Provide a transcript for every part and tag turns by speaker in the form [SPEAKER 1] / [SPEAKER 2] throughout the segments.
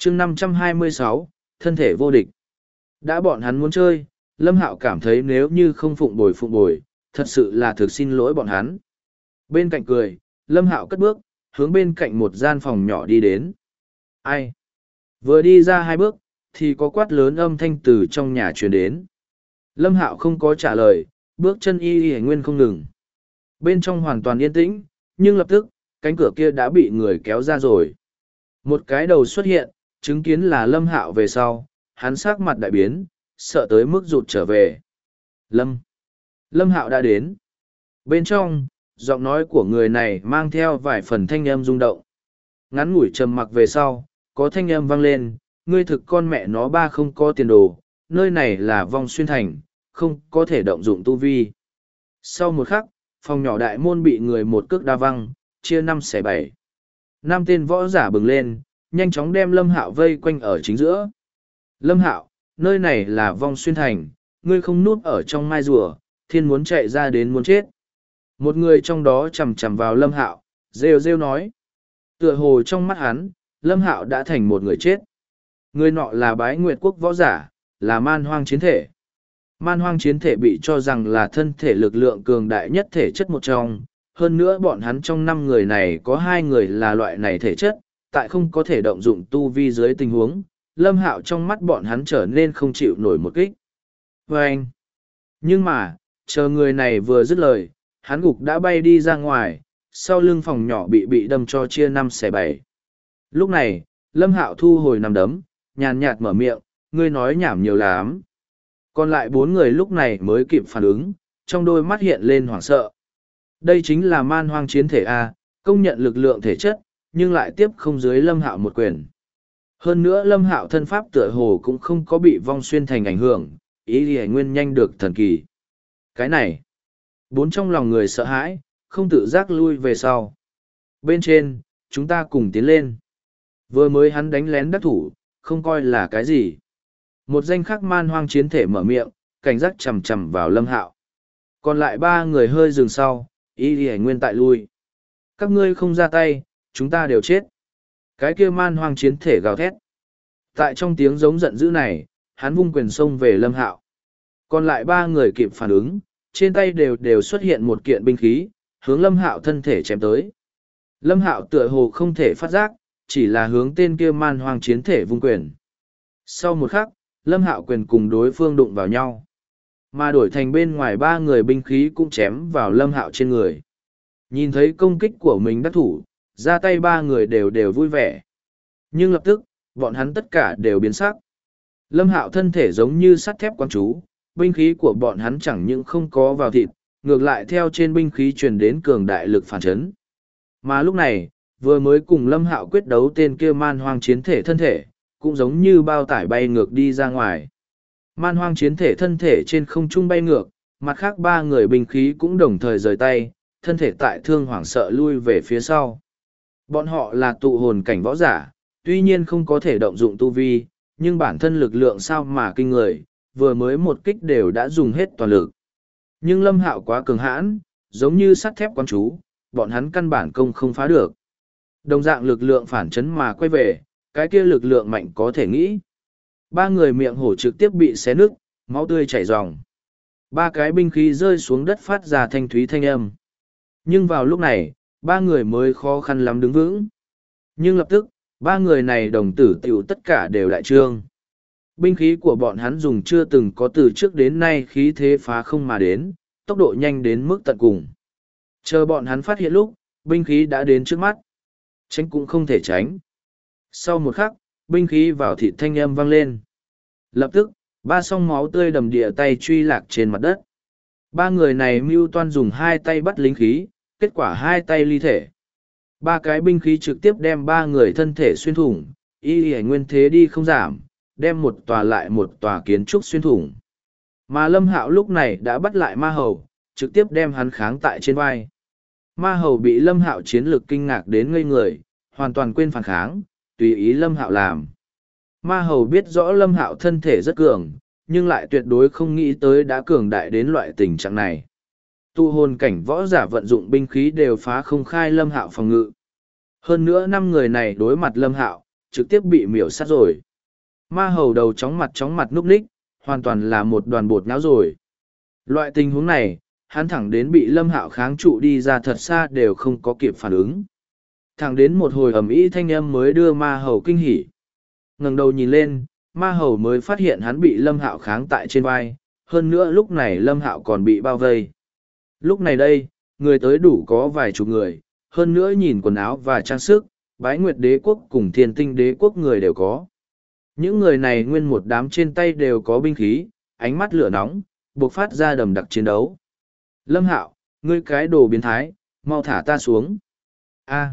[SPEAKER 1] chương 526, thân thể vô địch. Đã bọn hắn muốn chơi, Lâm Hạo cảm thấy nếu như không phụng bồi, thật sự là thực xin lỗi bọn hắn. Bên cạnh cười, Lâm Hạo cất bước, hướng bên cạnh một gian phòng nhỏ đi đến. Ai? Vừa đi ra 2 bước, thì có quát lớn âm thanh từ trong nhà truyền đến. Lâm Hạo không có trả lời, bước chân y nguyên không ngừng. Bên trong hoàn toàn yên tĩnh, nhưng lập tức, cánh cửa kia đã bị người kéo ra rồi. Một cái đầu xuất hiện, chứng kiến là Lâm Hạo về sau, hắn sắc mặt đại biến, sợ tới mức rụt trở về. Lâm Hạo đã đến. Bên trong, giọng nói của người này mang theo vài phần thanh âm rung động. Ngắn ngủi trầm mặc về sau, có thanh âm vang lên, ngươi thực con mẹ nó ba không có tiền đồ, nơi này là vong xuyên thành, không có thể động dụng tu vi. Sau một khắc, phòng nhỏ đại môn bị người một cước đa văng, chia 5-7. 5 tên võ giả bừng lên, nhanh chóng đem Lâm Hạo vây quanh ở chính giữa. Lâm Hạo, nơi này là vong xuyên thành, ngươi không núp ở trong mai rùa, thiên muốn chạy ra đến muốn chết. Một người trong đó chầm chầm vào Lâm Hạo, rêu rêu nói. Tựa hồ trong mắt hắn, Lâm Hạo đã thành một người chết. Người nọ là Bái Nguyệt Quốc võ giả, là man hoang chiến thể. Man hoang chiến thể bị cho rằng là thân thể lực lượng cường đại nhất thể chất một trong. Hơn nữa bọn hắn trong 5 người này có 2 người là loại này thể chất, tại không có thể động dụng tu vi dưới tình huống, Lâm Hạo trong mắt bọn hắn trở nên không chịu nổi một kích. Vâng! Nhưng mà, chờ người này vừa dứt lời, hắn gục đã bay đi ra ngoài, sau lưng phòng nhỏ bị đâm cho chia 5-7. Lúc này, Lâm Hạo thu hồi nằm đấm, nhàn nhạt mở miệng, ngươi nói nhảm nhiều lắm. Còn lại 4 người lúc này mới kịp phản ứng, trong đôi mắt hiện lên hoảng sợ. Đây chính là man hoang chiến thể A, công nhận lực lượng thể chất, nhưng lại tiếp không dưới Lâm Hạo một quyền. Hơn nữa Lâm Hạo thân pháp tựa hồ cũng không có bị vong xuyên thành ảnh hưởng, ý thì nguyên nhanh được thần kỳ. Cái này, 4 trong lòng người sợ hãi, không tự giác lui về sau. Bên trên, chúng ta cùng tiến lên. Vừa mới hắn đánh lén đắc thủ, không coi là cái gì. Một danh khắc man hoang chiến thể mở miệng, cảnh giác chầm chầm vào Lâm Hạo. Còn lại 3 người hơi dừng sau, ý thì nguyên tại lui. Các ngươi không ra tay, chúng ta đều chết. Cái kia man hoang chiến thể gào thét. Tại trong tiếng giống giận dữ này, hắn vung quyền xông về Lâm Hạo. Còn lại 3 người kịp phản ứng, trên tay đều xuất hiện một kiện binh khí, hướng Lâm Hạo thân thể chém tới. Lâm Hạo tựa hồ không thể phát giác, chỉ là hướng tên kia man hoang chiến thể vung quyền. Sau một khắc, Lâm Hạo quyền cùng đối phương đụng vào nhau. Mà đổi thành bên ngoài 3 người binh khí cũng chém vào Lâm Hạo trên người. Nhìn thấy công kích của mình đắc thủ, ra tay 3 người đều vui vẻ. Nhưng lập tức, bọn hắn tất cả đều biến sắc. Lâm Hạo thân thể giống như sắt thép quang chú, binh khí của bọn hắn chẳng những không có vào thịt, ngược lại theo trên binh khí truyền đến cường đại lực phản chấn. Mà lúc này, vừa mới cùng Lâm Hạo quyết đấu tên kia man hoang chiến thể thân thể, cũng giống như bao tải bay ngược đi ra ngoài. Man hoang chiến thể thân thể trên không trung bay ngược, mặt khác 3 người binh khí cũng đồng thời rời tay, thân thể tại thương hoảng sợ lui về phía sau. Bọn họ là tụ hồn cảnh võ giả, tuy nhiên không có thể động dụng tu vi, nhưng bản thân lực lượng sao mà kinh người, vừa mới một kích đều đã dùng hết toàn lực. Nhưng Lâm Hạo quá cường hãn, giống như sắt thép quán chú, bọn hắn căn bản công không phá được. Đồng dạng lực lượng phản chấn mà quay về, cái kia lực lượng mạnh có thể nghĩ. 3 người miệng hổ trực tiếp bị xé nứt, máu tươi chảy ròng. 3 cái binh khí rơi xuống đất phát ra thanh thúy thanh âm. Nhưng vào lúc này, 3 người mới khó khăn lắm đứng vững. Nhưng lập tức, 3 người này đồng tử tiểu tất cả đều đại trương. Binh khí của bọn hắn dùng chưa từng có từ trước đến nay khí thế phá không mà đến, tốc độ nhanh đến mức tận cùng. Chờ bọn hắn phát hiện lúc, binh khí đã đến trước mắt. Tránh cũng không thể tránh. Sau một khắc, binh khí vào thịt thanh âm vang lên. Lập tức, 3 song máu tươi đầm địa tay truy lạc trên mặt đất. 3 người này mưu toan dùng 2 tay bắt lính khí, kết quả 2 tay ly thể. 3 cái binh khí trực tiếp đem 3 người thân thể xuyên thủng, y nguyên thế đi không giảm, đem một tòa lại một tòa kiến trúc xuyên thủng. Mà Lâm Hạo lúc này đã bắt lại Ma Hầu, trực tiếp đem hắn kháng tại trên vai. Ma Hầu bị Lâm Hạo chiến lực kinh ngạc đến ngây người, hoàn toàn quên phản kháng, tùy ý Lâm Hạo làm. Ma Hầu biết rõ Lâm Hạo thân thể rất cường, nhưng lại tuyệt đối không nghĩ tới đã cường đại đến loại tình trạng này. Tu hồn cảnh võ giả vận dụng binh khí đều phá không khai Lâm Hạo phòng ngự. Hơn nữa 5 người này đối mặt Lâm Hạo, trực tiếp bị miểu sát rồi. Ma hầu đầu chóng mặt núp ních, hoàn toàn là một đoàn bột não rồi. Loại tình huống này, hắn thẳng đến bị Lâm Hạo kháng trụ đi ra thật xa đều không có kịp phản ứng. Thẳng đến một hồi ầm ĩ thanh âm mới đưa ma hầu kinh hỉ. Ngẩng đầu nhìn lên, ma hầu mới phát hiện hắn bị Lâm Hạo kháng tại trên vai, hơn nữa lúc này Lâm Hạo còn bị bao vây. Lúc này đây, người tới đủ có vài chục người, hơn nữa nhìn quần áo và trang sức, Bái Nguyệt Đế Quốc cùng Thiên Tinh Đế Quốc người đều có. Những người này nguyên một đám trên tay đều có binh khí, ánh mắt lửa nóng, buộc phát ra đầm đặc chiến đấu. Lâm Hạo, ngươi cái đồ biến thái, mau thả ta xuống. A,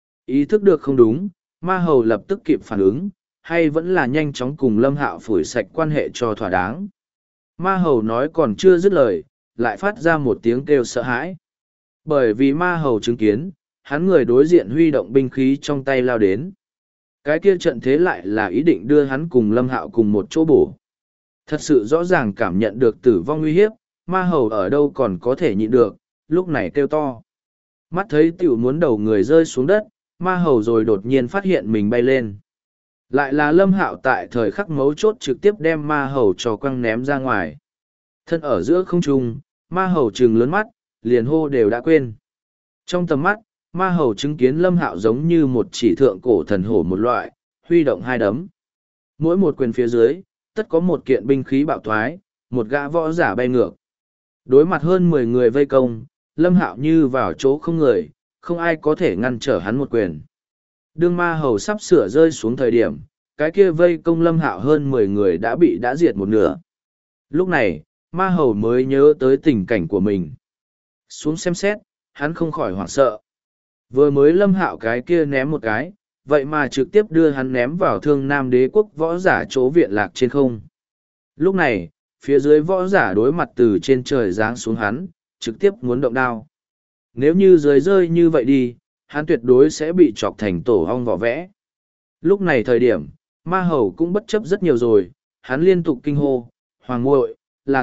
[SPEAKER 1] ý thức được không đúng, ma hầu lập tức kịp phản ứng, hay vẫn là nhanh chóng cùng Lâm Hạo phủi sạch quan hệ cho thỏa đáng. Ma hầu nói còn chưa dứt lời, lại phát ra một tiếng kêu sợ hãi. Bởi vì ma hầu chứng kiến, hắn người đối diện huy động binh khí trong tay lao đến. Cái kia trận thế lại là ý định đưa hắn cùng Lâm Hạo cùng một chỗ bổ. Thật sự rõ ràng cảm nhận được tử vong uy hiếp, ma hầu ở đâu còn có thể nhịn được, lúc này kêu to. Mắt thấy tiểu muốn đầu người rơi xuống đất, ma hầu rồi đột nhiên phát hiện mình bay lên. Lại là Lâm Hạo tại thời khắc mấu chốt trực tiếp đem ma hầu cho quăng ném ra ngoài. Thân ở giữa không trung, ma hầu trừng lớn mắt, liền hô đều đã quên. Trong tầm mắt, ma hầu chứng kiến Lâm Hạo giống như một chỉ thượng cổ thần hổ một loại, huy động hai đấm. Mỗi một quyền phía dưới, tất có một kiện binh khí bạo thoái, một gã võ giả bay ngược. Đối mặt hơn 10 người vây công, Lâm Hạo như vào chỗ không người, không ai có thể ngăn trở hắn một quyền. Đương ma hầu sắp sửa rơi xuống thời điểm, cái kia vây công Lâm Hạo hơn 10 người đã diệt một nửa. Lúc này, ma hầu mới nhớ tới tình cảnh của mình. Xuống xem xét, hắn không khỏi hoảng sợ. Vừa mới Lâm Hạo cái kia ném một cái, vậy mà trực tiếp đưa hắn ném vào Thương Nam Đế Quốc võ giả chỗ viện lạc trên không. Lúc này, phía dưới võ giả đối mặt từ trên trời giáng xuống hắn, trực tiếp muốn động đao. Nếu như dưới rơi như vậy đi, hắn tuyệt đối sẽ bị chọc thành tổ hong vỏ vẽ. Lúc này thời điểm, ma hầu cũng bất chấp rất nhiều rồi, hắn liên tục kinh hô, hoàng muội, là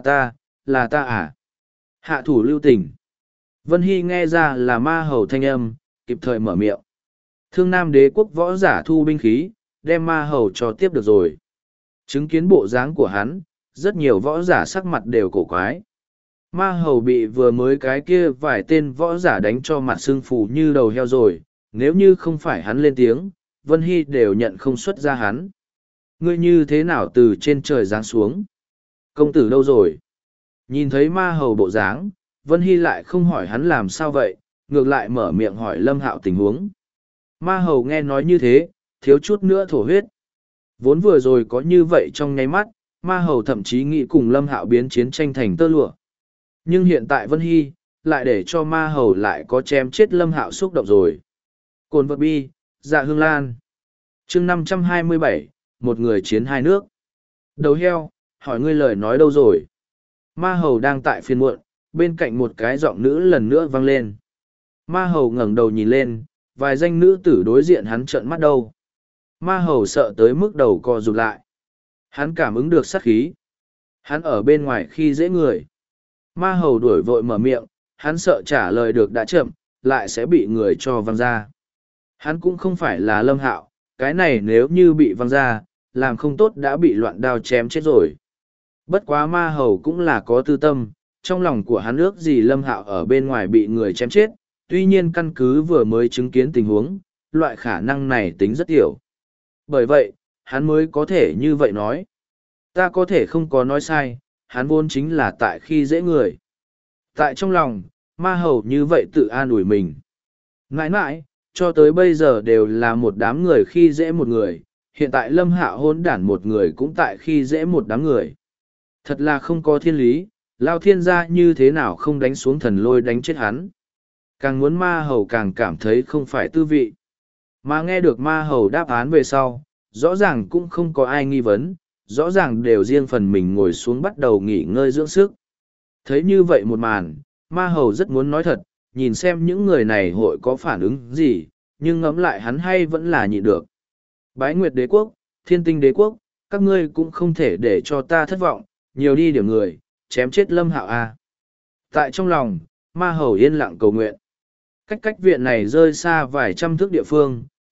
[SPEAKER 1] ta à? Hạ thủ lưu tình. Vân Hy nghe ra là ma hầu thanh âm, kịp thời mở miệng. Thương Nam Đế Quốc võ giả thu binh khí, đem ma hầu cho tiếp được rồi. Chứng kiến bộ dáng của hắn, rất nhiều võ giả sắc mặt đều cổ quái. Ma hầu bị vừa mới cái kia vài tên võ giả đánh cho mặt sưng phù như đầu heo rồi, nếu như không phải hắn lên tiếng, Vân Hy đều nhận không xuất ra hắn. Ngươi như thế nào từ trên trời giáng xuống? Công tử đâu rồi? Nhìn thấy ma hầu bộ dáng, Vân Hy lại không hỏi hắn làm sao vậy, ngược lại mở miệng hỏi Lâm Hạo tình huống. Ma hầu nghe nói như thế, thiếu chút nữa thổ huyết. Vốn vừa rồi có như vậy trong nháy mắt, ma hầu thậm chí nghĩ cùng Lâm Hạo biến chiến tranh thành tơ lụa. Nhưng hiện tại Vân Hy, lại để cho ma hầu lại có chém chết Lâm Hạo xúc động rồi. Cồn vật bi, dạ hương lan. chương 527, một người chiến hai nước. Đầu heo, hỏi ngươi lời nói đâu rồi? Ma hầu đang tại phiên muộn, bên cạnh một cái giọng nữ lần nữa vang lên. Ma hầu ngẩng đầu nhìn lên, vài danh nữ tử đối diện hắn trợn mắt đâu. Ma hầu sợ tới mức đầu co rụt lại. Hắn cảm ứng được sát khí. Hắn ở bên ngoài khi dễ người. Ma hầu đuổi vội mở miệng, hắn sợ trả lời được đã chậm, lại sẽ bị người cho văng ra. Hắn cũng không phải là Lâm Hạo, cái này nếu như bị văng ra, làm không tốt đã bị loạn đao chém chết rồi. Bất quá ma hầu cũng là có tư tâm, trong lòng của hắn ước gì Lâm Hạo ở bên ngoài bị người chém chết, tuy nhiên căn cứ vừa mới chứng kiến tình huống, loại khả năng này tính rất tiểu. Bởi vậy, hắn mới có thể như vậy nói. Ta có thể không có nói sai, hắn vốn chính là tại khi dễ người. Tại trong lòng, ma hầu như vậy tự an ủi mình. Ngại ngại, cho tới bây giờ đều là một đám người khi dễ một người, hiện tại Lâm Hạo hôn đản một người cũng tại khi dễ một đám người. Thật là không có thiên lý, Lao Thiên gia như thế nào không đánh xuống thần lôi đánh chết hắn. Càng muốn ma hầu càng cảm thấy không phải tư vị. Mà nghe được ma hầu đáp án về sau, rõ ràng cũng không có ai nghi vấn, rõ ràng đều riêng phần mình ngồi xuống bắt đầu nghỉ ngơi dưỡng sức. Thấy như vậy một màn, ma hầu rất muốn nói thật, nhìn xem những người này hội có phản ứng gì, nhưng ngẫm lại hắn hay vẫn là nhịn được. Bái Nguyệt Đế Quốc, Thiên Tinh Đế Quốc, các ngươi cũng không thể để cho ta thất vọng, nhiều đi điểm người, chém chết Lâm Hạo a. Tại trong lòng, ma hầu yên lặng cầu nguyện. Cách viện này rơi xa vài trăm thước địa phương,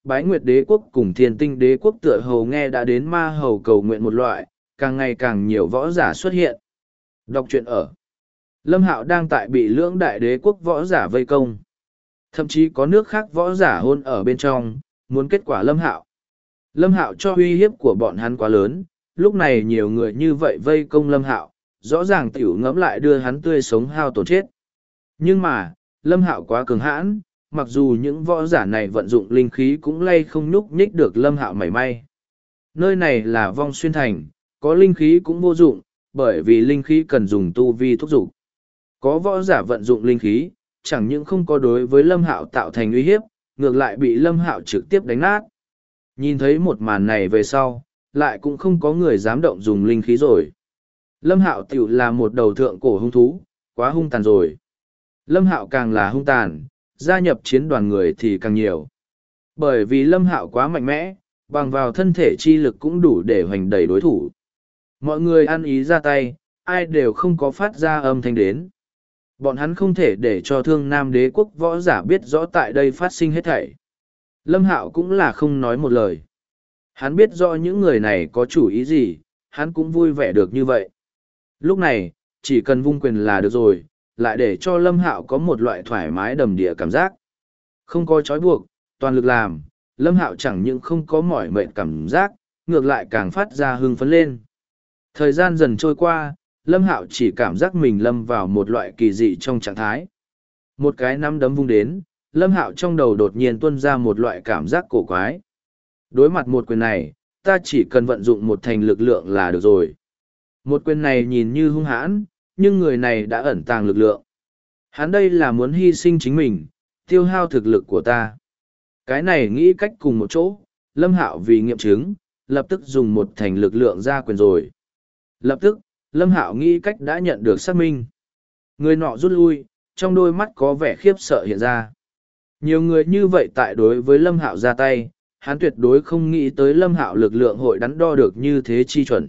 [SPEAKER 1] Bái Nguyệt Đế quốc cùng Thiên Tinh Đế quốc tựa hầu nghe đã đến ma hầu cầu nguyện một loại, càng ngày càng nhiều võ giả xuất hiện. Đọc truyện ở. Lâm Hạo đang tại bị lưỡng đại đế quốc võ giả vây công. Thậm chí có nước khác võ giả hôn ở bên trong, muốn kết quả Lâm Hạo. Lâm Hạo cho uy hiếp của bọn hắn quá lớn, lúc này nhiều người như vậy vây công Lâm Hạo, rõ ràng tiểu ngẫm lại đưa hắn tươi sống hao tổn chết. Nhưng mà, Lâm Hạo quá cường hãn, mặc dù những võ giả này vận dụng linh khí cũng lay không nhúc nhích được Lâm Hạo mảy may. Nơi này là Vong Xuyên Thành, có linh khí cũng vô dụng, bởi vì linh khí cần dùng tu vi thúc dục. Có võ giả vận dụng linh khí, chẳng những không có đối với Lâm Hạo tạo thành uy hiếp, ngược lại bị Lâm Hạo trực tiếp đánh nát. Nhìn thấy một màn này về sau, lại cũng không có người dám động dùng linh khí rồi. Lâm Hạo tiểu là một đầu thượng cổ hung thú, quá hung tàn rồi. Lâm Hạo càng là hung tàn, gia nhập chiến đoàn người thì càng nhiều. Bởi vì Lâm Hạo quá mạnh mẽ, bằng vào thân thể chi lực cũng đủ để hoành đẩy đối thủ. Mọi người ăn ý ra tay, ai đều không có phát ra âm thanh đến. Bọn hắn không thể để cho Thương Nam Đế quốc võ giả biết rõ tại đây phát sinh hết thảy. Lâm Hạo cũng là không nói một lời. Hắn biết rõ những người này có chủ ý gì, hắn cũng vui vẻ được như vậy. Lúc này, chỉ cần vung quyền là được rồi, lại để cho Lâm Hạo có một loại thoải mái đầm địa cảm giác. Không có trói buộc, toàn lực làm, Lâm Hạo chẳng những không có mỏi mệt cảm giác, ngược lại càng phát ra hưng phấn lên. Thời gian dần trôi qua, Lâm Hạo chỉ cảm giác mình lâm vào một loại kỳ dị trong trạng thái. Một cái nắm đấm vung đến, Lâm Hạo trong đầu đột nhiên tuôn ra một loại cảm giác cổ quái. Đối mặt một quyền này, ta chỉ cần vận dụng một thành lực lượng là được rồi. Một quyền này nhìn như hung hãn, nhưng người này đã ẩn tàng lực lượng. Hắn đây là muốn hy sinh chính mình, tiêu hao thực lực của ta. Cái này nghĩ cách cùng một chỗ, Lâm Hạo vì nghiệm chứng, lập tức dùng một thành lực lượng ra quyền rồi. Lập tức, Lâm Hạo nghĩ cách đã nhận được xác minh. Người nọ rút lui, trong đôi mắt có vẻ khiếp sợ hiện ra. Nhiều người như vậy tại đối với Lâm Hạo ra tay, hắn tuyệt đối không nghĩ tới Lâm Hạo lực lượng hội đắn đo được như thế chi chuẩn.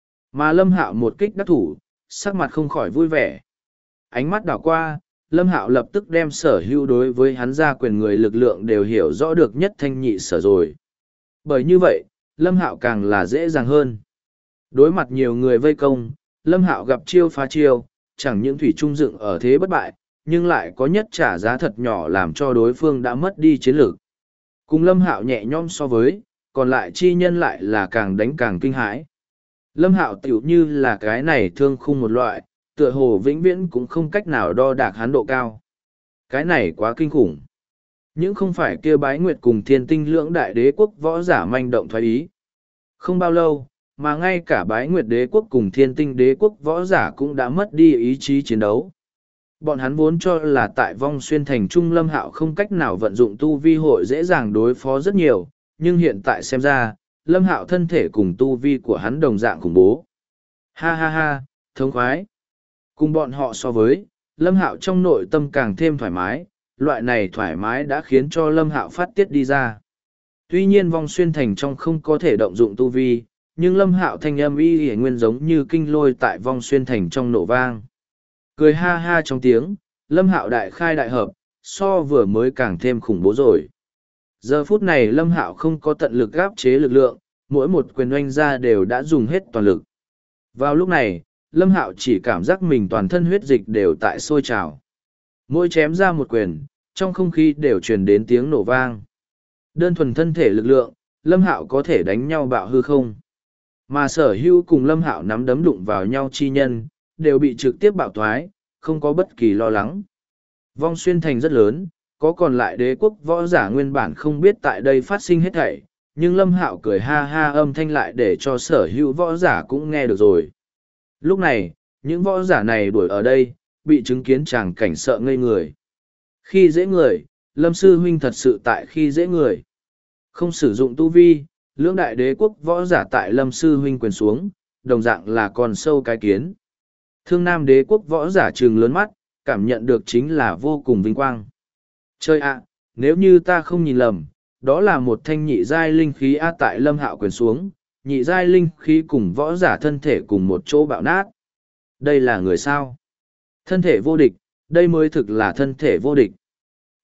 [SPEAKER 1] Mà Lâm Hạo một kích đắc thủ, sắc mặt không khỏi vui vẻ. Ánh mắt đảo qua, Lâm Hạo lập tức đem sở hữu đối với hắn ra quyền người lực lượng đều hiểu rõ được nhất thanh nhị sở rồi. Bởi như vậy, Lâm Hạo càng là dễ dàng hơn. Đối mặt nhiều người vây công, Lâm Hạo gặp chiêu phá chiêu, chẳng những thủy trung dựng ở thế bất bại, nhưng lại có nhất trả giá thật nhỏ làm cho đối phương đã mất đi chiến lược. Cùng Lâm Hạo nhẹ nhõm so với, còn lại chi nhân lại là càng đánh càng kinh hãi. Lâm Hạo tiểu như là cái này thương khung một loại, tựa hồ vĩnh viễn cũng không cách nào đo đạc hắn độ cao. Cái này quá kinh khủng. Nhưng không phải kia Bái Nguyệt cùng Thiên Tinh lưỡng đại đế quốc võ giả manh động thoái ý. Không bao lâu, mà ngay cả Bái Nguyệt đế quốc cùng Thiên Tinh đế quốc võ giả cũng đã mất đi ý chí chiến đấu. Bọn hắn vốn cho là tại Vong Xuyên Thành Trung Lâm Hạo không cách nào vận dụng tu vi hội dễ dàng đối phó rất nhiều, nhưng hiện tại xem ra, Lâm Hạo thân thể cùng tu vi của hắn đồng dạng khủng bố. Ha ha ha, thống khoái. Cùng bọn họ so với, Lâm Hạo trong nội tâm càng thêm thoải mái, loại này thoải mái đã khiến cho Lâm Hạo phát tiết đi ra. Tuy nhiên Vong Xuyên Thành trong không có thể động dụng tu vi, nhưng Lâm Hạo thanh âm y nguyên giống như kinh lôi tại Vong Xuyên Thành trong nổ vang. Cười ha ha trong tiếng, Lâm Hạo đại khai đại hợp, so vừa mới càng thêm khủng bố rồi. Giờ phút này Lâm Hạo không có tận lực áp chế lực lượng, mỗi một quyền oanh ra đều đã dùng hết toàn lực. Vào lúc này, Lâm Hạo chỉ cảm giác mình toàn thân huyết dịch đều tại sôi trào. Mỗi chém ra một quyền, trong không khí đều truyền đến tiếng nổ vang. Đơn thuần thân thể lực lượng, Lâm Hạo có thể đánh nhau bạo hư không. Mà Sở Hữu cùng Lâm Hạo nắm đấm đụng vào nhau chi nhân, đều bị trực tiếp bạo thoái, không có bất kỳ lo lắng. Vong Xuyên Thành rất lớn, có còn lại đế quốc võ giả nguyên bản không biết tại đây phát sinh hết thảy, nhưng Lâm Hạo cười ha ha âm thanh lại để cho Sở Hữu võ giả cũng nghe được rồi. Lúc này, những võ giả này đuổi ở đây, bị chứng kiến chàng cảnh sợ ngây người. Khi dễ người, Lâm Sư Huynh thật sự tại khi dễ người. Không sử dụng tu vi, lưỡng đại đế quốc võ giả tại Lâm Sư Huynh quyền xuống, đồng dạng là con sâu cái kiến. Thương Nam đế quốc võ giả trừng lớn mắt, cảm nhận được chính là vô cùng vinh quang. Chơi ạ, nếu như ta không nhìn lầm, đó là một thanh nhị giai linh khí A tại Lâm Hạo quyền xuống, nhị giai linh khí cùng võ giả thân thể cùng một chỗ bạo nát. Đây là người sao? Thân thể vô địch, đây mới thực là thân thể vô địch.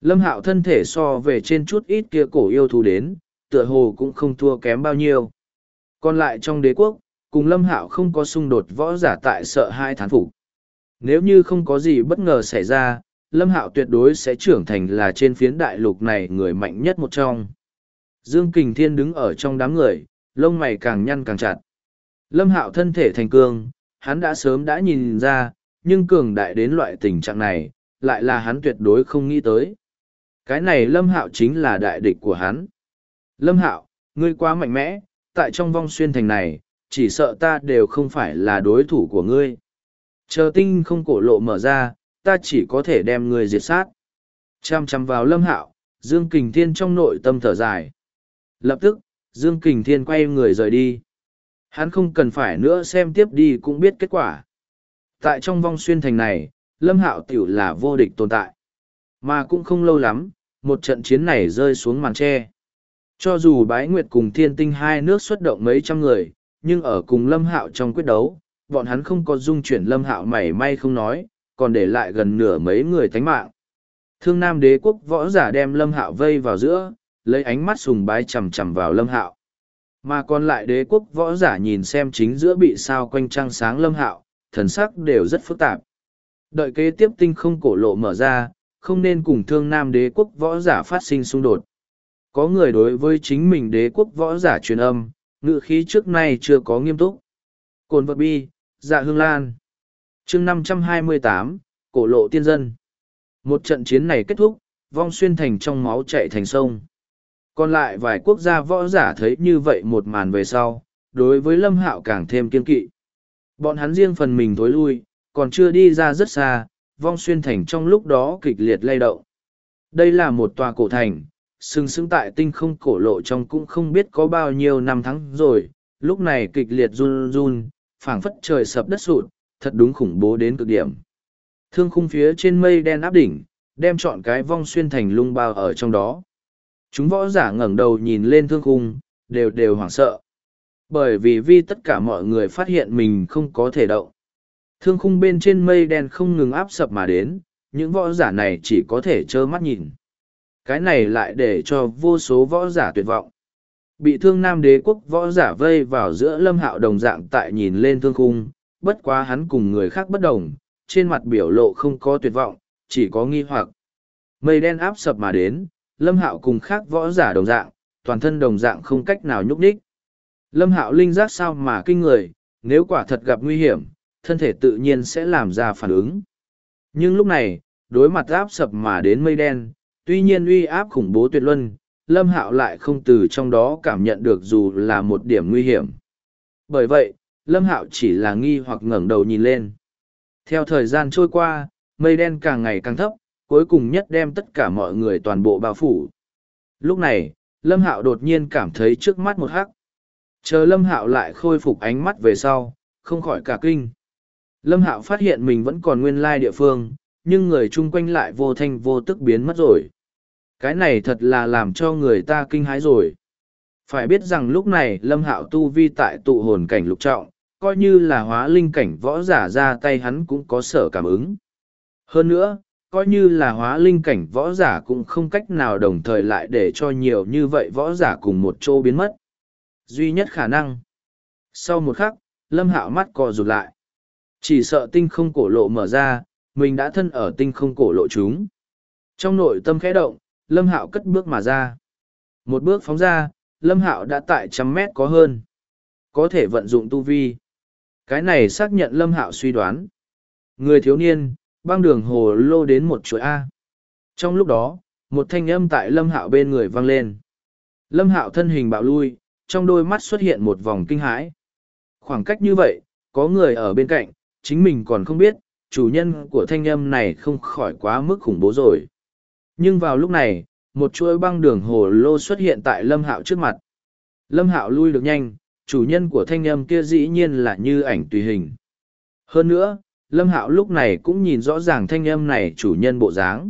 [SPEAKER 1] Lâm Hạo thân thể so về trên chút ít kia cổ yêu thú đến, tựa hồ cũng không thua kém bao nhiêu. Còn lại trong đế quốc, cùng Lâm Hạo không có xung đột võ giả tại sợ hai thán phục. Nếu như không có gì bất ngờ xảy ra, Lâm Hạo tuyệt đối sẽ trưởng thành là trên phiến đại lục này người mạnh nhất một trong. Dương Kình Thiên đứng ở trong đám người, lông mày càng nhăn càng chặt. Lâm Hạo thân thể thành cương, hắn đã sớm đã nhìn ra, nhưng cường đại đến loại tình trạng này, lại là hắn tuyệt đối không nghĩ tới. Cái này Lâm Hạo chính là đại địch của hắn. Lâm Hạo, ngươi quá mạnh mẽ, tại trong vong xuyên thành này, chỉ sợ ta đều không phải là đối thủ của ngươi. Chờ tinh không cổ lộ mở ra, ta chỉ có thể đem ngươi diệt sát. Chăm chăm vào Lâm Hạo, Dương Kình Thiên trong nội tâm thở dài. Lập tức, Dương Kình Thiên quay người rời đi. Hắn không cần phải nữa xem tiếp đi cũng biết kết quả. Tại trong vong xuyên thành này, Lâm Hạo tiểu là vô địch tồn tại. Mà cũng không lâu lắm, một trận chiến này rơi xuống màn tre. Cho dù Bái Nguyệt cùng Thiên Tinh hai nước xuất động mấy trăm người, nhưng ở cùng Lâm Hạo trong quyết đấu, bọn hắn không có dung chuyển Lâm Hạo mảy may không nói, còn để lại gần nửa mấy người tánh mạng. Thương Nam Đế quốc võ giả đem Lâm Hạo vây vào giữa, lấy ánh mắt sùng bái chằm chằm vào Lâm Hạo. Mà còn lại đế quốc võ giả nhìn xem chính giữa bị sao quanh trăng sáng Lâm Hạo, thần sắc đều rất phức tạp. Đợi kế tiếp tinh không cổ lộ mở ra, không nên cùng Thương Nam Đế quốc võ giả phát sinh xung đột. Có người đối với chính mình đế quốc võ giả truyền âm, ngữ khí trước nay chưa có nghiêm túc. Cồn vật bi, Dạ Hương Lan. Chương 528, cổ lộ tiên dân. Một trận chiến này kết thúc, vong xuyên thành trong máu chạy thành sông. Còn lại vài quốc gia võ giả thấy như vậy một màn về sau, đối với Lâm Hạo càng thêm kiên kỵ. Bọn hắn riêng phần mình thối lui, còn chưa đi ra rất xa, vong xuyên thành trong lúc đó kịch liệt lay động. Đây là một tòa cổ thành, sừng sững tại tinh không cổ lộ trong cũng không biết có bao nhiêu năm tháng rồi, lúc này kịch liệt run run, phảng phất trời sập đất sụt, thật đúng khủng bố đến cực điểm. Thương khung phía trên mây đen áp đỉnh, đem trọn cái vong xuyên thành lung bao ở trong đó. Chúng võ giả ngẩng đầu nhìn lên thương khung, đều hoảng sợ. Bởi vì tất cả mọi người phát hiện mình không có thể động. Thương khung bên trên mây đen không ngừng áp sập mà đến, những võ giả này chỉ có thể trơ mắt nhìn. Cái này lại để cho vô số võ giả tuyệt vọng. Bị Thương Nam Đế quốc võ giả vây vào giữa Lâm Hạo đồng dạng tại nhìn lên thương khung, bất quá hắn cùng người khác bất đồng, trên mặt biểu lộ không có tuyệt vọng, chỉ có nghi hoặc. Mây đen áp sập mà đến, Lâm Hạo cùng khác võ giả đồng dạng, toàn thân đồng dạng không cách nào nhúc nhích. Lâm Hạo linh giác sao mà kinh người, nếu quả thật gặp nguy hiểm, thân thể tự nhiên sẽ làm ra phản ứng. Nhưng lúc này, đối mặt áp sập mà đến mây đen, tuy nhiên uy áp khủng bố tuyệt luân, Lâm Hạo lại không từ trong đó cảm nhận được dù là một điểm nguy hiểm. Bởi vậy, Lâm Hạo chỉ là nghi hoặc ngẩng đầu nhìn lên. Theo thời gian trôi qua, mây đen càng ngày càng thấp, cuối cùng nhất đem tất cả mọi người toàn bộ bao phủ. Lúc này, Lâm Hạo đột nhiên cảm thấy trước mắt một hắc. Chờ Lâm Hạo lại khôi phục ánh mắt về sau, không khỏi cả kinh. Lâm Hạo phát hiện mình vẫn còn nguyên lai địa phương, nhưng người chung quanh lại vô thanh vô tức biến mất rồi. Cái này thật là làm cho người ta kinh hãi rồi. Phải biết rằng lúc này Lâm Hạo tu vi tại tụ hồn cảnh lục trọng, coi như là hóa linh cảnh võ giả ra tay hắn cũng có sở cảm ứng. Hơn nữa, coi như là hóa linh cảnh võ giả cũng không cách nào đồng thời lại để cho nhiều như vậy võ giả cùng một chỗ biến mất. Duy nhất khả năng. Sau một khắc, Lâm Hạo mắt co rụt lại. Chỉ sợ tinh không cổ lộ mở ra, mình đã thân ở tinh không cổ lộ chúng. Trong nội tâm khẽ động, Lâm Hạo cất bước mà ra. Một bước phóng ra, Lâm Hạo đã tại 100 mét có hơn. Có thể vận dụng tu vi. Cái này xác nhận Lâm Hạo suy đoán. Người thiếu niên, băng đường hồ lô đến một chuỗi A. Trong lúc đó, một thanh âm tại Lâm Hạo bên người vang lên. Lâm Hạo thân hình bạo lui, trong đôi mắt xuất hiện một vòng kinh hãi. Khoảng cách như vậy, có người ở bên cạnh, chính mình còn không biết, chủ nhân của thanh âm này không khỏi quá mức khủng bố rồi. Nhưng vào lúc này, một chuỗi băng đường hồ lô xuất hiện tại Lâm Hạo trước mặt. Lâm Hạo lui được nhanh, chủ nhân của thanh âm kia dĩ nhiên là như ảnh tùy hình. Hơn nữa, Lâm Hạo lúc này cũng nhìn rõ ràng thanh âm này chủ nhân bộ dáng.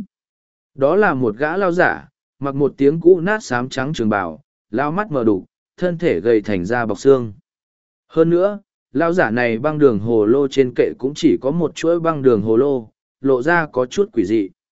[SPEAKER 1] Đó là một gã lao giả, mặc một tiếng cũ nát xám trắng trường bào, lao mắt mờ đục, thân thể gầy thành da bọc xương. Hơn nữa, lao giả này băng đường hồ lô trên kệ cũng chỉ có một chuỗi băng đường hồ lô, lộ ra có chút quỷ dị.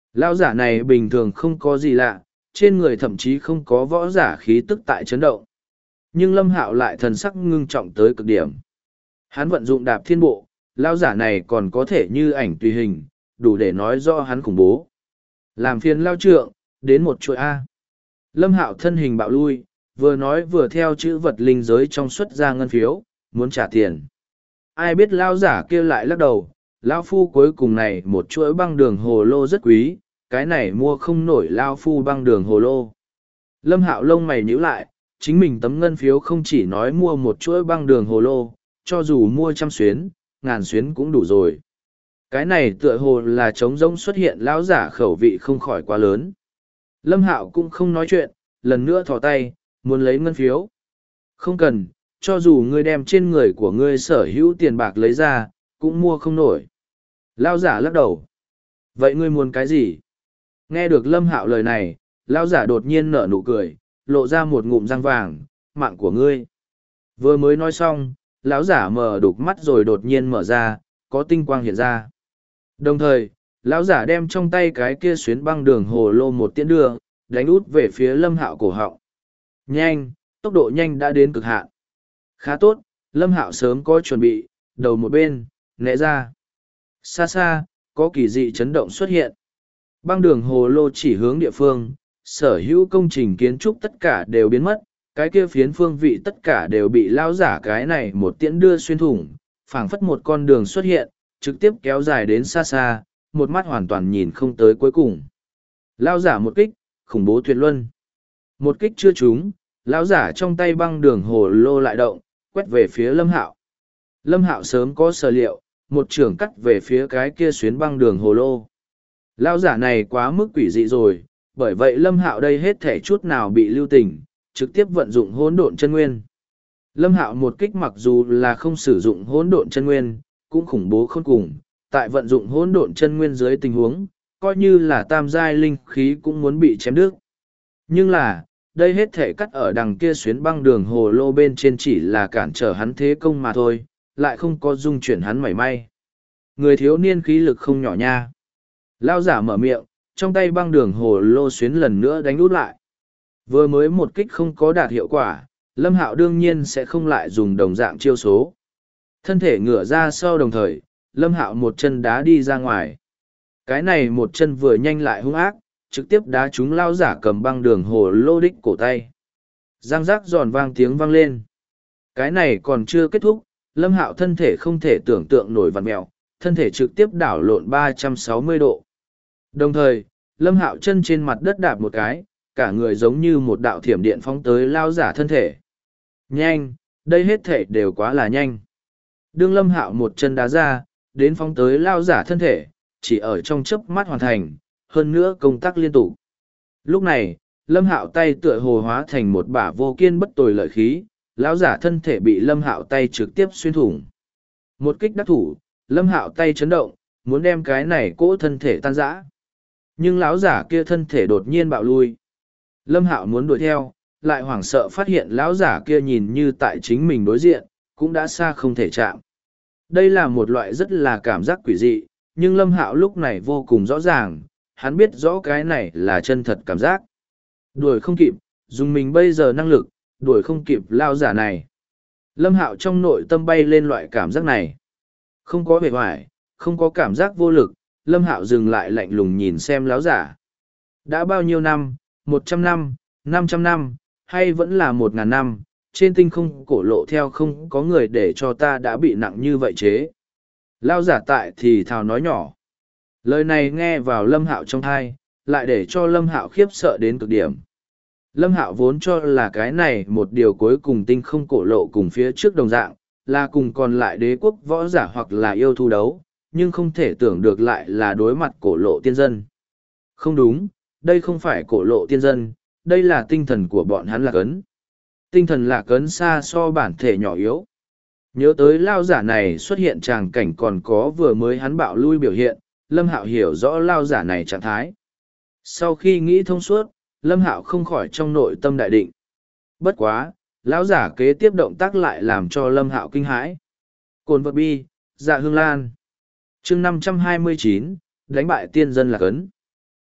[SPEAKER 1] Lão giả này bình thường không có gì lạ, trên người thậm chí không có võ giả khí tức tại chấn động. Nhưng Lâm Hạo lại thần sắc ngưng trọng tới cực điểm. Hắn vận dụng đạp thiên bộ, lão giả này còn có thể như ảnh tùy hình, đủ để nói rõ hắn khủng bố. Làm phiền lao trượng, đến một chuỗi A. Lâm Hạo thân hình bạo lui, vừa nói vừa theo chữ vật linh giới trong xuất ra ngân phiếu, muốn trả tiền. Ai biết lao giả kia lại lắc đầu, lao phu cuối cùng này một chuỗi băng đường hồ lô rất quý, cái này mua không nổi lao phu băng đường hồ lô. Lâm Hạo lông mày nhíu lại, chính mình tấm ngân phiếu không chỉ nói mua một chuỗi băng đường hồ lô, cho dù mua 100 xuyến, 1000 xuyến cũng đủ rồi. Cái này tựa hồ là trống rỗng xuất hiện lão giả khẩu vị không khỏi quá lớn. Lâm Hạo cũng không nói chuyện, lần nữa thò tay, muốn lấy ngân phiếu. Không cần, cho dù ngươi đem trên người của ngươi sở hữu tiền bạc lấy ra, cũng mua không nổi. Lão giả lắc đầu. Vậy ngươi muốn cái gì? Nghe được Lâm Hạo lời này, lão giả đột nhiên nở nụ cười, lộ ra một ngụm răng vàng, mạng của ngươi. Vừa mới nói xong, lão giả mở đục mắt rồi đột nhiên mở ra, có tinh quang hiện ra. Đồng thời, lão giả đem trong tay cái kia xuyến băng đường hồ lô một tiễn đưa, đánh út về phía Lâm Hạo cổ họng. Nhanh, tốc độ nhanh đã đến cực hạn. Khá tốt, Lâm Hạo sớm có chuẩn bị, đầu một bên, né ra. Xa xa, có kỳ dị chấn động xuất hiện. Băng đường hồ lô chỉ hướng địa phương, sở hữu công trình kiến trúc tất cả đều biến mất, cái kia phiến phương vị tất cả đều bị lão giả cái này một tiễn đưa xuyên thủng, phảng phất một con đường xuất hiện, trực tiếp kéo dài đến xa xa, một mắt hoàn toàn nhìn không tới cuối cùng. Lão giả một kích, khủng bố tuyệt luân. Một kích chưa trúng, lão giả trong tay băng đường hồ lô lại động, quét về phía Lâm Hạo. Lâm Hạo sớm có sở liệu, một trường cắt về phía cái kia xuyến băng đường hồ lô. Lão giả này quá mức quỷ dị rồi, bởi vậy Lâm Hạo đây hết thể chút nào bị lưu tình, trực tiếp vận dụng hỗn độn chân nguyên. Lâm Hạo một kích mặc dù là không sử dụng hỗn độn chân nguyên, cũng khủng bố khôn cùng, tại vận dụng hỗn độn chân nguyên dưới tình huống, coi như là tam giai linh khí cũng muốn bị chém đứt. Nhưng là, đây hết thể cắt ở đằng kia xuyến băng đường hồ lô bên trên chỉ là cản trở hắn thế công mà thôi, lại không có dung chuyển hắn mảy may. Người thiếu niên khí lực không nhỏ nha. Lao giả mở miệng, trong tay băng đường hồ lô xuyến lần nữa đánh út lại. Vừa mới một kích không có đạt hiệu quả, Lâm Hạo đương nhiên sẽ không lại dùng đồng dạng chiêu số. Thân thể ngửa ra sau đồng thời, Lâm Hạo một chân đá đi ra ngoài. Cái này một chân vừa nhanh lại hung ác, trực tiếp đá trúng lao giả cầm băng đường hồ lô đích cổ tay. Răng rác giòn vang tiếng vang lên. Cái này còn chưa kết thúc, Lâm Hạo thân thể không thể tưởng tượng nổi vặn mẹo, thân thể trực tiếp đảo lộn 360 độ. Đồng thời, Lâm Hạo chân trên mặt đất đạp một cái, cả người giống như một đạo thiểm điện phóng tới lao giả thân thể. Nhanh, đây hết thể đều quá là nhanh. Đương Lâm Hạo một chân đá ra, đến phóng tới lao giả thân thể, chỉ ở trong chớp mắt hoàn thành, hơn nữa công tác liên tục. Lúc này, Lâm Hạo tay tựa hồ hóa thành một bả vô kiên bất tồi lợi khí, lão giả thân thể bị Lâm Hạo tay trực tiếp xuyên thủng. Một kích đắc thủ, Lâm Hạo tay chấn động, muốn đem cái này cỗ thân thể tan rã. Nhưng lão giả kia thân thể đột nhiên bạo lui. Lâm Hạo muốn đuổi theo, lại hoảng sợ phát hiện lão giả kia nhìn như tại chính mình đối diện, cũng đã xa không thể chạm. Đây là một loại rất là cảm giác quỷ dị, nhưng Lâm Hạo lúc này vô cùng rõ ràng, hắn biết rõ cái này là chân thật cảm giác. Đuổi không kịp, dùng mình bây giờ năng lực, đuổi không kịp lao giả này. Lâm Hạo trong nội tâm bay lên loại cảm giác này. Không có vẻ hoài, không có cảm giác vô lực, Lâm Hạo dừng lại lạnh lùng nhìn xem lão giả. Đã bao nhiêu năm, 100 năm, 500 năm, hay vẫn là 1000 năm, trên tinh không cổ lộ theo không có người để cho ta đã bị nặng như vậy chế. Lao giả tại thì thào nói nhỏ. Lời này nghe vào Lâm Hạo trong thai, lại để cho Lâm Hạo khiếp sợ đến cực điểm. Lâm Hạo vốn cho là cái này một điều cuối cùng tinh không cổ lộ cùng phía trước đồng dạng, là cùng còn lại đế quốc võ giả hoặc là yêu thú đấu, nhưng không thể tưởng được lại là đối mặt cổ lộ tiên dân. Không đúng, đây không phải cổ lộ tiên dân, đây là tinh thần của bọn hắn Lạc Ấn. Tinh thần Lạc Ấn xa so bản thể nhỏ yếu. Nhớ tới lao giả này xuất hiện tràng cảnh còn có vừa mới hắn bạo lui biểu hiện, Lâm Hạo hiểu rõ lao giả này trạng thái. Sau khi nghĩ thông suốt, Lâm Hạo không khỏi trong nội tâm đại định. Bất quá, lão giả kế tiếp động tác lại làm cho Lâm Hạo kinh hãi. Cồn vật bi, dạ hương lan. Chương 529, đánh bại tiên dân Lạc Ấn.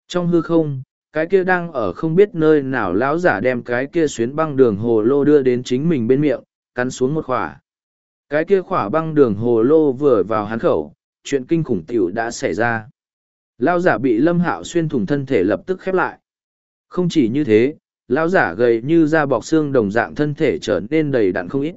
[SPEAKER 1] Trong hư không, cái kia đang ở không biết nơi nào lão giả đem cái kia xuyến băng đường hồ lô đưa đến chính mình bên miệng, cắn xuống một khỏa. Cái kia khỏa băng đường hồ lô vừa vào hắn khẩu, chuyện kinh khủng tiểu đã xảy ra. Lão giả bị Lâm Hạo xuyên thủng thân thể lập tức khép lại. Không chỉ như thế, lão giả gầy như da bọc xương đồng dạng thân thể trở nên đầy đặn không ít.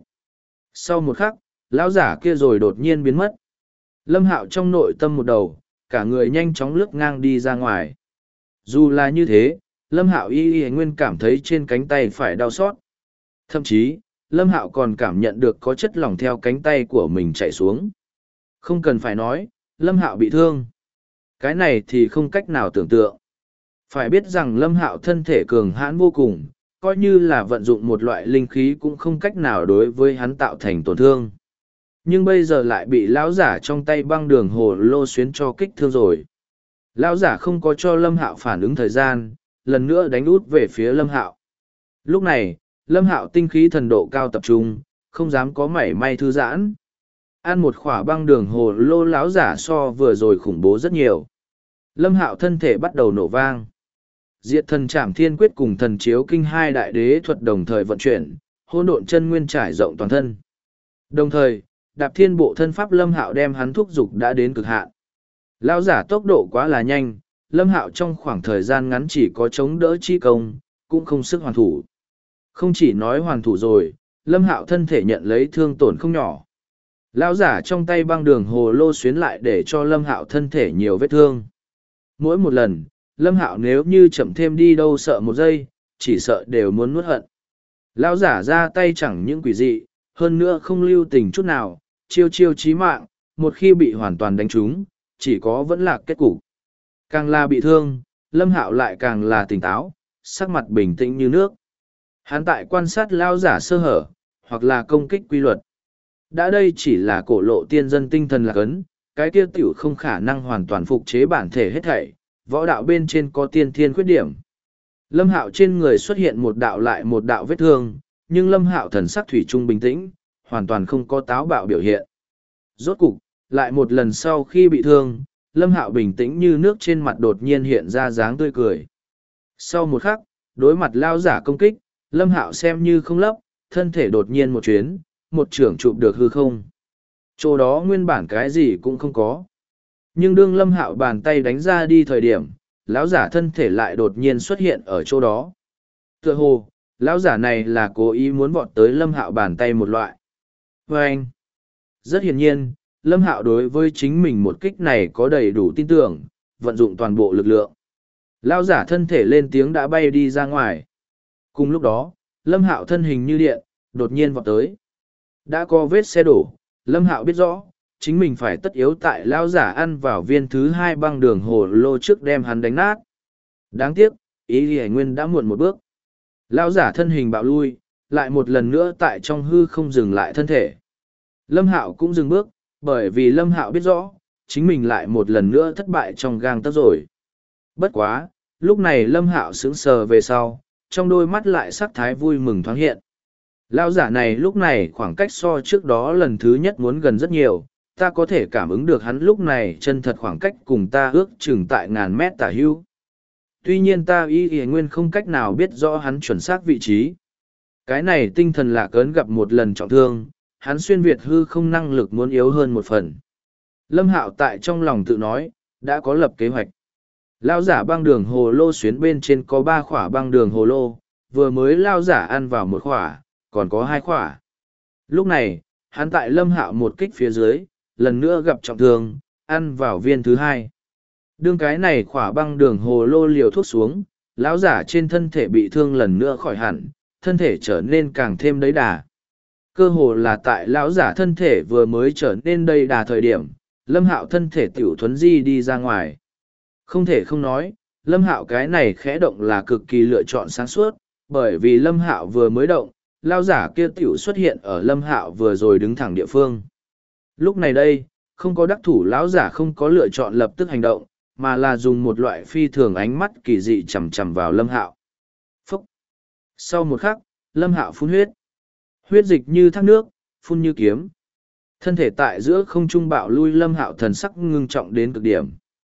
[SPEAKER 1] Sau một khắc, lão giả kia rồi đột nhiên biến mất. Lâm Hạo trong nội tâm một đầu, cả người nhanh chóng lướt ngang đi ra ngoài. Dù là như thế, Lâm Hạo y nguyên cảm thấy trên cánh tay phải đau xót. Thậm chí, Lâm Hạo còn cảm nhận được có chất lỏng theo cánh tay của mình chạy xuống. Không cần phải nói, Lâm Hạo bị thương. Cái này thì không cách nào tưởng tượng. Phải biết rằng Lâm Hạo thân thể cường hãn vô cùng, coi như là vận dụng một loại linh khí cũng không cách nào đối với hắn tạo thành tổn thương. Nhưng bây giờ lại bị lão giả trong tay băng đường hồ lô xuyến cho kích thương rồi. Lão giả không có cho Lâm Hạo phản ứng thời gian, lần nữa đánh út về phía Lâm Hạo. Lúc này, Lâm Hạo tinh khí thần độ cao tập trung, không dám có mảy may thư giãn. Ăn một khỏa băng đường hồ lô lão giả so vừa rồi khủng bố rất nhiều. Lâm Hạo thân thể bắt đầu nổ vang. Diệt thần trảm thiên quyết cùng thần chiếu kinh hai đại đế thuật đồng thời vận chuyển, hỗn độn chân nguyên trải rộng toàn thân. Đồng thời, đạp thiên bộ thân pháp Lâm Hạo đem hắn thúc dục đã đến cực hạn. Lão giả tốc độ quá là nhanh, Lâm Hạo trong khoảng thời gian ngắn chỉ có chống đỡ chi công, cũng không sức hoàn thủ. Không chỉ nói hoàn thủ rồi, Lâm Hạo thân thể nhận lấy thương tổn không nhỏ. Lão giả trong tay băng đường hồ lô xuyến lại để cho Lâm Hạo thân thể nhiều vết thương. Mỗi một lần, Lâm Hạo nếu như chậm thêm đi đâu sợ một giây, chỉ sợ đều muốn nuốt hận. Lão giả ra tay chẳng những quỷ dị, hơn nữa không lưu tình chút nào, chiêu chiêu chí mạng, một khi bị hoàn toàn đánh trúng, chỉ có vẫn là kết cục. Càng là bị thương, Lâm Hạo lại càng là tỉnh táo, sắc mặt bình tĩnh như nước. Hắn tại quan sát lão giả sơ hở, hoặc là công kích quy luật. Đã đây chỉ là cổ lộ tiên dân tinh thần lạc ấn, cái kia tiểu không khả năng hoàn toàn phục chế bản thể hết thảy, võ đạo bên trên có tiên thiên khuyết điểm. Lâm Hạo trên người xuất hiện một đạo lại một đạo vết thương, nhưng Lâm Hạo thần sắc thủy chung bình tĩnh, hoàn toàn không có táo bạo biểu hiện. Rốt cục, lại một lần sau khi bị thương, Lâm Hạo bình tĩnh như nước trên mặt đột nhiên hiện ra dáng tươi cười. Sau một khắc, đối mặt lao giả công kích, Lâm Hạo xem như không lấp, thân thể đột nhiên một chuyến, một trưởng chụp được hư không. Chỗ đó nguyên bản cái gì cũng không có. Nhưng đương Lâm Hạo bàn tay đánh ra đi thời điểm, lão giả thân thể lại đột nhiên xuất hiện ở chỗ đó. Tựa hồ, lão giả này là cố ý muốn vọt tới Lâm Hạo bàn tay một loại. Và anh, rất hiển nhiên, Lâm Hạo đối với chính mình một kích này có đầy đủ tin tưởng, vận dụng toàn bộ lực lượng. Lão giả thân thể lên tiếng đã bay đi ra ngoài. Cùng lúc đó, Lâm Hạo thân hình như điện, đột nhiên vọt tới. Đã có vết xe đổ, Lâm Hạo biết rõ, chính mình phải tất yếu tại lão giả ăn vào viên thứ hai băng đường hồ lô trước đem hắn đánh nát. Đáng tiếc, ý Hải Nguyên đã muộn một bước. Lão giả thân hình bạo lui, lại một lần nữa tại trong hư không dừng lại thân thể. Lâm Hạo cũng dừng bước, bởi vì Lâm Hạo biết rõ, chính mình lại một lần nữa thất bại trong gang tấc rồi. Bất quá, lúc này Lâm Hạo sững sờ về sau, trong đôi mắt lại sắc thái vui mừng thoáng hiện. Lão giả này lúc này khoảng cách so trước đó lần thứ nhất muốn gần rất nhiều, ta có thể cảm ứng được hắn lúc này chân thật khoảng cách cùng ta ước chừng tại ngàn mét tả hữu. Tuy nhiên ta y nguyên không cách nào biết rõ hắn chuẩn xác vị trí. Cái này tinh thần lạc ấn gặp một lần trọng thương, hắn xuyên việt hư không năng lực muốn yếu hơn một phần. Lâm Hạo tại trong lòng tự nói, đã có lập kế hoạch. Lao giả băng đường hồ lô xuyến bên trên có 3 khỏa băng đường hồ lô, vừa mới lao giả ăn vào 1 khỏa, còn có 2 khỏa. Lúc này, hắn tại Lâm Hạo một kích phía dưới, lần nữa gặp trọng thương, ăn vào viên thứ 2. Đương cái này khỏa băng đường hồ lô liều thuốc xuống, lão giả trên thân thể bị thương lần nữa khỏi hẳn, thân thể trở nên càng thêm đầy đà. Cơ hồ là tại lão giả thân thể vừa mới trở nên đầy đà thời điểm, Lâm Hạo thân thể tiểu thuấn di đi ra ngoài. Không thể không nói, Lâm Hạo cái này khẽ động là cực kỳ lựa chọn sáng suốt, bởi vì Lâm Hạo vừa mới động, lão giả kia tiểu xuất hiện ở Lâm Hạo vừa rồi đứng thẳng địa phương. Lúc này đây, không có đắc thủ lão giả không có lựa chọn lập tức hành động, mà là dùng một loại phi thường ánh mắt kỳ dị chằm chằm vào Lâm Hạo. Phúc! Sau một khắc, Lâm Hạo phun huyết. Huyết dịch như thác nước, phun như kiếm. Thân thể tại giữa không trung bạo lui Lâm Hạo thần sắc ngưng trọng đến cực điểm.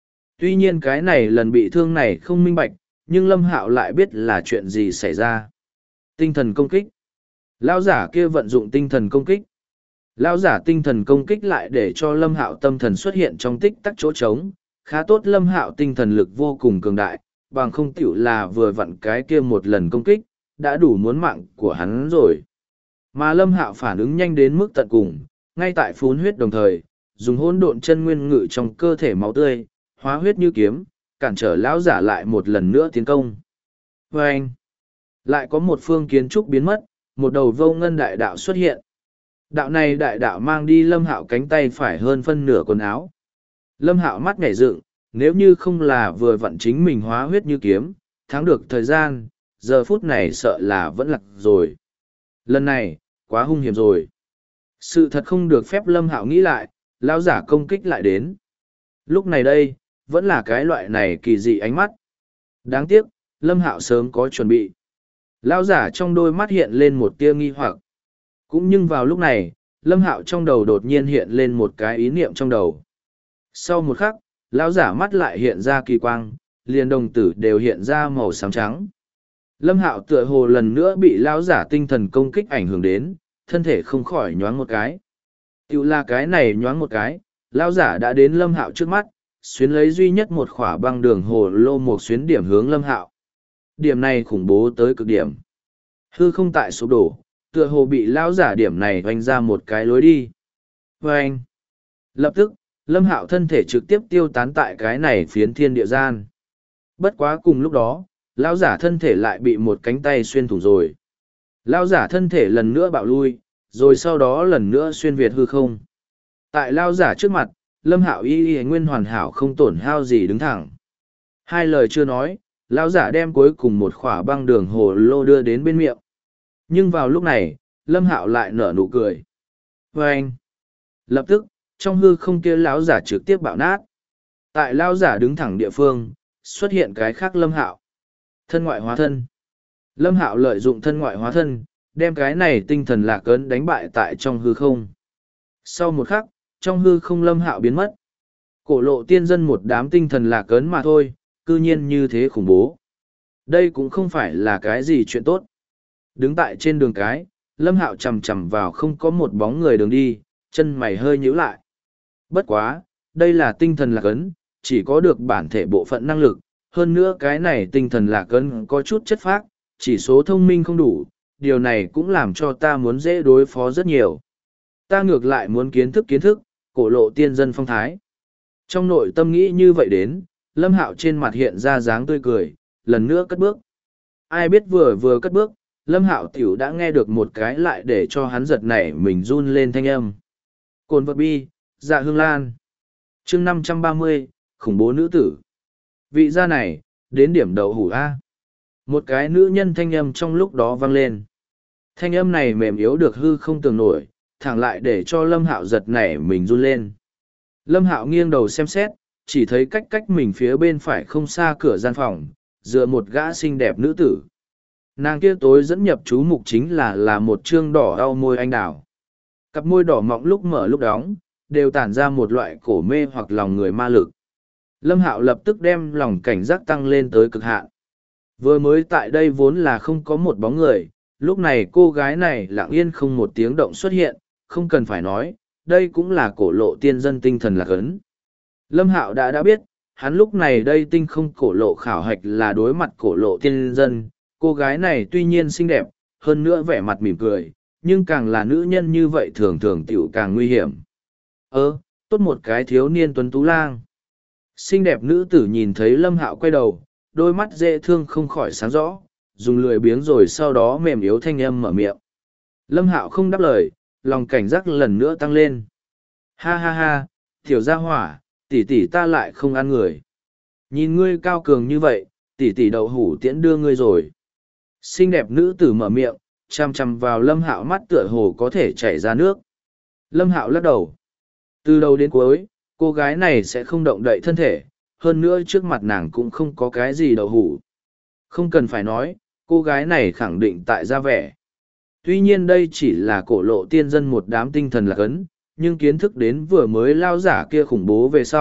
[SPEAKER 1] Tuy nhiên cái này lần bị thương này không minh bạch, nhưng Lâm Hạo lại biết là chuyện gì xảy ra. Tinh thần công kích. Lão giả kia vận dụng tinh thần công kích. Lão giả tinh thần công kích lại để cho Lâm Hạo tâm thần xuất hiện trong tích tắc chỗ trống. Khá tốt, Lâm Hạo tinh thần lực vô cùng cường đại, bằng không tiểu là vừa vặn cái kia một lần công kích, đã đủ muốn mạng của hắn rồi. Mà Lâm Hạo phản ứng nhanh đến mức tận cùng, ngay tại phun huyết đồng thời, dùng hỗn độn chân nguyên ngự trong cơ thể máu tươi, hóa huyết như kiếm, cản trở lão giả lại một lần nữa tiến công. Và anh, lại có một phương kiến trúc biến mất, một đầu vô ngân đại đạo xuất hiện. Đạo này đại đạo mang đi Lâm Hạo cánh tay phải hơn phân nửa quần áo. Lâm Hạo mắt nhảy dựng, nếu như không là vừa vặn chính mình hóa huyết như kiếm, thắng được thời gian, giờ phút này sợ là vẫn lạc rồi. Lần này, quá hung hiểm rồi. Sự thật không được phép Lâm Hạo nghĩ lại, lão giả công kích lại đến. Lúc này đây, vẫn là cái loại này kỳ dị ánh mắt. Đáng tiếc, Lâm Hạo sớm có chuẩn bị. Lão giả trong đôi mắt hiện lên một tia nghi hoặc. Cũng nhưng vào lúc này, Lâm Hạo trong đầu đột nhiên hiện lên một cái ý niệm trong đầu. Sau một khắc, lão giả mắt lại hiện ra kỳ quang, liền đồng tử đều hiện ra màu xám trắng. Lâm Hạo tựa hồ lần nữa bị lão giả tinh thần công kích ảnh hưởng đến, thân thể không khỏi nhoáng một cái. Tiểu là cái này nhoáng một cái, lão giả đã đến Lâm Hạo trước mắt, xuyến lấy duy nhất một khỏa băng đường hồ lô một xuyến điểm hướng Lâm Hạo. Điểm này khủng bố tới cực điểm. Hư không tại sụp đổ, tựa hồ bị lão giả điểm này oanh ra một cái lối đi. Oanh! Lập tức, Lâm Hạo thân thể trực tiếp tiêu tán tại cái này phiến thiên địa gian. Bất quá cùng lúc đó, lão giả thân thể lại bị một cánh tay xuyên thủng rồi. Lão giả thân thể lần nữa bạo lui, rồi sau đó lần nữa xuyên việt hư không. Tại lão giả trước mặt, Lâm Hạo y nguyên hoàn hảo không tổn hao gì đứng thẳng. Hai lời chưa nói, lão giả đem cuối cùng một khỏa băng đường hồ lô đưa đến bên miệng. Nhưng vào lúc này, Lâm Hạo lại nở nụ cười. Và anh, lập tức, trong hư không kia lão giả trực tiếp bạo nát. Tại lão giả đứng thẳng địa phương, xuất hiện cái khác Lâm Hạo. Thân ngoại hóa thân. Lâm Hạo lợi dụng thân ngoại hóa thân, đem cái này tinh thần lạc ấn đánh bại tại trong hư không. Sau một khắc, trong hư không Lâm Hạo biến mất. Cổ lộ tiên dân một đám tinh thần lạc ấn mà thôi, cư nhiên như thế khủng bố. Đây cũng không phải là cái gì chuyện tốt. Đứng tại trên đường cái, Lâm Hạo chầm chầm vào không có một bóng người đường đi, chân mày hơi nhíu lại. Bất quá, đây là tinh thần lạc ấn, chỉ có được bản thể bộ phận năng lực, hơn nữa cái này tinh thần lạc ấn có chút chất phác, chỉ số thông minh không đủ, điều này cũng làm cho ta muốn dễ đối phó rất nhiều. Ta ngược lại muốn kiến thức, cổ lộ tiên dân phong thái. Trong nội tâm nghĩ như vậy đến, Lâm Hạo trên mặt hiện ra dáng tươi cười, lần nữa cất bước. Ai biết vừa cất bước, Lâm Hạo tiểu đã nghe được một cái lại để cho hắn giật nảy mình run lên thanh âm. Cồn vật bi, dạ hương lan. chương 530, khủng bố nữ tử. Vị gia này, đến điểm đậu hủ A. Một cái nữ nhân thanh âm trong lúc đó vang lên. Thanh âm này mềm yếu được hư không tưởng nổi, thẳng lại để cho Lâm Hạo giật nảy mình run lên. Lâm Hạo nghiêng đầu xem xét, chỉ thấy cách mình phía bên phải không xa cửa gian phòng, dựa một gã xinh đẹp nữ tử. Nàng kia tối dẫn nhập chú mục chính là một trương đỏ đau môi anh đào. Cặp môi đỏ mọng lúc mở lúc đóng, đều tản ra một loại cổ mê hoặc lòng người ma lực. Lâm Hạo lập tức đem lòng cảnh giác tăng lên tới cực hạn. Vừa mới tại đây vốn là không có một bóng người, lúc này cô gái này lặng yên không một tiếng động xuất hiện, không cần phải nói, đây cũng là cổ lộ tiên dân tinh thần lạc ấn. Lâm Hạo đã biết, hắn lúc này đây tinh không cổ lộ khảo hạch là đối mặt cổ lộ tiên dân, cô gái này tuy nhiên xinh đẹp, hơn nữa vẻ mặt mỉm cười, nhưng càng là nữ nhân như vậy thường thường tiểu càng nguy hiểm. Tốt một cái thiếu niên tuấn tú lang. Xinh đẹp nữ tử nhìn thấy Lâm Hạo quay đầu, đôi mắt dễ thương không khỏi sáng rõ, dùng lười biếng rồi sau đó mềm yếu thanh âm mở miệng. Lâm Hạo không đáp lời, lòng cảnh giác lần nữa tăng lên. Ha ha ha, tiểu gia hỏa, tỷ tỷ ta lại không ăn người. Nhìn ngươi cao cường như vậy, tỷ tỷ đậu hủ tiễn đưa ngươi rồi. Xinh đẹp nữ tử mở miệng, chằm chằm vào Lâm Hạo mắt tựa hồ có thể chảy ra nước. Lâm Hạo lắc đầu. Từ đầu đến cuối, cô gái này sẽ không động đậy thân thể, hơn nữa trước mặt nàng cũng không có cái gì đậu hủ. Không cần phải nói, cô gái này khẳng định tại ra vẻ. Tuy nhiên đây chỉ là cổ lộ tiên dân một đám tinh thần lạc ấn, nhưng kiến thức đến vừa mới lao giả kia khủng bố về sau,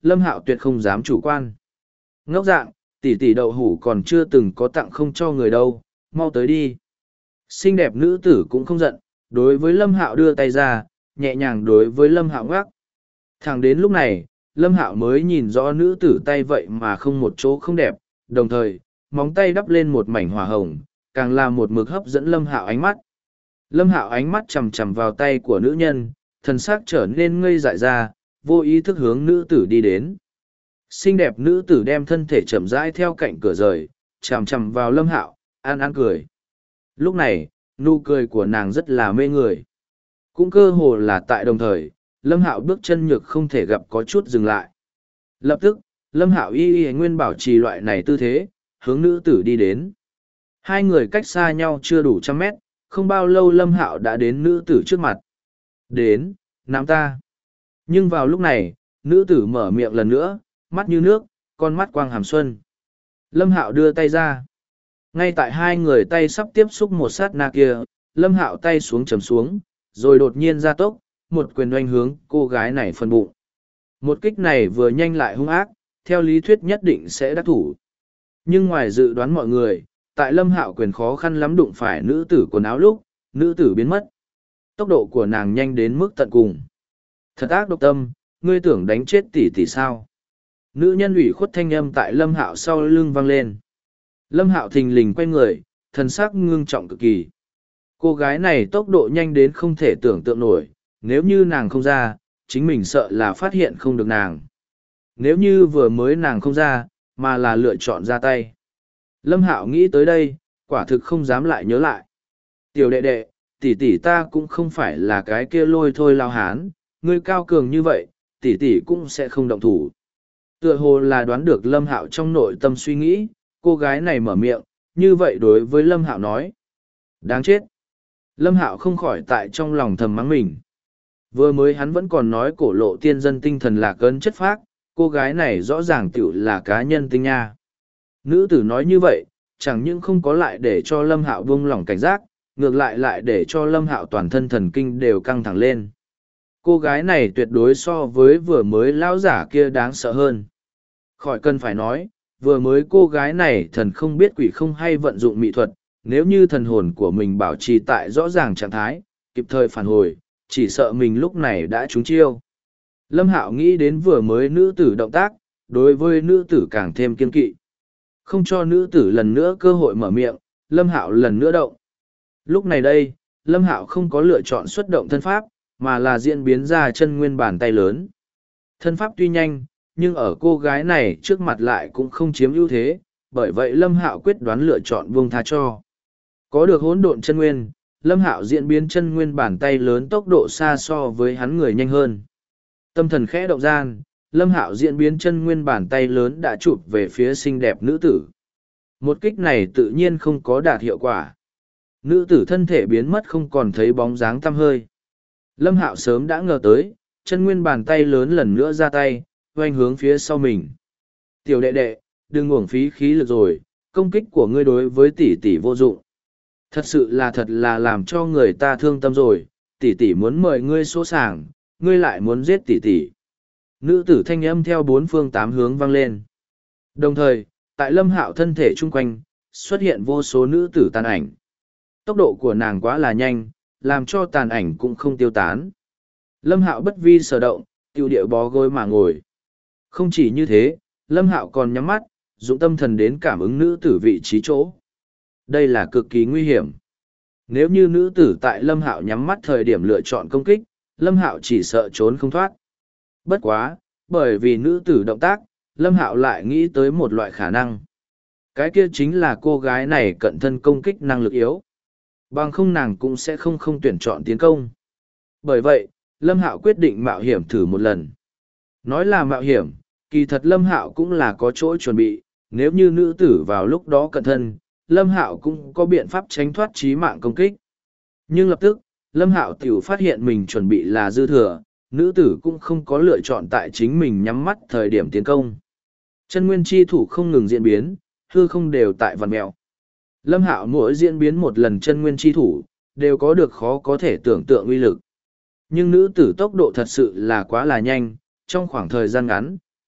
[SPEAKER 1] Lâm Hạo tuyệt không dám chủ quan. Ngốc dạng, tỷ tỷ đậu hủ còn chưa từng có tặng không cho người đâu, mau tới đi. Xinh đẹp nữ tử cũng không giận, đối với Lâm Hạo đưa tay ra, nhẹ nhàng đối với Lâm Hạo ngoắc. Thẳng đến lúc này, Lâm Hạo mới nhìn rõ nữ tử tay vậy mà không một chỗ không đẹp, đồng thời, móng tay đắp lên một mảnh hỏa hồng, càng là một mực hấp dẫn Lâm Hạo ánh mắt. Lâm Hạo ánh mắt chằm chằm vào tay của nữ nhân, thần sắc trở nên ngây dại ra, vô ý thức hướng nữ tử đi đến. Xinh đẹp nữ tử đem thân thể chậm rãi theo cạnh cửa rời, chằm chằm vào Lâm Hạo, an cười. Lúc này, nụ cười của nàng rất là mê người. Cũng cơ hồ là tại đồng thời, Lâm Hạo bước chân nhược không thể gặp có chút dừng lại. Lập tức, Lâm Hạo y nguyên bảo trì loại này tư thế, hướng nữ tử đi đến. Hai người cách xa nhau chưa đủ 100 mét, không bao lâu Lâm Hạo đã đến nữ tử trước mặt. Đến, nắm ta. Nhưng vào lúc này, nữ tử mở miệng lần nữa, mắt như nước, con mắt quang hàm xuân. Lâm Hạo đưa tay ra. Ngay tại hai người tay sắp tiếp xúc một sát na kia, Lâm Hạo tay xuống chầm xuống, rồi đột nhiên ra tốc, một quyền oanh hướng cô gái này phần bụng. Một kích này vừa nhanh lại hung ác, theo lý thuyết nhất định sẽ đắc thủ. Nhưng ngoài dự đoán mọi người, tại Lâm Hạo quyền khó khăn lắm đụng phải nữ tử quần áo lúc, nữ tử biến mất. Tốc độ của nàng nhanh đến mức tận cùng. Thật ác độc tâm, ngươi tưởng đánh chết tỷ tỷ sao? Nữ nhân ủy khuất thanh âm tại Lâm Hạo sau lưng vang lên. Lâm Hạo thình lình quay người, thần sắc ngưng trọng cực kỳ. Cô gái này tốc độ nhanh đến không thể tưởng tượng nổi, nếu như nàng không ra, chính mình sợ là phát hiện không được nàng. Nếu như vừa mới nàng không ra, mà là lựa chọn ra tay. Lâm Hạo nghĩ tới đây, quả thực không dám lại nhớ lại. Tiểu đệ đệ, tỷ tỷ ta cũng không phải là cái kia lôi thôi lao hán, ngươi cao cường như vậy, tỷ tỷ cũng sẽ không động thủ. Tựa hồ là đoán được Lâm Hạo trong nội tâm suy nghĩ, cô gái này mở miệng, như vậy đối với Lâm Hạo nói. Đáng chết. Lâm Hạo không khỏi tại trong lòng thầm mắng mình. Vừa mới hắn vẫn còn nói cổ lộ tiên dân tinh thần lạc ấn chất phác, cô gái này rõ ràng tiểu là cá nhân tinh nha. Nữ tử nói như vậy, chẳng những không có lại để cho Lâm Hạo buông lỏng cảnh giác, ngược lại lại để cho Lâm Hạo toàn thân thần kinh đều căng thẳng lên. Cô gái này tuyệt đối so với vừa mới lão giả kia đáng sợ hơn. Khỏi cần phải nói, vừa mới cô gái này thần không biết quỷ không hay vận dụng mỹ thuật, nếu như thần hồn của mình bảo trì tại rõ ràng trạng thái, kịp thời phản hồi, chỉ sợ mình lúc này đã trúng chiêu. Lâm Hạo nghĩ đến vừa mới nữ tử động tác, đối với nữ tử càng thêm kiên kỵ. Không cho nữ tử lần nữa cơ hội mở miệng, Lâm Hạo lần nữa động. Lúc này đây, Lâm Hạo không có lựa chọn xuất động thân pháp, mà là diễn biến ra chân nguyên bàn tay lớn. Thân pháp tuy nhanh, nhưng ở cô gái này trước mặt lại cũng không chiếm ưu thế, bởi vậy Lâm Hạo quyết đoán lựa chọn buông tha cho. Có được hỗn độn chân nguyên, Lâm Hạo diễn biến chân nguyên bàn tay lớn tốc độ xa so với hắn người nhanh hơn. Tâm thần khẽ động gian, Lâm Hạo diễn biến chân nguyên bàn tay lớn đã chụp về phía xinh đẹp nữ tử. Một kích này tự nhiên không có đạt hiệu quả. Nữ tử thân thể biến mất không còn thấy bóng dáng tăm hơi. Lâm Hạo sớm đã ngờ tới, chân nguyên bàn tay lớn lần nữa ra tay, oanh hướng phía sau mình. Tiểu đệ đệ, đừng uổng phí khí lực rồi, công kích của ngươi đối với tỷ tỷ vô dụng. Thật là làm cho người ta thương tâm rồi, tỷ tỷ muốn mời ngươi số sàng, ngươi lại muốn giết tỷ tỷ. Nữ tử thanh âm theo bốn phương tám hướng vang lên. Đồng thời, tại Lâm Hạo thân thể chung quanh, xuất hiện vô số nữ tử tàn ảnh. Tốc độ của nàng quá là nhanh, làm cho tàn ảnh cũng không tiêu tán. Lâm Hạo bất vi sở động, tiêu điệu bó gối mà ngồi. Không chỉ như thế, Lâm Hạo còn nhắm mắt, dụng tâm thần đến cảm ứng nữ tử vị trí chỗ. Đây là cực kỳ nguy hiểm. Nếu như nữ tử tại Lâm Hạo nhắm mắt thời điểm lựa chọn công kích, Lâm Hạo chỉ sợ trốn không thoát. Bất quá, bởi vì nữ tử động tác, Lâm Hạo lại nghĩ tới một loại khả năng. Cái kia chính là cô gái này cận thân công kích năng lực yếu. Bằng không nàng cũng sẽ không tuyển chọn tiến công. Bởi vậy, Lâm Hạo quyết định mạo hiểm thử một lần. Nói là mạo hiểm, kỳ thật Lâm Hạo cũng là có chỗ chuẩn bị, nếu như nữ tử vào lúc đó cận thân, Lâm Hạo cũng có biện pháp tránh thoát chí mạng công kích. Nhưng lập tức, Lâm Hạo tiểu phát hiện mình chuẩn bị là dư thừa, nữ tử cũng không có lựa chọn tại chính mình nhắm mắt thời điểm tiến công. Chân nguyên chi thủ không ngừng diễn biến, hư không đều tại vằn mèo. Lâm Hạo mỗi diễn biến một lần chân nguyên chi thủ, đều có được khó có thể tưởng tượng uy lực. Nhưng nữ tử tốc độ thật sự là quá là nhanh, trong khoảng thời gian ngắn,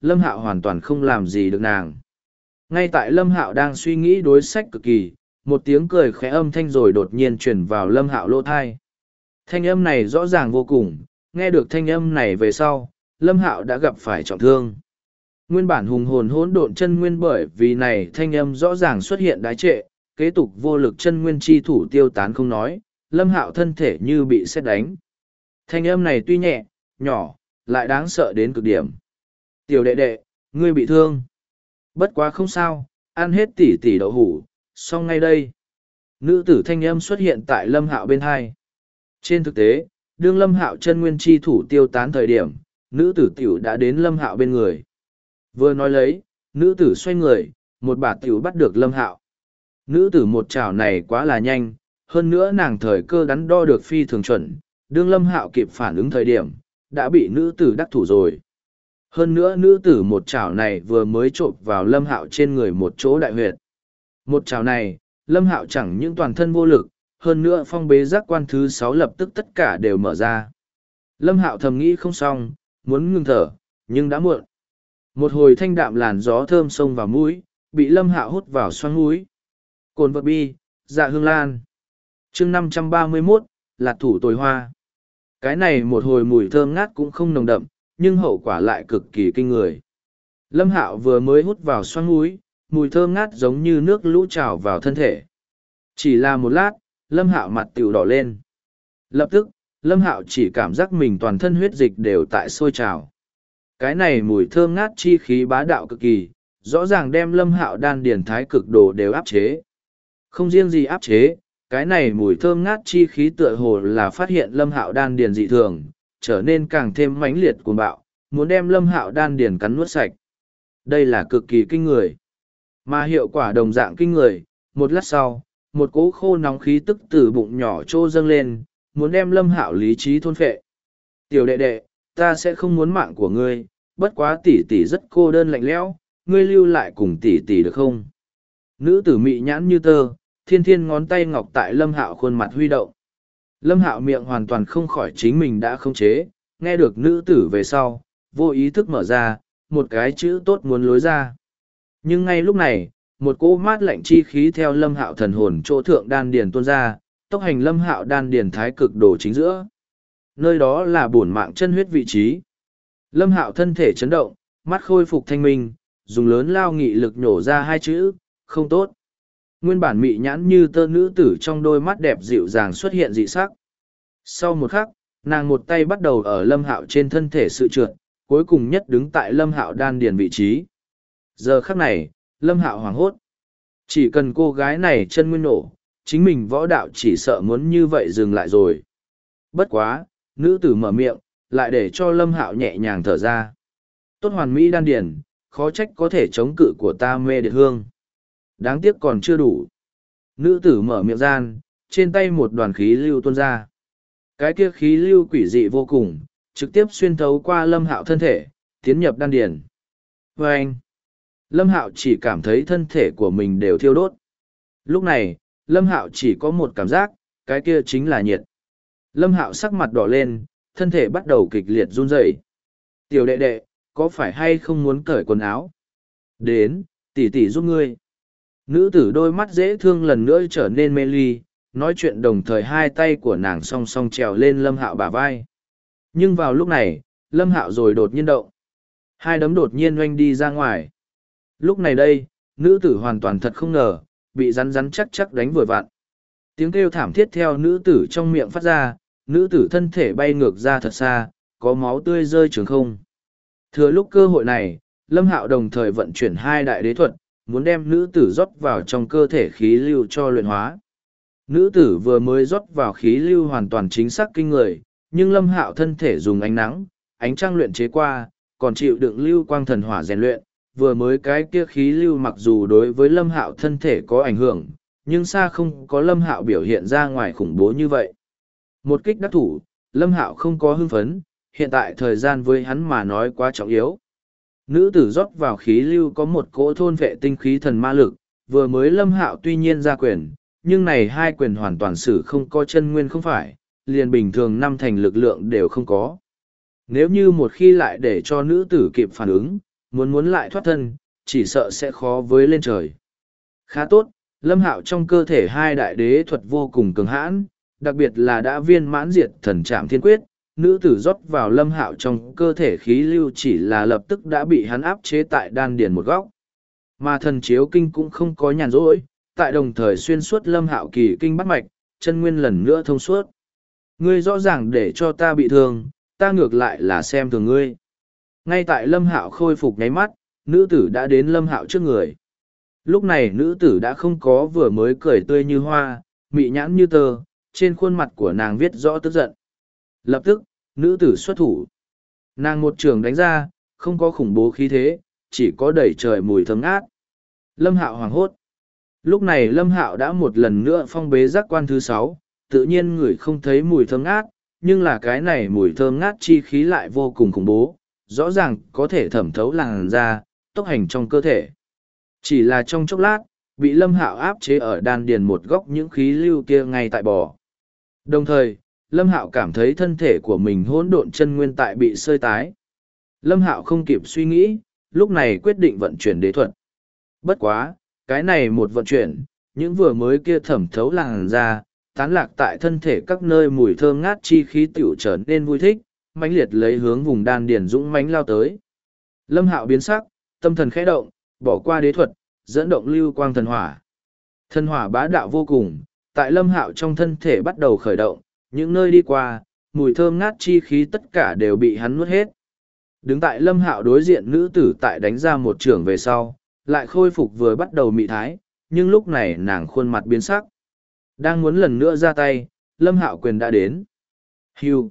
[SPEAKER 1] Lâm Hạo hoàn toàn không làm gì được nàng. Ngay tại Lâm Hạo đang suy nghĩ đối sách cực kỳ, một tiếng cười khẽ âm thanh rồi đột nhiên truyền vào Lâm Hạo lỗ thai. Thanh âm này rõ ràng vô cùng, nghe được thanh âm này về sau, Lâm Hạo đã gặp phải trọng thương. Nguyên bản hùng hồn hỗn độn chân nguyên bởi vì này thanh âm rõ ràng xuất hiện đái trệ, kế tục vô lực chân nguyên chi thủ tiêu tán không nói, Lâm Hạo thân thể như bị sét đánh. Thanh âm này tuy nhẹ, nhỏ, lại đáng sợ đến cực điểm. Tiểu đệ đệ, ngươi bị thương. Bất quá không sao, ăn hết tỉ tỉ đậu hủ, xong ngay đây. Nữ tử thanh âm xuất hiện tại Lâm Hạo bên hai. Trên thực tế, đương Lâm Hạo chân nguyên chi thủ tiêu tán thời điểm, nữ tử tiểu đã đến Lâm Hạo bên người. Vừa nói lấy, nữ tử xoay người, một bà tiểu bắt được Lâm Hạo. Nữ tử một chảo này quá là nhanh, hơn nữa nàng thời cơ đắn đo được phi thường chuẩn, đương Lâm Hạo kịp phản ứng thời điểm, đã bị nữ tử đắc thủ rồi. Hơn nữa nữ tử một chảo này vừa mới chộp vào Lâm Hạo trên người một chỗ đại huyệt. Một chảo này, Lâm Hạo chẳng những toàn thân vô lực, hơn nữa phong bế giác quan thứ 6 lập tức tất cả đều mở ra. Lâm Hạo thầm nghĩ không xong, muốn ngừng thở, nhưng đã muộn. Một hồi thanh đạm làn gió thơm xông vào mũi, bị Lâm Hạo hút vào xoang mũi. Cồn vật bi, dạ hương lan. chương 531, lạc thủ tồi hoa. Cái này một hồi mùi thơm ngát cũng không nồng đậm, nhưng hậu quả lại cực kỳ kinh người. Lâm Hạo vừa mới hút vào xoang mũi, mùi thơm ngát giống như nước lũ trào vào thân thể. Chỉ là một lát, Lâm Hạo mặt tiểu đỏ lên. Lập tức, Lâm Hạo chỉ cảm giác mình toàn thân huyết dịch đều tại sôi trào. Cái này mùi thơm ngát chi khí bá đạo cực kỳ, rõ ràng đem Lâm Hạo đan điền thái cực đồ đều áp chế. Không riêng gì áp chế, cái này mùi thơm ngát chi khí tựa hồ là phát hiện Lâm Hạo đan điền dị thường, trở nên càng thêm mãnh liệt cuồng bạo, muốn đem Lâm Hạo đan điền cắn nuốt sạch. Đây là cực kỳ kinh người. Mà hiệu quả đồng dạng kinh người, một lát sau, một cỗ khô nóng khí tức từ bụng nhỏ trô dâng lên, muốn đem Lâm Hạo lý trí thôn phệ. Tiểu đệ đệ, ta sẽ không muốn mạng của ngươi, bất quá tỷ tỷ rất cô đơn lạnh lẽo, ngươi lưu lại cùng tỷ tỷ được không? Nữ tử mị nhãn như tơ, thiên thiên ngón tay ngọc tại Lâm Hạo khuôn mặt huy động. Lâm Hạo miệng hoàn toàn không khỏi chính mình đã khống chế, nghe được nữ tử về sau, vô ý thức mở ra, một cái chữ tốt muốn lối ra. Nhưng ngay lúc này, một cỗ mát lạnh chi khí theo Lâm Hạo thần hồn chỗ thượng đan điền tuôn ra, tốc hành Lâm Hạo đan điền thái cực đồ chính giữa. Nơi đó là bổn mạng chân huyết vị trí. Lâm Hạo thân thể chấn động, mắt khôi phục thanh minh, dùng lớn lao nghị lực nhổ ra hai chữ, không tốt. Nguyên bản mị nhãn như tơ nữ tử trong đôi mắt đẹp dịu dàng xuất hiện dị sắc. Sau một khắc, nàng một tay bắt đầu ở Lâm Hạo trên thân thể sự trượt, cuối cùng nhất đứng tại Lâm Hạo đan điền vị trí. Giờ khắc này, Lâm Hạo hoảng hốt. Chỉ cần cô gái này chân nguyên nổ, chính mình võ đạo chỉ sợ muốn như vậy dừng lại rồi. Bất quá, nữ tử mở miệng, lại để cho Lâm Hạo nhẹ nhàng thở ra. Tốt hoàn mỹ đan điền, khó trách có thể chống cự của ta mê điệt hương. Đáng tiếc còn chưa đủ. Nữ tử mở miệng gian, trên tay một đoàn khí lưu tuôn ra. Cái kia khí lưu quỷ dị vô cùng, trực tiếp xuyên thấu qua Lâm Hạo thân thể, tiến nhập đan điền. Và anh, Lâm Hạo chỉ cảm thấy thân thể của mình đều thiêu đốt. Lúc này, Lâm Hạo chỉ có một cảm giác, cái kia chính là nhiệt. Lâm Hạo sắc mặt đỏ lên, thân thể bắt đầu kịch liệt run rẩy. Tiểu đệ đệ, có phải hay không muốn cởi quần áo? Đến, tỷ tỷ giúp ngươi. Nữ tử đôi mắt dễ thương lần nữa trở nên mê ly, nói chuyện đồng thời hai tay của nàng song song trèo lên Lâm Hạo bả vai. Nhưng vào lúc này, Lâm Hạo rồi đột nhiên động. Hai đấm đột nhiên oanh đi ra ngoài. Lúc này đây, nữ tử hoàn toàn thật không ngờ, bị rắn rắn chắc chắc đánh vừa vặn. Tiếng kêu thảm thiết theo nữ tử trong miệng phát ra, nữ tử thân thể bay ngược ra thật xa, có máu tươi rơi trường không. Thừa lúc cơ hội này, Lâm Hạo đồng thời vận chuyển hai đại đế thuật, muốn đem nữ tử rót vào trong cơ thể khí lưu cho luyện hóa. Nữ tử vừa mới rót vào khí lưu hoàn toàn chính xác kinh người, nhưng Lâm Hạo thân thể dùng ánh nắng, ánh trăng luyện chế qua, còn chịu đựng lưu quang thần hỏa rèn luyện, vừa mới cái kia khí lưu mặc dù đối với Lâm Hạo thân thể có ảnh hưởng, nhưng xa không có Lâm Hạo biểu hiện ra ngoài khủng bố như vậy. Một kích đắc thủ, Lâm Hạo không có hưng phấn, hiện tại thời gian với hắn mà nói quá trọng yếu. Nữ tử rót vào khí lưu có một cỗ thôn vệ tinh khí thần ma lực, vừa mới Lâm Hạo tuy nhiên ra quyền, nhưng này hai quyền hoàn toàn sử không có chân nguyên không phải, liền bình thường năm thành lực lượng đều không có. Nếu như một khi lại để cho nữ tử kịp phản ứng, muốn lại thoát thân, chỉ sợ sẽ khó với lên trời. Khá tốt, Lâm Hạo trong cơ thể hai đại đế thuật vô cùng cường hãn, đặc biệt là đã viên mãn diệt thần trảm thiên quyết, nữ tử rót vào Lâm Hạo trong cơ thể khí lưu chỉ là lập tức đã bị hắn áp chế tại đan điền một góc. Mà thần chiếu kinh cũng không có nhàn rỗi, tại đồng thời xuyên suốt Lâm Hạo kỳ kinh bắt mạch, chân nguyên lần nữa thông suốt. Ngươi rõ ràng để cho ta bị thương, ta ngược lại là xem thường ngươi. Ngay tại Lâm Hạo khôi phục nháy mắt, nữ tử đã đến Lâm Hạo trước người. Lúc này nữ tử đã không có vừa mới cười tươi như hoa, mị nhãn như tơ, trên khuôn mặt của nàng viết rõ tức giận. Lập tức, nữ tử xuất thủ. Nàng một trường đánh ra, không có khủng bố khí thế, chỉ có đẩy trời mùi thơm ngát. Lâm Hạo hoảng hốt. Lúc này Lâm Hạo đã một lần nữa phong bế giác quan thứ 6, tự nhiên người không thấy mùi thơm ngát, nhưng là cái này mùi thơm ngát chi khí lại vô cùng khủng bố, rõ ràng có thể thẩm thấu làn da, tốc hành trong cơ thể. Chỉ là trong chốc lát, bị Lâm Hạo áp chế ở đan điền một góc những khí lưu kia ngay tại bò. Đồng thời, Lâm Hạo cảm thấy thân thể của mình hỗn độn chân nguyên tại bị xơi tái. Lâm Hạo không kịp suy nghĩ, lúc này quyết định vận chuyển đế thuật. Bất quá, cái này một vận chuyển, những vừa mới kia thẩm thấu làn da, tán lạc tại thân thể các nơi mùi thơm ngát chi khí tiểu trở nên vui thích, mãnh liệt lấy hướng vùng đan điền dũng mãnh lao tới. Lâm Hạo biến sắc, tâm thần khẽ động, bỏ qua đế thuật, dẫn động lưu quang thần hỏa. Thần hỏa bá đạo vô cùng, tại Lâm Hạo trong thân thể bắt đầu khởi động, những nơi đi qua, mùi thơm ngát chi khí tất cả đều bị hắn nuốt hết. Đứng tại Lâm Hạo đối diện nữ tử tại đánh ra một trường về sau, lại khôi phục vừa bắt đầu mị thái, nhưng lúc này nàng khuôn mặt biến sắc. Đang muốn lần nữa ra tay, Lâm Hạo quyền đã đến. Hưu.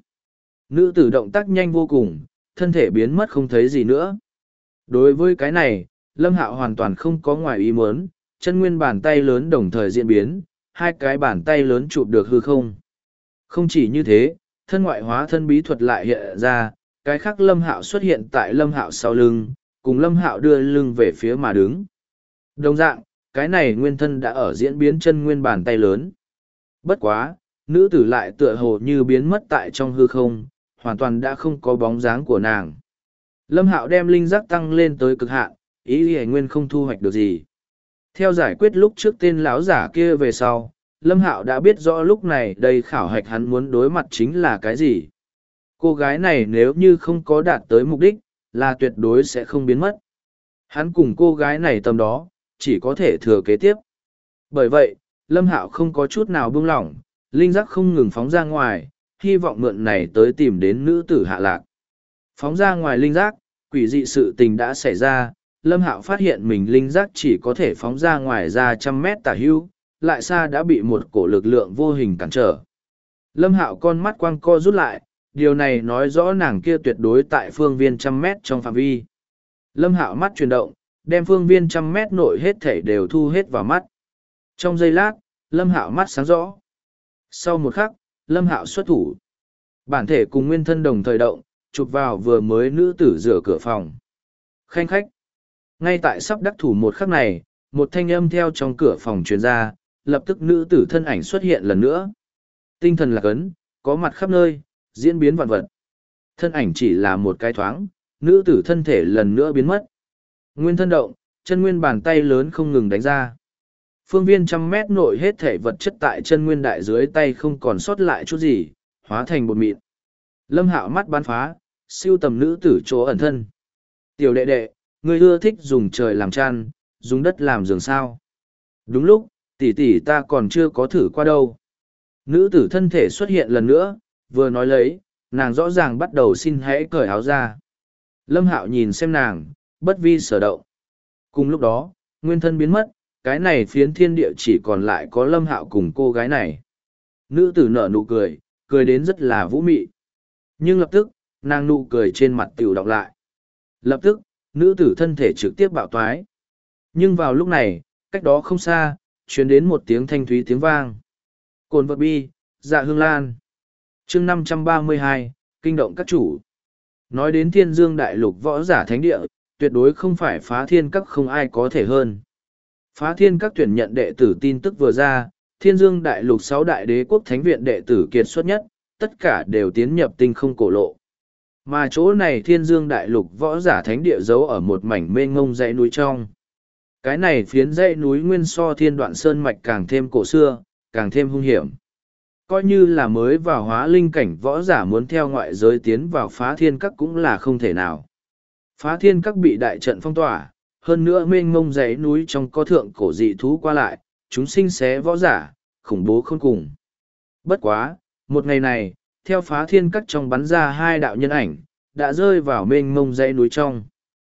[SPEAKER 1] Nữ tử động tác nhanh vô cùng, thân thể biến mất không thấy gì nữa. Đối với cái này, Lâm Hạo hoàn toàn không có ngoài ý muốn, chân nguyên bàn tay lớn đồng thời diễn biến, hai cái bàn tay lớn chụp được hư không. Không chỉ như thế, thân ngoại hóa thân bí thuật lại hiện ra, cái khác Lâm Hạo xuất hiện tại Lâm Hạo sau lưng, cùng Lâm Hạo đưa lưng về phía mà đứng. Đồng dạng, cái này nguyên thân đã ở diễn biến chân nguyên bàn tay lớn. Bất quá, nữ tử lại tựa hồ như biến mất tại trong hư không, hoàn toàn đã không có bóng dáng của nàng. Lâm Hạo đem linh giác tăng lên tới cực hạn, ý hề nguyên không thu hoạch được gì. Theo giải quyết lúc trước tên lão giả kia về sau, Lâm Hạo đã biết rõ lúc này đây khảo hạch hắn muốn đối mặt chính là cái gì. Cô gái này nếu như không có đạt tới mục đích, là tuyệt đối sẽ không biến mất. Hắn cùng cô gái này tầm đó, chỉ có thể thừa kế tiếp. Bởi vậy, Lâm Hạo không có chút nào buông lỏng, linh giác không ngừng phóng ra ngoài, hy vọng mượn này tới tìm đến nữ tử hạ lạc. Phóng ra ngoài linh giác, quỷ dị sự tình đã xảy ra, Lâm Hạo phát hiện mình linh giác chỉ có thể phóng ra ngoài ra 100 mét tả hữu, lại xa đã bị một cổ lực lượng vô hình cản trở. Lâm Hạo con mắt quang co rút lại, điều này nói rõ nàng kia tuyệt đối tại phương viên 100 mét trong phạm vi. Lâm Hạo mắt chuyển động, đem phương viên 100 mét nội hết thể đều thu hết vào mắt. Trong giây lát, Lâm Hạo mắt sáng rõ. Sau một khắc, Lâm Hạo xuất thủ. Bản thể cùng nguyên thân đồng thời động, chụp vào vừa mới nữ tử rửa cửa phòng. Khanh khách. Ngay tại sắp đắc thủ một khắc này, một thanh âm theo trong cửa phòng truyền ra, lập tức nữ tử thân ảnh xuất hiện lần nữa. Tinh thần lạc ấn, có mặt khắp nơi, diễn biến vạn vật. Thân ảnh chỉ là một cái thoáng, nữ tử thân thể lần nữa biến mất. Nguyên thân động, chân nguyên bàn tay lớn không ngừng đánh ra. Phương viên 100 mét nội hết thể vật chất tại chân nguyên đại dưới tay không còn sót lại chút gì, hóa thành bột mịn. Lâm Hạo mắt bắn phá, siêu tầm nữ tử chỗ ẩn thân. Tiểu đệ đệ, ngươi ưa thích dùng trời làm chăn, dùng đất làm giường sao. Đúng lúc, tỷ tỷ ta còn chưa có thử qua đâu. Nữ tử thân thể xuất hiện lần nữa, vừa nói lấy, nàng rõ ràng bắt đầu xin hãy cởi áo ra. Lâm Hạo nhìn xem nàng, bất vi sở động. Cùng lúc đó, nguyên thân biến mất, cái này phiến thiên địa chỉ còn lại có Lâm Hạo cùng cô gái này. Nữ tử nở nụ cười, cười đến rất là vũ mị. Nhưng lập tức, nàng nụ cười trên mặt tiểu đọc lại. Lập tức, nữ tử thân thể trực tiếp bạo toái. Nhưng vào lúc này, cách đó không xa, truyền đến một tiếng thanh thúy tiếng vang. Cồn vật bi, dạ hương lan. Chương 532, kinh động các chủ. Nói đến Thiên Dương đại lục võ giả thánh địa, tuyệt đối không phải Phá Thiên Các không ai có thể hơn. Phá Thiên Các tuyển nhận đệ tử tin tức vừa ra, Thiên Dương đại lục 6 đại đế quốc thánh viện đệ tử kiệt xuất nhất, tất cả đều tiến nhập tinh không cổ lộ. Mà chỗ này Thiên Dương Đại Lục võ giả thánh địa giấu ở một mảnh mênh mông dãy núi trong. Cái này phiến dãy núi nguyên so Thiên Đoạn Sơn mạch càng thêm cổ xưa, càng thêm hung hiểm. Coi như là mới vào hóa linh cảnh võ giả muốn theo ngoại giới tiến vào phá thiên các cũng là không thể nào. Phá thiên các bị đại trận phong tỏa, hơn nữa mênh mông dãy núi trong có thượng cổ dị thú qua lại, chúng sinh xé võ giả, khủng bố khôn cùng. Bất quá, một ngày này, theo phá thiên các trong bắn ra hai đạo nhân ảnh, đã rơi vào mênh mông dãy núi trong.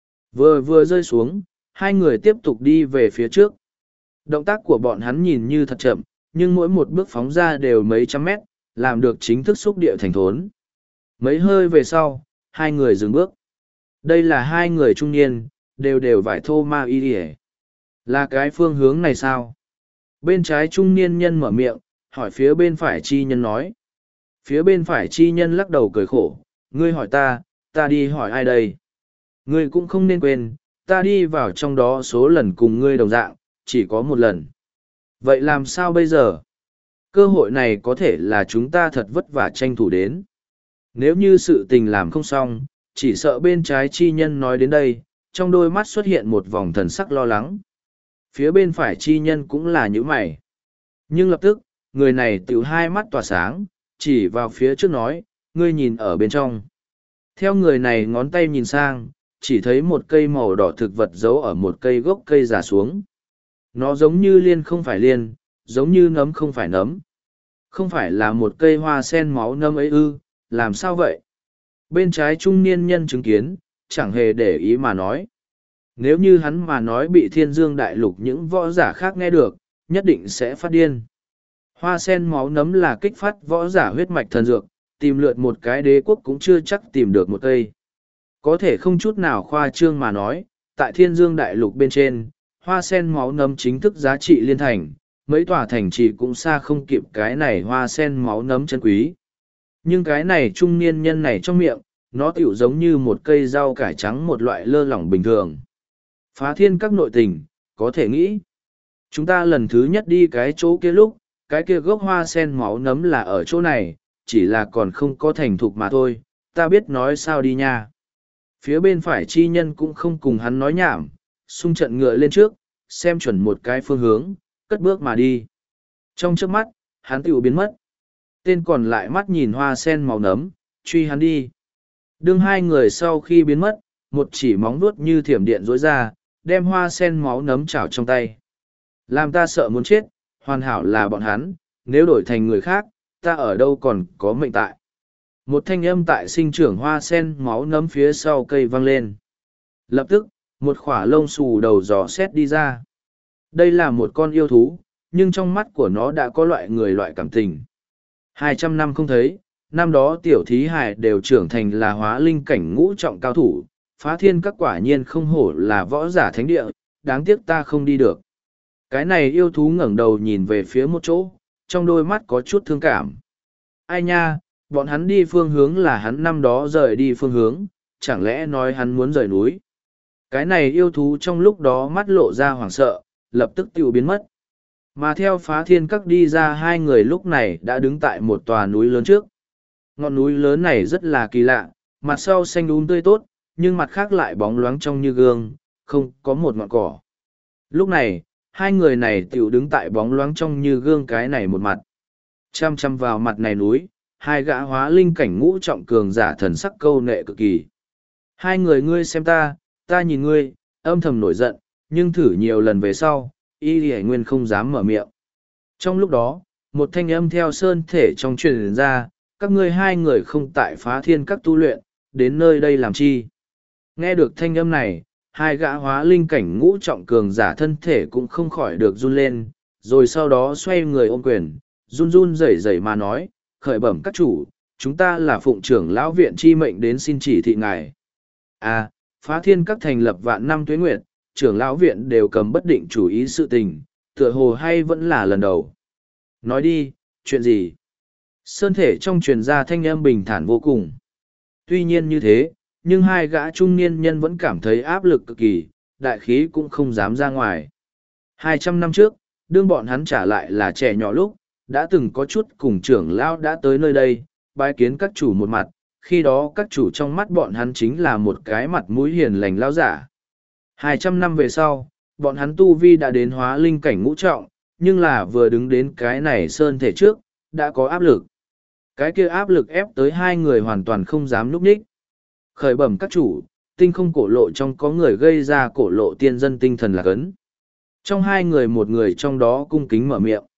[SPEAKER 1] Vừa rơi xuống, hai người tiếp tục đi về phía trước. Động tác của bọn hắn nhìn như thật chậm, nhưng mỗi một bước phóng ra đều mấy trăm mét, làm được chính thức xúc địa thành thốn. Mấy hơi về sau, hai người dừng bước. Đây là hai người trung niên, đều vải thô ma y đi. Là cái phương hướng này sao? Bên trái trung niên nhân mở miệng, hỏi phía bên phải chi nhân nói. Phía bên phải chi nhân lắc đầu cười khổ, ngươi hỏi ta đi hỏi ai đây? Ngươi cũng không nên quên, ta đi vào trong đó số lần cùng ngươi đồng dạng, chỉ có một lần. Vậy làm sao bây giờ? Cơ hội này có thể là chúng ta thật vất vả tranh thủ đến. Nếu như sự tình làm không xong, chỉ sợ bên trái chi nhân nói đến đây, trong đôi mắt xuất hiện một vòng thần sắc lo lắng. Phía bên phải chi nhân cũng là như mày. Nhưng lập tức, người này tiểu hai mắt tỏa sáng, chỉ vào phía trước nói, ngươi nhìn ở bên trong. Theo người này ngón tay nhìn sang, chỉ thấy một cây màu đỏ thực vật giấu ở một cây gốc cây già xuống. Nó giống như liên không phải liên, giống như nấm không phải nấm. Không phải là một cây hoa sen máu nấm ấy ư, làm sao vậy? Bên trái trung niên nhân chứng kiến, chẳng hề để ý mà nói. Nếu như hắn mà nói bị Thiên Dương Đại Lục những võ giả khác nghe được, nhất định sẽ phát điên. Hoa sen máu nấm là kích phát võ giả huyết mạch thần dược, tìm lượt một cái đế quốc cũng chưa chắc tìm được một cây. Có thể không chút nào khoa trương mà nói, tại Thiên Dương Đại Lục bên trên, hoa sen máu nấm chính thức giá trị liên thành, mấy tòa thành trì cũng xa không kịp cái này hoa sen máu nấm chân quý. Nhưng cái này trung niên nhân này trong miệng, nó tiểu giống như một cây rau cải trắng một loại lơ lỏng bình thường. Phá thiên các nội tình, có thể nghĩ. Chúng ta lần thứ nhất đi cái chỗ kia lúc, cái kia gốc hoa sen máu nấm là ở chỗ này, chỉ là còn không có thành thục mà thôi, ta biết nói sao đi nha. Phía bên phải chi nhân cũng không cùng hắn nói nhảm, xung trận ngựa lên trước, xem chuẩn một cái phương hướng, cất bước mà đi. Trong trước mắt, hắn tiểu biến mất. Tên còn lại mắt nhìn hoa sen màu nấm, truy hắn đi. Đương hai người sau khi biến mất, một chỉ móng vuốt như thiểm điện rối ra, đem hoa sen máu nấm chảo trong tay. Làm ta sợ muốn chết, hoàn hảo là bọn hắn, nếu đổi thành người khác, ta ở đâu còn có mệnh tại. Một thanh âm tại sinh trưởng hoa sen máu nấm phía sau cây vang lên. Lập tức, một khỏa lông xù đầu giò xét đi ra. Đây là một con yêu thú, nhưng trong mắt của nó đã có loại người loại cảm tình. 200 năm không thấy, năm đó tiểu thí hải đều trưởng thành là hóa linh cảnh ngũ trọng cao thủ, phá thiên các quả nhiên không hổ là võ giả thánh địa, đáng tiếc ta không đi được. Cái này yêu thú ngẩng đầu nhìn về phía một chỗ, trong đôi mắt có chút thương cảm. Ai nha, bọn hắn đi phương hướng là hắn năm đó rời đi phương hướng, chẳng lẽ nói hắn muốn rời núi. Cái này yêu thú trong lúc đó mắt lộ ra hoảng sợ, lập tức tiêu biến mất. Mà theo phá thiên các đi ra hai người lúc này đã đứng tại một tòa núi lớn trước. Ngọn núi lớn này rất là kỳ lạ, mặt sau xanh tươi tốt, nhưng mặt khác lại bóng loáng trong như gương, không có một ngọn cỏ. Lúc này, hai người này tiểu đứng tại bóng loáng trong như gương cái này một mặt. Chăm chăm vào mặt này núi, hai gã hóa linh cảnh ngũ trọng cường giả thần sắc câu nệ cực kỳ. Hai người ngươi xem ta nhìn ngươi, âm thầm nổi giận, nhưng thử nhiều lần về sau, y hải nguyên không dám mở miệng. Trong lúc đó, một thanh âm theo sơn thể trong truyền ra, các ngươi hai người không tại phá thiên các tu luyện, đến nơi đây làm chi. Nghe được thanh âm này, hai gã hóa linh cảnh ngũ trọng cường giả thân thể cũng không khỏi được run lên, rồi sau đó xoay người ôm quyền, run run rẩy rẩy mà nói, khởi bẩm các chủ, chúng ta là phụng trưởng lão viện chi mệnh đến xin chỉ thị ngài. À, phá thiên các thành lập vạn năm tuế nguyệt, trưởng lão viện đều cầm bất định chủ ý sự tình, tựa hồ hay vẫn là lần đầu. Nói đi, chuyện gì? Sơn thể trong truyền ra thanh âm bình thản vô cùng. Tuy nhiên như thế, nhưng hai gã trung niên nhân vẫn cảm thấy áp lực cực kỳ, đại khí cũng không dám ra ngoài. 200 năm trước, đương bọn hắn trả lại là trẻ nhỏ lúc, đã từng có chút cùng trưởng lão đã tới nơi đây, bái kiến các chủ một mặt, khi đó các chủ trong mắt bọn hắn chính là một cái mặt mũi hiền lành lão giả. 200 năm về sau, bọn hắn tu vi đã đến hóa linh cảnh ngũ trọng, nhưng là vừa đứng đến cái này sơn thể trước, đã có áp lực. Cái kia áp lực ép tới hai người hoàn toàn không dám núp ních. Khởi bẩm các chủ, tinh không cổ lộ trong có người gây ra cổ lộ tiên dân tinh thần lạc ấn. Trong hai người một người trong đó cung kính mở miệng.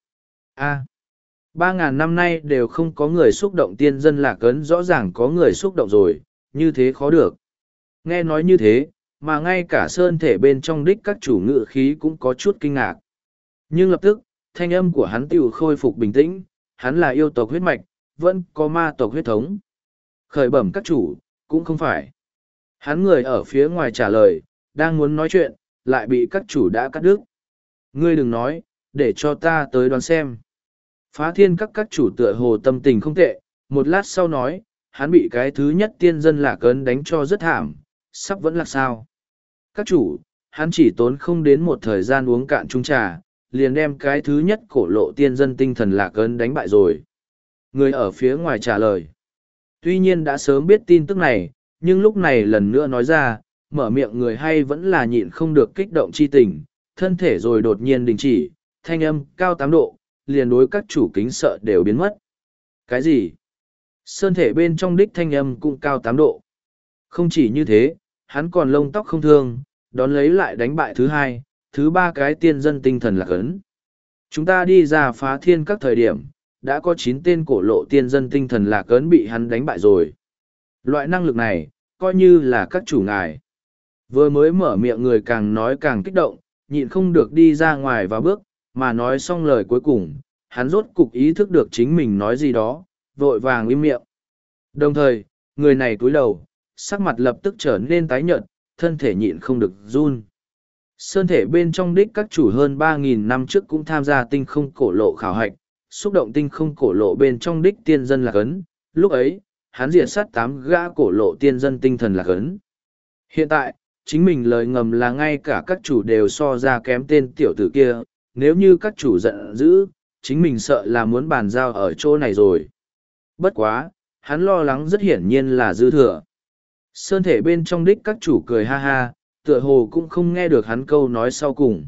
[SPEAKER 1] 3.000 năm nay đều không có người xúc động tiên dân lạc ấn, rõ ràng có người xúc động rồi, như thế khó được. Nghe nói như thế, mà ngay cả sơn thể bên trong đích các chủ ngự khí cũng có chút kinh ngạc. Nhưng lập tức, thanh âm của hắn tiểu khôi phục bình tĩnh, hắn là yêu tộc huyết mạch, vẫn có ma tộc huyết thống. Khởi bẩm các chủ, cũng không phải. Hắn người ở phía ngoài trả lời, đang muốn nói chuyện, lại bị các chủ đã cắt đứt. Ngươi đừng nói, để cho ta tới đoán xem. Phá thiên các chủ tựa hồ tâm tình không tệ, một lát sau nói, hắn bị cái thứ nhất tiên dân lạc ấn đánh cho rất thảm, sắp vẫn là sao. Các chủ, hắn chỉ tốn không đến một thời gian uống cạn chung trà, liền đem cái thứ nhất cổ lộ tiên dân tinh thần lạc ấn đánh bại rồi. Người ở phía ngoài trả lời. Tuy nhiên đã sớm biết tin tức này, nhưng lúc này lần nữa nói ra, mở miệng người hay vẫn là nhịn không được kích động chi tình, thân thể rồi đột nhiên đình chỉ, thanh âm cao 8 độ, liền đối các chủ kính sợ đều biến mất. Cái gì? Sơn thể bên trong đích thanh âm cũng cao 8 độ. Không chỉ như thế, hắn còn lông tóc không thương, đón lấy lại đánh bại thứ hai, thứ ba cái tiên dân tinh thần lạc ấn. Chúng ta đi ra phá thiên các thời điểm, đã có 9 tên cổ lộ tiên dân tinh thần lạc ấn bị hắn đánh bại rồi. Loại năng lực này, coi như là các chủ ngài. Vừa mới mở miệng người càng nói càng kích động, nhịn không được đi ra ngoài và bước, mà nói xong lời cuối cùng, hắn rốt cục ý thức được chính mình nói gì đó, vội vàng im miệng. Đồng thời, người này cúi đầu, sắc mặt lập tức trở nên tái nhợt, thân thể nhịn không được run. Sơn thể bên trong đích các chủ hơn 3.000 năm trước cũng tham gia tinh không cổ lộ khảo hạch, xúc động tinh không cổ lộ bên trong đích tiên dân lạc ấn, lúc ấy, hắn diệt sát 8 gã cổ lộ tiên dân tinh thần lạc ấn. Hiện tại, chính mình lời ngầm là ngay cả các chủ đều so ra kém tên tiểu tử kia, nếu như các chủ giận dữ, chính mình sợ là muốn bàn giao ở chỗ này rồi. Bất quá, hắn lo lắng rất hiển nhiên là dư thừa. Sơn thể bên trong đích các chủ cười ha ha, tựa hồ cũng không nghe được hắn câu nói sau cùng.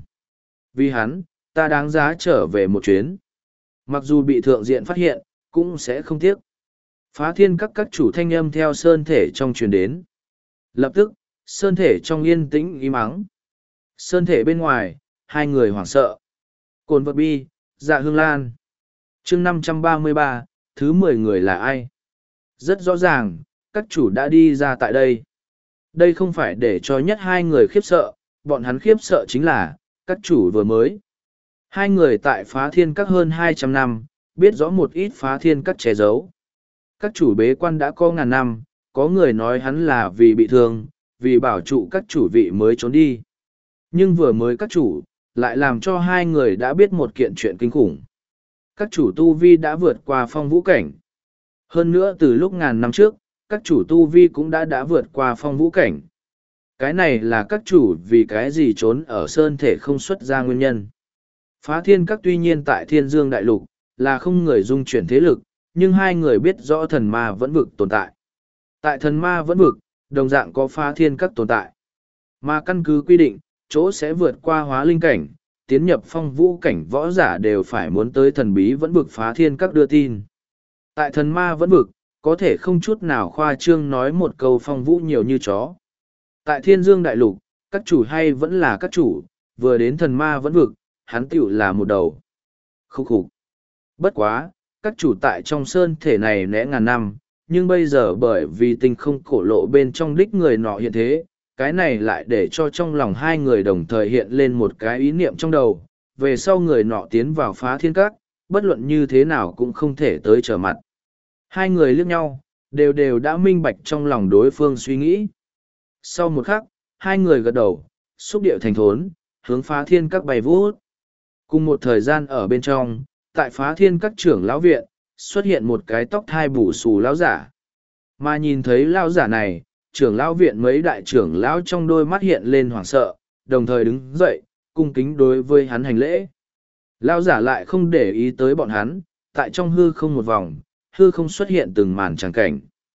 [SPEAKER 1] Vì hắn, ta đáng giá trở về một chuyến. Mặc dù bị thượng diện phát hiện, cũng sẽ không tiếc. Phá thiên các chủ thanh âm theo sơn thể trong truyền đến. Lập tức, sơn thể trong yên tĩnh im ắng. Sơn thể bên ngoài, hai người hoảng sợ. Cồn vật bi, dạ hương lan. chương 533, thứ 10 người là ai? Rất rõ ràng, các chủ đã đi ra tại đây. Đây không phải để cho nhất hai người khiếp sợ, bọn hắn khiếp sợ chính là, các chủ vừa mới. Hai người tại phá thiên các hơn 200 năm, biết rõ một ít phá thiên các che giấu. Các chủ bế quan đã có ngàn năm, có người nói hắn là vì bị thương, vì bảo trụ các chủ vị mới trốn đi. Nhưng vừa mới các chủ, lại làm cho hai người đã biết một kiện chuyện kinh khủng. Các chủ tu vi đã vượt qua phong vũ cảnh. Hơn nữa từ lúc ngàn năm trước, các chủ tu vi cũng đã vượt qua phong vũ cảnh. Cái này là các chủ vì cái gì trốn ở sơn thể không xuất ra nguyên nhân. Phá thiên các tuy nhiên tại thiên dương đại lục, là không người dung chuyển thế lực, nhưng hai người biết rõ thần ma vẫn vực tồn tại. Tại thần ma vẫn vực, đồng dạng có phá thiên các tồn tại. Mà căn cứ quy định, chỗ sẽ vượt qua hóa linh cảnh, tiến nhập phong vũ cảnh võ giả đều phải muốn tới thần bí vẫn vực phá thiên các đưa tin. Tại thần ma vẫn vực, có thể không chút nào khoa trương nói một câu phong vũ nhiều như chó. Tại thiên dương đại lục, các chủ hay vẫn là các chủ, vừa đến thần ma vẫn vực, hắn tiểu là một đầu. Khúc khục. Bất quá, các chủ tại trong sơn thể này nẽ ngàn năm, nhưng bây giờ bởi vì tinh không cổ lộ bên trong đích người nọ hiện thế, cái này lại để cho trong lòng hai người đồng thời hiện lên một cái ý niệm trong đầu, về sau người nọ tiến vào phá thiên các, bất luận như thế nào cũng không thể tới trở mặt. Hai người liếc nhau, đều đã minh bạch trong lòng đối phương suy nghĩ. Sau một khắc, hai người gật đầu, xúc điệu thành thốn, hướng phá thiên các bay vút. Cùng một thời gian ở bên trong, tại phá thiên các trưởng lão viện, xuất hiện một cái tóc thai bù xù lão giả. Mà nhìn thấy lão giả này, trưởng lão viện mấy đại trưởng lão trong đôi mắt hiện lên hoảng sợ, đồng thời đứng dậy, cung kính đối với hắn hành lễ. Lão giả lại không để ý tới bọn hắn, tại trong hư không một vòng, hư không xuất hiện từng màn tràng cảnh.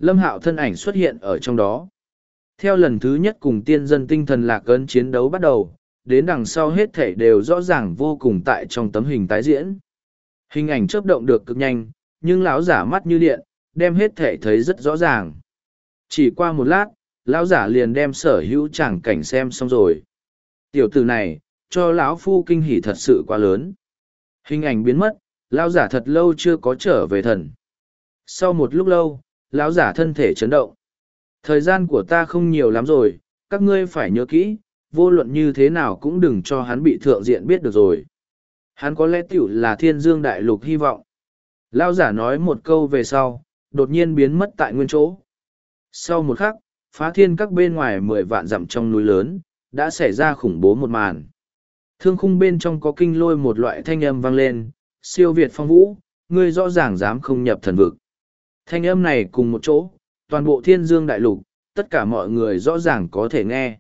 [SPEAKER 1] Lâm Hạo thân ảnh xuất hiện ở trong đó. Theo lần thứ nhất cùng tiên dân tinh thần lạc ấn chiến đấu bắt đầu, đến đằng sau hết thể đều rõ ràng vô cùng tại trong tấm hình tái diễn. Hình ảnh chớp động được cực nhanh, nhưng lão giả mắt như điện, đem hết thể thấy rất rõ ràng. Chỉ qua một lát, lão giả liền đem sở hữu tràng cảnh xem xong rồi. Tiểu tử này, cho lão phu kinh hỉ thật sự quá lớn. Hình ảnh biến mất, lão giả thật lâu chưa có trở về thần. Sau một lúc lâu, lão giả thân thể chấn động. Thời gian của ta không nhiều lắm rồi, các ngươi phải nhớ kỹ, vô luận như thế nào cũng đừng cho hắn bị thượng diện biết được rồi. Hắn có lẽ tiểu là thiên dương đại lục hy vọng. Lão giả nói một câu về sau, đột nhiên biến mất tại nguyên chỗ. Sau một khắc, phá thiên các bên ngoài 10 vạn dặm trong núi lớn, đã xảy ra khủng bố một màn. Thương khung bên trong có kinh lôi một loại thanh âm vang lên, siêu việt phong vũ, ngươi rõ ràng dám không nhập thần vực. Thanh âm này cùng một chỗ, toàn bộ thiên dương đại lục, tất cả mọi người rõ ràng có thể nghe.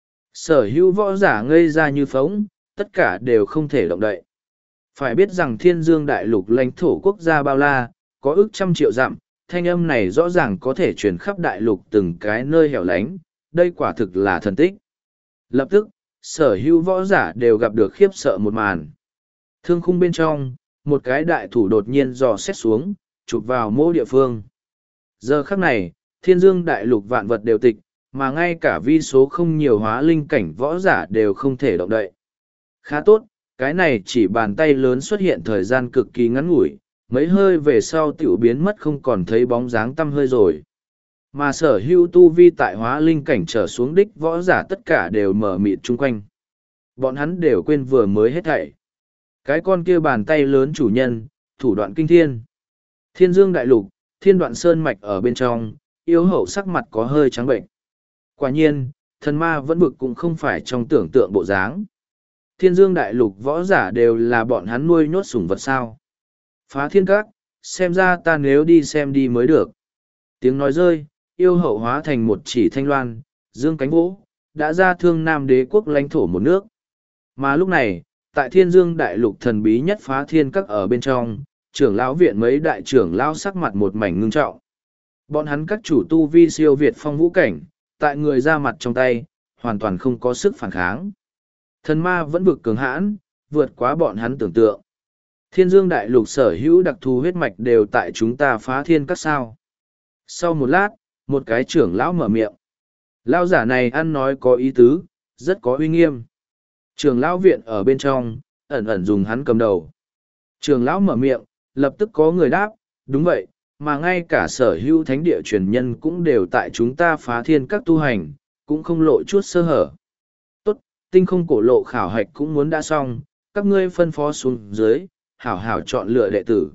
[SPEAKER 1] Sở hữu võ giả ngây ra như phóng, tất cả đều không thể động đậy. Phải biết rằng thiên dương đại lục lãnh thổ quốc gia bao la, có ước trăm triệu dặm, thanh âm này rõ ràng có thể truyền khắp đại lục từng cái nơi hẻo lánh, đây quả thực là thần tích. Lập tức, sở hữu võ giả đều gặp được khiếp sợ một màn. Thương khung bên trong, một cái đại thủ đột nhiên dò xét xuống, chụp vào mỗi địa phương. Giờ khắc này, thiên dương đại lục vạn vật đều tịch, mà ngay cả vi số không nhiều hóa linh cảnh võ giả đều không thể động đậy. Khá tốt, cái này chỉ bàn tay lớn xuất hiện thời gian cực kỳ ngắn ngủi, mấy hơi về sau tiểu biến mất không còn thấy bóng dáng tăm hơi rồi. Mà sở hữu tu vi tại hóa linh cảnh trở xuống đích võ giả tất cả đều mở mịt chung quanh. Bọn hắn đều quên vừa mới hết thảy. Cái con kia bàn tay lớn chủ nhân, thủ đoạn kinh thiên. Thiên dương đại lục, thiên đoạn sơn mạch ở bên trong, yếu hậu sắc mặt có hơi trắng bệnh. Quả nhiên, thần ma vẫn bực cũng không phải trong tưởng tượng bộ dáng. Thiên dương đại lục võ giả đều là bọn hắn nuôi nhốt sủng vật sao. Phá thiên các, xem ra ta nếu đi xem đi mới được. Tiếng nói rơi, yêu hậu hóa thành một chỉ thanh loan, dương cánh vỗ, đã ra thương nam đế quốc lãnh thổ một nước. Mà lúc này, tại thiên dương đại lục thần bí nhất phá thiên các ở bên trong, trưởng lão viện mấy đại trưởng lão sắc mặt một mảnh ngưng trọng. Bọn hắn các chủ tu vi siêu việt phong vũ cảnh, tại người ra mặt trong tay, hoàn toàn không có sức phản kháng. Thần ma vẫn vực cường hãn, vượt quá bọn hắn tưởng tượng. Thiên dương đại lục sở hữu đặc thù huyết mạch đều tại chúng ta phá thiên các sao. Sau một lát, một cái trưởng lão mở miệng. Lão giả này ăn nói có ý tứ, rất có uy nghiêm. Trưởng lão viện ở bên trong, ẩn ẩn dùng hắn cầm đầu. Trưởng lão mở miệng, lập tức có người đáp, đúng vậy, mà ngay cả sở hữu thánh địa truyền nhân cũng đều tại chúng ta phá thiên các tu hành, cũng không lộ chút sơ hở. Tốt, tinh không cổ lộ khảo hạch cũng muốn đã xong, các ngươi phân phó xuống dưới, hảo hảo chọn lựa đệ tử.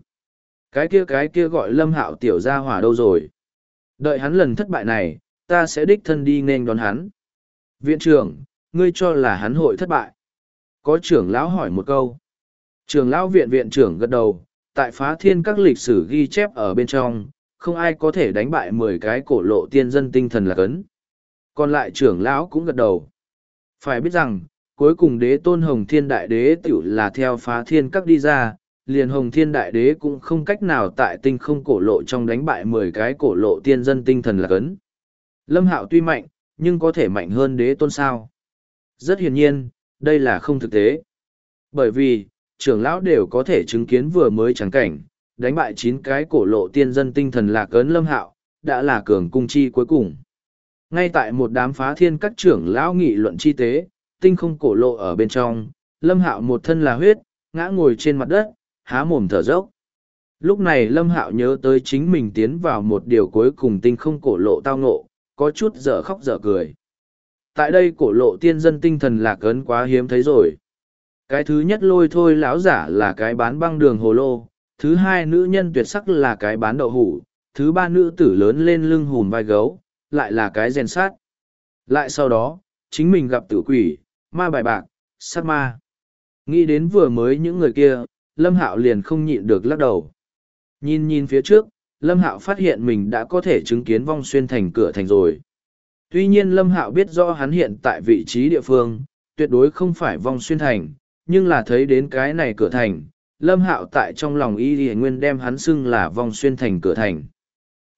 [SPEAKER 1] Cái kia gọi Lâm Hạo tiểu gia hỏa đâu rồi? Đợi hắn lần thất bại này, ta sẽ đích thân đi nên đón hắn. Viện trưởng, ngươi cho là hắn hội thất bại. Có trưởng lão hỏi một câu. Trưởng lão viện trưởng gật đầu, tại phá thiên các lịch sử ghi chép ở bên trong, không ai có thể đánh bại 10 cái cổ lộ tiên dân tinh thần là cấn. Còn lại trưởng lão cũng gật đầu. Phải biết rằng, cuối cùng đế tôn Hồng Thiên Đại Đế tiểu là theo phá thiên các đi ra, liền Hồng Thiên Đại Đế cũng không cách nào tại tinh không cổ lộ trong đánh bại 10 cái cổ lộ tiên dân tinh thần là cấn. Lâm Hạo tuy mạnh, nhưng có thể mạnh hơn đế tôn sao? Rất hiển nhiên, đây là không thực tế. Bởi vì, trưởng lão đều có thể chứng kiến vừa mới trắng cảnh, đánh bại 9 cái cổ lộ tiên dân tinh thần lạc ấn Lâm Hạo, đã là cường cung chi cuối cùng. Ngay tại một đám phá thiên các trưởng lão nghị luận chi tế, tinh không cổ lộ ở bên trong, Lâm Hạo một thân là huyết, ngã ngồi trên mặt đất, há mồm thở dốc. Lúc này Lâm Hạo nhớ tới chính mình tiến vào một điều cuối cùng tinh không cổ lộ tao ngộ, có chút dở khóc dở cười. Tại đây cổ lộ tiên dân tinh thần lạc ấn quá hiếm thấy rồi. Cái thứ nhất lôi thôi lão giả là cái bán băng đường hồ lô, thứ hai nữ nhân tuyệt sắc là cái bán đậu hủ, thứ ba nữ tử lớn lên lưng hùm vai gấu, lại là cái rèn sát. Lại sau đó, chính mình gặp tử quỷ, ma bài bạc, sát ma. Nghĩ đến vừa mới những người kia, Lâm Hạo liền không nhịn được lắc đầu. Nhìn phía trước, Lâm Hạo phát hiện mình đã có thể chứng kiến vong xuyên thành cửa thành rồi. Tuy nhiên Lâm Hạo biết rõ hắn hiện tại vị trí địa phương, tuyệt đối không phải vong xuyên thành, nhưng là thấy đến cái này cửa thành, Lâm Hạo tại trong lòng y nguyên đem hắn xưng là vong xuyên thành cửa thành.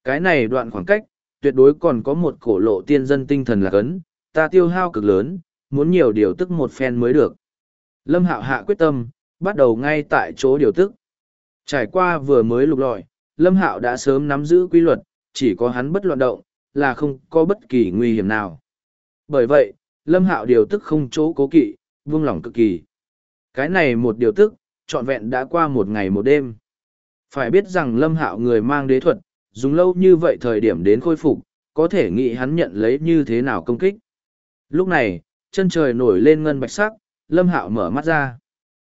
[SPEAKER 1] Cái này đoạn khoảng cách, tuyệt đối còn có một cổ lộ tiên dân tinh thần lạc ấn, ta tiêu hao cực lớn, muốn nhiều điều tức một phen mới được. Lâm Hạo hạ quyết tâm, bắt đầu ngay tại chỗ điều tức. Trải qua vừa mới lục lọi, Lâm Hạo đã sớm nắm giữ quy luật, chỉ có hắn bất loạn động, là không có bất kỳ nguy hiểm nào. Bởi vậy, Lâm Hạo điều tức không chỗ cố kỵ, buông lỏng cực kỳ. Cái này một điều tức, trọn vẹn đã qua một ngày một đêm. Phải biết rằng Lâm Hạo người mang đế thuật, dùng lâu như vậy thời điểm đến khôi phục, có thể nghĩ hắn nhận lấy như thế nào công kích. Lúc này, chân trời nổi lên ngân bạch sắc, Lâm Hạo mở mắt ra.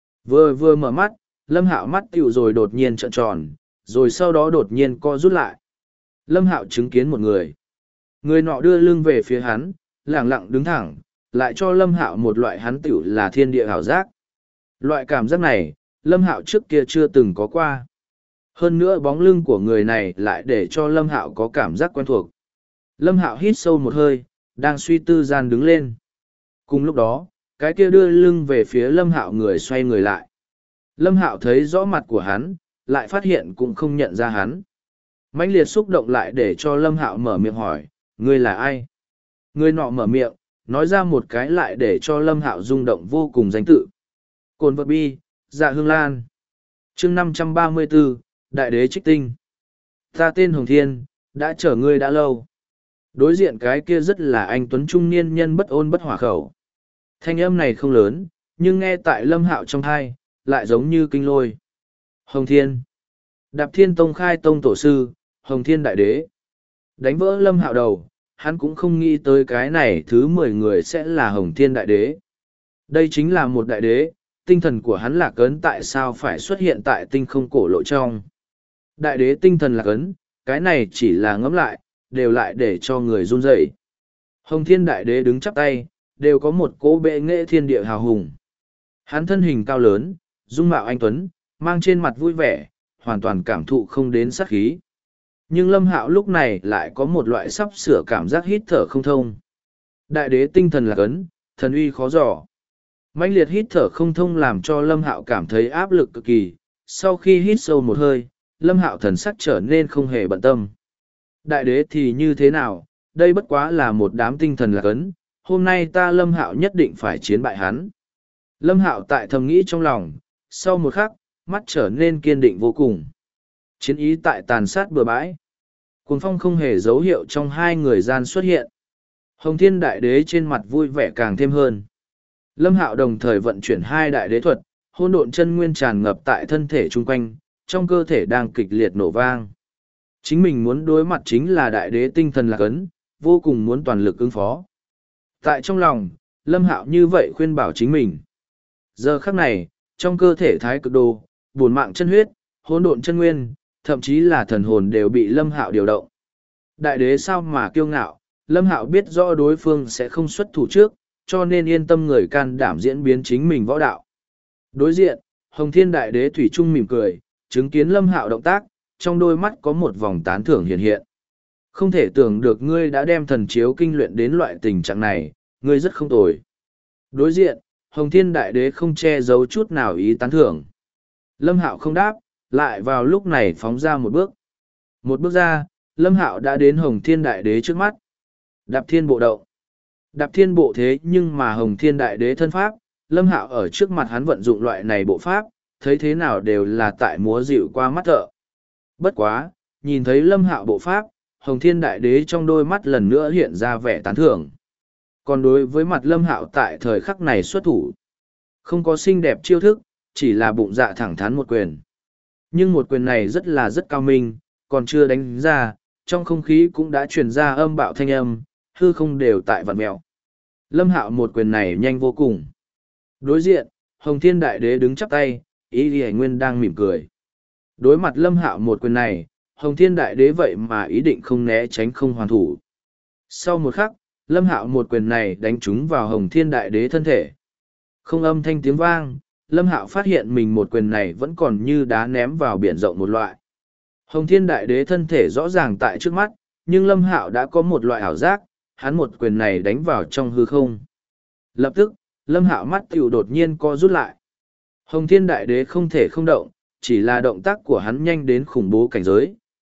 [SPEAKER 1] Vừa mở mắt, Lâm Hạo mắt tựu rồi đột nhiên trợn tròn, rồi sau đó đột nhiên co rút lại. Lâm Hạo chứng kiến một người. Người nọ đưa lưng về phía hắn, lẳng lặng đứng thẳng, lại cho Lâm Hạo một loại hắn tựu là thiên địa ảo giác. Loại cảm giác này, Lâm Hạo trước kia chưa từng có qua. Hơn nữa bóng lưng của người này lại để cho Lâm Hạo có cảm giác quen thuộc. Lâm Hạo hít sâu một hơi, đang suy tư gian đứng lên. Cùng lúc đó, cái kia đưa lưng về phía Lâm Hạo người xoay người lại. Lâm Hạo thấy rõ mặt của hắn, lại phát hiện cũng không nhận ra hắn. Mãnh liệt xúc động lại để cho Lâm Hạo mở miệng hỏi, ngươi là ai? Người nọ mở miệng, nói ra một cái lại để cho Lâm Hạo rung động vô cùng danh tự. Cồn vật bi, Dạ Hương Lan. Chương 534, Đại đế trích tinh. Ta tên Hồng Thiên, đã chờ ngươi đã lâu. Đối diện cái kia rất là anh tuấn trung niên nhân bất ôn bất hỏa khẩu. Thanh âm này không lớn, nhưng nghe tại Lâm Hạo trong thai, lại giống như kinh lôi. Hồng Thiên. Đạp Thiên Tông khai tông tổ sư, Hồng Thiên Đại Đế. Đánh vỡ Lâm Hạo đầu, hắn cũng không nghĩ tới cái này thứ 10 người sẽ là Hồng Thiên Đại Đế. Đây chính là một đại đế, tinh thần của hắn lạc ấn tại sao phải xuất hiện tại tinh không cổ lộ trong. Đại đế tinh thần lạc ấn, cái này chỉ là ngẫm lại, đều lại để cho người run rẩy. Hồng Thiên Đại Đế đứng chắp tay, đều có một cỗ bệ nghệ thiên địa hào hùng. Hắn thân hình cao lớn, dung mạo anh tuấn, mang trên mặt vui vẻ, hoàn toàn cảm thụ không đến sát khí. Nhưng Lâm Hạo lúc này lại có một loại sắp sửa cảm giác hít thở không thông. Đại đế tinh thần lạc ấn, thần uy khó dò. Mãnh liệt hít thở không thông làm cho Lâm Hạo cảm thấy áp lực cực kỳ. Sau khi hít sâu một hơi, Lâm Hạo thần sắc trở nên không hề bận tâm. Đại đế thì như thế nào, đây bất quá là một đám tinh thần lạc ấn, hôm nay ta Lâm Hạo nhất định phải chiến bại hắn. Lâm Hạo tại thầm nghĩ trong lòng, sau một khắc, mắt trở nên kiên định vô cùng. Chiến ý tại tàn sát bừa bãi. Cuồng phong không hề dấu hiệu trong hai người gian xuất hiện. Hồng Thiên Đại Đế trên mặt vui vẻ càng thêm hơn. Lâm Hạo đồng thời vận chuyển hai đại đế thuật, hỗn độn chân nguyên tràn ngập tại thân thể chung quanh, trong cơ thể đang kịch liệt nổ vang. Chính mình muốn đối mặt chính là đại đế tinh thần lạc ấn, vô cùng muốn toàn lực ứng phó. Tại trong lòng, Lâm Hạo như vậy khuyên bảo chính mình. Giờ khắc này, trong cơ thể thái cực đồ, bổn mạng chân huyết, hỗn độn chân nguyên, thậm chí là thần hồn đều bị Lâm Hạo điều động. Đại đế sao mà kiêu ngạo, Lâm Hạo biết rõ đối phương sẽ không xuất thủ trước, cho nên yên tâm người can đảm diễn biến chính mình võ đạo. Đối diện, Hồng Thiên Đại Đế thủy chung mỉm cười, chứng kiến Lâm Hạo động tác, trong đôi mắt có một vòng tán thưởng hiện hiện. Không thể tưởng được ngươi đã đem thần chiếu kinh luyện đến loại tình trạng này, ngươi rất không tồi. Đối diện, Hồng Thiên Đại Đế không che giấu chút nào ý tán thưởng. Lâm Hạo không đáp, lại vào lúc này phóng ra một bước. Một bước ra, Lâm Hạo đã đến Hồng Thiên Đại Đế trước mắt. Đạp thiên bộ động. Đạp thiên bộ thế nhưng mà Hồng Thiên Đại Đế thân pháp, Lâm Hạo ở trước mặt hắn vận dụng loại này bộ pháp, thấy thế nào đều là tại múa dịu qua mắt thợ. Bất quá, nhìn thấy Lâm Hạo bộ pháp, Hồng Thiên Đại Đế trong đôi mắt lần nữa hiện ra vẻ tán thưởng. Còn đối với mặt Lâm Hạo tại thời khắc này xuất thủ, không có xinh đẹp chiêu thức, chỉ là bụng dạ thẳng thắn một quyền. Nhưng một quyền này rất cao minh, còn chưa đánh ra, trong không khí cũng đã truyền ra âm bạo thanh âm, hư không đều tại vặn mèo. Lâm Hạo một quyền này nhanh vô cùng. Đối diện, Hồng Thiên Đại Đế đứng chắp tay, Ý Lì Nguyên đang mỉm cười. Đối mặt Lâm Hạo một quyền này, Hồng Thiên Đại Đế vậy mà ý định không né tránh không hoàn thủ. Sau một khắc, Lâm Hạo một quyền này đánh trúng vào Hồng Thiên Đại Đế thân thể. Không âm thanh tiếng vang, Lâm Hạo phát hiện mình một quyền này vẫn còn như đá ném vào biển rộng một loại. Hồng Thiên Đại Đế thân thể rõ ràng tại trước mắt, nhưng Lâm Hạo đã có một loại ảo giác, hắn một quyền này đánh vào trong hư không. Lập tức, Lâm Hạo mắt tiểu đột nhiên co rút lại. Hồng Thiên Đại Đế không thể không động, chỉ là động tác của hắn nhanh đến khủng bố cảnh giới,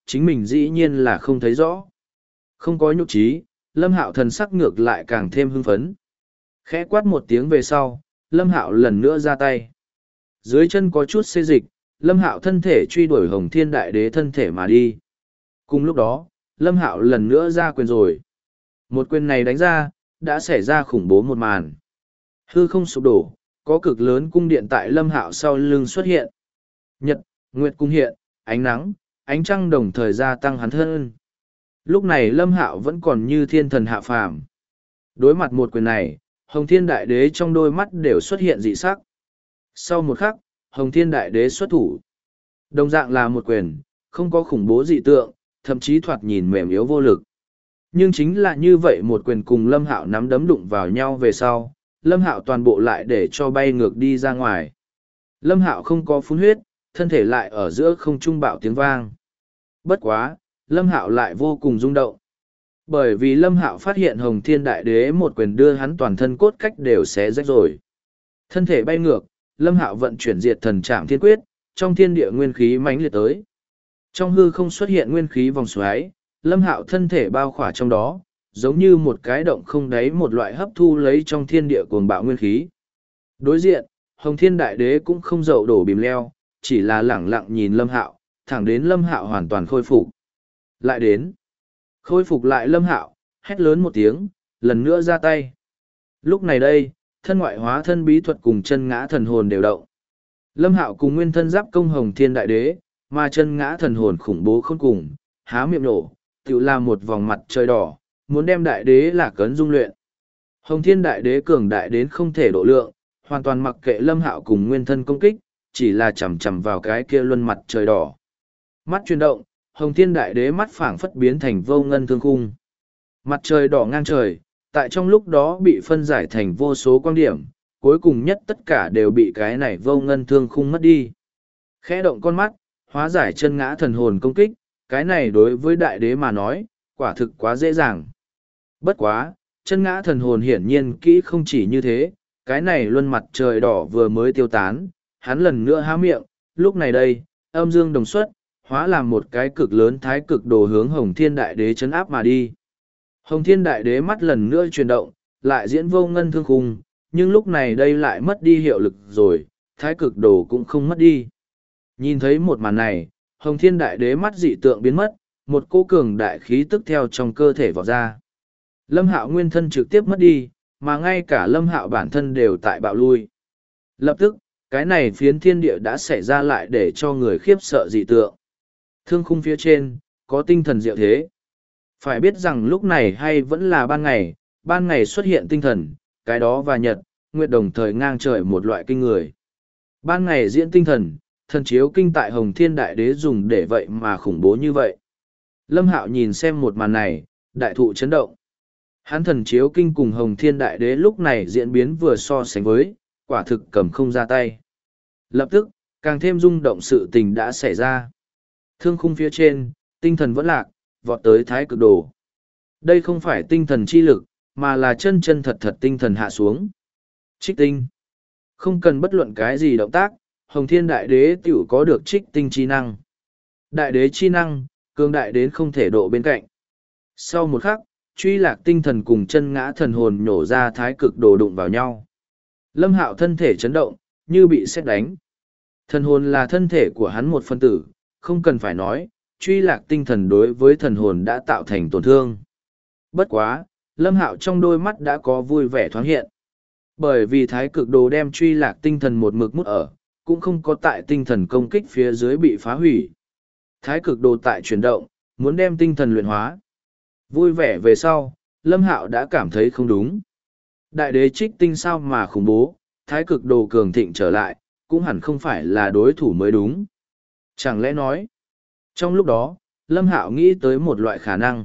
[SPEAKER 1] chính mình dĩ nhiên là không thấy rõ. Không có nhục trí, Lâm Hạo thần sắc ngược lại càng thêm hưng phấn. Khẽ quát một tiếng về sau, Lâm Hạo lần nữa ra tay. Dưới chân có chút xê dịch, Lâm Hạo thân thể truy đuổi Hồng Thiên Đại Đế thân thể mà đi. Cùng lúc đó, Lâm Hạo lần nữa ra quyền rồi. Một quyền này đánh ra, đã xảy ra khủng bố một màn. Hư không sụp đổ, có cực lớn cung điện tại Lâm Hạo sau lưng xuất hiện. Nhật, Nguyệt cung hiện, ánh nắng, ánh trăng đồng thời gia tăng hắn thân. Lúc này Lâm Hạo vẫn còn như thiên thần hạ phàm. Đối mặt một quyền này, Hồng Thiên Đại Đế trong đôi mắt đều xuất hiện dị sắc. Sau một khắc, Hồng Thiên Đại Đế xuất thủ. Đồng dạng là một quyền, không có khủng bố dị tượng, thậm chí thoạt nhìn mềm yếu vô lực. Nhưng chính là như vậy một quyền cùng Lâm Hạo nắm đấm đụng vào nhau về sau, Lâm Hạo toàn bộ lại để cho bay ngược đi ra ngoài. Lâm Hạo không có phun huyết, thân thể lại ở giữa không trung bạo tiếng vang. Bất quá, Lâm Hạo lại vô cùng rung động. Bởi vì Lâm Hạo phát hiện Hồng Thiên Đại Đế một quyền đưa hắn toàn thân cốt cách đều xé rách rồi. Thân thể bay ngược, Lâm Hạo vận chuyển diệt thần trảm thiên quyết, trong thiên địa nguyên khí mãnh liệt tới. Trong hư không xuất hiện nguyên khí vòng xoáy, Lâm Hạo thân thể bao khỏa trong đó, giống như một cái động không đáy một loại hấp thu lấy trong thiên địa cuồng bạo nguyên khí. Đối diện, Hồng Thiên Đại Đế cũng không dậu đổ bìm leo, chỉ là lẳng lặng nhìn Lâm Hạo, thẳng đến Lâm Hạo hoàn toàn khôi phục. Lại đến. Khôi phục lại Lâm Hạo, hét lớn một tiếng, lần nữa ra tay. Lúc này đây, thân ngoại hóa thân bí thuật cùng chân ngã thần hồn đều động. Lâm Hạo cùng nguyên thân giáp công Hồng Thiên Đại Đế, mà chân ngã thần hồn khủng bố khôn cùng, há miệng nổ, tự làm một vòng mặt trời đỏ, muốn đem Đại Đế là cấn dung luyện. Hồng Thiên Đại Đế cường đại đến không thể độ lượng, hoàn toàn mặc kệ Lâm Hạo cùng nguyên thân công kích, chỉ là chầm chầm vào cái kia luân mặt trời đỏ. Mắt chuyển động, Hồng Thiên Đại Đế mắt phảng phất biến thành vô ngân thương khung. Mặt trời đỏ ngang trời, tại trong lúc đó bị phân giải thành vô số quang điểm, cuối cùng nhất tất cả đều bị cái này vô ngân thương khung mất đi. Khẽ động con mắt, hóa giải chân ngã thần hồn công kích, cái này đối với Đại Đế mà nói, quả thực quá dễ dàng. Bất quá, chân ngã thần hồn hiển nhiên kỹ không chỉ như thế, cái này luân mặt trời đỏ vừa mới tiêu tán, hắn lần nữa há miệng, lúc này đây, âm dương đồng xuất, hóa làm một cái cực lớn thái cực đồ hướng Hồng Thiên Đại Đế chấn áp mà đi. Hồng Thiên Đại Đế mắt lần nữa chuyển động, lại diễn vô ngân thương khung, nhưng lúc này đây lại mất đi hiệu lực rồi, thái cực đồ cũng không mất đi. Nhìn thấy một màn này, Hồng Thiên Đại Đế mắt dị tượng biến mất, một cỗ cường đại khí tức theo trong cơ thể vọt ra. Lâm Hạo nguyên thân trực tiếp mất đi, mà ngay cả Lâm Hạo bản thân đều tại bạo lui. Lập tức, cái này phiến thiên địa đã xảy ra lại để cho người khiếp sợ dị tượng. Thương khung phía trên, có tinh thần diệu thế. Phải biết rằng lúc này hay vẫn là ban ngày xuất hiện tinh thần, cái đó và nhật, nguyệt đồng thời ngang trời một loại kinh người. Ban ngày diễn tinh thần, thần chiếu kinh tại Hồng Thiên Đại Đế dùng để vậy mà khủng bố như vậy. Lâm Hạo nhìn xem một màn này, đại thụ chấn động. Hắn thần chiếu kinh cùng Hồng Thiên Đại Đế lúc này diễn biến vừa so sánh với, quả thực cầm không ra tay. Lập tức, càng thêm rung động sự tình đã xảy ra. Thương khung phía trên, tinh thần vẫn lạc, vọt tới thái cực đồ. Đây không phải tinh thần chi lực, mà là chân chân thật thật tinh thần hạ xuống. Trích tinh. Không cần bất luận cái gì động tác, Hồng Thiên Đại Đế tiểu có được trích tinh chi năng. Đại Đế chi năng, cường đại đến không thể độ bên cạnh. Sau một khắc, truy lạc tinh thần cùng chân ngã thần hồn nhổ ra thái cực đồ đụng vào nhau. Lâm Hạo thân thể chấn động, như bị sét đánh. Thần hồn là thân thể của hắn một phân tử, không cần phải nói, truy lạc tinh thần đối với thần hồn đã tạo thành tổn thương. Bất quá, Lâm Hạo trong đôi mắt đã có vui vẻ thoáng hiện. Bởi vì thái cực đồ đem truy lạc tinh thần một mực mút ở, cũng không có tại tinh thần công kích phía dưới bị phá hủy. Thái cực đồ tại chuyển động, muốn đem tinh thần luyện hóa. Vui vẻ về sau, Lâm Hạo đã cảm thấy không đúng. Đại Đế trích tinh sao mà khủng bố, thái cực đồ cường thịnh trở lại, cũng hẳn không phải là đối thủ mới đúng. Chẳng lẽ nói, trong lúc đó, Lâm Hạo nghĩ tới một loại khả năng.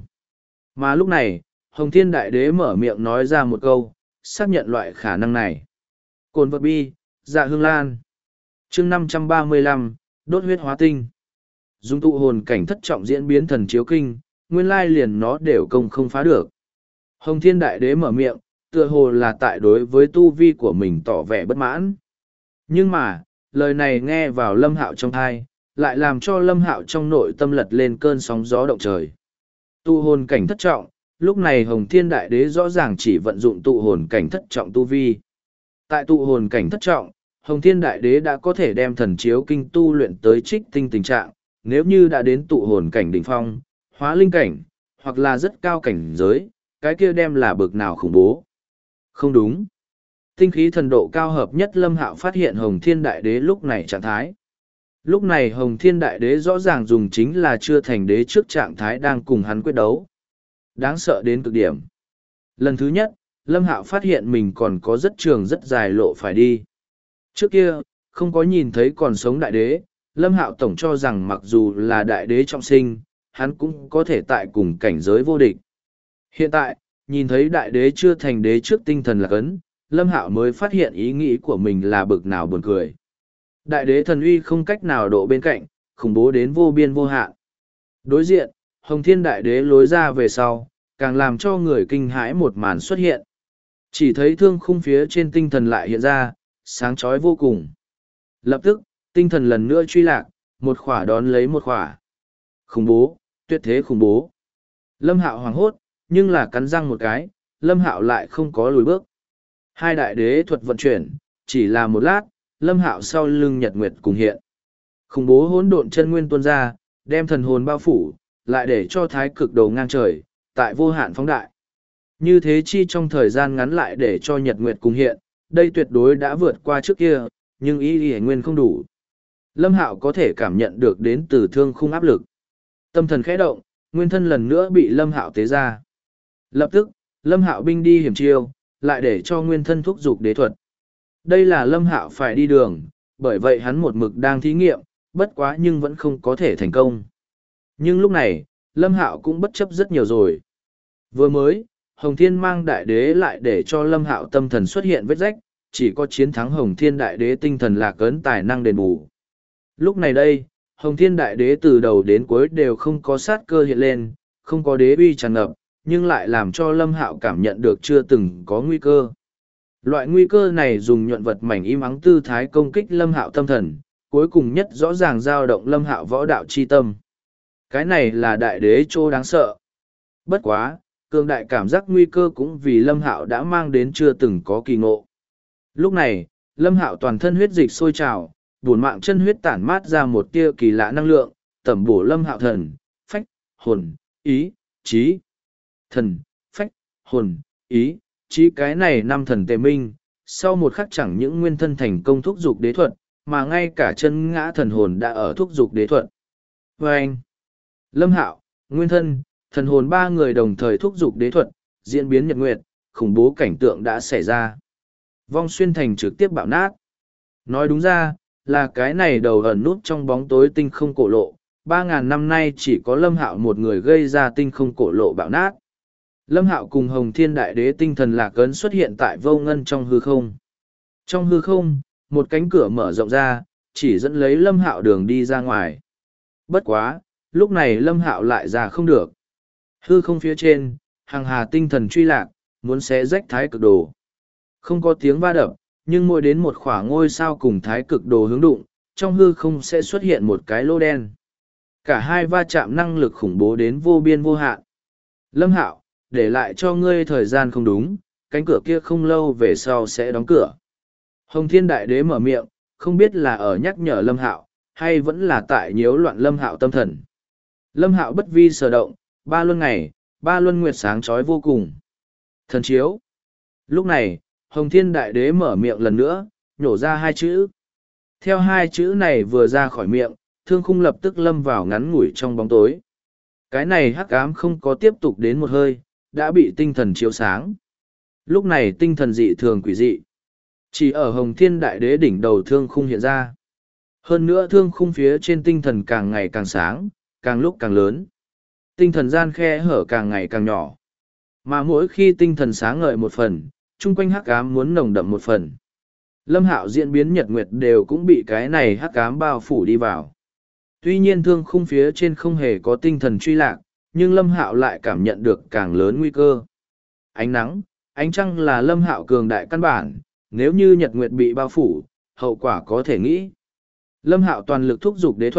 [SPEAKER 1] Mà lúc này, Hồng Thiên Đại Đế mở miệng nói ra một câu, xác nhận loại khả năng này. Cồn vật bi, dạ hương lan. chương 535, đốt huyết hóa tinh. Dung tụ hồn cảnh thất trọng diễn biến thần chiếu kinh, nguyên lai liền nó đều công không phá được. Hồng Thiên Đại Đế mở miệng, tựa hồ là tại đối với tu vi của mình tỏ vẻ bất mãn. Nhưng mà, lời này nghe vào Lâm Hạo trong thai, lại làm cho Lâm Hạo trong nội tâm lật lên cơn sóng gió động trời. Tụ hồn cảnh thất trọng, lúc này Hồng Thiên Đại Đế rõ ràng chỉ vận dụng tụ hồn cảnh thất trọng tu vi. Tại tụ hồn cảnh thất trọng, Hồng Thiên Đại Đế đã có thể đem thần chiếu kinh tu luyện tới trích tinh tình trạng, nếu như đã đến tụ hồn cảnh đỉnh phong, hóa linh cảnh, hoặc là rất cao cảnh giới, cái kia đem là bực nào khủng bố. Không đúng. Tinh khí thần độ cao hợp nhất Lâm Hạo phát hiện Hồng Thiên Đại Đế lúc này trạng thái. Lúc này Hồng Thiên Đại Đế rõ ràng dùng chính là chưa thành đế trước trạng thái đang cùng hắn quyết đấu. Đáng sợ đến cực điểm. Lần thứ nhất, Lâm Hạo phát hiện mình còn có rất trường rất dài lộ phải đi. Trước kia, không có nhìn thấy còn sống đại đế, Lâm Hạo tổng cho rằng mặc dù là đại đế trọng sinh, hắn cũng có thể tại cùng cảnh giới vô địch. Hiện tại, nhìn thấy đại đế chưa thành đế trước tinh thần lạc ấn, Lâm Hạo mới phát hiện ý nghĩ của mình là bực nào buồn cười. Đại đế thần uy không cách nào độ bên cạnh, khủng bố đến vô biên vô hạn. Đối diện, Hồng Thiên Đại Đế lối ra về sau, càng làm cho người kinh hãi một màn xuất hiện. Chỉ thấy thương khung phía trên tinh thần lại hiện ra, sáng chói vô cùng. Lập tức, tinh thần lần nữa truy lạc, một khỏa đón lấy một khỏa. Khủng bố, tuyệt thế khủng bố. Lâm Hạo hoảng hốt, nhưng là cắn răng một cái, Lâm Hạo lại không có lùi bước. Hai đại đế thuật vận chuyển, chỉ là một lát, Lâm Hạo sau lưng Nhật Nguyệt cùng hiện. Khủng bố hỗn độn chân nguyên tuôn ra, đem thần hồn bao phủ, lại để cho thái cực đầu ngang trời, tại vô hạn phóng đại. Như thế chi trong thời gian ngắn lại để cho Nhật Nguyệt cùng hiện, đây tuyệt đối đã vượt qua trước kia, nhưng ý nguyên không đủ. Lâm Hạo có thể cảm nhận được đến từ thương khung áp lực. Tâm thần khẽ động, nguyên thân lần nữa bị Lâm Hạo tế ra. Lập tức, Lâm Hạo binh đi hiểm chiêu, lại để cho nguyên thân thúc giục đế thuật. Đây là Lâm Hạo phải đi đường, bởi vậy hắn một mực đang thí nghiệm, bất quá nhưng vẫn không có thể thành công. Nhưng lúc này, Lâm Hạo cũng bất chấp rất nhiều rồi. Vừa mới, Hồng Thiên mang đại đế lại để cho Lâm Hạo tâm thần xuất hiện vết rách, chỉ có chiến thắng Hồng Thiên đại đế tinh thần lạc ấn tài năng đền bù. Lúc này đây, Hồng Thiên đại đế từ đầu đến cuối đều không có sát cơ hiện lên, không có đế uy tràn ngập, nhưng lại làm cho Lâm Hạo cảm nhận được chưa từng có nguy cơ. Loại nguy cơ này dùng nhuận vật mảnh im ắng tư thái công kích Lâm Hạo tâm thần, cuối cùng nhất rõ ràng dao động Lâm Hạo võ đạo chi tâm. Cái này là đại đế trô đáng sợ. Bất quá, cường đại cảm giác nguy cơ cũng vì Lâm Hạo đã mang đến chưa từng có kỳ ngộ. Lúc này, Lâm Hạo toàn thân huyết dịch sôi trào, bổn mạng chân huyết tản mát ra một tia kỳ lạ năng lượng, tẩm bổ Lâm Hạo thần, phách, hồn, ý, trí. Thần, phách, hồn, ý, trí cái này năm thần tề minh, sau một khắc chẳng những nguyên thân thành công thúc dục đế thuật, mà ngay cả chân ngã thần hồn đã ở thúc dục đế thuật. Và anh, Lâm Hạo, nguyên thân, thần hồn ba người đồng thời thúc dục đế thuật, diễn biến nhật nguyệt, khủng bố cảnh tượng đã xảy ra. Vong Xuyên Thành trực tiếp bạo nát. Nói đúng ra, là cái này đầu ẩn nút trong bóng tối tinh không cổ lộ, 3.000 năm nay chỉ có Lâm Hạo một người gây ra tinh không cổ lộ bạo nát. Lâm Hạo cùng Hồng Thiên Đại Đế tinh thần lạc ấn xuất hiện tại vô ngân trong hư không. Trong hư không, một cánh cửa mở rộng ra, chỉ dẫn lấy Lâm Hạo đường đi ra ngoài. Bất quá, lúc này Lâm Hạo lại ra không được. Hư không phía trên, hàng hà tinh thần truy lạc, muốn xé rách thái cực đồ. Không có tiếng va đập, nhưng mỗi đến một khoảng ngôi sao cùng thái cực đồ hướng đụng, trong hư không sẽ xuất hiện một cái lô đen. Cả hai va chạm năng lực khủng bố đến vô biên vô hạn. Lâm Hạo, để lại cho ngươi thời gian không đúng, cánh cửa kia không lâu về sau sẽ đóng cửa. Hồng Thiên Đại Đế mở miệng, không biết là ở nhắc nhở Lâm Hạo, hay vẫn là tại nhiễu loạn Lâm Hạo tâm thần. Lâm Hạo bất vi sở động, ba luân ngày, ba luân nguyệt sáng chói vô cùng. Thần chiếu. Lúc này, Hồng Thiên Đại Đế mở miệng lần nữa, nhổ ra hai chữ. Theo hai chữ này vừa ra khỏi miệng, thương khung lập tức lâm vào ngắn ngủi trong bóng tối. Cái này hắc ám không có tiếp tục đến một hơi, đã bị tinh thần chiếu sáng. Lúc này tinh thần dị thường quỷ dị. Chỉ ở Hồng Thiên Đại Đế đỉnh đầu thương khung hiện ra. Hơn nữa thương khung phía trên tinh thần càng ngày càng sáng, càng lúc càng lớn. Tinh thần gian khe hở càng ngày càng nhỏ. Mà mỗi khi tinh thần sáng ngời một phần, chung quanh hắc ám muốn nồng đậm một phần. Lâm Hạo diễn biến nhật nguyệt đều cũng bị cái này hắc ám bao phủ đi vào. Tuy nhiên thương khung phía trên không hề có tinh thần truy lạc, nhưng Lâm Hạo lại cảm nhận được càng lớn nguy cơ. Ánh nắng, ánh trăng là Lâm Hạo cường đại căn bản, nếu như nhật nguyệt bị bao phủ, hậu quả có thể nghĩ. Lâm Hạo toàn lực thúc giục đế thuật,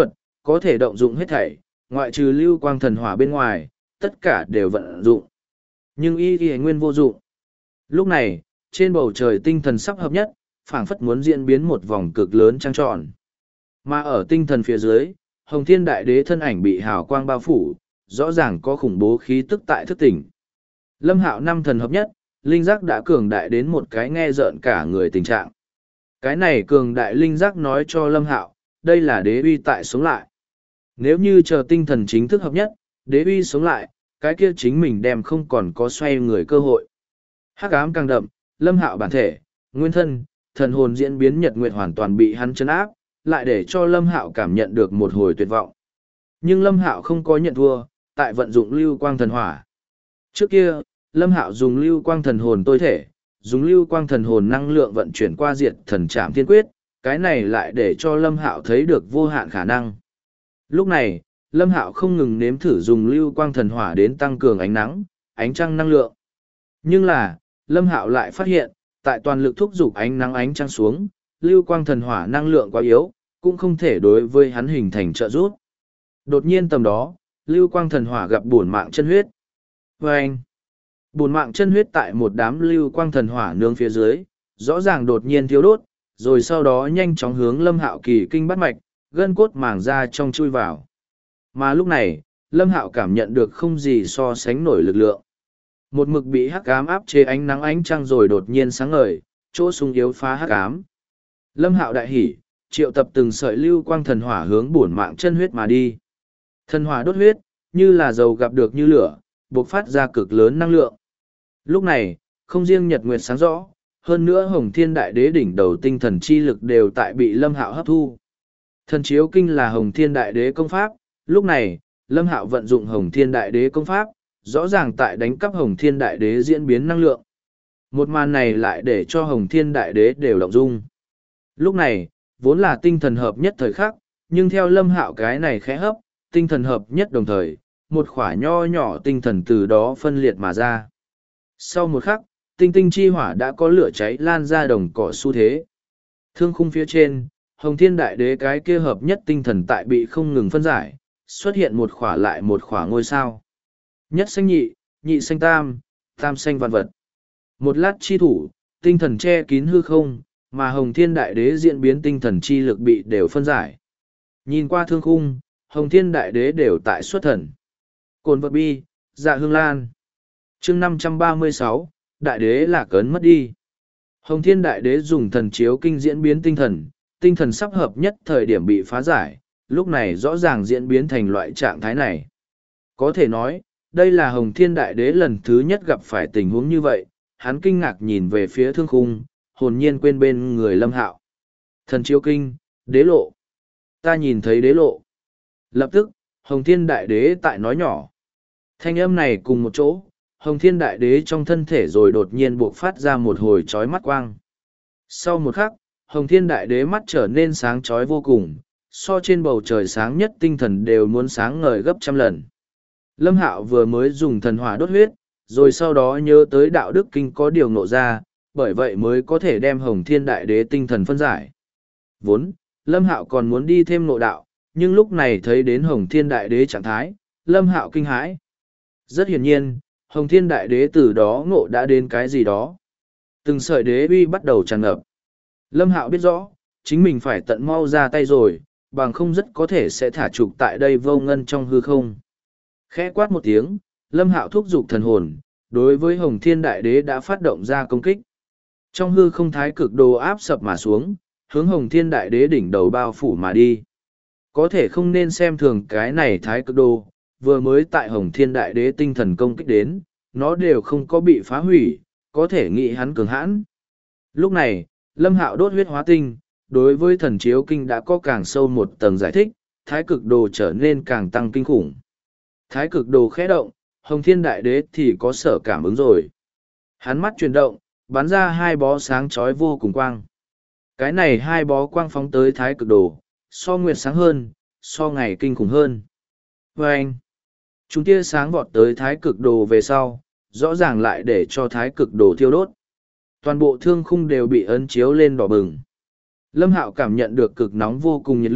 [SPEAKER 1] có thể động dụng hết thảy, ngoại trừ lưu quang thần hỏa bên ngoài, tất cả đều vận dụng. Nhưng y nguyên vô dụng. Lúc này, trên bầu trời tinh thần sắp hợp nhất, phảng phất muốn diễn biến một vòng cực lớn trăng tròn. Mà ở tinh thần phía dưới, Hồng Thiên Đại Đế thân ảnh bị hào quang bao phủ, rõ ràng có khủng bố khí tức tại thức tỉnh. Lâm Hạo năm thần hợp nhất, linh giác đã cường đại đến một cái nghe rợn cả người tình trạng. Cái này cường đại linh giác nói cho Lâm Hạo, đây là đế uy tại sống lại. Nếu như chờ tinh thần chính thức hợp nhất, đế uy sống lại, cái kia chính mình đem không còn có xoay người cơ hội. Hắc ám càng đậm, Lâm Hạo bản thể, nguyên thân, thần hồn diễn biến nhật nguyệt hoàn toàn bị hắn chấn áp, lại để cho Lâm Hạo cảm nhận được một hồi tuyệt vọng. Nhưng Lâm Hạo không có nhận thua, tại vận dụng lưu quang thần hỏa. Trước kia, Lâm Hạo dùng lưu quang thần hồn tôi thể, dùng lưu quang thần hồn năng lượng vận chuyển qua diệt thần trảm thiên quyết, cái này lại để cho Lâm Hạo thấy được vô hạn khả năng. Lúc này, Lâm Hạo không ngừng nếm thử dùng lưu quang thần hỏa đến tăng cường ánh nắng, ánh trăng năng lượng. Nhưng là, Lâm Hạo lại phát hiện, tại toàn lực thúc giục ánh nắng ánh trăng xuống, lưu quang thần hỏa năng lượng quá yếu, cũng không thể đối với hắn hình thành trợ giúp. Đột nhiên tầm đó, lưu quang thần hỏa gặp bổn mạng chân huyết. Vâng! Bổn mạng chân huyết tại một đám lưu quang thần hỏa nương phía dưới, rõ ràng đột nhiên thiếu đốt, rồi sau đó nhanh chóng hướng Lâm Hạo kỳ kinh bắt mạch, gân cốt màng ra trong chui vào. Mà lúc này, Lâm Hạo cảm nhận được không gì so sánh nổi lực lượng. Một mực bị hắc ám áp chế ánh nắng ánh trăng rồi đột nhiên sáng ngời, chỗ sung yếu phá hắc ám. Lâm Hạo đại hỉ, triệu tập từng sợi lưu quang thần hỏa hướng bổn mạng chân huyết mà đi. Thần hỏa đốt huyết, như là dầu gặp được như lửa, bộc phát ra cực lớn năng lượng. Lúc này, không riêng nhật nguyệt sáng rõ, hơn nữa Hồng Thiên Đại Đế đỉnh đầu tinh thần chi lực đều tại bị Lâm Hạo hấp thu. Thần chiếu kinh là Hồng Thiên Đại Đế công pháp, lúc này, Lâm Hạo vận dụng Hồng Thiên Đại Đế công pháp, rõ ràng tại đánh cắp Hồng Thiên Đại Đế diễn biến năng lượng. Một màn này lại để cho Hồng Thiên Đại Đế đều động dung. Lúc này, vốn là tinh thần hợp nhất thời khắc, nhưng theo Lâm Hạo cái này khẽ hấp, tinh thần hợp nhất đồng thời, một khỏa nho nhỏ tinh thần từ đó phân liệt mà ra. Sau một khắc, tinh tinh chi hỏa đã có lửa cháy lan ra đồng cỏ xu thế. Thương khung phía trên, Hồng Thiên Đại Đế cái kia hợp nhất tinh thần tại bị không ngừng phân giải, xuất hiện một khỏa lại một khỏa ngôi sao. Nhất xanh nhị, nhị xanh tam, tam xanh vạn vật. Một lát chi thủ, tinh thần che kín hư không, mà Hồng Thiên Đại Đế diễn biến tinh thần chi lực bị đều phân giải. Nhìn qua thương khung, Hồng Thiên Đại Đế đều tại xuất thần. Cồn vật bi, dạ hương lan. chương 536, Đại Đế lạc ấn mất đi. Hồng Thiên Đại Đế dùng thần chiếu kinh diễn biến tinh thần sắp hợp nhất thời điểm bị phá giải, lúc này rõ ràng diễn biến thành loại trạng thái này. Có thể nói, đây là Hồng Thiên Đại Đế lần thứ nhất gặp phải tình huống như vậy, hắn kinh ngạc nhìn về phía thương khung, hồn nhiên quên bên người Lâm Hạo. Thần chiếu kinh, đế lộ. Ta nhìn thấy đế lộ. Lập tức, Hồng Thiên Đại Đế tại nói nhỏ. Thanh âm này cùng một chỗ, Hồng Thiên Đại Đế trong thân thể rồi đột nhiên buộc phát ra một hồi chói mắt quang. Sau một khắc, Hồng Thiên Đại Đế mắt trở nên sáng chói vô cùng, so trên bầu trời sáng nhất tinh thần đều muốn sáng ngời gấp trăm lần. Lâm Hạo vừa mới dùng thần hỏa đốt huyết, rồi sau đó nhớ tới đạo đức kinh có điều nộ ra, bởi vậy mới có thể đem Hồng Thiên Đại Đế tinh thần phân giải. Vốn, Lâm Hạo còn muốn đi thêm nộ đạo, nhưng lúc này thấy đến Hồng Thiên Đại Đế trạng thái, Lâm Hạo kinh hãi. Rất hiển nhiên, Hồng Thiên Đại Đế từ đó ngộ đã đến cái gì đó. Từng sợi đế uy bắt đầu tràn ngập. Lâm Hạo biết rõ, chính mình phải tận mau ra tay rồi, bằng không rất có thể sẽ thả trục tại đây vô ngân trong hư không. Khẽ quát một tiếng, Lâm Hạo thúc giục thần hồn, đối với Hồng Thiên Đại Đế đã phát động ra công kích. Trong hư không thái cực đồ áp sập mà xuống, hướng Hồng Thiên Đại Đế đỉnh đầu bao phủ mà đi. Có thể không nên xem thường cái này thái cực đồ, vừa mới tại Hồng Thiên Đại Đế tinh thần công kích đến, nó đều không có bị phá hủy, có thể nghĩ hắn cường hãn. Lúc này, Lâm Hạo đốt huyết hóa tinh, đối với thần chiếu kinh đã có càng sâu một tầng giải thích, thái cực đồ trở nên càng tăng kinh khủng. Thái cực đồ khẽ động, Hồng Thiên Đại Đế thì có sở cảm ứng rồi. Hắn mắt chuyển động, bắn ra hai bó sáng chói vô cùng quang. Cái này hai bó quang phóng tới thái cực đồ, so nguyệt sáng hơn, so ngày kinh khủng hơn. Và anh, chúng tia sáng vọt tới thái cực đồ về sau, rõ ràng lại để cho thái cực đồ thiêu đốt. Toàn bộ thương khung đều bị ấn chiếu lên đỏ bừng. Lâm Hạo cảm nhận được cực nóng vô cùng nhiệt lượng,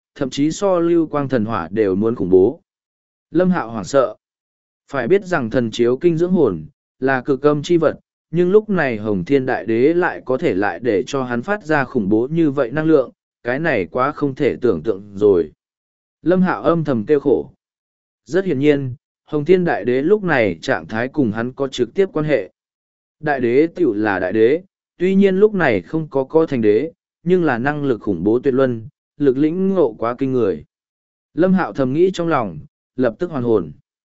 [SPEAKER 1] thậm chí so lưu quang thần hỏa đều muốn khủng bố. Lâm Hạo hoảng sợ. Phải biết rằng thần chiếu kinh dưỡng hồn, là cực âm chi vật, nhưng lúc này Hồng Thiên Đại Đế lại có thể lại để cho hắn phát ra khủng bố như vậy năng lượng, cái này quá không thể tưởng tượng rồi. Lâm Hạo âm thầm kêu khổ. Rất hiển nhiên, Hồng Thiên Đại Đế lúc này trạng thái cùng hắn có trực tiếp quan hệ. Đại đế tiểu là đại đế, tuy nhiên lúc này không có thành đế, nhưng là năng lực khủng bố tuyệt luân, lực lĩnh ngộ quá kinh người. Lâm Hạo thầm nghĩ trong lòng, lập tức hoàn hồn.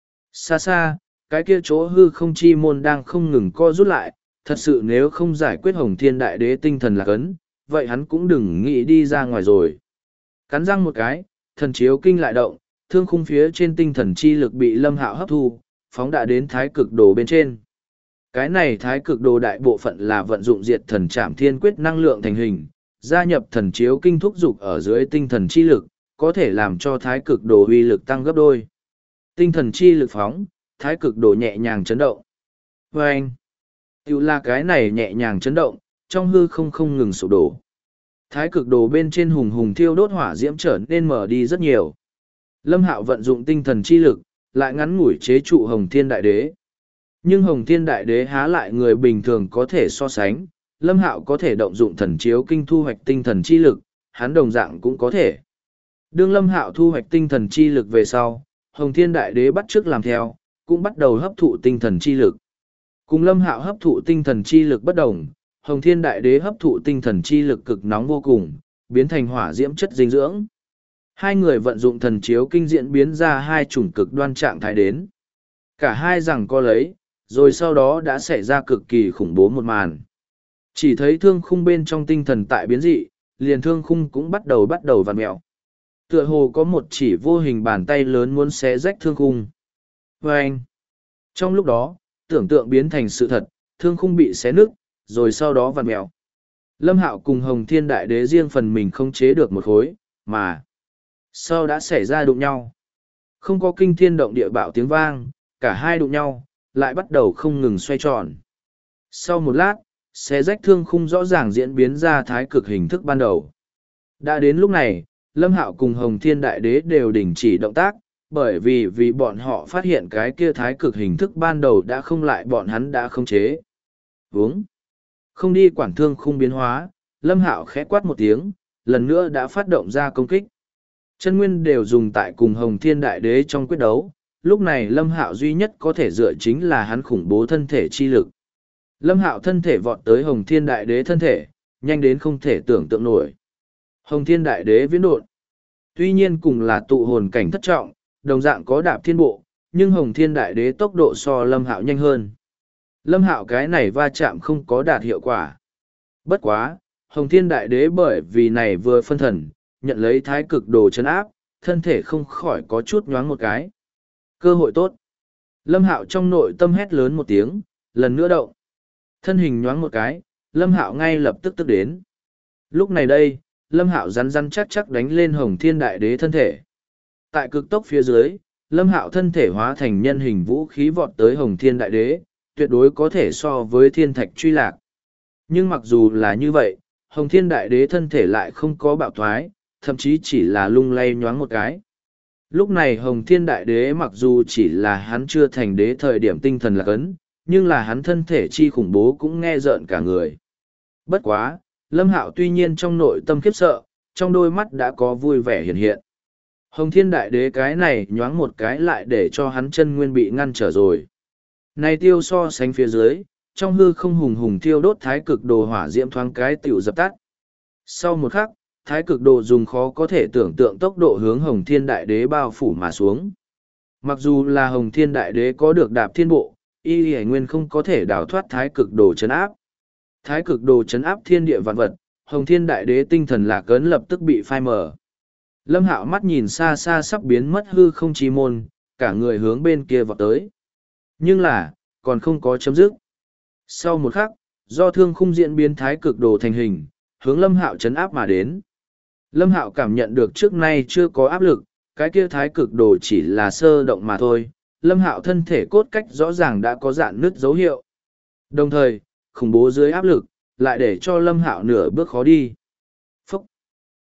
[SPEAKER 1] Xa xa, cái kia chỗ hư không chi môn đang không ngừng co rút lại, thật sự nếu không giải quyết Hồng Thiên Đại Đế tinh thần lạc ấn, vậy hắn cũng đừng nghĩ đi ra ngoài rồi. Cắn răng một cái, thần chiếu kinh lại động, thương khung phía trên tinh thần chi lực bị Lâm Hạo hấp thu, phóng đã đến thái cực đồ bên trên. Cái này thái cực đồ đại bộ phận là vận dụng diệt thần trảm thiên quyết năng lượng thành hình, gia nhập thần chiếu kinh thúc dục ở dưới tinh thần chi lực, có thể làm cho thái cực đồ uy lực tăng gấp đôi. Tinh thần chi lực phóng, thái cực đồ nhẹ nhàng chấn động. Và anh, tự là cái này nhẹ nhàng chấn động, trong hư không ngừng sụp đổ. Thái cực đồ bên trên hùng hùng thiêu đốt hỏa diễm trở nên mở đi rất nhiều. Lâm Hạo vận dụng tinh thần chi lực, lại ngắn ngủi chế trụ Hồng Thiên Đại Đế. Nhưng Hồng Thiên Đại Đế há lại người bình thường có thể so sánh, Lâm Hạo có thể động dụng thần chiếu kinh thu hoạch tinh thần chi lực, hắn đồng dạng cũng có thể. Đương Lâm Hạo thu hoạch tinh thần chi lực về sau, Hồng Thiên Đại Đế bắt chước làm theo, cũng bắt đầu hấp thụ tinh thần chi lực. Cùng Lâm Hạo hấp thụ tinh thần chi lực bất đồng, Hồng Thiên Đại Đế hấp thụ tinh thần chi lực cực nóng vô cùng, biến thành hỏa diễm chất dinh dưỡng. Hai người vận dụng thần chiếu kinh diễn biến ra hai chủng cực đoan trạng thái đến. Cả hai rằng co lấy, rồi sau đó đã xảy ra cực kỳ khủng bố một màn. Chỉ thấy thương khung bên trong tinh thần tại biến dị, liền thương khung cũng bắt đầu vặn mẹo. Tựa hồ có một chỉ vô hình bàn tay lớn muốn xé rách thương khung. Và anh, trong lúc đó, tưởng tượng biến thành sự thật, thương khung bị xé nứt, rồi sau đó vặn mẹo. Lâm Hạo cùng Hồng Thiên Đại Đế riêng phần mình không chế được một khối, mà sau đã xảy ra đụng nhau. Không có kinh thiên động địa bạo tiếng vang, cả hai đụng nhau, lại bắt đầu không ngừng xoay tròn. Sau một lát, xé rách thương khung rõ ràng diễn biến ra thái cực hình thức ban đầu. Đã đến lúc này, Lâm Hạo cùng Hồng Thiên Đại Đế đều đình chỉ động tác, bởi vì bọn họ phát hiện cái kia thái cực hình thức ban đầu đã không lại bọn hắn đã khống chế. Vướng. Không đi quản thương khung biến hóa, Lâm Hạo khẽ quát một tiếng, lần nữa đã phát động ra công kích. Chân nguyên đều dùng tại cùng Hồng Thiên Đại Đế trong quyết đấu, lúc này Lâm Hạo duy nhất có thể dựa chính là hắn khủng bố thân thể chi lực. Lâm Hạo thân thể vọt tới Hồng Thiên Đại Đế thân thể, nhanh đến không thể tưởng tượng nổi. Hồng Thiên Đại Đế viễn độn. Tuy nhiên cùng là tụ hồn cảnh thất trọng, đồng dạng có đạp thiên bộ, nhưng Hồng Thiên Đại Đế tốc độ so Lâm Hạo nhanh hơn. Lâm Hạo cái này va chạm không có đạt hiệu quả. Bất quá, Hồng Thiên Đại Đế bởi vì này vừa phân thần, nhận lấy thái cực đồ chấn áp, thân thể không khỏi có chút nhoáng một cái. Cơ hội tốt. Lâm Hạo trong nội tâm hét lớn một tiếng, lần nữa động. Thân hình nhoáng một cái, Lâm Hạo ngay lập tức tức đến. Lúc này đây, Lâm Hạo rắn rắn chắc chắc đánh lên Hồng Thiên Đại Đế thân thể. Tại cực tốc phía dưới, Lâm Hạo thân thể hóa thành nhân hình vũ khí vọt tới Hồng Thiên Đại Đế, tuyệt đối có thể so với thiên thạch truy lạc. Nhưng mặc dù là như vậy, Hồng Thiên Đại Đế thân thể lại không có bạo thoái, thậm chí chỉ là lung lay nhoáng một cái. Lúc này Hồng Thiên Đại Đế mặc dù chỉ là hắn chưa thành đế thời điểm tinh thần lạc ấn, nhưng là hắn thân thể chi khủng bố cũng nghe rợn cả người. Bất quá, Lâm Hạo tuy nhiên trong nội tâm khiếp sợ, trong đôi mắt đã có vui vẻ hiện hiện. Hồng Thiên Đại Đế cái này nhoáng một cái lại để cho hắn chân nguyên bị ngăn trở rồi. Này tiêu so sánh phía dưới, trong hư không hùng hùng thiêu đốt thái cực đồ hỏa diễm thoáng cái tiểu dập tắt. Sau một khắc, thái cực đồ dùng khó có thể tưởng tượng tốc độ hướng Hồng Thiên Đại Đế bao phủ mà xuống. Mặc dù là Hồng Thiên Đại Đế có được đạp thiên bộ, y y nguyên không có thể đào thoát thái cực đồ chấn áp. Thái cực đồ chấn áp thiên địa vạn vật, Hồng Thiên Đại Đế tinh thần lạc ấn lập tức bị phai mờ. Lâm Hạo mắt nhìn xa xa sắp biến mất hư không chi môn, cả người hướng bên kia vọt tới. Nhưng là, còn không có chấm dứt. Sau một khắc, do thương khung diễn biến thái cực đồ thành hình, hướng Lâm Hạo chấn áp mà đến. Lâm Hạo cảm nhận được trước nay chưa có áp lực, cái kia thái cực đồ chỉ là sơ động mà thôi. Lâm Hạo thân thể cốt cách rõ ràng đã có dạn nứt dấu hiệu. Đồng thời, khủng bố dưới áp lực, lại để cho Lâm Hạo nửa bước khó đi. Phúc!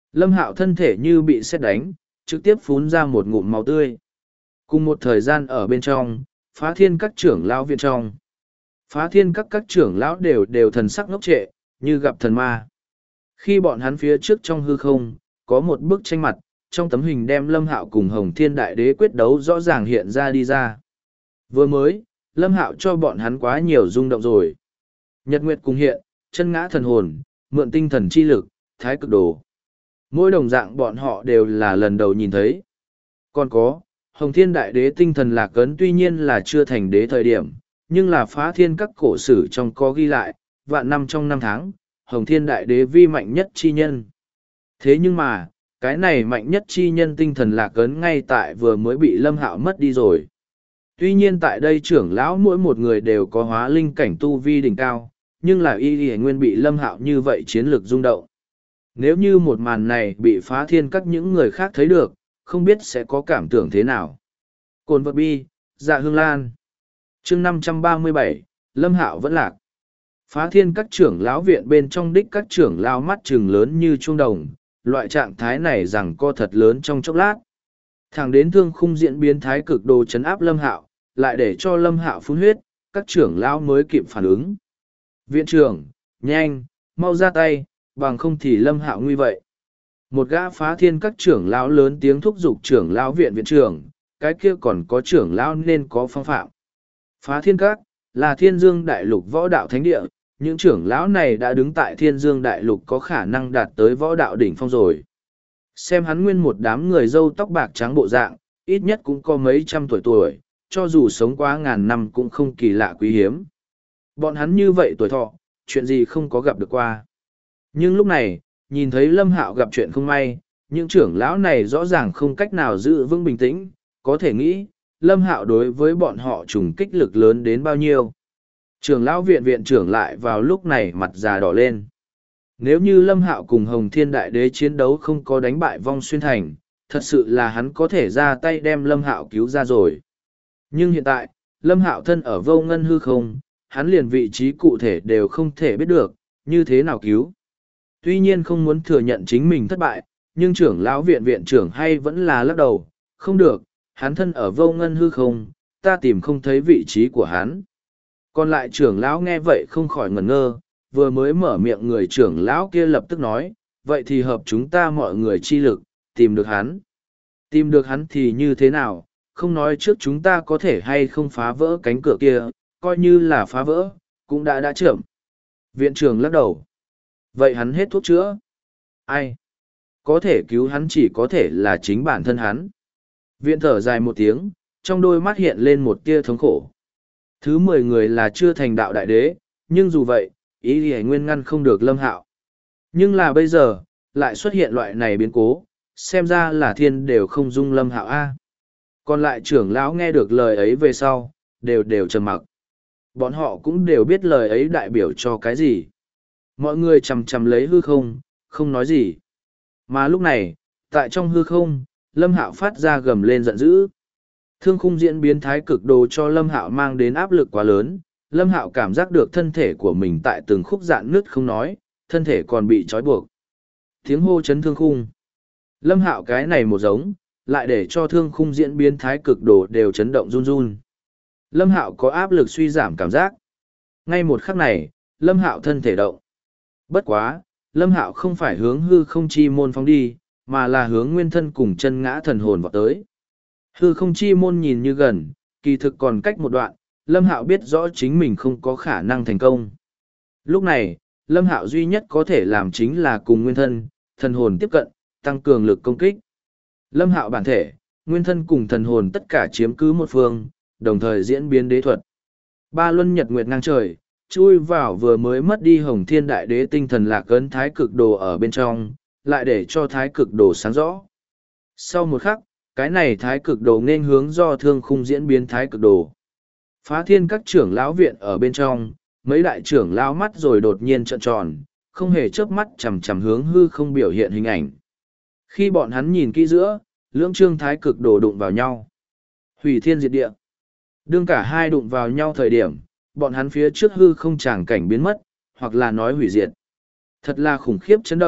[SPEAKER 1] Lâm Hạo thân thể như bị sét đánh, trực tiếp phún ra một ngụm máu tươi. Cùng một thời gian ở bên trong, Phá Thiên các trưởng lão viện trong. Phá Thiên các trưởng lão đều thần sắc ngốc trệ, như gặp thần ma. Khi bọn hắn phía trước trong hư không, có một bức tranh mặt, trong tấm hình đem Lâm Hạo cùng Hồng Thiên Đại Đế quyết đấu rõ ràng hiện ra đi ra. Vừa mới, Lâm Hạo cho bọn hắn quá nhiều rung động rồi. Nhật Nguyệt cùng hiện, chân ngã thần hồn, mượn tinh thần chi lực, thái cực đồ. Mỗi đồng dạng bọn họ đều là lần đầu nhìn thấy. Còn có, Hồng Thiên Đại Đế tinh thần lạc ấn tuy nhiên là chưa thành đế thời điểm, nhưng là Phá Thiên các cổ sử trong có ghi lại, vạn năm trong năm tháng, Hồng Thiên Đại Đế vi mạnh nhất chi nhân. Thế nhưng mà, cái này mạnh nhất chi nhân tinh thần lạc ấn ngay tại vừa mới bị Lâm Hạo mất đi rồi. Tuy nhiên tại đây trưởng lão mỗi một người đều có hóa linh cảnh tu vi đỉnh cao, nhưng là y nguyên bị Lâm Hạo như vậy chiến lược rung động. Nếu như một màn này bị Phá Thiên các những người khác thấy được, không biết sẽ có cảm tưởng thế nào. Cồn vật bi, dạ hương lan. Chương 537, Lâm Hạo vẫn lạc. Phá Thiên các trưởng lão viện bên trong đích các trưởng lão mắt trừng lớn như chuông đồng, loại trạng thái này rằng co thật lớn trong chốc lát. Thẳng đến thương khung diễn biến thái cực đồ chấn áp Lâm Hạo, lại để cho Lâm Hạo phun huyết, các trưởng lão mới kịp phản ứng. Viện trưởng, nhanh, mau ra tay, bằng không thì Lâm Hạo nguy vậy. Một gã Phá Thiên các trưởng lão lớn tiếng thúc giục trưởng lão viện viện trưởng, cái kia còn có trưởng lão nên có phong phạm. Phá Thiên các là Thiên Dương Đại Lục võ đạo thánh địa, những trưởng lão này đã đứng tại Thiên Dương Đại Lục có khả năng đạt tới võ đạo đỉnh phong rồi. Xem hắn nguyên một đám người râu tóc bạc trắng bộ dạng, ít nhất cũng có mấy trăm tuổi, cho dù sống quá ngàn năm cũng không kỳ lạ quý hiếm. Bọn hắn như vậy tuổi thọ, chuyện gì không có gặp được qua. Nhưng lúc này, nhìn thấy Lâm Hạo gặp chuyện không may, những trưởng lão này rõ ràng không cách nào giữ vững bình tĩnh, có thể nghĩ, Lâm Hạo đối với bọn họ trùng kích lực lớn đến bao nhiêu. Trưởng lão viện viện trưởng lại vào lúc này mặt già đỏ lên. Nếu như Lâm Hạo cùng Hồng Thiên Đại Đế chiến đấu không có đánh bại Vong Xuyên Thành, thật sự là hắn có thể ra tay đem Lâm Hạo cứu ra rồi. Nhưng hiện tại, Lâm Hạo thân ở vô ngân hư không, hắn liền vị trí cụ thể đều không thể biết được, như thế nào cứu. Tuy nhiên không muốn thừa nhận chính mình thất bại, nhưng trưởng lão viện viện trưởng hay vẫn là lắc đầu, không được, hắn thân ở vô ngân hư không, ta tìm không thấy vị trí của hắn. Còn lại trưởng lão nghe vậy không khỏi ngẩn ngơ, vừa mới mở miệng người trưởng lão kia lập tức nói, vậy thì hợp chúng ta mọi người chi lực, tìm được hắn. Tìm được hắn thì như thế nào, không nói trước chúng ta có thể hay không phá vỡ cánh cửa kia, coi như là phá vỡ, cũng đã chậm. Viện trưởng lắc đầu. Vậy hắn hết thuốc chữa? Ai? Có thể cứu hắn chỉ có thể là chính bản thân hắn. Viện thở dài một tiếng, trong đôi mắt hiện lên một tia thống khổ. Thứ 10 người là chưa thành đạo đại đế, nhưng dù vậy, ý thì nguyên ngăn không được Lâm Hạo. Nhưng là bây giờ, lại xuất hiện loại này biến cố, xem ra là thiên đều không dung Lâm Hạo A. Còn lại trưởng lão nghe được lời ấy về sau, đều trầm mặc. Bọn họ cũng đều biết lời ấy đại biểu cho cái gì. Mọi người chằm chằm lấy hư không, không nói gì. Mà lúc này, tại trong hư không, Lâm Hạo phát ra gầm lên giận dữ. Thương khung diễn biến thái cực đồ cho Lâm Hạo mang đến áp lực quá lớn, Lâm Hạo cảm giác được thân thể của mình tại từng khúc dạn nứt không nói, thân thể còn bị trói buộc. Tiếng hô chấn thương khung. Lâm Hạo cái này một giống, lại để cho thương khung diễn biến thái cực đồ đều chấn động run run. Lâm Hạo có áp lực suy giảm cảm giác. Ngay một khắc này, Lâm Hạo thân thể động. Bất quá, Lâm Hạo không phải hướng hư không chi môn phóng đi, mà là hướng nguyên thân cùng chân ngã thần hồn vọt tới. Hư không chi môn nhìn như gần, kỳ thực còn cách một đoạn, Lâm Hạo biết rõ chính mình không có khả năng thành công. Lúc này, Lâm Hạo duy nhất có thể làm chính là cùng nguyên thân, thần hồn tiếp cận, tăng cường lực công kích. Lâm Hạo bản thể, nguyên thân cùng thần hồn tất cả chiếm cứ một phương, đồng thời diễn biến đế thuật. Ba luân nhật nguyệt ngang trời, chui vào vừa mới mất đi Hồng Thiên Đại Đế tinh thần lạc ấn thái cực đồ ở bên trong, lại để cho thái cực đồ sáng rõ. Sau một khắc, cái này thái cực đồ nên hướng do thương khung diễn biến thái cực đồ. Phá Thiên các trưởng lão viện ở bên trong, mấy đại trưởng lão mắt rồi đột nhiên trợn tròn, không hề chớp mắt chằm chằm hướng hư không biểu hiện hình ảnh. Khi bọn hắn nhìn kỹ giữa, lưỡng trương thái cực đồ đụng vào nhau. Hủy thiên diệt địa. Đương cả hai đụng vào nhau thời điểm, bọn hắn phía trước hư không tràng cảnh biến mất, hoặc là nói hủy diệt. Thật là khủng khiếp chấn động,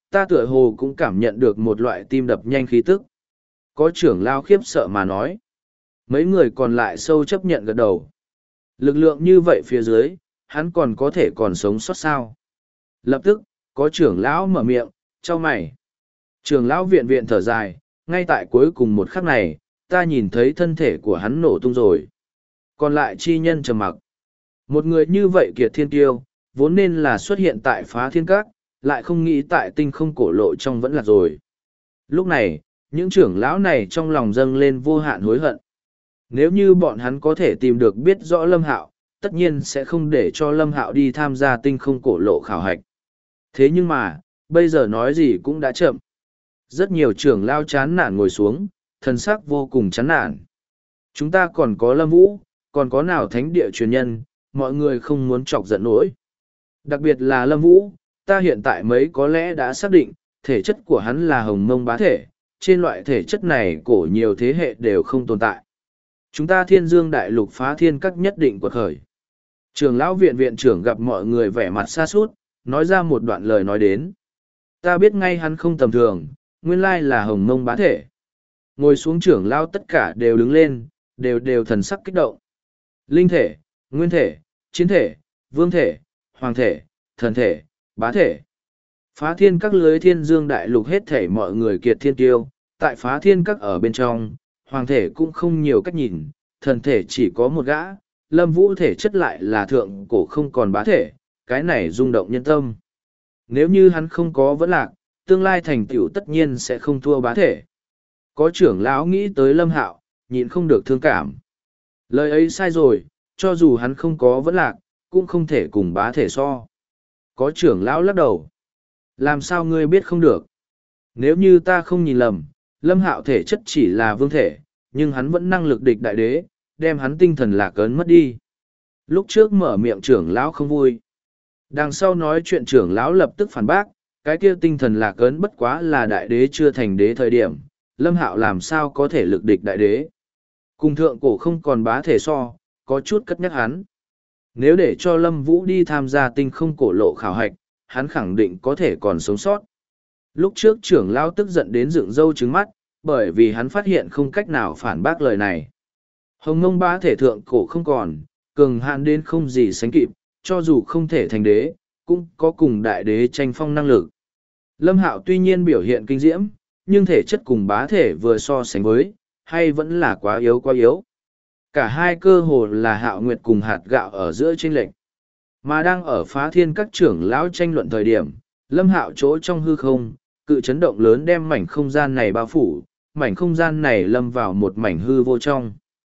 [SPEAKER 1] ta tựa hồ cũng cảm nhận được một loại tim đập nhanh khí tức. Có trưởng lao khiếp sợ mà nói. Mấy người còn lại sâu chấp nhận gật đầu. Lực lượng như vậy phía dưới, hắn còn có thể còn sống sót sao. Lập tức, có trưởng lão mở miệng, chau mày. Trưởng lão viện viện thở dài, ngay tại cuối cùng một khắc này, ta nhìn thấy thân thể của hắn nổ tung rồi. Còn lại chi nhân trầm mặc. Một người như vậy kiệt thiên tiêu, vốn nên là xuất hiện tại phá thiên các, lại không nghĩ tại tinh không cổ lộ trong vẫn lạc rồi. Lúc này, những trưởng lão này trong lòng dâng lên vô hạn hối hận. Nếu như bọn hắn có thể tìm được biết rõ Lâm Hạo, tất nhiên sẽ không để cho Lâm Hạo đi tham gia tinh không cổ lộ khảo hạch. Thế nhưng mà, bây giờ nói gì cũng đã chậm. Rất nhiều trưởng lao chán nản ngồi xuống, thân sắc vô cùng chán nản. Chúng ta còn có Lâm Vũ, còn có nào thánh địa truyền nhân, mọi người không muốn chọc giận nổi. Đặc biệt là Lâm Vũ, ta hiện tại mấy có lẽ đã xác định, thể chất của hắn là hồng mông bá thể, trên loại thể chất này cổ nhiều thế hệ đều không tồn tại. Chúng ta thiên dương đại lục phá thiên các nhất định quật khởi. Trường lão viện viện trưởng gặp mọi người vẻ mặt xa sút nói ra một đoạn lời nói đến. Ta biết ngay hắn không tầm thường, nguyên lai là hồng mông bá thể. Ngồi xuống trưởng lão tất cả đều đứng lên, đều thần sắc kích động. Linh thể, nguyên thể, chiến thể, vương thể, hoàng thể, thần thể, bá thể. Phá thiên các lưới thiên dương đại lục hết thể mọi người kiệt thiên tiêu, tại phá thiên các ở bên trong, hoàng thể cũng không nhiều cách nhìn, thần thể chỉ có một gã, Lâm Vũ thể chất lại là thượng cổ không còn bá thể, cái này rung động nhân tâm. Nếu như hắn không có vẫn lạc, tương lai thành tựu tất nhiên sẽ không thua bá thể. Có trưởng lão nghĩ tới Lâm Hạo, nhịn không được thương cảm. Lời ấy sai rồi, cho dù hắn không có vẫn lạc, cũng không thể cùng bá thể so. Có trưởng lão lắc đầu. Làm sao ngươi biết không được? Nếu như ta không nhìn lầm, Lâm Hạo thể chất chỉ là vương thể, nhưng hắn vẫn năng lực địch đại đế, đem hắn tinh thần lạc ấn mất đi. Lúc trước mở miệng trưởng lão không vui. Đằng sau nói chuyện trưởng lão lập tức phản bác, cái kia tinh thần lạc ấn bất quá là đại đế chưa thành đế thời điểm, Lâm Hạo làm sao có thể lực địch đại đế. Cùng thượng cổ không còn bá thể so, có chút cất nhắc hắn. Nếu để cho Lâm Vũ đi tham gia tinh không cổ lộ khảo hạch, hắn khẳng định có thể còn sống sót. Lúc trước trưởng lão tức giận đến dựng râu trứng mắt, bởi vì hắn phát hiện không cách nào phản bác lời này. Hồng Ngông bá thể thượng cổ không còn, cường hạn đến không gì sánh kịp, cho dù không thể thành đế, cũng có cùng đại đế tranh phong năng lực. Lâm Hạo tuy nhiên biểu hiện kinh diễm, nhưng thể chất cùng bá thể vừa so sánh với, hay vẫn là quá yếu quá yếu. Cả hai cơ hồ là Hạo Nguyệt cùng hạt gạo ở giữa chênh lệch. Mà đang ở phá thiên các trưởng lão tranh luận thời điểm, Lâm Hạo chỗ trong hư không, cự chấn động lớn đem mảnh không gian này bao phủ, mảnh không gian này lâm vào một mảnh hư vô trong.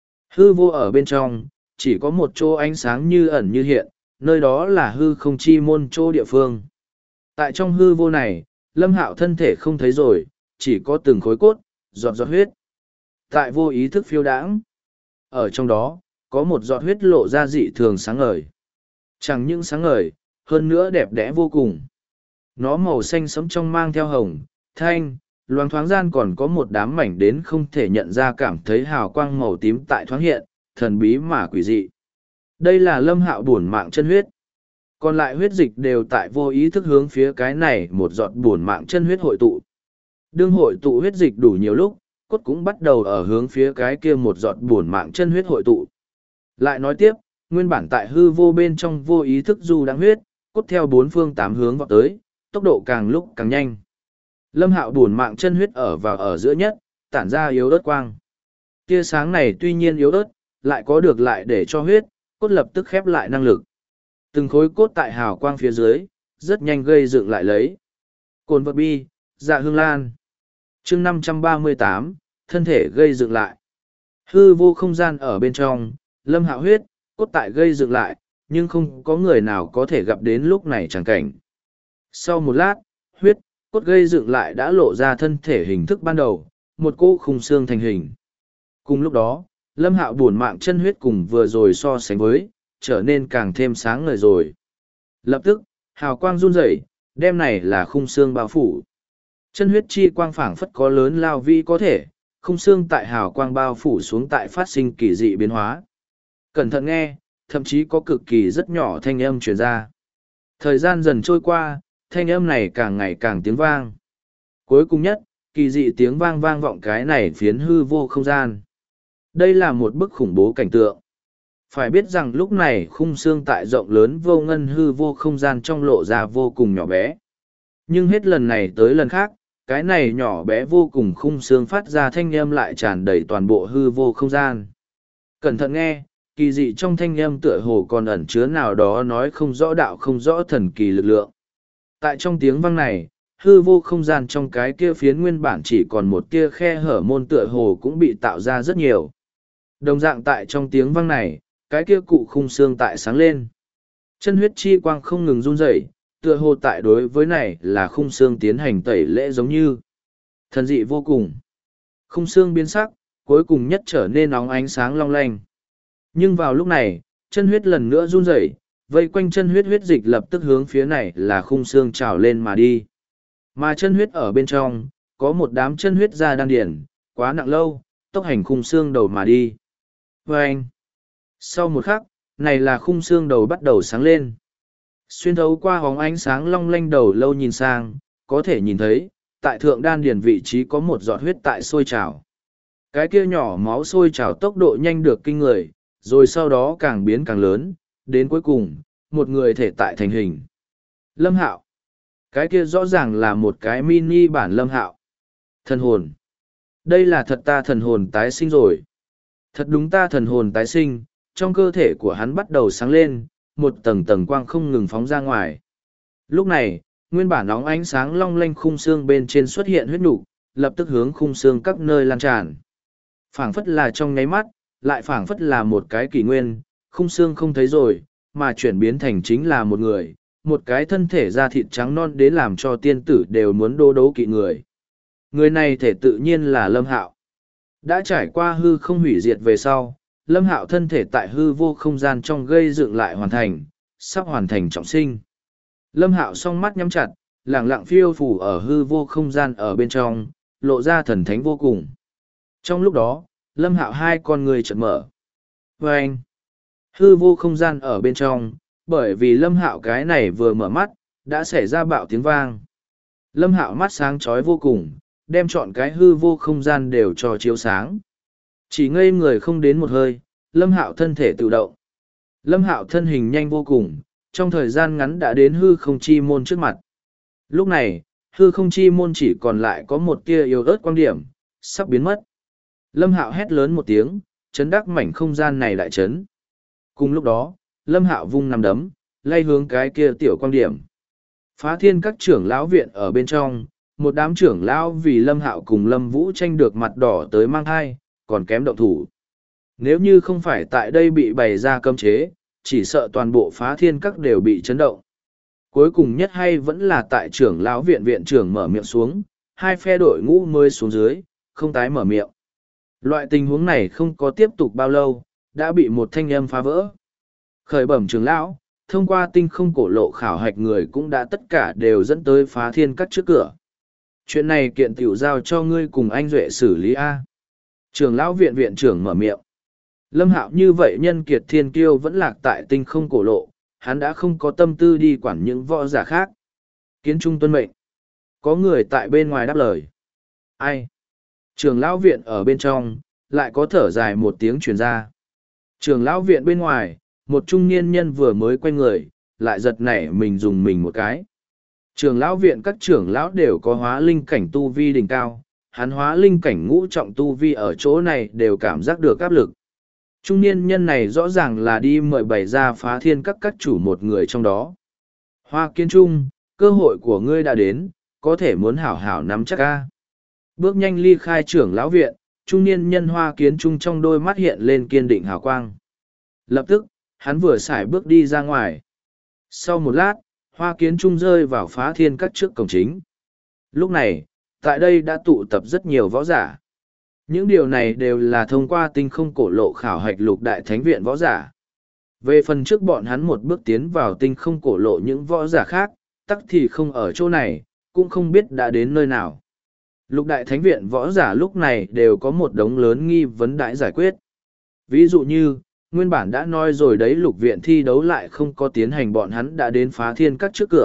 [SPEAKER 1] Hư vô ở bên trong, chỉ có một chỗ ánh sáng như ẩn như hiện, nơi đó là hư không chi môn chỗ địa phương. Tại trong hư vô này, Lâm Hạo thân thể không thấy rồi, chỉ có từng khối cốt, giọt giọt huyết. Tại vô ý thức phiêu đãng, ở trong đó, có một giọt huyết lộ ra dị thường sáng ngời. Chẳng những sáng ngời, hơn nữa đẹp đẽ vô cùng. Nó màu xanh sẫm trong mang theo hồng, thanh, loáng thoáng gian còn có một đám mảnh đến không thể nhận ra cảm thấy hào quang màu tím tại thoáng hiện, thần bí mà quỷ dị. Đây là Lâm Hạo bổn mạng chân huyết. Còn lại huyết dịch đều tại vô ý thức hướng phía cái này một giọt bổn mạng chân huyết hội tụ. Đương hội tụ huyết dịch đủ nhiều lúc, cốt cũng bắt đầu ở hướng phía cái kia một giọt bổn mạng chân huyết hội tụ. Lại nói tiếp, nguyên bản tại hư vô bên trong vô ý thức du đáng huyết, cốt theo bốn phương tám hướng vọt tới, tốc độ càng lúc càng nhanh. Lâm Hạo bổn mạng chân huyết ở vào ở giữa nhất, tản ra yếu ớt quang. Tia sáng này tuy nhiên yếu ớt, lại có được lại để cho huyết, cốt lập tức khép lại năng lực. Từng khối cốt tại hào quang phía dưới, rất nhanh gây dựng lại lấy. Cồn vật bi, dạ hương lan. chương 538, thân thể gây dựng lại. Hư vô không gian ở bên trong, Lâm Hạo huyết, cốt tại gây dựng lại, nhưng không có người nào có thể gặp đến lúc này chẳng cảnh. Sau một lát, huyết, cốt gây dựng lại đã lộ ra thân thể hình thức ban đầu, một cỗ khung xương thành hình. Cùng lúc đó, Lâm Hạo bổn mạng chân huyết cùng vừa rồi so sánh với, trở nên càng thêm sáng ngời rồi. Lập tức, hào quang run rẩy, đem này là khung xương bao phủ. Chân huyết chi quang phảng phất có lớn lao vi có thể, khung xương tại hào quang bao phủ xuống tại phát sinh kỳ dị biến hóa. Cẩn thận nghe, thậm chí có cực kỳ rất nhỏ thanh âm truyền ra. Thời gian dần trôi qua, thanh âm này càng ngày càng tiếng vang. Cuối cùng nhất, kỳ dị tiếng vang vang vọng cái này phiến hư vô không gian. Đây là một bức khủng bố cảnh tượng. Phải biết rằng lúc này khung xương tại rộng lớn vô ngân hư vô không gian trong lộ ra vô cùng nhỏ bé. Nhưng hết lần này tới lần khác, cái này nhỏ bé vô cùng khung xương phát ra thanh âm lại tràn đầy toàn bộ hư vô không gian. Cẩn thận nghe, kỳ dị trong thanh âm tựa hồ còn ẩn chứa nào đó nói không rõ đạo không rõ thần kỳ lực lượng. Tại trong tiếng vang này, hư vô không gian trong cái kia phiến nguyên bản chỉ còn một tia khe hở môn tựa hồ cũng bị tạo ra rất nhiều. Đồng dạng tại trong tiếng vang này, cái kia cụ khung xương tại sáng lên. Chân huyết chi quang không ngừng run rẩy, tựa hồ tại đối với này là khung xương tiến hành tẩy lễ giống như. Thần dị vô cùng. Khung xương biến sắc, cuối cùng nhất trở nên óng ánh sáng long lanh. Nhưng vào lúc này, chân huyết lần nữa run rẩy, vây quanh chân huyết huyết dịch lập tức hướng phía này là khung xương trào lên mà đi. Mà chân huyết ở bên trong, có một đám chân huyết ra đan điển, quá nặng lâu, tốc hành khung xương đầu mà đi. Vâng! Sau một khắc, này là khung xương đầu bắt đầu sáng lên. Xuyên thấu qua hóng ánh sáng long lanh đầu lâu nhìn sang, có thể nhìn thấy, tại thượng đan điển vị trí có một giọt huyết tại sôi trào. Cái kia nhỏ máu sôi trào tốc độ nhanh được kinh người, rồi sau đó càng biến càng lớn, đến cuối cùng, một người thể tại thành hình. Lâm Hạo. Cái kia rõ ràng là một cái mini bản Lâm Hạo. Thần hồn. Đây là thật ta thần hồn tái sinh rồi. Thật đúng ta thần hồn tái sinh, trong cơ thể của hắn bắt đầu sáng lên, một tầng tầng quang không ngừng phóng ra ngoài. Lúc này, nguyên bản óng ánh sáng long lanh khung xương bên trên xuất hiện huyết nục, lập tức hướng khung xương các nơi lan tràn. Phảng phất là trong nháy mắt, lại phảng phất là một cái kỷ nguyên, khung xương không thấy rồi, mà chuyển biến thành chính là một người, một cái thân thể da thịt trắng non đến làm cho tiên tử đều muốn đô đấu kỵ người. Người này thể tự nhiên là Lâm Hạo. Đã trải qua hư không hủy diệt về sau, Lâm Hạo thân thể tại hư vô không gian trong gây dựng lại hoàn thành, sắp hoàn thành trọng sinh. Lâm Hạo song mắt nhắm chặt, lẳng lặng phiêu phủ ở hư vô không gian ở bên trong, lộ ra thần thánh vô cùng. Trong lúc đó, Lâm Hạo hai con người chợt mở. Và anh, hư vô không gian ở bên trong, bởi vì Lâm Hạo cái này vừa mở mắt, đã xảy ra bạo tiếng vang. Lâm Hạo mắt sáng chói vô cùng, đem trọn cái hư vô không gian đều cho chiếu sáng. Chỉ ngây người không đến một hơi, Lâm Hạo thân thể tự động. Lâm Hạo thân hình nhanh vô cùng, trong thời gian ngắn đã đến hư không chi môn trước mặt. Lúc này, hư không chi môn chỉ còn lại có một tia yếu ớt quang điểm, sắp biến mất. Lâm Hạo hét lớn một tiếng, chấn đắc mảnh không gian này lại chấn. Cùng lúc đó, Lâm Hạo vung nắm đấm, lay hướng cái kia tiểu quang điểm. Phá thiên các trưởng lão viện ở bên trong, một đám trưởng lão vì Lâm Hạo cùng Lâm Vũ tranh được mặt đỏ tới mang thai, còn kém động thủ. Nếu như không phải tại đây bị bày ra cấm chế, chỉ sợ toàn bộ phá thiên các đều bị chấn động. Cuối cùng nhất hay vẫn là tại trưởng lão viện viện trưởng mở miệng xuống, hai phe đội ngũ mới xuống dưới, không tái mở miệng. Loại tình huống này không có tiếp tục bao lâu, đã bị một thanh âm phá vỡ. Khởi bẩm trưởng lão, thông qua tinh không cổ lộ khảo hạch người cũng đã tất cả đều dẫn tới phá thiên các trước cửa. Chuyện này kiện tiểu giao cho ngươi cùng anh Duệ xử lý A. Trưởng lão viện viện trưởng mở miệng. Lâm Hạo như vậy nhân kiệt thiên kiêu vẫn lạc tại tinh không cổ lộ, hắn đã không có tâm tư đi quản những võ giả khác. Kiến trung tuân mệnh. Có người tại bên ngoài đáp lời. Ai? Trưởng lão viện ở bên trong, lại có thở dài một tiếng truyền ra. Trưởng lão viện bên ngoài, một trung niên nhân vừa mới quay người, lại giật nảy mình dùng mình một cái. Trưởng lão viện các trưởng lão đều có hóa linh cảnh tu vi đỉnh cao, hắn hóa linh cảnh ngũ trọng tu vi ở chỗ này đều cảm giác được áp lực. Trung niên nhân này rõ ràng là đi mời bày ra phá thiên các chủ một người trong đó. Hoa Kiến Trung, cơ hội của ngươi đã đến, có thể muốn hảo hảo nắm chắc ca. Bước nhanh ly khai trưởng lão viện, trung niên nhân Hoa Kiến Trung trong đôi mắt hiện lên kiên định hào quang. Lập tức, hắn vừa xài bước đi ra ngoài. Sau một lát, Hoa Kiến Trung rơi vào phá thiên các trước cổng chính. Lúc này, tại đây đã tụ tập rất nhiều võ giả. Những điều này đều là thông qua tinh không cổ lộ khảo hạch lục đại thánh viện võ giả. Về phần trước bọn hắn một bước tiến vào tinh không cổ lộ những võ giả khác, tắc thì không ở chỗ này, cũng không biết đã đến nơi nào. Lục đại thánh viện võ giả lúc này đều có một đống lớn nghi vấn đãi giải quyết. Ví dụ như, nguyên bản đã nói rồi đấy lục viện thi đấu lại không có tiến hành bọn hắn đã đến phá thiên các trước cửa,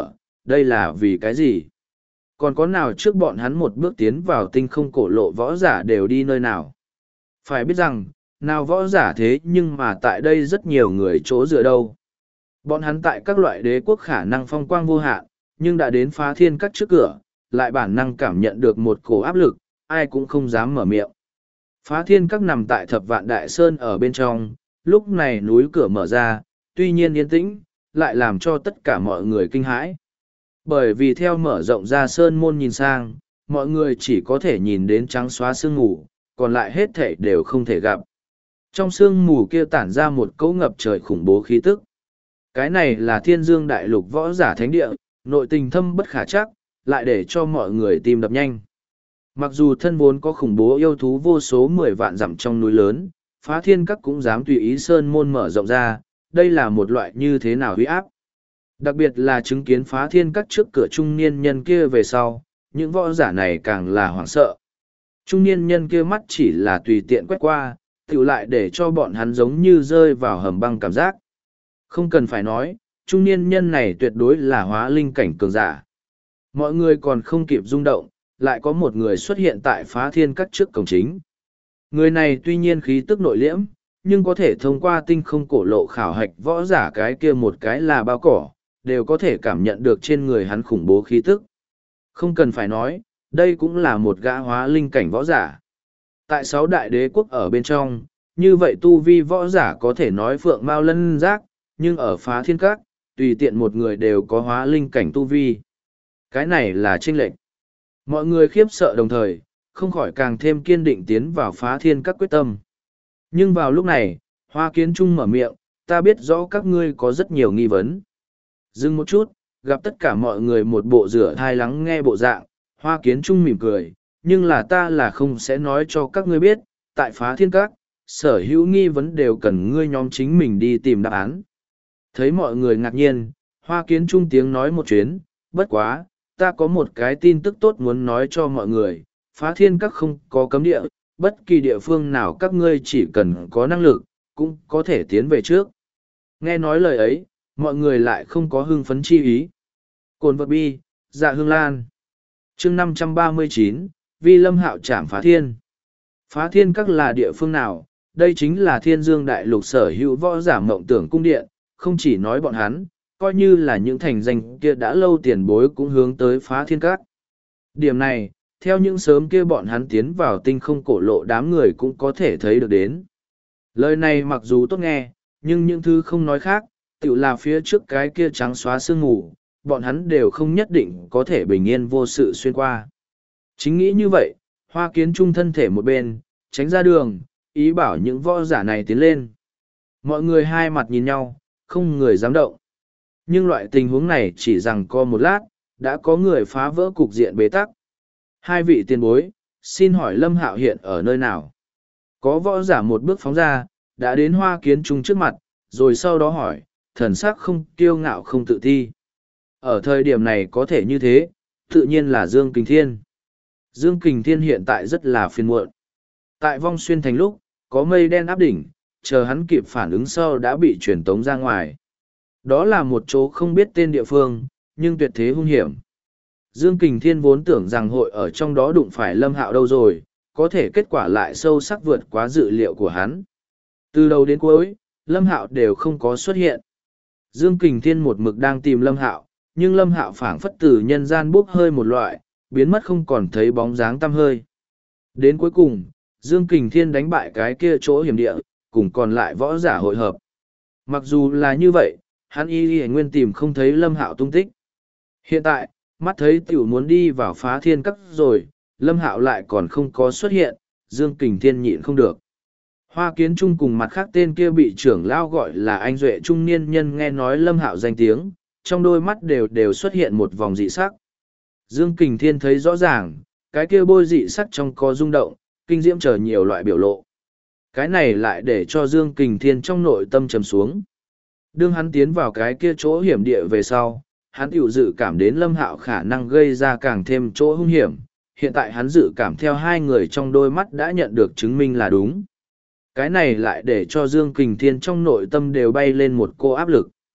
[SPEAKER 1] đây là vì cái gì? Còn có nào trước bọn hắn một bước tiến vào tinh không cổ lộ võ giả đều đi nơi nào? Phải biết rằng, nào võ giả thế nhưng mà tại đây rất nhiều người chỗ dựa đâu. Bọn hắn tại các loại đế quốc khả năng phong quang vô hạn, nhưng đã đến phá thiên các trước cửa, lại bản năng cảm nhận được một cổ áp lực, ai cũng không dám mở miệng. Phá thiên các nằm tại thập vạn đại sơn ở bên trong, lúc này núi cửa mở ra, tuy nhiên yên tĩnh, lại làm cho tất cả mọi người kinh hãi. Bởi vì theo mở rộng ra sơn môn nhìn sang, mọi người chỉ có thể nhìn đến trắng xóa sương mù, còn lại hết thảy đều không thể gặp. Trong sương mù kia tản ra một cỗ ngập trời khủng bố khí tức. Cái này là thiên dương đại lục võ giả thánh địa, nội tình thâm bất khả chắc, lại để cho mọi người tim đập nhanh. Mặc dù thân vốn có khủng bố yêu thú vô số 10 vạn dặm trong núi lớn, phá thiên các cũng dám tùy ý sơn môn mở rộng ra, đây là một loại như thế nào uy áp. Đặc biệt là chứng kiến phá thiên các trước cửa trung niên nhân kia về sau, những võ giả này càng là hoảng sợ. Trung niên nhân kia mắt chỉ là tùy tiện quét qua, tựu lại để cho bọn hắn giống như rơi vào hầm băng cảm giác. Không cần phải nói, trung niên nhân này tuyệt đối là hóa linh cảnh cường giả. Mọi người còn không kịp rung động, lại có một người xuất hiện tại phá thiên các trước cổng chính. Người này tuy nhiên khí tức nội liễm, nhưng có thể thông qua tinh không cổ lộ khảo hạch võ giả cái kia một cái là bao cỏ, đều có thể cảm nhận được trên người hắn khủng bố khí tức. Không cần phải nói, đây cũng là một gã hóa linh cảnh võ giả. Tại 6 đại đế quốc ở bên trong, như vậy tu vi võ giả có thể nói phượng mao lân giác, nhưng ở phá thiên các, tùy tiện một người đều có hóa linh cảnh tu vi. Cái này là chênh lệch. Mọi người khiếp sợ đồng thời, không khỏi càng thêm kiên định tiến vào phá thiên các quyết tâm. Nhưng vào lúc này, Hoa Kiến Trung mở miệng, ta biết rõ các ngươi có rất nhiều nghi vấn. Dừng một chút, gặp tất cả mọi người một bộ rửa thai lắng nghe bộ dạng, Hoa Kiến Trung mỉm cười, nhưng là ta là không sẽ nói cho các ngươi biết, tại phá thiên các, sở hữu nghi vấn đều cần ngươi nhóm chính mình đi tìm đáp án. Thấy mọi người ngạc nhiên, Hoa Kiến Trung tiếng nói một chuyến, bất quá, ta có một cái tin tức tốt muốn nói cho mọi người, phá thiên các không có cấm địa, bất kỳ địa phương nào các ngươi chỉ cần có năng lực, cũng có thể tiến về trước. Nghe nói lời ấy, mọi người lại không có hưng phấn chi ý. Cồn vật bi, dạ hương lan. chương 539, Vi Lâm Hạo trảm phá thiên. Phá thiên các là địa phương nào? Đây chính là thiên dương đại lục sở hữu võ giả mộng tưởng cung điện, không chỉ nói bọn hắn, coi như là những thành danh kia đã lâu tiền bối cũng hướng tới phá thiên các. Điểm này, theo những sớm kia bọn hắn tiến vào tinh không cổ lộ đám người cũng có thể thấy được đến. Lời này mặc dù tốt nghe, nhưng những thứ không nói khác, tự là phía trước cái kia trắng xóa sương mù, bọn hắn đều không nhất định có thể bình yên vô sự xuyên qua. Chính nghĩ như vậy, Hoa Kiến Trung thân thể một bên, tránh ra đường, ý bảo những võ giả này tiến lên. Mọi người hai mặt nhìn nhau, không người dám động. Nhưng loại tình huống này chỉ rằng co một lát, đã có người phá vỡ cục diện bế tắc. Hai vị tiền bối, xin hỏi Lâm Hạo hiện ở nơi nào? Có võ giả một bước phóng ra, đã đến Hoa Kiến Trung trước mặt, rồi sau đó hỏi, thần sắc không kiêu ngạo không tự thi. Ở thời điểm này có thể như thế, tự nhiên là Dương Kình Thiên. Dương Kình Thiên hiện tại rất là phiền muộn. Tại Vong Xuyên Thành lúc, có mây đen áp đỉnh, chờ hắn kịp phản ứng sau đã bị truyền tống ra ngoài. Đó là một chỗ không biết tên địa phương, nhưng tuyệt thế hung hiểm. Dương Kình Thiên vốn tưởng rằng hội ở trong đó đụng phải Lâm Hạo đâu rồi, có thể kết quả lại sâu sắc vượt quá dự liệu của hắn. Từ đầu đến cuối, Lâm Hạo đều không có xuất hiện. Dương Kình Thiên một mực đang tìm Lâm Hạo, nhưng Lâm Hạo phảng phất từ nhân gian bốc hơi một loại, biến mất không còn thấy bóng dáng tăm hơi. Đến cuối cùng, Dương Kình Thiên đánh bại cái kia chỗ hiểm địa, cùng còn lại võ giả hội hợp. Mặc dù là như vậy, hắn y nguyên tìm không thấy Lâm Hạo tung tích. Hiện tại, mắt thấy tiểu muốn đi vào phá thiên các rồi, Lâm Hạo lại còn không có xuất hiện, Dương Kình Thiên nhịn không được. Hoa Kiến Trung cùng mặt khác tên kia bị trưởng lao gọi là anh duệ trung niên nhân nghe nói Lâm Hạo danh tiếng, trong đôi mắt đều xuất hiện một vòng dị sắc. Dương Kình Thiên thấy rõ ràng, cái kia bôi dị sắc trong có rung động, kinh diễm chờ nhiều loại biểu lộ. Cái này lại để cho Dương Kình Thiên trong nội tâm trầm xuống. Đương hắn tiến vào cái kia chỗ hiểm địa về sau, hắn tiểu dự cảm đến Lâm Hạo khả năng gây ra càng thêm chỗ hung hiểm. Hiện tại hắn dự cảm theo hai người trong đôi mắt đã nhận được chứng minh là đúng. Cái này lại để cho Dương Kình Thiên trong nội tâm đều bay lên một cô áp lực.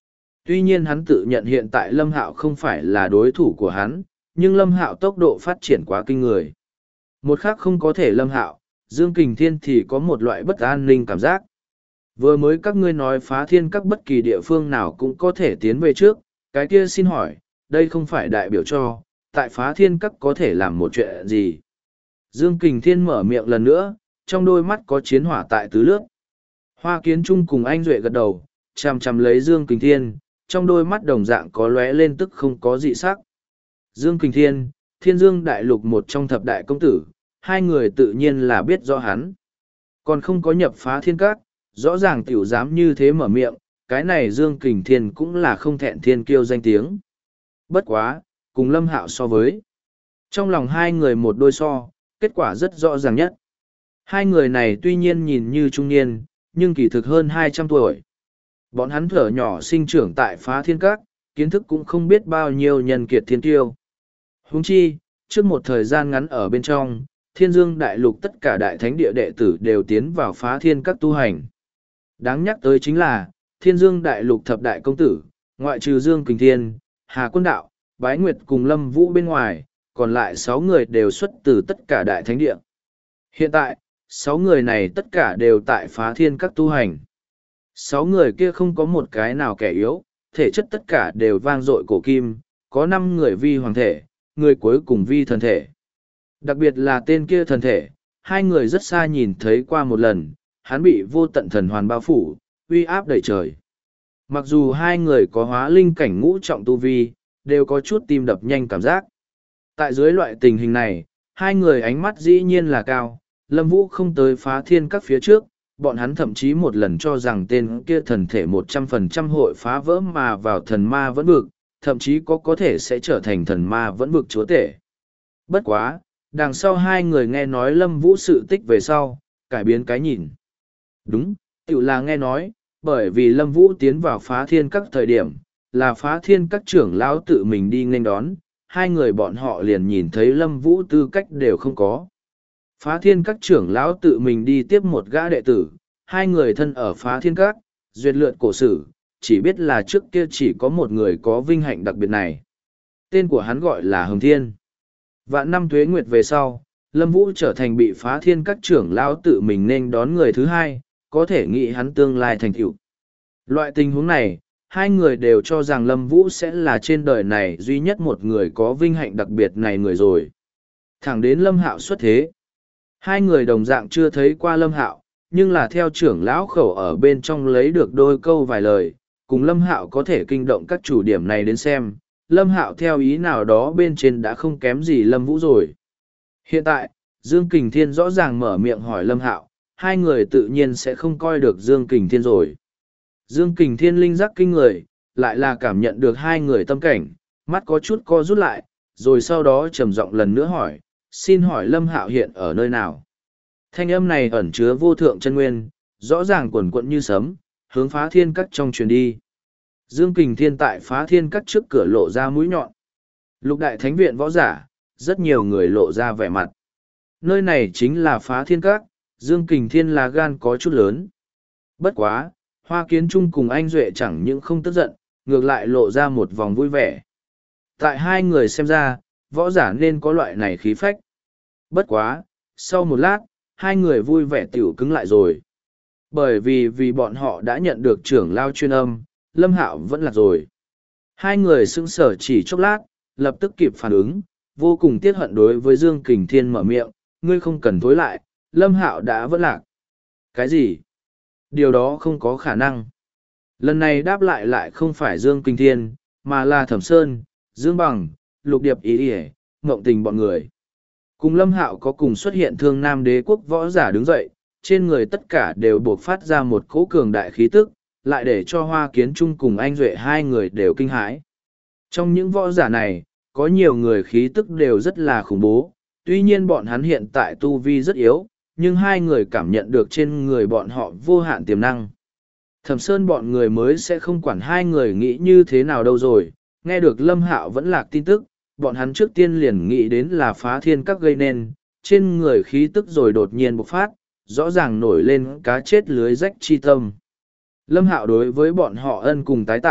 [SPEAKER 1] Tuy nhiên hắn tự nhận hiện tại Lâm Hạo không phải là đối thủ của hắn, nhưng Lâm Hạo tốc độ phát triển quá kinh người. Một khác không có thể Lâm Hạo, Dương Kình Thiên thì có một loại bất an ninh cảm giác. Vừa mới các ngươi nói phá thiên các bất kỳ địa phương nào cũng có thể tiến về trước, cái kia xin hỏi, đây không phải đại biểu cho, tại phá thiên các có thể làm một chuyện gì. Dương Kình Thiên mở miệng lần nữa, trong đôi mắt có chiến hỏa tại tứ lướt. Hoa Kiến Trung cùng anh Duệ gật đầu, chằm chằm lấy Dương Kình Thiên, trong đôi mắt đồng dạng có lóe lên tức không có dị sắc. Dương Kình Thiên, Thiên Dương Đại Lục một trong thập đại công tử, hai người tự nhiên là biết rõ hắn. Còn không có nhập phá thiên các, rõ ràng tiểu dám như thế mở miệng, cái này Dương Kình Thiên cũng là không thẹn thiên kiêu danh tiếng. Bất quá, cùng Lâm Hạo so với. Trong lòng hai người một đôi so, kết quả rất rõ ràng nhất. Hai người này tuy nhiên nhìn như trung niên, nhưng kỳ thực hơn 200 tuổi. Bọn hắn thở nhỏ sinh trưởng tại phá thiên các, kiến thức cũng không biết bao nhiêu nhân kiệt thiên tiêu. Huống chi, trước một thời gian ngắn ở bên trong, Thiên Dương Đại Lục tất cả đại thánh địa đệ tử đều tiến vào phá thiên các tu hành. Đáng nhắc tới chính là, Thiên Dương Đại Lục thập đại công tử, ngoại trừ Dương Kình Thiên, Hà Quân Đạo, Bái Nguyệt cùng Lâm Vũ bên ngoài, còn lại 6 người đều xuất từ tất cả đại thánh địa. Hiện tại, 6 người này tất cả đều tại phá thiên các tu hành. 6 người kia không có một cái nào kẻ yếu, thể chất tất cả đều vang dội cổ kim, có 5 người vi hoàng thể, người cuối cùng vi thần thể. Đặc biệt là tên kia thần thể, hai người rất xa nhìn thấy qua một lần, hắn bị vô tận thần hoàn bao phủ, uy áp đầy trời. Mặc dù hai người có hóa linh cảnh ngũ trọng tu vi, đều có chút tim đập nhanh cảm giác. Tại dưới loại tình hình này, hai người ánh mắt dĩ nhiên là cao, Lâm Vũ không tới phá thiên các phía trước, bọn hắn thậm chí một lần cho rằng tên kia thần thể 100% hội phá vỡ mà vào thần ma vẫn vực, thậm chí có thể sẽ trở thành thần ma vẫn vực chúa tể. Bất quá, đằng sau hai người nghe nói Lâm Vũ sự tích về sau, cải biến cái nhìn. Đúng, tự là nghe nói, bởi vì Lâm Vũ tiến vào phá thiên các thời điểm, là phá thiên các trưởng lão tự mình đi nghênh đón, hai người bọn họ liền nhìn thấy Lâm Vũ tư cách đều không có. Phá thiên các trưởng lão tự mình đi tiếp một gã đệ tử, hai người thân ở phá thiên các, duyệt lượt cổ sử, chỉ biết là trước kia chỉ có một người có vinh hạnh đặc biệt này. Tên của hắn gọi là Hồng Thiên. Vạn năm tuế nguyệt về sau, Lâm Vũ trở thành bị phá thiên các trưởng lão tự mình nên đón người thứ hai, có thể nghĩ hắn tương lai thành tựu. Loại tình huống này, hai người đều cho rằng Lâm Vũ sẽ là trên đời này duy nhất một người có vinh hạnh đặc biệt này người rồi. Thẳng đến Lâm Hạo xuất thế. Hai người đồng dạng chưa thấy qua Lâm Hạo, nhưng là theo trưởng lão khẩu ở bên trong lấy được đôi câu vài lời, cùng Lâm Hạo có thể kinh động các chủ điểm này đến xem, Lâm Hạo theo ý nào đó bên trên đã không kém gì Lâm Vũ rồi. Hiện tại, Dương Kình Thiên rõ ràng mở miệng hỏi Lâm Hạo, hai người tự nhiên sẽ không coi được Dương Kình Thiên rồi. Dương Kình Thiên linh giác kinh người, lại là cảm nhận được hai người tâm cảnh, mắt có chút co rút lại, rồi sau đó trầm giọng lần nữa hỏi, xin hỏi Lâm Hạo hiện ở nơi nào? Thanh âm này ẩn chứa vô thượng chân nguyên, rõ ràng quần quận như sấm, hướng phá thiên các trong truyền đi. Dương Kình Thiên tại phá thiên các trước cửa lộ ra mũi nhọn. Lục đại thánh viện võ giả, rất nhiều người lộ ra vẻ mặt. Nơi này chính là phá thiên các, Dương Kình Thiên là gan có chút lớn. Bất quá, Hoa Kiến Trung cùng anh Duệ chẳng những không tức giận, ngược lại lộ ra một vòng vui vẻ. Tại hai người xem ra, võ giả nên có loại này khí phách. Bất quá, sau một lát, hai người vui vẻ tiểu cứng lại rồi. Bởi vì bọn họ đã nhận được trưởng lao chuyên âm, Lâm Hạo vẫn lạc rồi. Hai người sững sờ chỉ chốc lát, lập tức kịp phản ứng, vô cùng tiếc hận đối với Dương Kình Thiên mở miệng, ngươi không cần thối lại, Lâm Hạo đã vẫn lạc. Cái gì? Điều đó không có khả năng. Lần này đáp lại không phải Dương Kình Thiên, mà là Thẩm Sơn, Dương Bằng, Lục Điệp Ý Ỉa, Ngộng Tình bọn người. Cùng Lâm Hạo có cùng xuất hiện Thương Nam Đế quốc võ giả đứng dậy, trên người tất cả đều buộc phát ra một cỗ cường đại khí tức, lại để cho Hoa Kiến Trung cùng anh Duệ hai người đều kinh hãi. Trong những võ giả này, có nhiều người khí tức đều rất là khủng bố, tuy nhiên bọn hắn hiện tại tu vi rất yếu, nhưng hai người cảm nhận được trên người bọn họ vô hạn tiềm năng. Thẩm Sơn bọn người mới sẽ không quản hai người nghĩ như thế nào đâu rồi, nghe được Lâm Hạo vẫn lạc tin tức, bọn hắn trước tiên liền nghĩ đến là phá thiên các gây nên, trên người khí tức rồi đột nhiên bộc phát, rõ ràng nổi lên cá chết lưới rách chi tâm. Lâm Hạo đối với bọn họ ân cùng tái tạo,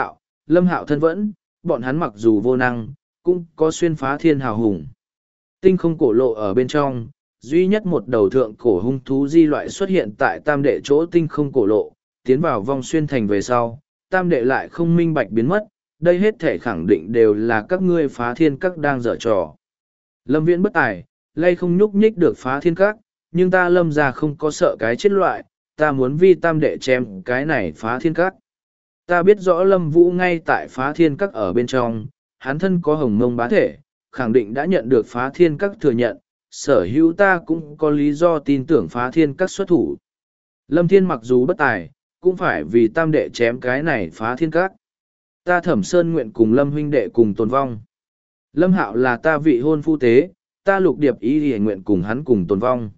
[SPEAKER 1] Lâm Hạo thân vẫn, bọn hắn mặc dù vô năng, cũng có xuyên phá thiên hào hùng. Tinh không cổ lộ ở bên trong, duy nhất một đầu thượng cổ hung thú di loại xuất hiện tại tam đệ chỗ tinh không cổ lộ, tiến vào vong xuyên thành về sau, tam đệ lại không minh bạch biến mất, đây hết thể khẳng định đều là các ngươi phá thiên các đang dở trò. Lâm Viễn bất tài, lay không nhúc nhích được phá thiên các, nhưng ta lâm ra không có sợ cái chết loại, ta muốn vi tam đệ chém cái này phá thiên các. Ta biết rõ Lâm Vũ ngay tại phá thiên các ở bên trong, hắn thân có hồng mông bá thể, khẳng định đã nhận được phá thiên các thừa nhận, sở hữu ta cũng có lý do tin tưởng phá thiên các xuất thủ. Lâm Thiên mặc dù bất tài, cũng phải vì tam đệ chém cái này phá thiên các. Ta Thẩm Sơn nguyện cùng Lâm huynh đệ cùng tồn vong. Lâm Hạo là ta vị hôn phu tế, ta Lục Điệp ý thì nguyện cùng hắn cùng tồn vong.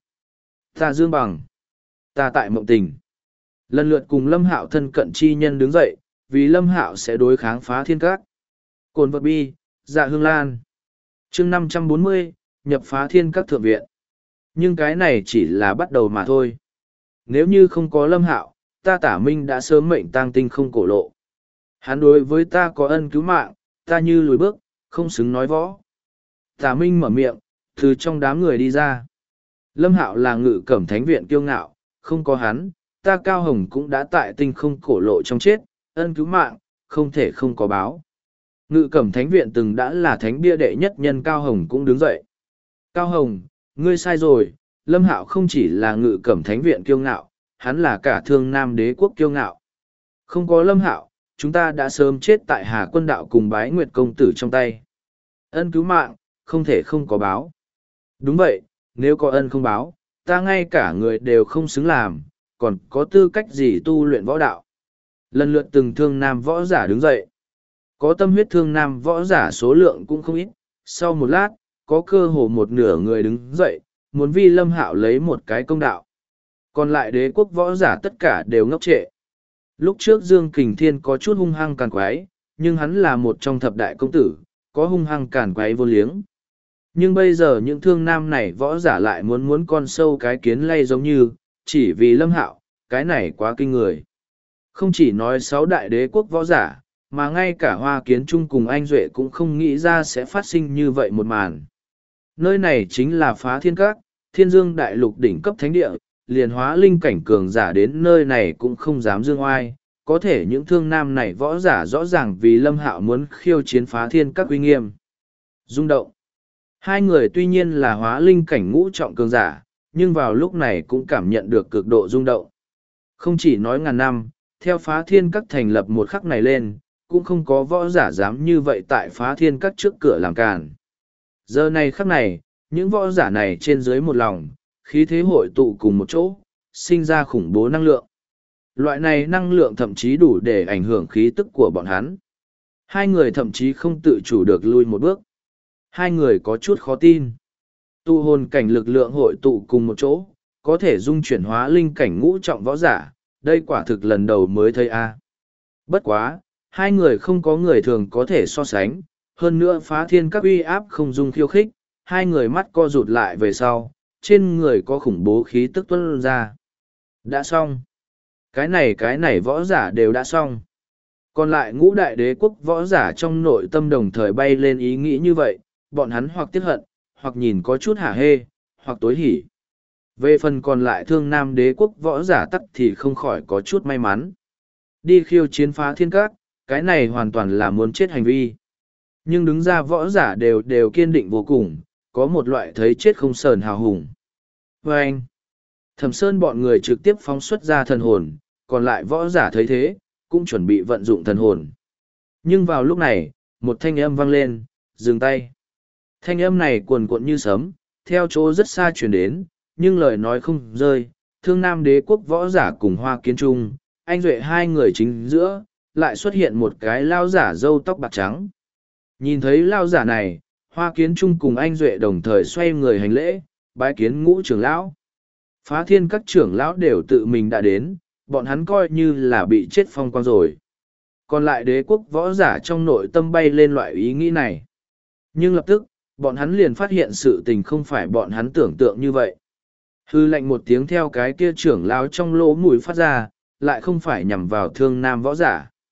[SPEAKER 1] Ta Dương Bằng, ta tại Mộng Tình. Lần lượt cùng Lâm Hạo thân cận chi nhân đứng dậy, vì Lâm Hạo sẽ đối kháng phá thiên các. Cồn vật bi, dạ hương lan. Chương 540, nhập phá thiên các thượng viện. Nhưng cái này chỉ là bắt đầu mà thôi. Nếu như không có Lâm Hạo, ta Tả Minh đã sớm mệnh tang tinh không cổ lộ. Hắn đối với ta có ân cứu mạng, ta như lùi bước, không xứng nói võ. Tả Minh mở miệng, từ trong đám người đi ra. Lâm Hạo là Ngự Cẩm Thánh viện kiêu ngạo, không có hắn, ta Cao Hồng cũng đã tại tinh không cổ lộ trong chết, ân cứu mạng, không thể không có báo. Ngự Cẩm Thánh viện từng đã là thánh bia đệ nhất nhân Cao Hồng cũng đứng dậy. Cao Hồng, ngươi sai rồi, Lâm Hạo không chỉ là Ngự Cẩm Thánh viện kiêu ngạo, hắn là cả Thương Nam đế quốc kiêu ngạo. Không có Lâm Hạo, chúng ta đã sớm chết tại Hà Quân đạo cùng Bái Nguyệt công tử trong tay. Ân cứu mạng, không thể không có báo. Đúng vậy, nếu có ân không báo, ta ngay cả người đều không xứng làm, còn có tư cách gì tu luyện võ đạo. Lần lượt từng Thương Nam võ giả đứng dậy. Có tâm huyết Thương Nam võ giả số lượng cũng không ít, sau một lát, có cơ hồ một nửa người đứng dậy, muốn vi Lâm Hạo lấy một cái công đạo. Còn lại đế quốc võ giả tất cả đều ngốc trệ. Lúc trước Dương Kình Thiên có chút hung hăng càn quái, nhưng hắn là một trong thập đại công tử, có hung hăng càn quái vô liếng. Nhưng bây giờ những Thương Nam này võ giả lại muốn con sâu cái kiến lay giống như, chỉ vì Lâm Hạo, cái này quá kinh người. Không chỉ nói sáu đại đế quốc võ giả, mà ngay cả Hoa Kiến Trung cùng Anh Duệ cũng không nghĩ ra sẽ phát sinh như vậy một màn. Nơi này chính là phá thiên các, thiên dương đại lục đỉnh cấp thánh địa, liền hóa linh cảnh cường giả đến nơi này cũng không dám dương oai. Có thể những Thương Nam này võ giả rõ ràng vì Lâm Hạo muốn khiêu chiến phá thiên các uy nghiêm. Rung động. Hai người tuy nhiên là hóa linh cảnh ngũ trọng cường giả, nhưng vào lúc này cũng cảm nhận được cực độ rung động. Không chỉ nói ngàn năm, theo phá thiên các thành lập một khắc này lên, cũng không có võ giả dám như vậy tại phá thiên các trước cửa làm càn. Giờ này khắc này, những võ giả này trên dưới một lòng, khí thế hội tụ cùng một chỗ, sinh ra khủng bố năng lượng. Loại này năng lượng thậm chí đủ để ảnh hưởng khí tức của bọn hắn. Hai người thậm chí không tự chủ được lui một bước. Hai người có chút khó tin. Tu hồn cảnh lực lượng hội tụ cùng một chỗ, có thể dung chuyển hóa linh cảnh ngũ trọng võ giả, đây quả thực lần đầu mới thấy a. Bất quá, hai người không có người thường có thể so sánh, hơn nữa phá thiên các uy áp không dung khiêu khích, hai người mắt co rụt lại về sau, trên người có khủng bố khí tức tuôn ra. Đã xong. Cái này võ giả đều đã xong. Còn lại ngũ đại đế quốc võ giả trong nội tâm đồng thời bay lên ý nghĩ như vậy, bọn hắn hoặc tiếc hận, hoặc nhìn có chút hả hê, hoặc tối hỉ. Về phần còn lại Thương Nam đế quốc võ giả tắc thì không khỏi có chút may mắn. Đi khiêu chiến phá thiên các, cái này hoàn toàn là muốn chết hành vi. Nhưng đứng ra võ giả đều kiên định vô cùng, có một loại thấy chết không sờn hào hùng. Và anh, Thẩm Sơn bọn người trực tiếp phóng xuất ra thần hồn, còn lại võ giả thấy thế, cũng chuẩn bị vận dụng thần hồn. Nhưng vào lúc này, một thanh âm vang lên, dừng tay. Thanh âm này cuồn cuộn như sấm, theo chỗ rất xa truyền đến, nhưng lời nói không rơi. Thương Nam đế quốc võ giả cùng Hoa Kiến Trung, Anh Duệ hai người chính giữa, lại xuất hiện một cái lao giả râu tóc bạc trắng. Nhìn thấy lao giả này, Hoa Kiến Trung cùng Anh Duệ đồng thời xoay người hành lễ, bái kiến ngũ trưởng lão. Phá thiên các trưởng lão đều tự mình đã đến, bọn hắn coi như là bị chết phong quang rồi. Còn lại đế quốc võ giả trong nội tâm bay lên loại ý nghĩ này. Nhưng lập tức, bọn hắn liền phát hiện sự tình không phải bọn hắn tưởng tượng như vậy. Hư lệnh một tiếng theo cái kia trưởng lão trong lỗ mũi phát ra, lại không phải nhằm vào Thương Nam võ giả.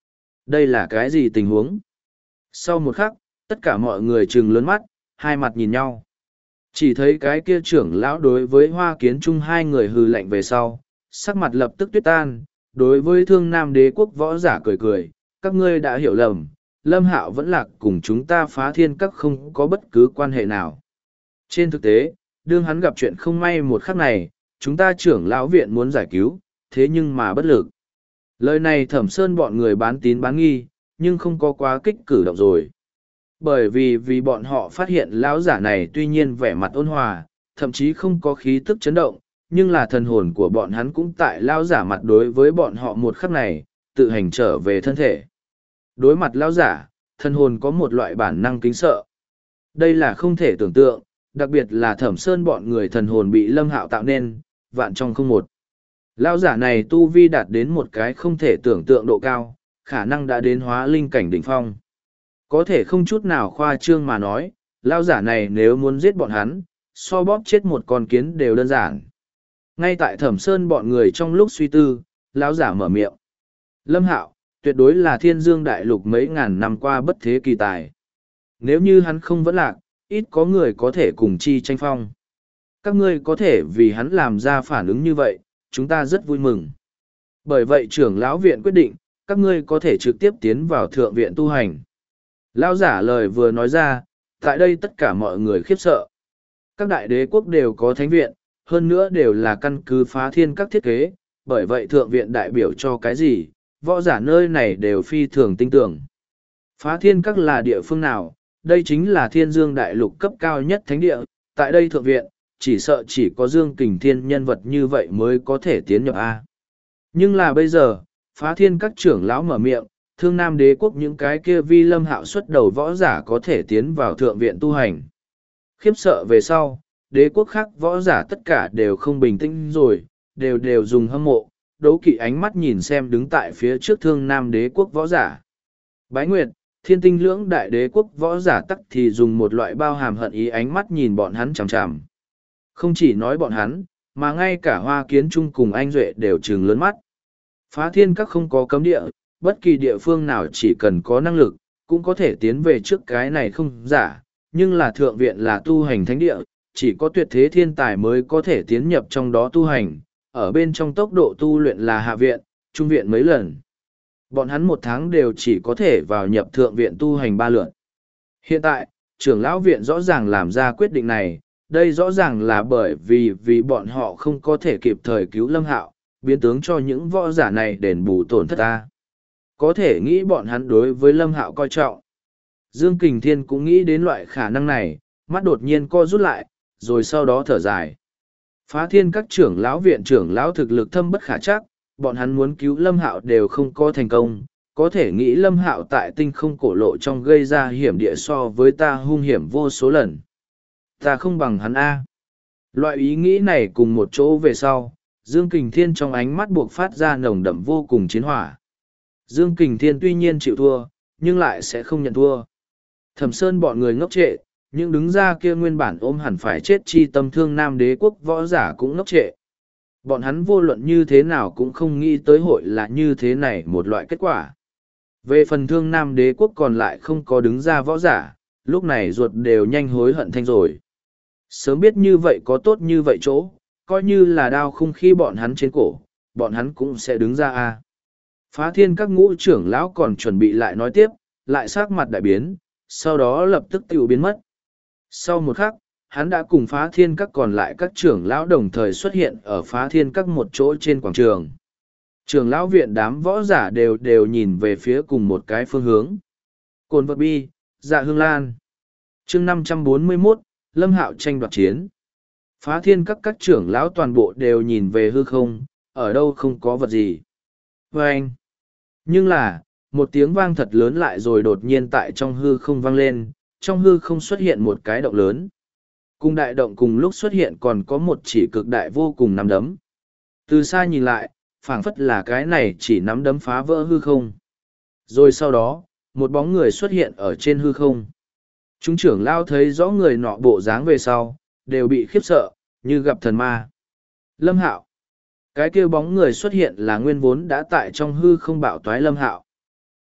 [SPEAKER 1] Đây là cái gì tình huống? Sau một khắc, tất cả mọi người trừng lớn mắt, hai mặt nhìn nhau. Chỉ thấy cái kia trưởng lão đối với Hoa Kiến Trung hai người hừ lạnh về sau, sắc mặt lập tức tuyết tan, đối với Thương Nam Đế quốc võ giả cười cười, các ngươi đã hiểu lầm, Lâm Hạo vẫn lạc cùng chúng ta Phá Thiên Các không có bất cứ quan hệ nào. Trên thực tế, đương hắn gặp chuyện không may một khắc này, chúng ta trưởng lão viện muốn giải cứu, thế nhưng mà bất lực. Lời này Thẩm Sơn bọn người bán tín bán nghi, nhưng không có quá kích cử động rồi. Bởi vì bọn họ phát hiện lão giả này tuy nhiên vẻ mặt ôn hòa, thậm chí không có khí tức chấn động, nhưng là thần hồn của bọn hắn cũng tại lão giả mặt đối với bọn họ một khắc này, tự hành trở về thân thể. Đối mặt lão giả, thần hồn có một loại bản năng kính sợ. Đây là không thể tưởng tượng, đặc biệt là Thẩm Sơn bọn người thần hồn bị Lâm Hạo tạo nên, vạn trong không một. Lão giả này tu vi đạt đến một cái không thể tưởng tượng độ cao, khả năng đã đến hóa linh cảnh đỉnh phong. Có thể không chút nào khoa trương mà nói, lão giả này nếu muốn giết bọn hắn, so bóp chết một con kiến đều đơn giản. Ngay tại Thẩm Sơn bọn người trong lúc suy tư, lão giả mở miệng. Lâm Hạo, tuyệt đối là thiên dương đại lục mấy ngàn năm qua bất thế kỳ tài. Nếu như hắn không vẫn lạc, ít có người có thể cùng chi tranh phong. Các ngươi có thể vì hắn làm ra phản ứng như vậy, chúng ta rất vui mừng. Bởi vậy trưởng lão viện quyết định, các ngươi có thể trực tiếp tiến vào thượng viện tu hành. Lão giả lời vừa nói ra, tại đây tất cả mọi người khiếp sợ. Các đại đế quốc đều có thánh viện, hơn nữa đều là căn cứ Phá Thiên Các thiết kế, bởi vậy thượng viện đại biểu cho cái gì, võ giả nơi này đều phi thường tinh tưởng. Phá Thiên Các là địa phương nào? Đây chính là thiên dương đại lục cấp cao nhất thánh địa, tại đây thượng viện, chỉ sợ chỉ có Dương Kình Thiên nhân vật như vậy mới có thể tiến nhập A. Nhưng là bây giờ, Phá Thiên Các trưởng lão mở miệng, Thương Nam Đế quốc những cái kia vi Lâm Hạo xuất đầu võ giả có thể tiến vào thượng viện tu hành. Khiếp sợ về sau, đế quốc khác võ giả tất cả đều không bình tĩnh rồi, đều dùng hâm mộ, đấu kỵ ánh mắt nhìn xem đứng tại phía trước Thương Nam Đế quốc võ giả. Bái Nguyệt, Thiên Tinh lưỡng đại đế quốc võ giả tắc thì dùng một loại bao hàm hận ý ánh mắt nhìn bọn hắn chằm chằm. Không chỉ nói bọn hắn, mà ngay cả Hoa Kiến Trung cùng anh Duệ đều trừng lớn mắt. Phá Thiên Các không có cấm địa, bất kỳ địa phương nào chỉ cần có năng lực, cũng có thể tiến về trước cái này không giả, nhưng là thượng viện là tu hành thánh địa, chỉ có tuyệt thế thiên tài mới có thể tiến nhập trong đó tu hành, ở bên trong tốc độ tu luyện là hạ viện, trung viện mấy lần. Bọn hắn một tháng đều chỉ có thể vào nhập thượng viện tu hành 3 lượt. Hiện tại, trưởng lão viện rõ ràng làm ra quyết định này, đây rõ ràng là bởi vì bọn họ không có thể kịp thời cứu Lâm Hạo, biến tướng cho những võ giả này đền bù tổn thất ta. Có thể nghĩ bọn hắn đối với Lâm Hạo coi trọng. Dương Kình Thiên cũng nghĩ đến loại khả năng này, mắt đột nhiên co rút lại, rồi sau đó thở dài. Phá Thiên Các trưởng lão viện trưởng lão thực lực thâm bất khả trắc, bọn hắn muốn cứu Lâm Hạo đều không có thành công, có thể nghĩ Lâm Hạo tại tinh không cổ lộ trong gây ra hiểm địa so với ta hung hiểm vô số lần. Ta không bằng hắn A. Loại ý nghĩ này cùng một chỗ về sau, Dương Kình Thiên trong ánh mắt buộc phát ra nồng đậm vô cùng chiến hỏa. Dương Kình Thiên tuy nhiên chịu thua, nhưng lại sẽ không nhận thua. Thẩm Sơn bọn người ngốc trệ, nhưng đứng ra kia nguyên bản ôm hẳn phải chết chi tâm Thương Nam Đế quốc võ giả cũng ngốc trệ. Bọn hắn vô luận như thế nào cũng không nghĩ tới hội là như thế này một loại kết quả. Về phần Thương Nam Đế quốc còn lại không có đứng ra võ giả, lúc này ruột đều nhanh hối hận thanh rồi. Sớm biết như vậy có tốt như vậy chỗ, coi như là đao khung khi bọn hắn trên cổ, bọn hắn cũng sẽ đứng ra a. Phá Thiên Các ngũ trưởng lão còn chuẩn bị lại nói tiếp, lại sắc mặt đại biến, sau đó lập tức tiêu biến mất. Sau một khắc, hắn đã cùng Phá Thiên Các còn lại các trưởng lão đồng thời xuất hiện ở Phá Thiên Các một chỗ trên quảng trường. Trưởng lão viện đám võ giả đều nhìn về phía cùng một cái phương hướng. Cồn vật bi, Dạ Hương Lan. Chương 541, Lâm Hạo tranh đoạt chiến. Phá Thiên Các trưởng lão toàn bộ đều nhìn về hư không, ở đâu không có vật gì. Vâng! Nhưng là, một tiếng vang thật lớn lại rồi đột nhiên tại trong hư không vang lên, trong hư không xuất hiện một cái động lớn. Cùng đại động cùng lúc xuất hiện còn có một chỉ cực đại vô cùng nắm đấm. Từ xa nhìn lại, phảng phất là cái này chỉ nắm đấm phá vỡ hư không. Rồi sau đó, một bóng người xuất hiện ở trên hư không. Chúng trưởng lao thấy rõ người nọ bộ dáng về sau, đều bị khiếp sợ, như gặp thần ma. Lâm Hạo. Cái kia bóng người xuất hiện là nguyên vốn đã tại trong hư không bạo toái Lâm Hạo.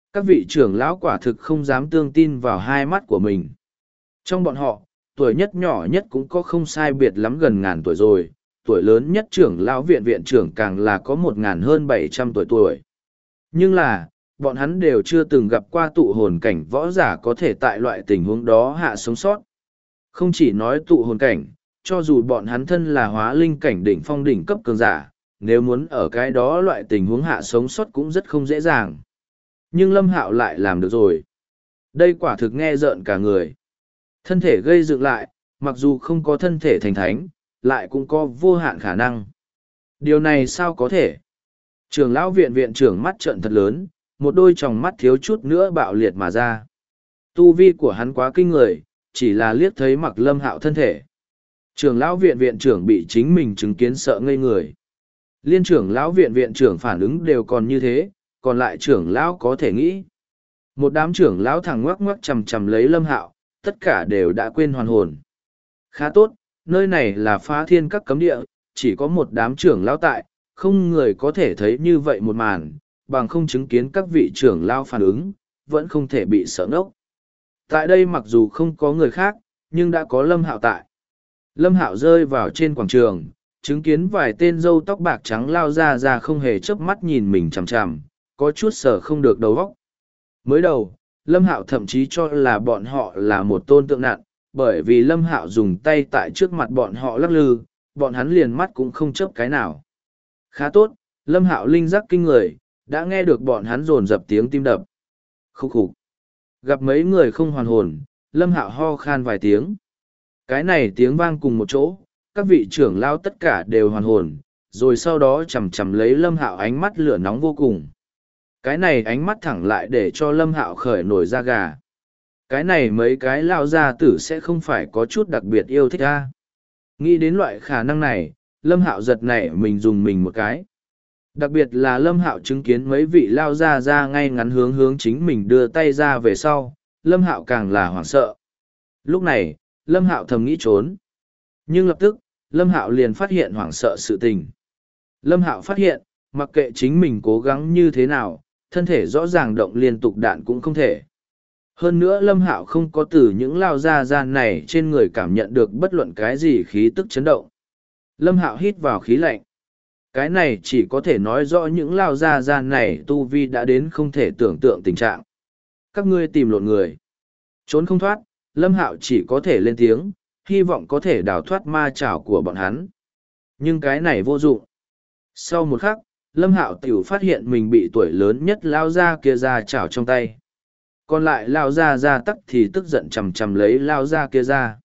[SPEAKER 1] Các vị trưởng lão quả thực không dám tương tin vào hai mắt của mình. Trong bọn họ, tuổi nhất nhỏ nhất cũng có không sai biệt lắm gần ngàn tuổi rồi, tuổi lớn nhất trưởng lão viện viện trưởng càng là có 1.000 hơn 700 tuổi. Nhưng là, bọn hắn đều chưa từng gặp qua tụ hồn cảnh võ giả có thể tại loại tình huống đó hạ sống sót. Không chỉ nói tụ hồn cảnh, cho dù bọn hắn thân là hóa linh cảnh đỉnh phong đỉnh cấp cường giả, nếu muốn ở cái đó loại tình huống hạ sống sót cũng rất không dễ dàng. Nhưng Lâm Hạo lại làm được rồi. Đây quả thực nghe rợn cả người. Thân thể gây dựng lại, mặc dù không có thân thể thành thánh, lại cũng có vô hạn khả năng. Điều này sao có thể? Trưởng lão viện viện trưởng mắt trợn thật lớn, một đôi tròng mắt thiếu chút nữa bạo liệt mà ra. Tu vi của hắn quá kinh người, chỉ là liếc thấy mặc Lâm Hạo thân thể. Trưởng lão viện viện trưởng bị chính mình chứng kiến sợ ngây người. Liên trưởng lão viện viện trưởng phản ứng đều còn như thế, còn lại trưởng lão có thể nghĩ. Một đám trưởng lão thẳng ngoắc ngoắc chầm chầm lấy Lâm Hạo, tất cả đều đã quên hoàn hồn. Khá tốt, nơi này là Phá Thiên Các cấm địa, chỉ có một đám trưởng lão tại, không người có thể thấy như vậy một màn, bằng không chứng kiến các vị trưởng lão phản ứng, vẫn không thể bị sợ ngốc. Tại đây mặc dù không có người khác, nhưng đã có Lâm Hạo tại. Lâm Hạo rơi vào trên quảng trường, chứng kiến vài tên râu tóc bạc trắng lao ra không hề chớp mắt nhìn mình chằm chằm, có chút sợ không được đầu óc. Mới đầu, Lâm Hạo thậm chí cho là bọn họ là một tôn tượng nạn, bởi vì Lâm Hạo dùng tay tại trước mặt bọn họ lắc lư, bọn hắn liền mắt cũng không chớp cái nào. Khá tốt, Lâm Hạo linh giác kinh người, đã nghe được bọn hắn dồn dập tiếng tim đập. Khúc khục. Gặp mấy người không hoàn hồn, Lâm Hạo ho khan vài tiếng. Cái này tiếng vang cùng một chỗ, các vị trưởng lao tất cả đều hoàn hồn, rồi sau đó chầm chầm lấy Lâm Hạo ánh mắt lửa nóng vô cùng. Cái này ánh mắt thẳng lại để cho Lâm Hạo khởi nổi da gà. Cái này mấy cái lao gia tử sẽ không phải có chút đặc biệt yêu thích a. Nghĩ đến loại khả năng này, Lâm Hạo giật nảy mình dùng mình một cái. Đặc biệt là Lâm Hạo chứng kiến mấy vị lao ra ngay ngắn hướng chính mình đưa tay ra về sau, Lâm Hạo càng là hoảng sợ. Lúc này, Lâm Hạo thầm nghĩ trốn. Nhưng lập tức, Lâm Hạo liền phát hiện hoảng sợ sự tình. Lâm Hạo phát hiện, mặc kệ chính mình cố gắng như thế nào, thân thể rõ ràng động liên tục đạn cũng không thể. Hơn nữa Lâm Hạo không có từ những lao ra này trên người cảm nhận được bất luận cái gì khí tức chấn động. Lâm Hạo hít vào khí lạnh. Cái này chỉ có thể nói rõ những lao ra này tu vi đã đến không thể tưởng tượng tình trạng. Các ngươi tìm lộn người. Trốn không thoát, Lâm Hạo chỉ có thể lên tiếng, hy vọng có thể đào thoát ma chảo của bọn hắn. Nhưng cái này vô dụng. Sau một khắc, Lâm Hạo tiểu phát hiện mình bị tuổi lớn nhất lao ra kia ra chảo trong tay. Còn lại lao ra tắc thì tức giận chầm chầm lấy lao ra kia ra.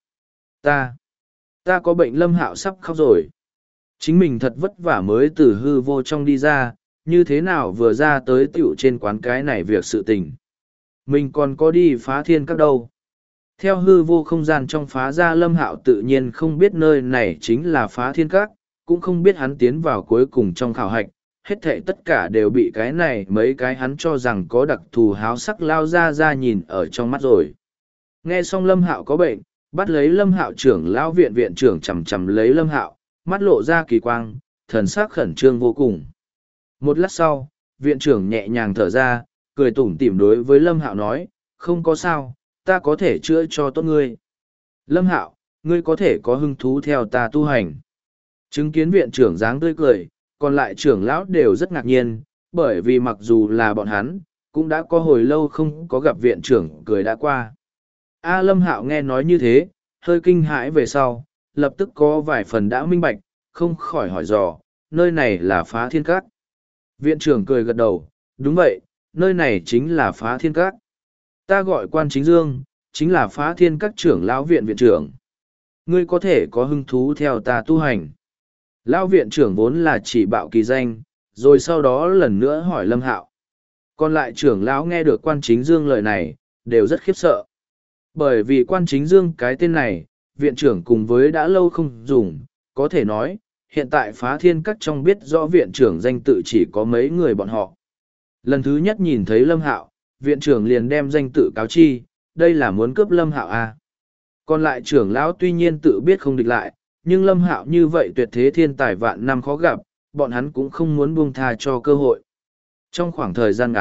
[SPEAKER 1] Ta có bệnh. Lâm Hạo sắp khóc rồi. Chính mình thật vất vả mới từ hư vô trong đi ra, như thế nào vừa ra tới tiểu trên quán cái này việc sự tình. Mình còn có đi Phá Thiên Các đâu. Theo hư vô không gian trong phá ra, Lâm Hạo tự nhiên không biết nơi này chính là Phá Thiên Các, cũng không biết hắn tiến vào cuối cùng trong khảo hạch, hết thệ tất cả đều bị cái này mấy cái hắn cho rằng có đặc thù háo sắc lao ra nhìn ở trong mắt rồi. Nghe xong Lâm Hạo có bệnh, bắt lấy Lâm Hạo trưởng lão viện viện trưởng chầm chầm lấy Lâm Hạo, mắt lộ ra kỳ quang, thần sắc khẩn trương vô cùng. Một lát sau, viện trưởng nhẹ nhàng thở ra, cười tủm tỉm đối với Lâm Hạo nói, không có sao, ta có thể chữa cho tốt ngươi. Lâm Hạo, ngươi có thể có hứng thú theo ta tu hành. Chứng kiến viện trưởng dáng tươi cười, còn lại trưởng lão đều rất ngạc nhiên, bởi vì mặc dù là bọn hắn, cũng đã có hồi lâu không có gặp viện trưởng cười đã qua. Lâm Hạo nghe nói như thế, hơi kinh hãi về sau, lập tức có vài phần đã minh bạch, không khỏi hỏi dò, nơi này là Phá Thiên Các. Viện trưởng cười gật đầu, đúng vậy, nơi này chính là Phá Thiên Các. Ta gọi Quan Chính Dương, chính là Phá Thiên Các trưởng lão viện viện trưởng. Ngươi có thể có hứng thú theo ta tu hành. Lão viện trưởng vốn là chỉ bạo kỳ danh, rồi sau đó lần nữa hỏi Lâm Hạo. Còn lại trưởng lão nghe được Quan Chính Dương lời này, đều rất khiếp sợ. Bởi vì Quan Chính Dương cái tên này, viện trưởng cùng với đã lâu không dùng, có thể nói, hiện tại Phá Thiên Các trong biết rõ viện trưởng danh tự chỉ có mấy người bọn họ. Lần thứ nhất nhìn thấy Lâm Hạo, viện trưởng liền đem danh tự cáo chi, đây là muốn cướp Lâm Hạo à. Còn lại trưởng lão tuy nhiên tự biết không địch lại, nhưng Lâm Hạo như vậy tuyệt thế thiên tài vạn năm khó gặp, bọn hắn cũng không muốn buông tha cho cơ hội. Trong khoảng thời gian ngắn,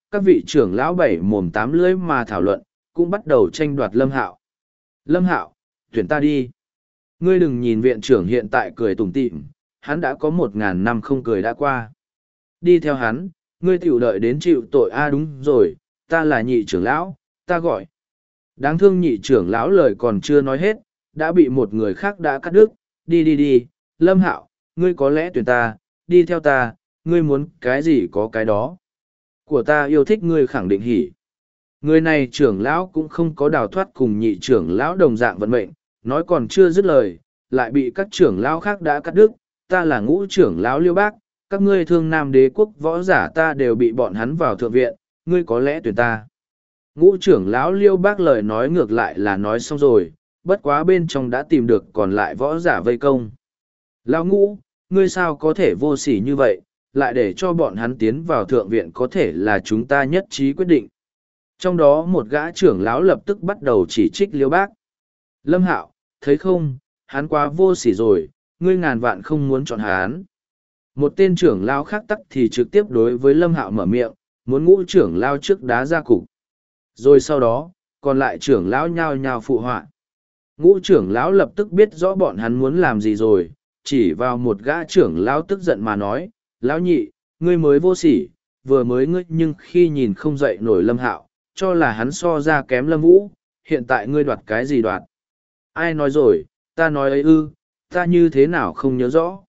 [SPEAKER 1] các vị trưởng lão bảy mồm tám lưỡi mà thảo luận, cũng bắt đầu tranh đoạt Lâm Hạo. Lâm Hạo, tuyển ta đi. Ngươi đừng nhìn viện trưởng hiện tại cười tủm tỉm, hắn đã có 1000 năm không cười đã qua. Đi theo hắn, ngươi tiểu đợi đến chịu tội. Đúng rồi, ta là nhị trưởng lão, ta gọi. Đáng thương nhị trưởng lão lời còn chưa nói hết, đã bị một người khác đã cắt đứt. Đi, Lâm Hạo, ngươi có lẽ tuyển ta, đi theo ta, ngươi muốn cái gì có cái đó. Của ta yêu thích ngươi khẳng định hỉ. Người này trưởng lão cũng không có đào thoát cùng nhị trưởng lão đồng dạng vận mệnh, nói còn chưa dứt lời, lại bị các trưởng lão khác đã cắt đứt. Ta là ngũ trưởng lão Liêu Bác, các ngươi thương nam đế quốc võ giả ta đều bị bọn hắn vào thượng viện, ngươi có lẽ tuyển ta. Ngũ trưởng lão Liêu Bác lời nói ngược lại là nói xong rồi, bất quá bên trong đã tìm được còn lại võ giả vây công. Lão Ngũ, ngươi sao có thể vô sỉ như vậy, lại để cho bọn hắn tiến vào thượng viện, có thể là chúng ta nhất trí quyết định. Trong đó một gã trưởng lão lập tức bắt đầu chỉ trích Liêu Bác. Lâm Hạo, thấy không, hắn quá vô sỉ rồi, ngươi ngàn vạn không muốn chọn hắn. Một tên trưởng lão khác tắc thì trực tiếp đối với Lâm Hạo mở miệng, muốn ngũ trưởng lão trước đá ra cục. Rồi sau đó, còn lại trưởng lão nhao nhao phụ họa. Ngũ trưởng lão lập tức biết rõ bọn hắn muốn làm gì rồi, chỉ vào một gã trưởng lão tức giận mà nói, lão nhị, ngươi mới vô sỉ, vừa mới ngươi nhưng khi nhìn không dậy nổi Lâm Hạo, cho là hắn so ra kém Lâm Vũ, hiện tại ngươi đoạt cái gì đoạt? Ai nói rồi, ta nói ấy ư, ta như thế nào không nhớ rõ.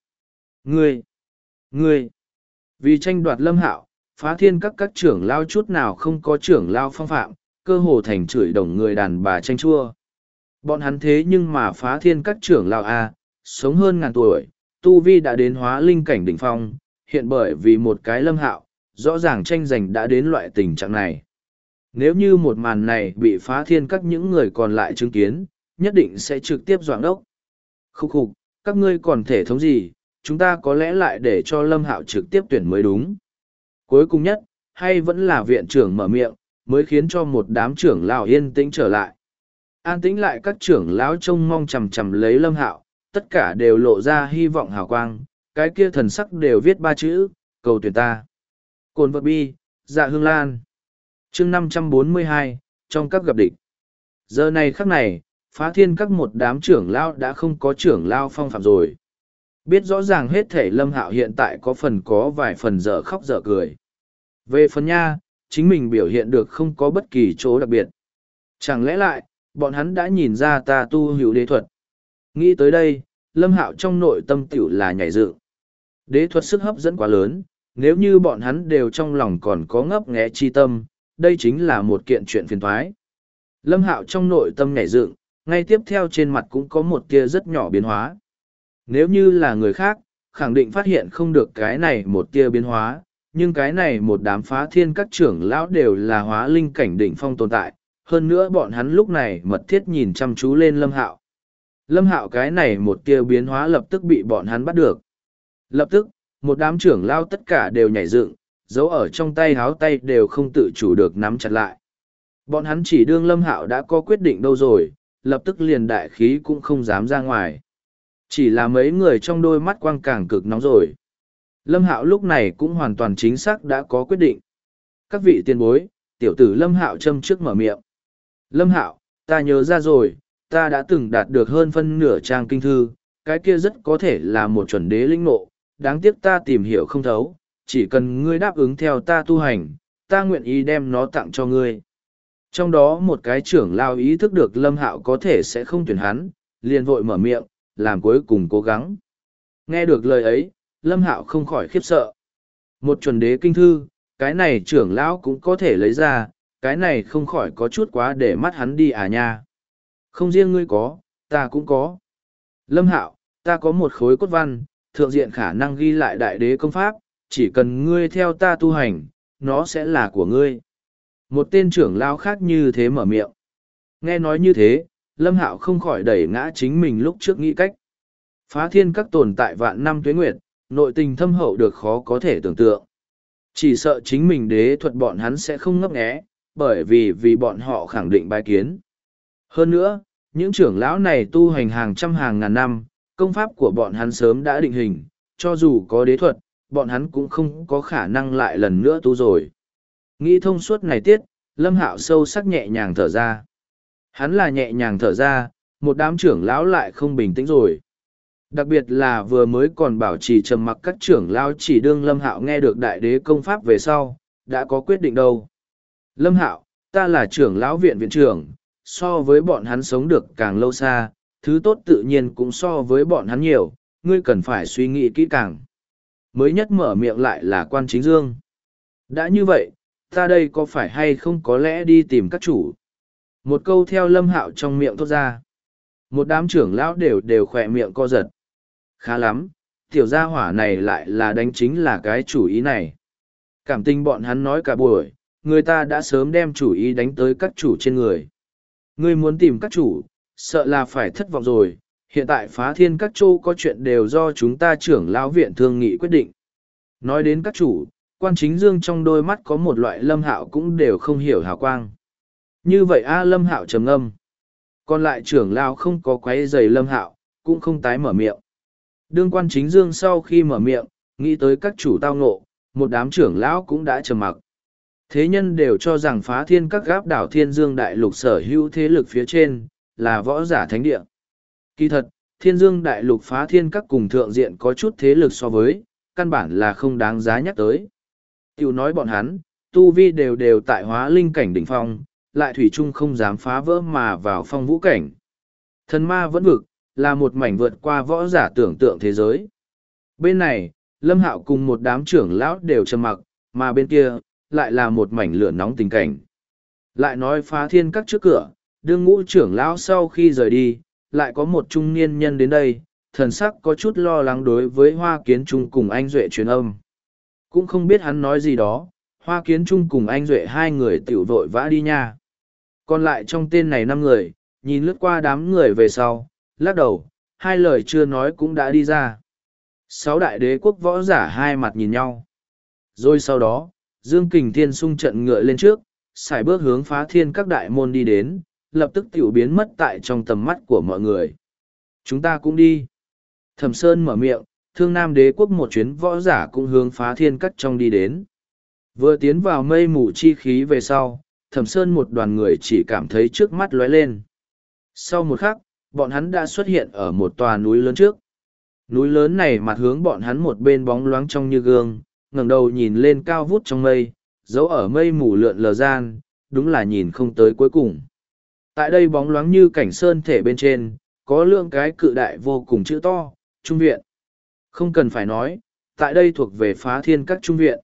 [SPEAKER 1] Ngươi, vì tranh đoạt Lâm Hạo, phá thiên các trưởng lao chút nào không có trưởng lao phong phạm, cơ hồ thành chửi đồng người đàn bà tranh chua. Bọn hắn thế nhưng mà phá thiên các trưởng lao A, sống hơn ngàn tuổi, tu vi đã đến hóa linh cảnh đỉnh phong, hiện bởi vì một cái Lâm Hạo, rõ ràng tranh giành đã đến loại tình trạng này. Nếu như một màn này bị phá thiên các những người còn lại chứng kiến, nhất định sẽ trực tiếp doạng đốc. Khúc khục, các ngươi còn thể thống gì, chúng ta có lẽ lại để cho Lâm Hạo trực tiếp tuyển mới đúng. Cuối cùng nhất, hay vẫn là viện trưởng mở miệng, mới khiến cho một đám trưởng lão yên tĩnh trở lại. An tĩnh lại các trưởng lão trông mong chằm chằm lấy Lâm Hạo, tất cả đều lộ ra hy vọng hào quang, cái kia thần sắc đều viết 3 chữ, cầu tuyển ta. Cồn vật bi, dạ hương lan. Chương 542, trong các gặp địch. Giờ này khắc này, phá thiên các một đám trưởng lão đã không có trưởng lão phong phạm rồi. Biết rõ ràng hết thể Lâm Hạo hiện tại có vài phần dở khóc dở cười. Về phần nha, chính mình biểu hiện được không có bất kỳ chỗ đặc biệt. Chẳng lẽ lại, bọn hắn đã nhìn ra ta tu hữu đế thuật. Nghĩ tới đây, Lâm Hạo trong nội tâm tiểu là nhảy dựng. Đế thuật sức hấp dẫn quá lớn, nếu như bọn hắn đều trong lòng còn có ngấp nghé chi tâm, đây chính là một kiện chuyện phiền toái. Lâm Hạo trong nội tâm nhảy dựng, ngay tiếp theo trên mặt cũng có một tia rất nhỏ biến hóa. Nếu như là người khác, khẳng định phát hiện không được cái này một tia biến hóa, nhưng cái này một đám phá thiên các trưởng lão đều là hóa linh cảnh đỉnh phong tồn tại, hơn nữa bọn hắn lúc này mật thiết nhìn chăm chú lên Lâm Hạo. Lâm Hạo cái này một tia biến hóa lập tức bị bọn hắn bắt được. Lập tức, một đám trưởng lão tất cả đều nhảy dựng, giấu ở trong tay háo tay đều không tự chủ được nắm chặt lại. Bọn hắn chỉ đương Lâm Hạo đã có quyết định đâu rồi, lập tức liền đại khí cũng không dám ra ngoài. Chỉ là mấy người trong đôi mắt quang càng cực nóng rồi. Lâm Hạo lúc này cũng hoàn toàn chính xác đã có quyết định. Các vị tiền bối, tiểu tử Lâm Hạo châm trước mở miệng. Lâm Hạo, ta nhớ ra rồi, ta đã từng đạt được hơn phân nửa trang kinh thư, cái kia rất có thể là một chuẩn đế linh ngộ, đáng tiếc ta tìm hiểu không thấu, chỉ cần ngươi đáp ứng theo ta tu hành, ta nguyện ý đem nó tặng cho ngươi. Trong đó một cái trưởng lao ý thức được Lâm Hạo có thể sẽ không tuyển hắn, liền vội mở miệng, làm cuối cùng cố gắng. Nghe được lời ấy, Lâm Hạo không khỏi khiếp sợ. Một chuẩn đế kinh thư, cái này trưởng lão cũng có thể lấy ra, cái này không khỏi có chút quá để mắt hắn đi à nha. Không riêng ngươi có, ta cũng có. Lâm Hạo, ta có một khối cốt văn, thượng diện khả năng ghi lại đại đế công pháp, chỉ cần ngươi theo ta tu hành, nó sẽ là của ngươi. Một tên trưởng lão khác như thế mở miệng. Nghe nói như thế, Lâm Hạo không khỏi đẩy ngã chính mình lúc trước nghĩ cách. Phá thiên các tồn tại vạn năm tuế nguyệt, nội tình thâm hậu được khó có thể tưởng tượng. Chỉ sợ chính mình đế thuật bọn hắn sẽ không ngấp nghé, bởi vì bọn họ khẳng định bài kiến. Hơn nữa, những trưởng lão này tu hành hàng trăm hàng ngàn năm, công pháp của bọn hắn sớm đã định hình, cho dù có đế thuật, bọn hắn cũng không có khả năng lại lần nữa tu rồi. Nghĩ thông suốt này tiết, Lâm Hạo sâu sắc nhẹ nhàng thở ra. Hắn là nhẹ nhàng thở ra, một đám trưởng lão lại không bình tĩnh rồi. Đặc biệt là vừa mới còn bảo trì trầm mặc các trưởng lão chỉ đương Lâm Hạo nghe được đại đế công pháp về sau, đã có quyết định đâu. Lâm Hạo, ta là trưởng lão viện viện trưởng, so với bọn hắn sống được càng lâu xa, thứ tốt tự nhiên cũng so với bọn hắn nhiều, ngươi cần phải suy nghĩ kỹ càng. Mới nhất mở miệng lại là Quan Chính Dương. Đã như vậy, ta đây có phải hay không có lẽ đi tìm các chủ? Một câu theo Lâm Hạo trong miệng thốt ra. Một đám trưởng lão đều khỏe miệng co giật. Khá lắm, tiểu gia hỏa này lại là đánh chính là cái chủ ý này. Cảm tình bọn hắn nói cả buổi, người ta đã sớm đem chủ ý đánh tới các chủ trên người. Ngươi muốn tìm các chủ, sợ là phải thất vọng rồi. Hiện tại Phá Thiên các châu có chuyện đều do chúng ta trưởng lão viện thương nghị quyết định. Nói đến các chủ, Quan Chính Dương trong đôi mắt có một loại Lâm Hạo cũng đều không hiểu hào quang. Như vậy Lâm Hạo trầm ngâm. Còn lại trưởng lão không có quấy rầy Lâm Hạo, cũng không tái mở miệng. Đương Quan Chính Dương sau khi mở miệng, nghĩ tới các chủ tao ngộ, một đám trưởng lão cũng đã trầm mặc. Thế nhân đều cho rằng Phá Thiên các gáp đảo Thiên Dương Đại Lục sở hữu thế lực phía trên, là võ giả thánh địa. Kỳ thật, Thiên Dương Đại Lục Phá Thiên các cùng thượng diện có chút thế lực so với, căn bản là không đáng giá nhắc tới. Tiểu nói bọn hắn, tu vi đều tại hóa linh cảnh đỉnh phong, lại thủy chung không dám phá vỡ mà vào phong vũ cảnh. Thần ma vẫn vực, là một mảnh vượt qua võ giả tưởng tượng thế giới. Bên này, Lâm Hạo cùng một đám trưởng lão đều trầm mặc, mà bên kia, lại là một mảnh lửa nóng tình cảnh. Lại nói Phá Thiên các trước cửa, đương ngũ trưởng lão sau khi rời đi, lại có một trung niên nhân đến đây, thần sắc có chút lo lắng đối với Hoa Kiến Trung cùng anh Duệ truyền âm. Cũng không biết hắn nói gì đó, Hoa Kiến Trung cùng anh Duệ hai người tiểu vội vã đi nha. Còn lại trong tên này 5 người, nhìn lướt qua đám người về sau, lắc đầu, hai lời chưa nói cũng đã đi ra. 6 đại đế quốc võ giả hai mặt nhìn nhau. Rồi sau đó, Dương Kình Thiên xung trận ngựa lên trước, xài bước hướng Phá Thiên các đại môn đi đến, lập tức tiểu biến mất tại trong tầm mắt của mọi người. Chúng ta cũng đi. Thẩm Sơn mở miệng, Thương Nam đế quốc một chuyến võ giả cũng hướng Phá Thiên các trong đi đến. Vừa tiến vào mây mù chi khí về sau, Thẩm Sơn một đoàn người chỉ cảm thấy trước mắt lóe lên. Sau một khắc, bọn hắn đã xuất hiện ở một tòa núi lớn trước. Núi lớn này mặt hướng bọn hắn một bên bóng loáng trong như gương, ngẩng đầu nhìn lên cao vút trong mây, giấu ở mây mù lượn lờ gian, đúng là nhìn không tới cuối cùng. Tại đây bóng loáng như cảnh sơn thể bên trên, có lượng cái cự đại vô cùng chữ to, Trung viện. Không cần phải nói, tại đây thuộc về Phá Thiên các Trung viện.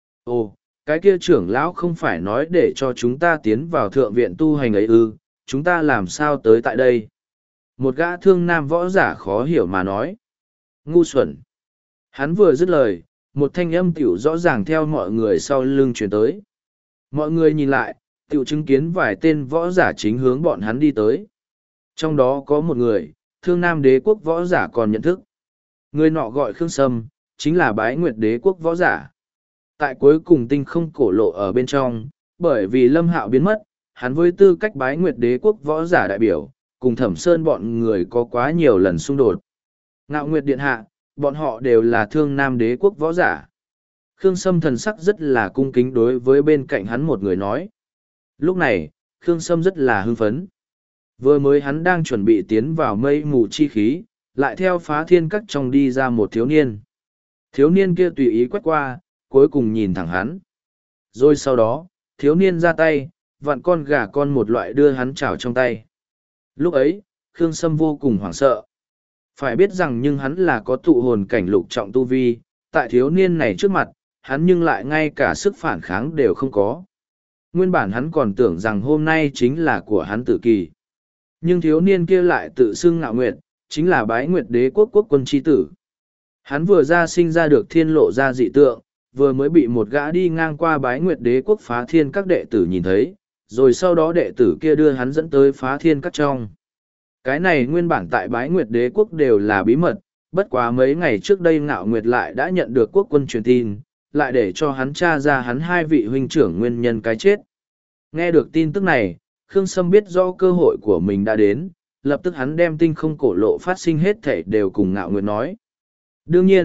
[SPEAKER 1] Ồ, cái kia trưởng lão không phải nói để cho chúng ta tiến vào thượng viện tu hành ấy ư, chúng ta làm sao tới tại đây? Một gã thương nam võ giả khó hiểu mà nói. Ngu xuẩn. Hắn vừa dứt lời, một thanh âm tiểu rõ ràng theo mọi người sau lưng chuyển tới. Mọi người nhìn lại, tiểu chứng kiến vài tên võ giả chính hướng bọn hắn đi tới. Trong đó có một người, Thương Nam đế quốc võ giả còn nhận thức. Người nọ gọi Khương Sâm, chính là Bái Nguyệt đế quốc võ giả. Tại cuối cùng tinh không cổ lộ ở bên trong, bởi vì Lâm Hạo biến mất, hắn với tư cách Bái Nguyệt đế quốc võ giả đại biểu, cùng Thẩm Sơn bọn người có quá nhiều lần xung đột. Ngạo Nguyệt điện hạ, bọn họ đều là Thương Nam đế quốc võ giả. Khương Sâm thần sắc rất là cung kính đối với bên cạnh hắn một người nói. Lúc này, Khương Sâm rất là hưng phấn. Vừa mới hắn đang chuẩn bị tiến vào mây mù chi khí, lại theo Phá Thiên các trong đi ra một thiếu niên. Thiếu niên kia tùy ý quét qua, cuối cùng nhìn thẳng hắn. Rồi sau đó, thiếu niên ra tay, vặn con gà con một loại đưa hắn chảo trong tay. Lúc ấy, Khương Sâm vô cùng hoảng sợ. Phải biết rằng nhưng hắn là có tụ hồn cảnh lục trọng tu vi, tại thiếu niên này trước mặt, hắn nhưng lại ngay cả sức phản kháng đều không có. Nguyên bản hắn còn tưởng rằng hôm nay chính là của hắn tự kỳ. Nhưng thiếu niên kia lại tự xưng Ngạo Nguyệt, chính là Bái Nguyệt đế quốc quốc quân chi tử. Hắn vừa ra sinh ra được thiên lộ ra dị tượng, vừa mới bị một gã đi ngang qua Bái Nguyệt đế quốc Phá Thiên các đệ tử nhìn thấy, rồi sau đó đệ tử kia đưa hắn dẫn tới Phá Thiên các trong. Cái này nguyên bản tại Bái Nguyệt đế quốc đều là bí mật, bất quá mấy ngày trước đây Ngạo Nguyệt lại đã nhận được quốc quân truyền tin, lại để cho hắn tra ra hắn hai vị huynh trưởng nguyên nhân cái chết. Nghe được tin tức này, Khương Sâm biết do cơ hội của mình đã đến, lập tức hắn đem tinh không cổ lộ phát sinh hết thảy đều cùng Ngạo Nguyệt nói. Đương nhiên,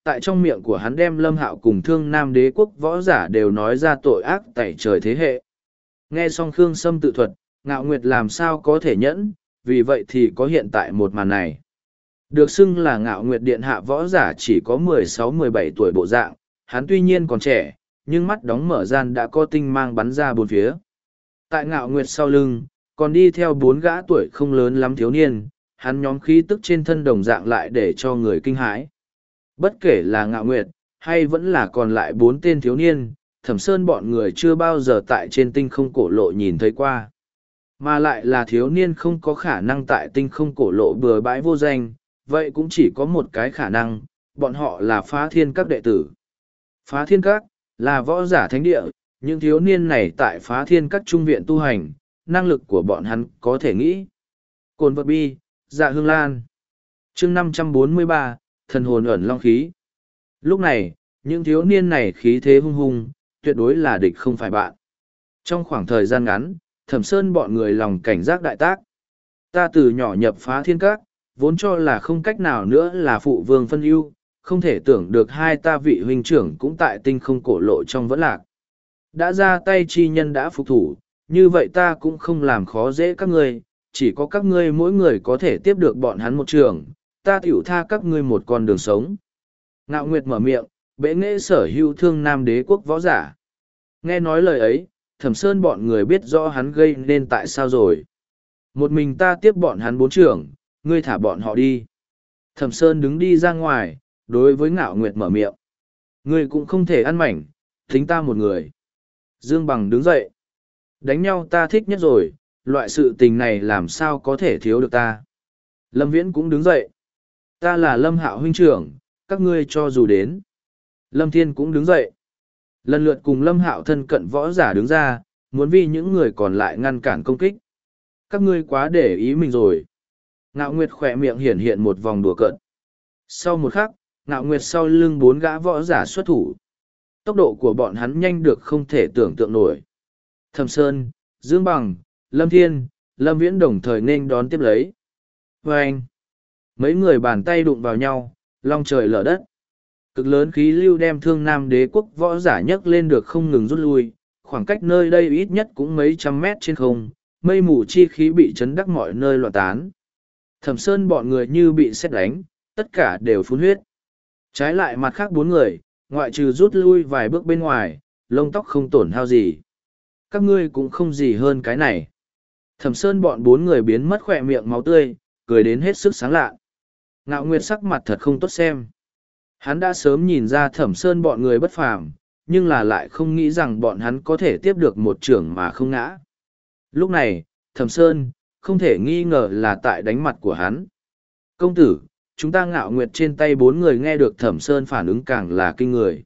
[SPEAKER 1] tại trong miệng của hắn đem Lâm Hạo cùng Thương Nam Đế quốc võ giả đều nói ra tội ác tẩy trời thế hệ. Nghe xong Khương Sâm tự thuật, Ngạo Nguyệt làm sao có thể nhẫn, vì vậy thì có hiện tại một màn này. Được xưng là Ngạo Nguyệt Điện hạ võ giả chỉ có 16-17 tuổi bộ dạng, hắn tuy nhiên còn trẻ, nhưng mắt đóng mở gian đã có tinh mang bắn ra bốn phía. Tại Ngạo Nguyệt sau lưng, còn đi theo 4 gã tuổi không lớn lắm thiếu niên, hắn nhóm khí tức trên thân đồng dạng lại để cho người kinh hãi. Bất kể là Ngạo Nguyệt, hay vẫn là còn lại 4 tên thiếu niên, Thẩm Sơn bọn người chưa bao giờ tại trên tinh không cổ lộ nhìn thấy qua. Mà lại là thiếu niên không có khả năng tại tinh không cổ lộ bừa bãi vô danh, vậy cũng chỉ có một cái khả năng, bọn họ là Phá Thiên Các đệ tử. Phá Thiên Các là võ giả thánh địa, những thiếu niên này tại Phá Thiên Các trung viện tu hành, năng lực của bọn hắn có thể nghĩ. Cồn vật bi, Dạ Hương Lan. Chương 543, thần hồn ẩn long khí. Lúc này, những thiếu niên này khí thế hung hung, tuyệt đối là địch không phải bạn. Trong khoảng thời gian ngắn, Thẩm Sơn bọn người lòng cảnh giác đại tác. Ta từ nhỏ nhập Phá Thiên Các, vốn cho là không cách nào nữa là phụ vương phân ưu, không thể tưởng được hai ta vị huynh trưởng cũng tại tinh không cổ lộ trong vẫn lạc. Đã ra tay chi nhân đã phục thủ, như vậy ta cũng không làm khó dễ các ngươi, chỉ có các ngươi mỗi người có thể tiếp được bọn hắn một trường, ta tiểu tha các ngươi một con đường sống. Ngạo Nguyệt mở miệng, bệ nghệ sở hữu Thương Nam Đế quốc võ giả. Nghe nói lời ấy, Thẩm Sơn bọn người biết rõ hắn gây nên tại sao rồi. Một mình ta tiếp bọn hắn 4 trưởng, ngươi thả bọn họ đi. Thẩm Sơn đứng đi ra ngoài, đối với Ngạo Nguyệt mở miệng. Ngươi cũng không thể ăn mảnh, thính ta một người. Dương Bằng đứng dậy. Đánh nhau ta thích nhất rồi, loại sự tình này làm sao có thể thiếu được ta. Lâm Viễn cũng đứng dậy. Ta là Lâm Hạo huynh trưởng, các ngươi cho dù đến. Lâm Thiên cũng đứng dậy. Lần lượt cùng Lâm Hạo thân cận võ giả đứng ra, muốn vì những người còn lại ngăn cản công kích. Các ngươi quá để ý mình rồi. Ngạo Nguyệt khỏe miệng hiển hiện một vòng đùa cợt. Sau một khắc, Ngạo Nguyệt sau lưng 4 gã võ giả xuất thủ. Tốc độ của bọn hắn nhanh được không thể tưởng tượng nổi. Thẩm Sơn, Dương Bằng, Lâm Thiên, Lâm Viễn đồng thời nên đón tiếp lấy. Vâng! Mấy người bàn tay đụng vào nhau, long trời lở đất. Cực lớn khí lưu đem Thương Nam Đế quốc võ giả nhấc lên được không ngừng rút lui, khoảng cách nơi đây ít nhất cũng mấy trăm mét trên không, mây mù chi khí bị chấn đắc mọi nơi loạn tán. Thẩm Sơn bọn người như bị sét đánh, tất cả đều phun huyết. Trái lại mặt khác 4 người, ngoại trừ rút lui vài bước bên ngoài, lông tóc không tổn hao gì. Các ngươi cũng không gì hơn cái này. Thẩm Sơn bọn 4 người biến mất khỏe miệng máu tươi, cười đến hết sức sáng lạ. Ngạo Nguyệt sắc mặt thật không tốt xem. Hắn đã sớm nhìn ra Thẩm Sơn bọn người bất phàm, nhưng là lại không nghĩ rằng bọn hắn có thể tiếp được một trưởng mà không ngã. Lúc này, Thẩm Sơn, không thể nghi ngờ là tại đánh mặt của hắn. Công tử, chúng ta Ngạo Nguyệt trên tay 4 người nghe được Thẩm Sơn phản ứng càng là kinh người.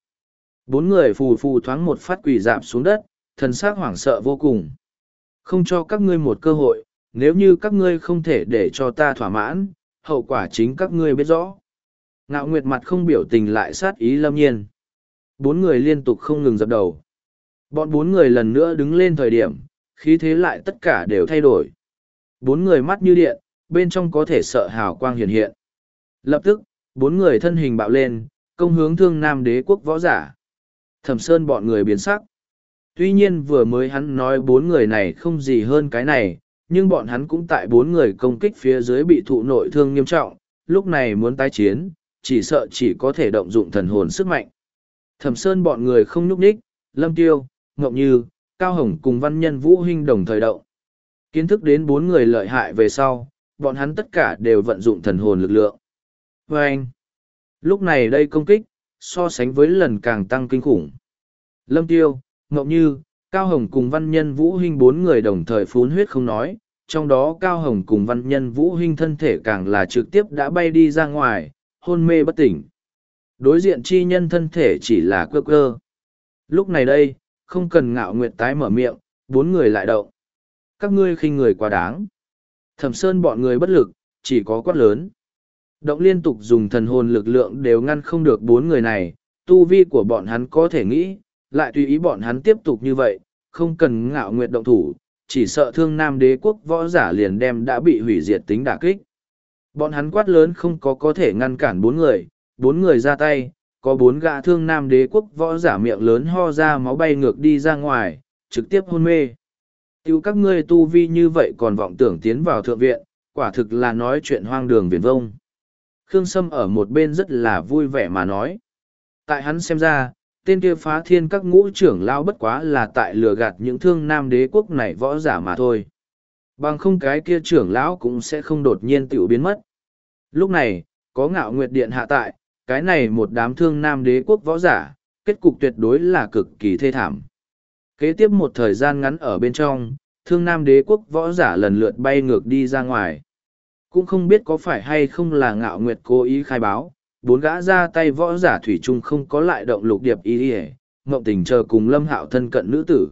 [SPEAKER 1] 4 người phù phù thoáng một phát quỳ dạp xuống đất, thần sắc hoảng sợ vô cùng. Không cho các ngươi một cơ hội, nếu như các ngươi không thể để cho ta thỏa mãn, hậu quả chính các ngươi biết rõ. Ngạo Nguyệt mặt không biểu tình lại sát ý lâm nhiên. 4 người liên tục không ngừng dập đầu. Bọn 4 người lần nữa đứng lên thời điểm, khí thế lại tất cả đều thay đổi. 4 người mắt như điện, bên trong có thể sợ hào quang hiện hiện. Lập tức, 4 người thân hình bạo lên, công hướng Thương Nam Đế quốc võ giả. Thẩm Sơn bọn người biến sắc. Tuy nhiên vừa mới hắn nói 4 người này không gì hơn cái này, nhưng bọn hắn cũng tại 4 người công kích phía dưới bị thụ nội thương nghiêm trọng, lúc này muốn tái chiến, chỉ sợ chỉ có thể động dụng thần hồn sức mạnh. Thẩm Sơn bọn người không nhúc nhích, Lâm Tiêu, Ngọc Như, Cao Hồng cùng Văn Nhân Vũ Hinh đồng thời động. Kiến thức đến 4 người lợi hại về sau, bọn hắn tất cả đều vận dụng thần hồn lực lượng. Và anh, lúc này đây công kích, so sánh với lần càng tăng kinh khủng. Lâm Tiêu, Ngọc Như, Cao Hồng cùng Văn Nhân Vũ Hinh 4 người đồng thời phun huyết không nói, trong đó Cao Hồng cùng Văn Nhân Vũ Hinh thân thể càng là trực tiếp đã bay đi ra ngoài, hôn mê bất tỉnh. Đối diện chi nhân thân thể chỉ là quơ quơ. Lúc này đây, không cần Ngạo Nguyệt tái mở miệng, 4 người lại động. Các ngươi khinh người quá đáng. Thẩm Sơn bọn người bất lực, chỉ có quát lớn. Động liên tục dùng thần hồn lực lượng đều ngăn không được 4 người này, tu vi của bọn hắn có thể nghĩ, lại tùy ý bọn hắn tiếp tục như vậy, không cần Ngạo Nguyệt động thủ, chỉ sợ Thương Nam Đế quốc võ giả liền đem đã bị hủy diệt tính đả kích. Bọn hắn quát lớn không có thể ngăn cản 4 người ra tay, có 4 gã thương nam đế quốc võ giả miệng lớn ho ra máu bay ngược đi ra ngoài, trực tiếp hôn mê. Tiêu các ngươi tu vi như vậy còn vọng tưởng tiến vào thượng viện, quả thực là nói chuyện hoang đường viển vông. Khương Sâm ở một bên rất là vui vẻ mà nói. Tại hắn xem ra, tên kia Phá Thiên các ngũ trưởng lao bất quá là tại lừa gạt những thương nam đế quốc này võ giả mà thôi. Bằng không cái kia trưởng lão cũng sẽ không đột nhiên tiểu biến mất. Lúc này, có Ngạo Nguyệt Điện hạ tại, cái này một đám thương nam đế quốc võ giả, kết cục tuyệt đối là cực kỳ thê thảm. Kế tiếp một thời gian ngắn ở bên trong, thương nam đế quốc võ giả lần lượt bay ngược đi ra ngoài. Cũng không biết có phải hay không là Ngạo Nguyệt cố ý khai báo, 4 gã ra tay võ giả thủy chung không có lại động Lục Điệp Y Ngộng Tình chờ cùng Lâm Hạo thân cận nữ tử.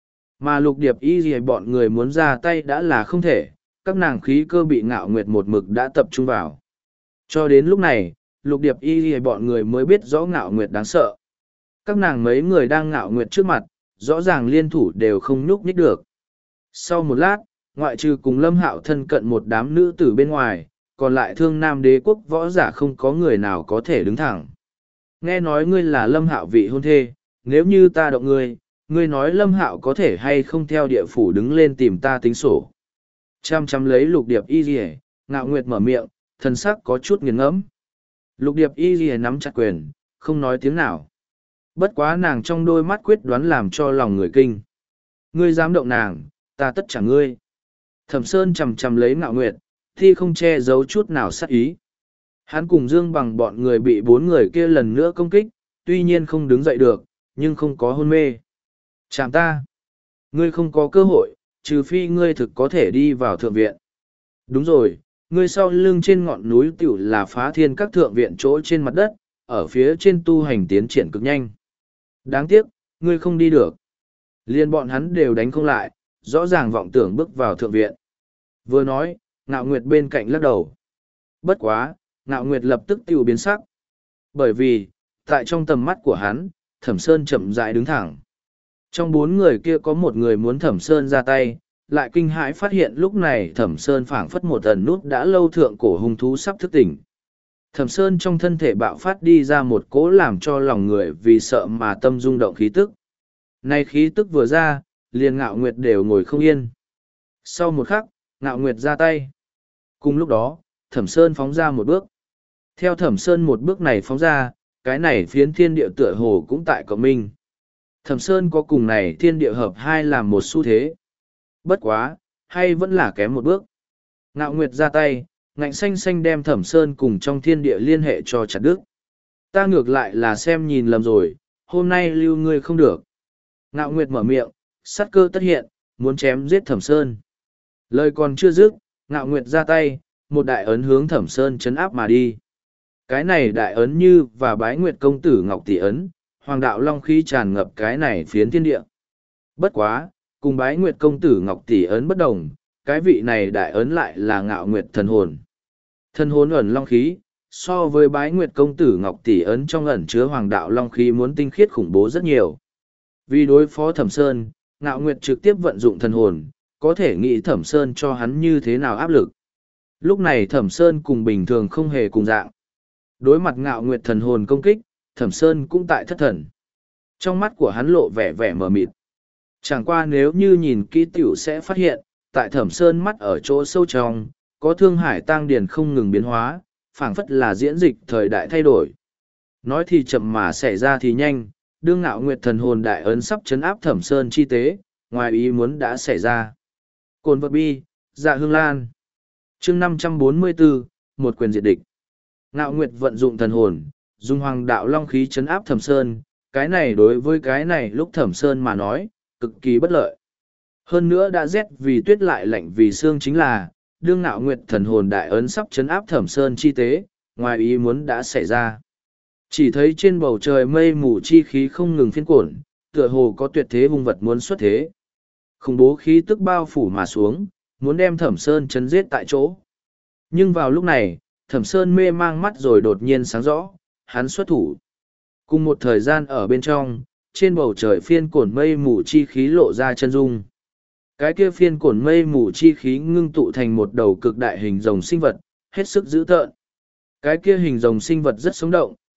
[SPEAKER 1] Mà Lục Điệp Y bọn người muốn ra tay đã là không thể, các nàng khí cơ bị Ngạo Nguyệt một mực đã tập trung vào. Cho đến lúc này, Lục Điệp Y bọn người mới biết rõ Ngạo Nguyệt đáng sợ. Các nàng mấy người đang Ngạo Nguyệt trước mặt, rõ ràng liên thủ đều không nhúc nhích được. Sau một lát, ngoại trừ cùng Lâm Hạo thân cận một đám nữ tử bên ngoài, còn lại thương nam đế quốc võ giả không có người nào có thể đứng thẳng. Nghe nói ngươi là Lâm Hạo vị hôn thê, nếu như ta động ngươi, ngươi nói Lâm Hạo có thể hay không theo địa phủ đứng lên tìm ta tính sổ. Chăm lấy Lục Điệp Y Lìa, Ngạo Nguyệt mở miệng, thần sắc có chút nghiền ngẫm. Lục Điệp Y Lìa nắm chặt quyền, không nói tiếng nào. Bất quá nàng trong đôi mắt quyết đoán làm cho lòng người kinh. Ngươi dám động nàng, ta tất trả ngươi. Thẩm Sơn chầm lấy Ngạo Nguyệt, thi không che giấu chút nào sát ý. Hắn cùng Dương Bằng bọn người bị 4 người kia lần nữa công kích, tuy nhiên không đứng dậy được, nhưng không có hôn mê. Chạm ta. Ngươi không có cơ hội, trừ phi ngươi thực có thể đi vào thượng viện. Đúng rồi, ngươi sau lưng trên ngọn núi tiểu là Phá Thiên các thượng viện chỗ trên mặt đất, ở phía trên tu hành tiến triển cực nhanh. Đáng tiếc, ngươi không đi được. Liên bọn hắn đều đánh không lại, rõ ràng vọng tưởng bước vào thượng viện. Vừa nói, Ngạo Nguyệt bên cạnh lắc đầu. Bất quá, Ngạo Nguyệt lập tức tiêu biến sắc. Bởi vì, tại trong tầm mắt của hắn, Thẩm Sơn chậm rãi đứng thẳng. Trong 4 người kia có một người muốn Thẩm Sơn ra tay, lại kinh hãi phát hiện lúc này Thẩm Sơn phảng phất một ẩn nút đã lâu thượng cổ hung thú sắp thức tỉnh. Thẩm Sơn trong thân thể bạo phát đi ra một cỗ làm cho lòng người vì sợ mà tâm rung động khí tức. Nay khí tức vừa ra, liền Ngạo Nguyệt đều ngồi không yên. Sau một khắc, Ngạo Nguyệt ra tay. Cùng lúc đó, Thẩm Sơn phóng ra một bước. Theo Thẩm Sơn một bước này phóng ra, cái này phiến thiên địa tựa hồ cũng tại cộng minh. Thẩm Sơn có cùng này thiên địa hợp hai làm một xu thế. Bất quá, hay vẫn là kém một bước. Ngạo Nguyệt ra tay, ngạnh xanh xanh đem Thẩm Sơn cùng trong thiên địa liên hệ cho chặt đứt. Ta ngược lại là xem nhìn lầm rồi, hôm nay lưu ngươi không được. Ngạo Nguyệt mở miệng, sát cơ tất hiện, muốn chém giết Thẩm Sơn. Lời còn chưa dứt, Ngạo Nguyệt ra tay, một đại ấn hướng Thẩm Sơn chấn áp mà đi. Cái này đại ấn như và Bái Nguyệt công tử Ngọc Tỷ ấn, hoàng đạo long khí tràn ngập cái này phiến thiên địa. Bất quá, cùng Bái Nguyệt công tử Ngọc Tỷ ấn bất đồng, cái vị này đại ấn lại là Ngạo Nguyệt thần hồn. Thần hồn ẩn long khí, so với Bái Nguyệt công tử Ngọc Tỷ ấn trong ẩn chứa hoàng đạo long khí muốn tinh khiết khủng bố rất nhiều. Vì đối phó Thẩm Sơn, Ngạo Nguyệt trực tiếp vận dụng thần hồn, có thể nghĩ Thẩm Sơn cho hắn như thế nào áp lực. Lúc này Thẩm Sơn cùng bình thường không hề cùng dạng. Đối mặt Ngạo Nguyệt thần hồn công kích, Thẩm Sơn cũng tại thất thần. Trong mắt của hắn lộ vẻ mờ mịt. Chẳng qua nếu như nhìn kỹ tiểu sẽ phát hiện, tại Thẩm Sơn mắt ở chỗ sâu trong, có thương hải tang điền không ngừng biến hóa, phảng phất là diễn dịch thời đại thay đổi. Nói thì chậm mà xảy ra thì nhanh, đương Ngạo Nguyệt thần hồn đại ấn sắp chấn áp Thẩm Sơn chi tế, ngoài ý muốn đã xảy ra. Cồn vật bi, dạ hương lan. Chương 544, một quyền diệt địch. Ngạo Nguyệt vận dụng thần hồn, dùng hoàng đạo long khí chấn áp Thẩm Sơn, cái này đối với cái này lúc Thẩm Sơn mà nói, cực kỳ bất lợi. Hơn nữa đã rét vì tuyết lại lạnh vì xương chính là, đương Ngạo Nguyệt thần hồn đại ấn sắp chấn áp Thẩm Sơn chi tế, ngoài ý muốn đã xảy ra. Chỉ thấy trên bầu trời mây mù chi khí không ngừng phiên cuộn, tựa hồ có tuyệt thế hung vật muốn xuất thế. Khủng bố khí tức bao phủ mà xuống, muốn đem Thẩm Sơn chấn giết tại chỗ. Nhưng vào lúc này, Thẩm Sơn mê mang mắt rồi đột nhiên sáng rõ, hắn xuất thủ. Cùng một thời gian ở bên trong, trên bầu trời phiên cuộn mây mù chi khí lộ ra chân dung. Cái kia phiên cuộn mây mù chi khí ngưng tụ thành một đầu cực đại hình rồng sinh vật, hết sức dữ tợn. Cái kia hình rồng sinh vật rất sống động,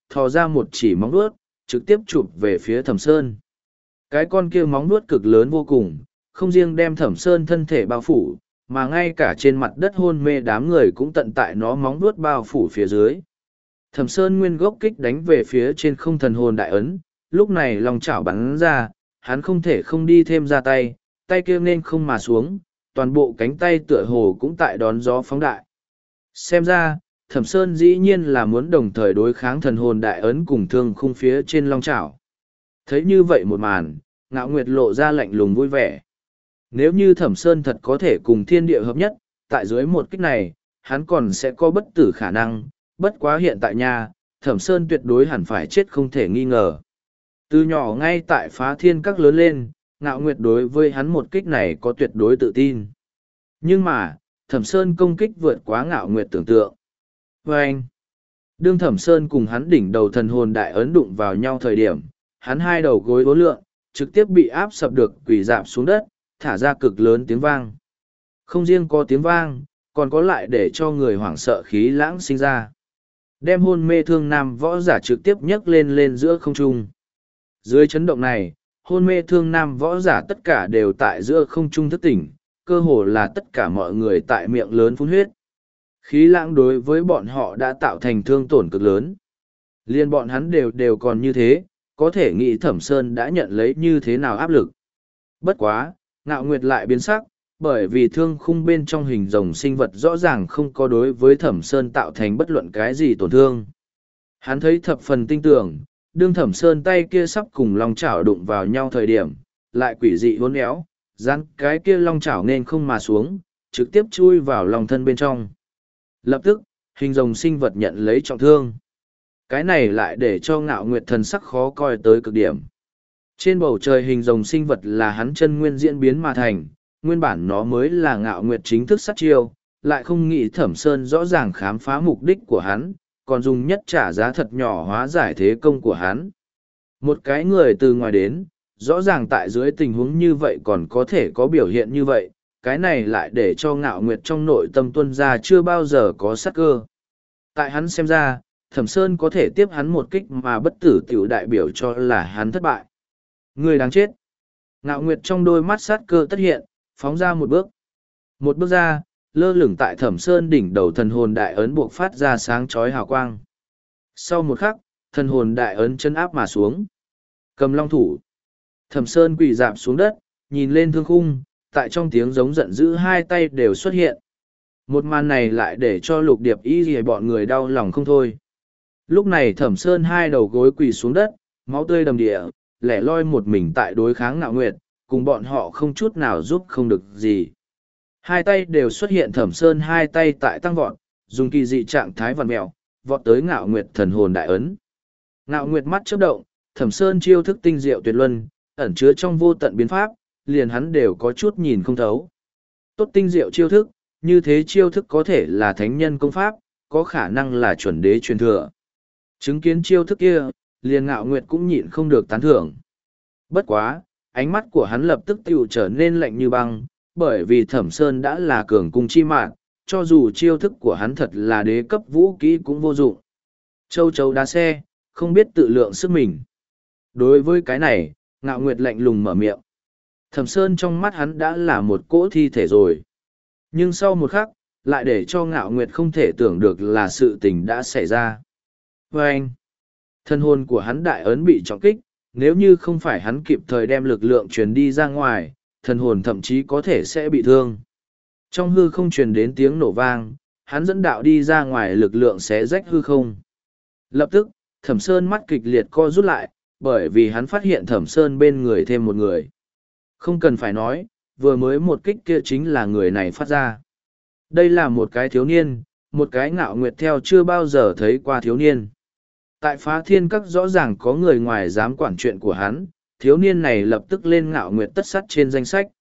[SPEAKER 1] thò ra một chỉ móng vuốt, trực tiếp chụp về phía Thẩm Sơn. Cái con kia móng vuốt cực lớn vô cùng, không riêng đem Thẩm Sơn thân thể bao phủ, mà ngay cả trên mặt đất hôn mê đám người cũng tận tại nó móng vuốt bao phủ phía dưới. Thẩm Sơn nguyên gốc kích đánh về phía trên không thần hồn đại ấn, lúc này lòng chảo bắn ra, hắn không thể không đi thêm ra tay, tay kia nên không mà xuống, toàn bộ cánh tay tựa hồ cũng tại đón gió phóng đại. Xem ra, Thẩm Sơn dĩ nhiên là muốn đồng thời đối kháng thần hồn đại ấn cùng thương khung phía trên long chảo. Thấy như vậy một màn, Ngạo Nguyệt lộ ra lạnh lùng vui vẻ. Nếu như Thẩm Sơn thật có thể cùng thiên địa hợp nhất, tại dưới một kích này, hắn còn sẽ có bất tử khả năng, bất quá hiện tại nha, Thẩm Sơn tuyệt đối hẳn phải chết không thể nghi ngờ. Từ nhỏ ngay tại Phá Thiên Các lớn lên, Ngạo Nguyệt đối với hắn một kích này có tuyệt đối tự tin. Nhưng mà, Thẩm Sơn công kích vượt quá Ngạo Nguyệt tưởng tượng. Và anh, đương Thẩm Sơn cùng hắn đỉnh đầu thần hồn đại ấn đụng vào nhau thời điểm, hắn hai đầu gối uốn lượn, trực tiếp bị áp sập được quỳ rạp xuống đất, thả ra cực lớn tiếng vang. Không riêng có tiếng vang, còn có lại để cho người hoảng sợ khí lãng sinh ra. Đem hôn mê thương nam võ giả trực tiếp nhấc lên lên giữa không trung. Dưới chấn động này, hôn mê thương nam võ giả tất cả đều tại giữa không trung thức tỉnh, cơ hồ là tất cả mọi người tại miệng lớn phun huyết. Khí lãng đối với bọn họ đã tạo thành thương tổn cực lớn. Liên bọn hắn đều còn như thế, có thể nghĩ Thẩm Sơn đã nhận lấy như thế nào áp lực. Bất quá, Ngạo Nguyệt lại biến sắc, bởi vì thương khung bên trong hình rồng sinh vật rõ ràng không có đối với Thẩm Sơn tạo thành bất luận cái gì tổn thương. Hắn thấy thập phần tin tưởng, đương Thẩm Sơn tay kia sắp cùng long chảo đụng vào nhau thời điểm, lại quỷ dị uốn éo, dán cái kia long chảo nên không mà xuống, trực tiếp chui vào lòng thân bên trong. Lập tức, hình rồng sinh vật nhận lấy trọng thương. Cái này lại để cho Ngạo Nguyệt thần sắc khó coi tới cực điểm. Trên bầu trời hình rồng sinh vật là hắn chân nguyên diễn biến mà thành, nguyên bản nó mới là Ngạo Nguyệt chính thức sát chiêu, lại không nghĩ Thẩm Sơn rõ ràng khám phá mục đích của hắn, còn dùng nhất trả giá thật nhỏ hóa giải thế công của hắn. Một cái người từ ngoài đến, rõ ràng tại dưới tình huống như vậy còn có thể có biểu hiện như vậy, cái này lại để cho Ngạo Nguyệt trong nội tâm tuân ra chưa bao giờ có sát cơ. Tại hắn xem ra, Thẩm Sơn có thể tiếp hắn một kích mà bất tử tiểu đại biểu cho là hắn thất bại. Người đáng chết. Ngạo Nguyệt trong đôi mắt sát cơ tất hiện, phóng ra một bước. Một bước ra, lơ lửng tại Thẩm Sơn đỉnh đầu thần hồn đại ấn buộc phát ra sáng chói hào quang. Sau một khắc, thần hồn đại ấn chân áp mà xuống. Cầm long thủ. Thẩm Sơn quỳ rạp xuống đất, nhìn lên thương khung, tại trong tiếng giống giận dữ hai tay đều xuất hiện. Một màn này lại để cho Lục Điệp Y gì bọn người đau lòng không thôi. Lúc này Thẩm Sơn hai đầu gối quỳ xuống đất, máu tươi đầm địa, lẻ loi một mình tại đối kháng Ngạo Nguyệt, cùng bọn họ không chút nào giúp không được gì. Hai tay đều xuất hiện Thẩm Sơn hai tay tại tăng vọt, dùng kỳ dị trạng thái vằn mẹo, vọt tới Ngạo Nguyệt thần hồn đại ấn. Ngạo Nguyệt mắt chớp động, Thẩm Sơn chiêu thức tinh diệu tuyệt luân, ẩn chứa trong vô tận biến pháp, liền hắn đều có chút nhìn không thấu. Tốt tinh diệu chiêu thức, như thế chiêu thức có thể là thánh nhân công pháp, có khả năng là chuẩn đế truyền thừa. Chứng kiến chiêu thức kia, liền Ngạo Nguyệt cũng nhịn không được tán thưởng. Bất quá, ánh mắt của hắn lập tức tiểu trở nên lạnh như băng, bởi vì Thẩm Sơn đã là cường cung chi mạng, cho dù chiêu thức của hắn thật là đế cấp vũ kỹ cũng vô dụng. Châu chấu đá xe, không biết tự lượng sức mình. Đối với cái này, Ngạo Nguyệt lạnh lùng mở miệng. Thẩm Sơn trong mắt hắn đã là một cỗ thi thể rồi. Nhưng sau một khắc, lại để cho Ngạo Nguyệt không thể tưởng được là sự tình đã xảy ra. Và anh, thân hồn của hắn đại ấn bị trọng kích, nếu như không phải hắn kịp thời đem lực lượng truyền đi ra ngoài, thần hồn thậm chí có thể sẽ bị thương. Trong hư không truyền đến tiếng nổ vang, hắn dẫn đạo đi ra ngoài lực lượng xé rách hư không. Lập tức, Thẩm Sơn mắt kịch liệt co rút lại, bởi vì hắn phát hiện Thẩm Sơn bên người thêm một người. Không cần phải nói, vừa mới một kích kia chính là người này phát ra. Đây là một cái thiếu niên, một cái Ngạo Nguyệt theo chưa bao giờ thấy qua thiếu niên. Tại Phá Thiên Các rõ ràng có người ngoài dám quản chuyện của hắn, thiếu niên này lập tức lên Ngạo Nguyệt tất sắt trên danh sách.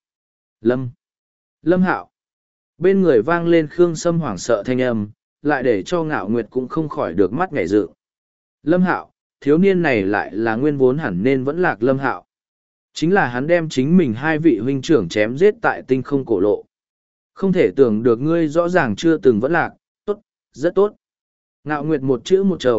[SPEAKER 1] Lâm Hạo. Bên người vang lên Khương Sâm hoảng sợ thanh âm, lại để cho Ngạo Nguyệt cũng không khỏi được mắt nhảy dựng. Lâm Hạo, thiếu niên này lại là nguyên vốn hẳn nên vẫn lạc Lâm Hạo. Chính là hắn đem chính mình hai vị huynh trưởng chém giết tại tinh không cổ lộ. Không thể tưởng được ngươi rõ ràng chưa từng vẫn lạc, tốt, rất tốt. Ngạo Nguyệt một chữ một trầu,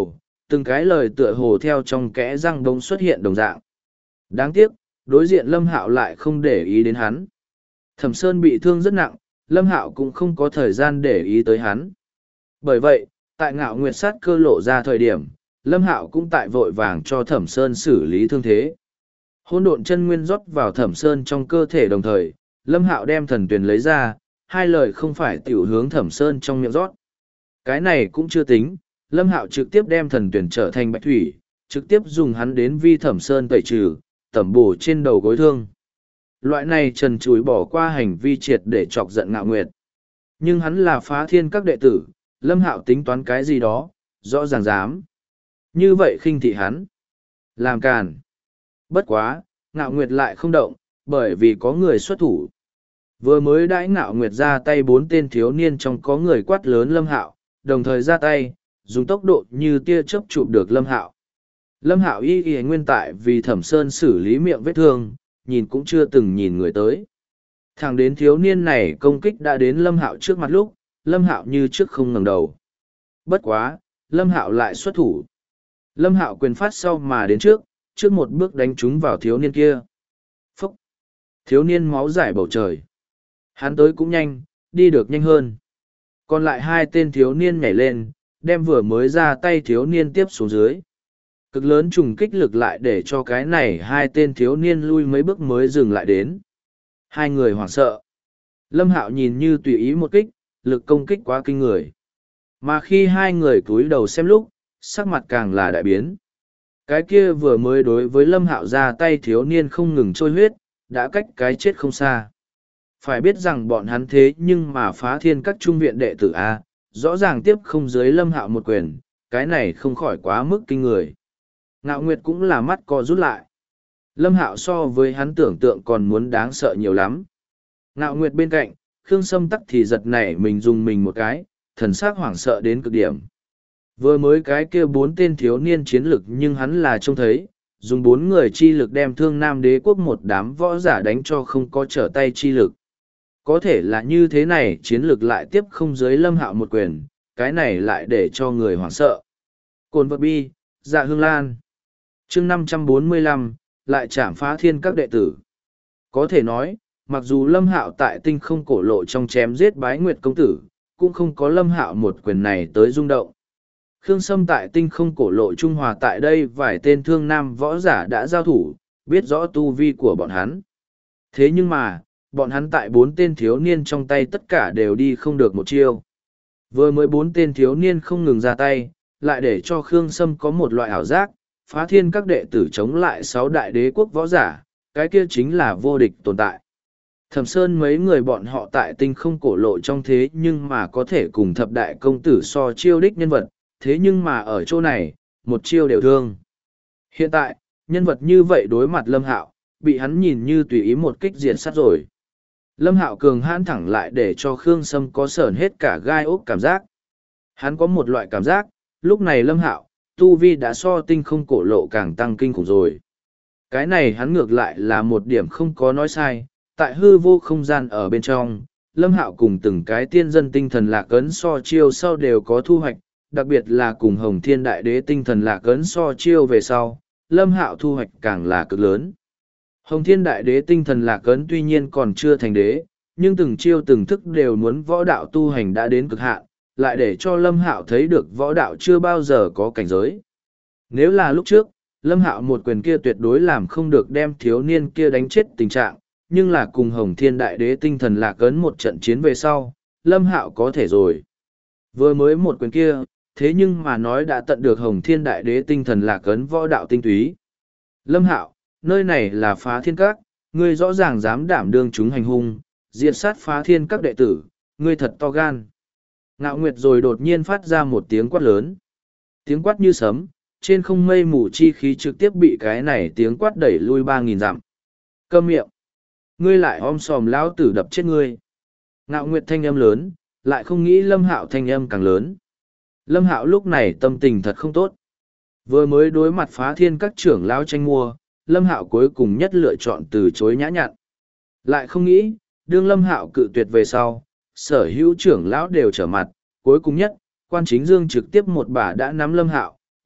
[SPEAKER 1] từng cái lời tựa hồ theo trong kẽ răng bỗng xuất hiện đồng dạng. Đáng tiếc, đối diện Lâm Hạo lại không để ý đến hắn. Thẩm Sơn bị thương rất nặng, Lâm Hạo cũng không có thời gian để ý tới hắn. Bởi vậy, tại Ngạo Nguyệt sát cơ lộ ra thời điểm, Lâm Hạo cũng tại vội vàng cho Thẩm Sơn xử lý thương thế. Hỗn độn chân nguyên rót vào Thẩm Sơn trong cơ thể đồng thời, Lâm Hạo đem thần tuyền lấy ra, hai lời không phải tiểu hướng Thẩm Sơn trong miệng rót. Cái này cũng chưa tính, Lâm Hạo trực tiếp đem thần tuyền trở thành bạch thủy, trực tiếp dùng hắn đến vi Thẩm Sơn tẩy trừ, tẩm bổ trên đầu gối thương. Loại này trần trụi bỏ qua hành vi triệt để chọc giận Ngạo Nguyệt. Nhưng hắn là Phá Thiên các đệ tử, Lâm Hạo tính toán cái gì đó, rõ ràng dám. Như vậy khinh thị hắn. Làm càn. Bất quá, Ngạo Nguyệt lại không động, bởi vì có người xuất thủ. Vừa mới đãi Ngạo Nguyệt ra tay bốn tên thiếu niên trong có người quát lớn Lâm Hạo, đồng thời ra tay, dùng tốc độ như tia chớp chụp được Lâm Hạo. Lâm Hạo y nguyên tại vì Thẩm Sơn xử lý miệng vết thương, nhìn cũng chưa từng nhìn người tới. Thẳng đến thiếu niên này công kích đã đến Lâm Hạo trước mặt lúc, Lâm Hạo như trước không ngẩng đầu. Bất quá, Lâm Hạo lại xuất thủ. Lâm Hạo quyền phát sau mà đến trước một bước đánh trúng vào thiếu niên kia. Phúc! Thiếu niên máu rải bầu trời. Hắn tới cũng nhanh, đi được nhanh hơn. Còn lại hai tên thiếu niên nhảy lên, đem vừa mới ra tay thiếu niên tiếp xuống dưới. Cực lớn trùng kích lực lại để cho cái này hai tên thiếu niên lui mấy bước mới dừng lại đến. Hai người hoảng sợ. Lâm Hạo nhìn như tùy ý một kích, lực công kích quá kinh người. Mà khi hai người cúi đầu xem lúc, sắc mặt càng là đại biến. Cái kia vừa mới đối với Lâm Hạo ra tay thiếu niên không ngừng trôi huyết, đã cách cái chết không xa. Phải biết rằng bọn hắn thế nhưng mà Phá Thiên các trung viện đệ tử A, rõ ràng tiếp không dưới Lâm Hạo một quyền, cái này không khỏi quá mức kinh người. Ngạo Nguyệt cũng là mắt co rút lại. Lâm Hạo so với hắn tưởng tượng còn muốn đáng sợ nhiều lắm. Ngạo Nguyệt bên cạnh, Khương Sâm tắc thì giật nảy mình dùng mình một cái, thần sắc hoảng sợ đến cực điểm. Vừa mới cái kia bốn tên thiếu niên chiến lực nhưng hắn là trông thấy, dùng bốn người chi lực đem Thương Nam Đế quốc một đám võ giả đánh cho không có trở tay chi lực. Có thể là như thế này chiến lực lại tiếp không dưới Lâm Hạo một quyền, cái này lại để cho người hoảng sợ. Cồn vật bi, Dạ Hương Lan. Chương 545, lại chạm Phá Thiên các đệ tử. Có thể nói, mặc dù Lâm Hạo tại Tinh Không Cổ Lộ trong chém giết Bái Nguyệt công tử, cũng không có Lâm Hạo một quyền này tới rung động. Khương Sâm tại Tinh Không Cổ Lộ Trung Hòa tại đây vài tên thương nam võ giả đã giao thủ, biết rõ tu vi của bọn hắn. Thế nhưng mà, bọn hắn tại bốn tên thiếu niên trong tay tất cả đều đi không được một chiêu. Vừa mới bốn tên thiếu niên không ngừng ra tay, lại để cho Khương Sâm có một loại ảo giác, Phá Thiên các đệ tử chống lại sáu đại đế quốc võ giả, cái kia chính là vô địch tồn tại. Thẩm Sơn mấy người bọn họ tại Tinh Không Cổ Lộ trong thế nhưng mà có thể cùng thập đại công tử so chiêu đích nhân vật, thế nhưng mà ở chỗ này, một chiêu đều thương. Hiện tại, nhân vật như vậy đối mặt Lâm Hạo, bị hắn nhìn như tùy ý một kích diện sát rồi. Lâm Hạo cường hãn thẳng lại để cho Khương Sâm có sởn hết cả gai ốc cảm giác. Hắn có một loại cảm giác, lúc này Lâm Hạo, tu vi đã so Tinh Không Cổ Lộ càng tăng kinh khủng rồi. Cái này hắn ngược lại là một điểm không có nói sai, tại hư vô không gian ở bên trong, Lâm Hạo cùng từng cái tiên dân tinh thần lạc ấn so chiêu sau đều có thu hoạch, đặc biệt là cùng Hồng Thiên Đại Đế tinh thần lạc ấn so chiêu về sau, Lâm Hạo thu hoạch càng là cực lớn. Hồng Thiên Đại Đế tinh thần lạc ấn tuy nhiên còn chưa thành đế, nhưng từng chiêu từng thức đều muốn võ đạo tu hành đã đến cực hạn, lại để cho Lâm Hạo thấy được võ đạo chưa bao giờ có cảnh giới. Nếu là lúc trước, Lâm Hạo một quyền kia tuyệt đối làm không được đem thiếu niên kia đánh chết tình trạng, nhưng là cùng Hồng Thiên Đại Đế tinh thần lạc ấn một trận chiến về sau, Lâm Hạo có thể rồi. Vừa mới một quyền kia, thế nhưng mà nói đã tận được Hồng Thiên Đại Đế tinh thần lạc ấn võ đạo tinh túy. Lâm Hạo, nơi này là Phá Thiên các, ngươi rõ ràng dám đảm đương chúng hành hung, diệt sát Phá Thiên các đệ tử, ngươi thật to gan. Ngạo Nguyệt rồi đột nhiên phát ra một tiếng quát lớn. Tiếng quát như sấm, trên không mây mù chi khí trực tiếp bị cái này tiếng quát đẩy lui 3.000 dặm. Câm miệng. Ngươi lại om sòm lão tử đập chết ngươi. Ngạo Nguyệt thanh âm lớn, lại không nghĩ Lâm Hạo thanh âm càng lớn. Lâm Hạo lúc này tâm tình thật không tốt. Vừa mới đối mặt Phá Thiên các trưởng lão tranh mua, Lâm Hạo cuối cùng nhất lựa chọn từ chối nhã nhặn. Lại không nghĩ, đương Lâm Hạo cự tuyệt về sau, sở hữu trưởng lão đều trở mặt, cuối cùng nhất, Quan Chính Dương trực tiếp một bà đã nắm Lâm Hạo,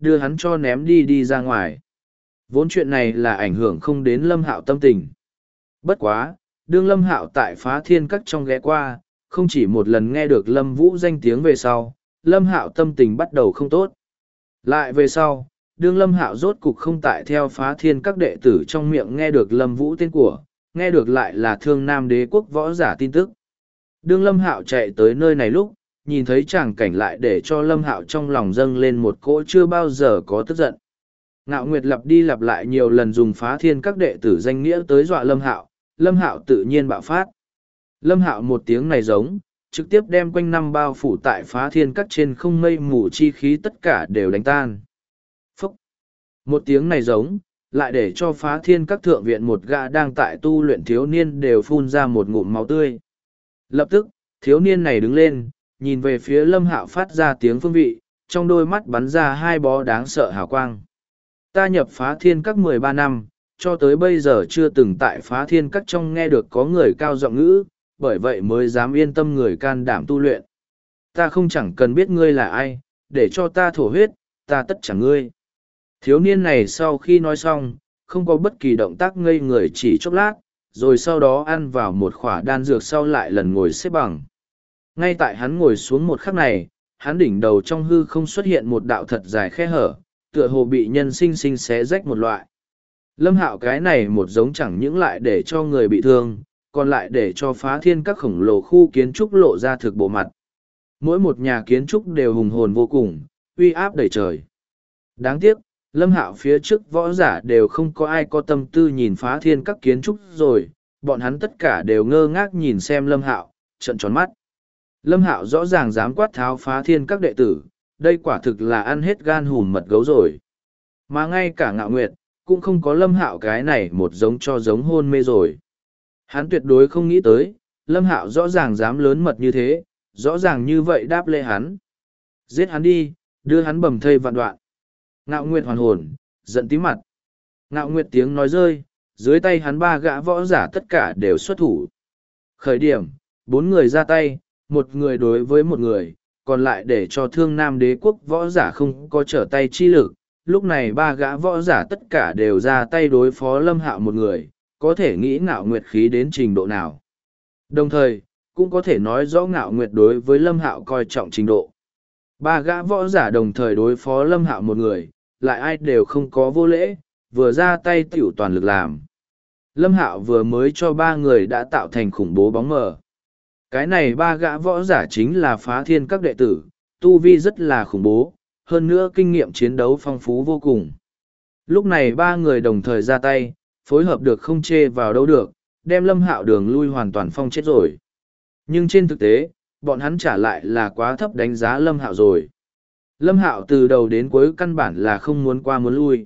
[SPEAKER 1] đưa hắn cho ném đi ra ngoài. Vốn chuyện này là ảnh hưởng không đến Lâm Hạo tâm tình. Bất quá, đương Lâm Hạo tại Phá Thiên Các trong ghé qua, không chỉ một lần nghe được Lâm Vũ danh tiếng về sau, Lâm Hạo tâm tình bắt đầu không tốt. Lại về sau, đương Lâm Hạo rốt cục không tại theo Phá Thiên Các đệ tử trong miệng nghe được Lâm Vũ tên của, nghe được lại là Thương Nam Đế quốc võ giả tin tức. Đương Lâm Hạo chạy tới nơi này lúc, nhìn thấy tràng cảnh lại để cho Lâm Hạo trong lòng dâng lên một cỗ chưa bao giờ có tức giận. Ngạo Nguyệt lặp đi lặp lại nhiều lần dùng Phá Thiên Các đệ tử danh nghĩa tới dọa Lâm Hạo tự nhiên bạo phát. Lâm Hạo một tiếng này giống, trực tiếp đem quanh năm bao phủ tại Phá Thiên Các trên không mây mù chi khí tất cả đều đánh tan. Phúc! Một tiếng này giống, lại để cho Phá Thiên Các thượng viện một gã đang tại tu luyện thiếu niên đều phun ra một ngụm máu tươi. Lập tức, thiếu niên này đứng lên, nhìn về phía Lâm Hạo phát ra tiếng phương vị, trong đôi mắt bắn ra hai bó đáng sợ hào quang. Ta nhập Phá Thiên Các 13 năm, cho tới bây giờ chưa từng tại Phá Thiên Các trong nghe được có người cao giọng ngữ, bởi vậy mới dám yên tâm người can đảm tu luyện. Ta không chẳng cần biết ngươi là ai, để cho ta thổ huyết, ta tất chẳng ngươi. Thiếu niên này sau khi nói xong, không có bất kỳ động tác ngây người chỉ chốc lát, rồi sau đó ăn vào một khỏa đan dược sau lại lần ngồi xếp bằng. Ngay tại hắn ngồi xuống một khắc này, hắn đỉnh đầu trong hư không xuất hiện một đạo thật dài khe hở, tựa hồ bị nhân sinh sinh xé rách một loại. Lâm Hạo cái này một giống chẳng những lại để cho người bị thương, còn lại để cho Phá Thiên Các khổng lồ khu kiến trúc lộ ra thực bộ mặt. Mỗi một nhà kiến trúc đều hùng hồn vô cùng, uy áp đầy trời. Đáng tiếc, Lâm Hạo phía trước võ giả đều không có ai có tâm tư nhìn Phá Thiên Các kiến trúc rồi, bọn hắn tất cả đều ngơ ngác nhìn xem Lâm Hạo, trợn tròn mắt. Lâm Hạo rõ ràng dám quát tháo Phá Thiên Các đệ tử, đây quả thực là ăn hết gan hùm mật gấu rồi. Mà ngay cả Ngạo Nguyệt, cũng không có Lâm Hạo cái này một giống cho giống hôn mê rồi. Hắn tuyệt đối không nghĩ tới, Lâm Hạo rõ ràng dám lớn mật như thế, rõ ràng như vậy đáp lễ hắn. Giết hắn đi, đưa hắn bầm thây vạn đoạn. Ngạo Nguyệt hoàn hồn, giận tím mặt. Ngạo Nguyệt tiếng nói rơi, dưới tay hắn ba gã võ giả tất cả đều xuất thủ. Khởi điểm, 4 người ra tay, một người đối với một người, còn lại để cho Thương Nam Đế quốc võ giả không có trở tay chi lực. Lúc này ba gã võ giả tất cả đều ra tay đối phó Lâm Hạo một người, có thể nghĩ Ngạo Nguyệt khí đến trình độ nào. Đồng thời, cũng có thể nói rõ Ngạo Nguyệt đối với Lâm Hạo coi trọng trình độ. Ba gã võ giả đồng thời đối phó Lâm Hạo một người, lại ai đều không có vô lễ, vừa ra tay tiểu toàn lực làm. Lâm Hạo vừa mới cho 3 người đã tạo thành khủng bố bóng mờ. Cái này 3 gã võ giả chính là Phá Thiên Các đệ tử, tu vi rất là khủng bố, hơn nữa kinh nghiệm chiến đấu phong phú vô cùng. Lúc này 3 người đồng thời ra tay, phối hợp được không chê vào đâu được, đem Lâm Hạo đường lui hoàn toàn phong chết rồi. Nhưng trên thực tế, bọn hắn trả lại là quá thấp đánh giá Lâm Hạo rồi. Lâm Hạo từ đầu đến cuối căn bản là không muốn qua muốn lui.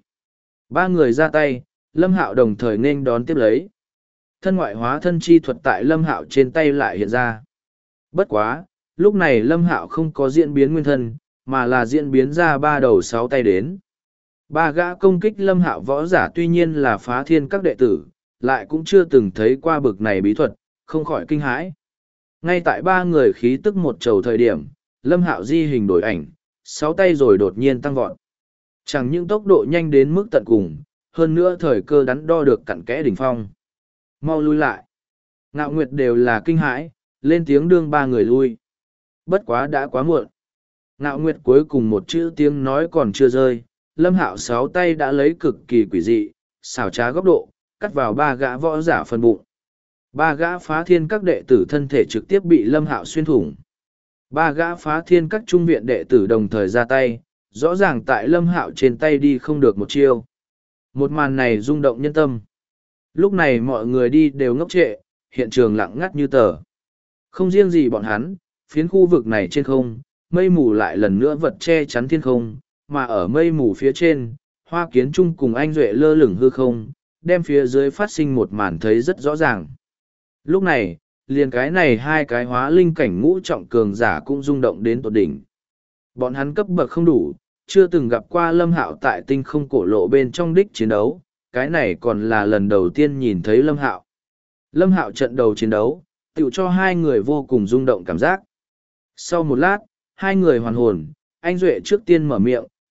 [SPEAKER 1] 3 người ra tay, Lâm Hạo đồng thời nên đón tiếp lấy. Thân ngoại hóa thân chi thuật tại Lâm Hạo trên tay lại hiện ra. Bất quá, lúc này Lâm Hạo không có diễn biến nguyên thân, mà là diễn biến ra 3 đầu 6 tay đến. 3 gã công kích Lâm Hạo võ giả tuy nhiên là Phá Thiên Các đệ tử, lại cũng chưa từng thấy qua bực này bí thuật, không khỏi kinh hãi. Ngay tại 3 người khí tức một trầu thời điểm, Lâm Hạo di hình đổi ảnh, 6 tay rồi đột nhiên tăng vọt. Chẳng những tốc độ nhanh đến mức tận cùng, hơn nữa thời cơ đắn đo được cặn kẽ đỉnh phong. Mau lui lại. Ngạo Nguyệt đều là kinh hãi, lên tiếng đương 3 người lui. Bất quá đã quá muộn. Ngạo Nguyệt cuối cùng một chữ tiếng nói còn chưa rơi, Lâm Hạo 6 tay đã lấy cực kỳ quỷ dị, xảo trá góc độ, cắt vào 3 gã võ giả phần bụng. 3 gã Phá Thiên Các đệ tử thân thể trực tiếp bị Lâm Hạo xuyên thủng. 3 gã Phá Thiên Các trung viện đệ tử đồng thời ra tay, rõ ràng tại Lâm Hạo trên tay đi không được một chiêu. Một màn này rung động nhân tâm. Lúc này mọi người đi đều ngốc trệ, hiện trường lặng ngắt như tờ. Không riêng gì bọn hắn, phiến khu vực này trên không, mây mù lại lần nữa vật che chắn thiên không, mà ở mây mù phía trên, Hoa Kiến Trung cùng Anh Duệ lơ lửng hư không, đem phía dưới phát sinh một màn thấy rất rõ ràng. Lúc này, liền cái này 2 cái hóa linh cảnh ngũ trọng cường giả cũng rung động đến tột đỉnh. Bọn hắn cấp bậc không đủ, chưa từng gặp qua Lâm Hạo tại tinh không cổ lộ bên trong đích chiến đấu, cái này còn là lần đầu tiên nhìn thấy Lâm Hạo. Lâm Hạo trận đầu chiến đấu, tự cho 2 người vô cùng rung động cảm giác. Sau một lát, 2 người hoàn hồn, Anh Duệ trước tiên mở miệng,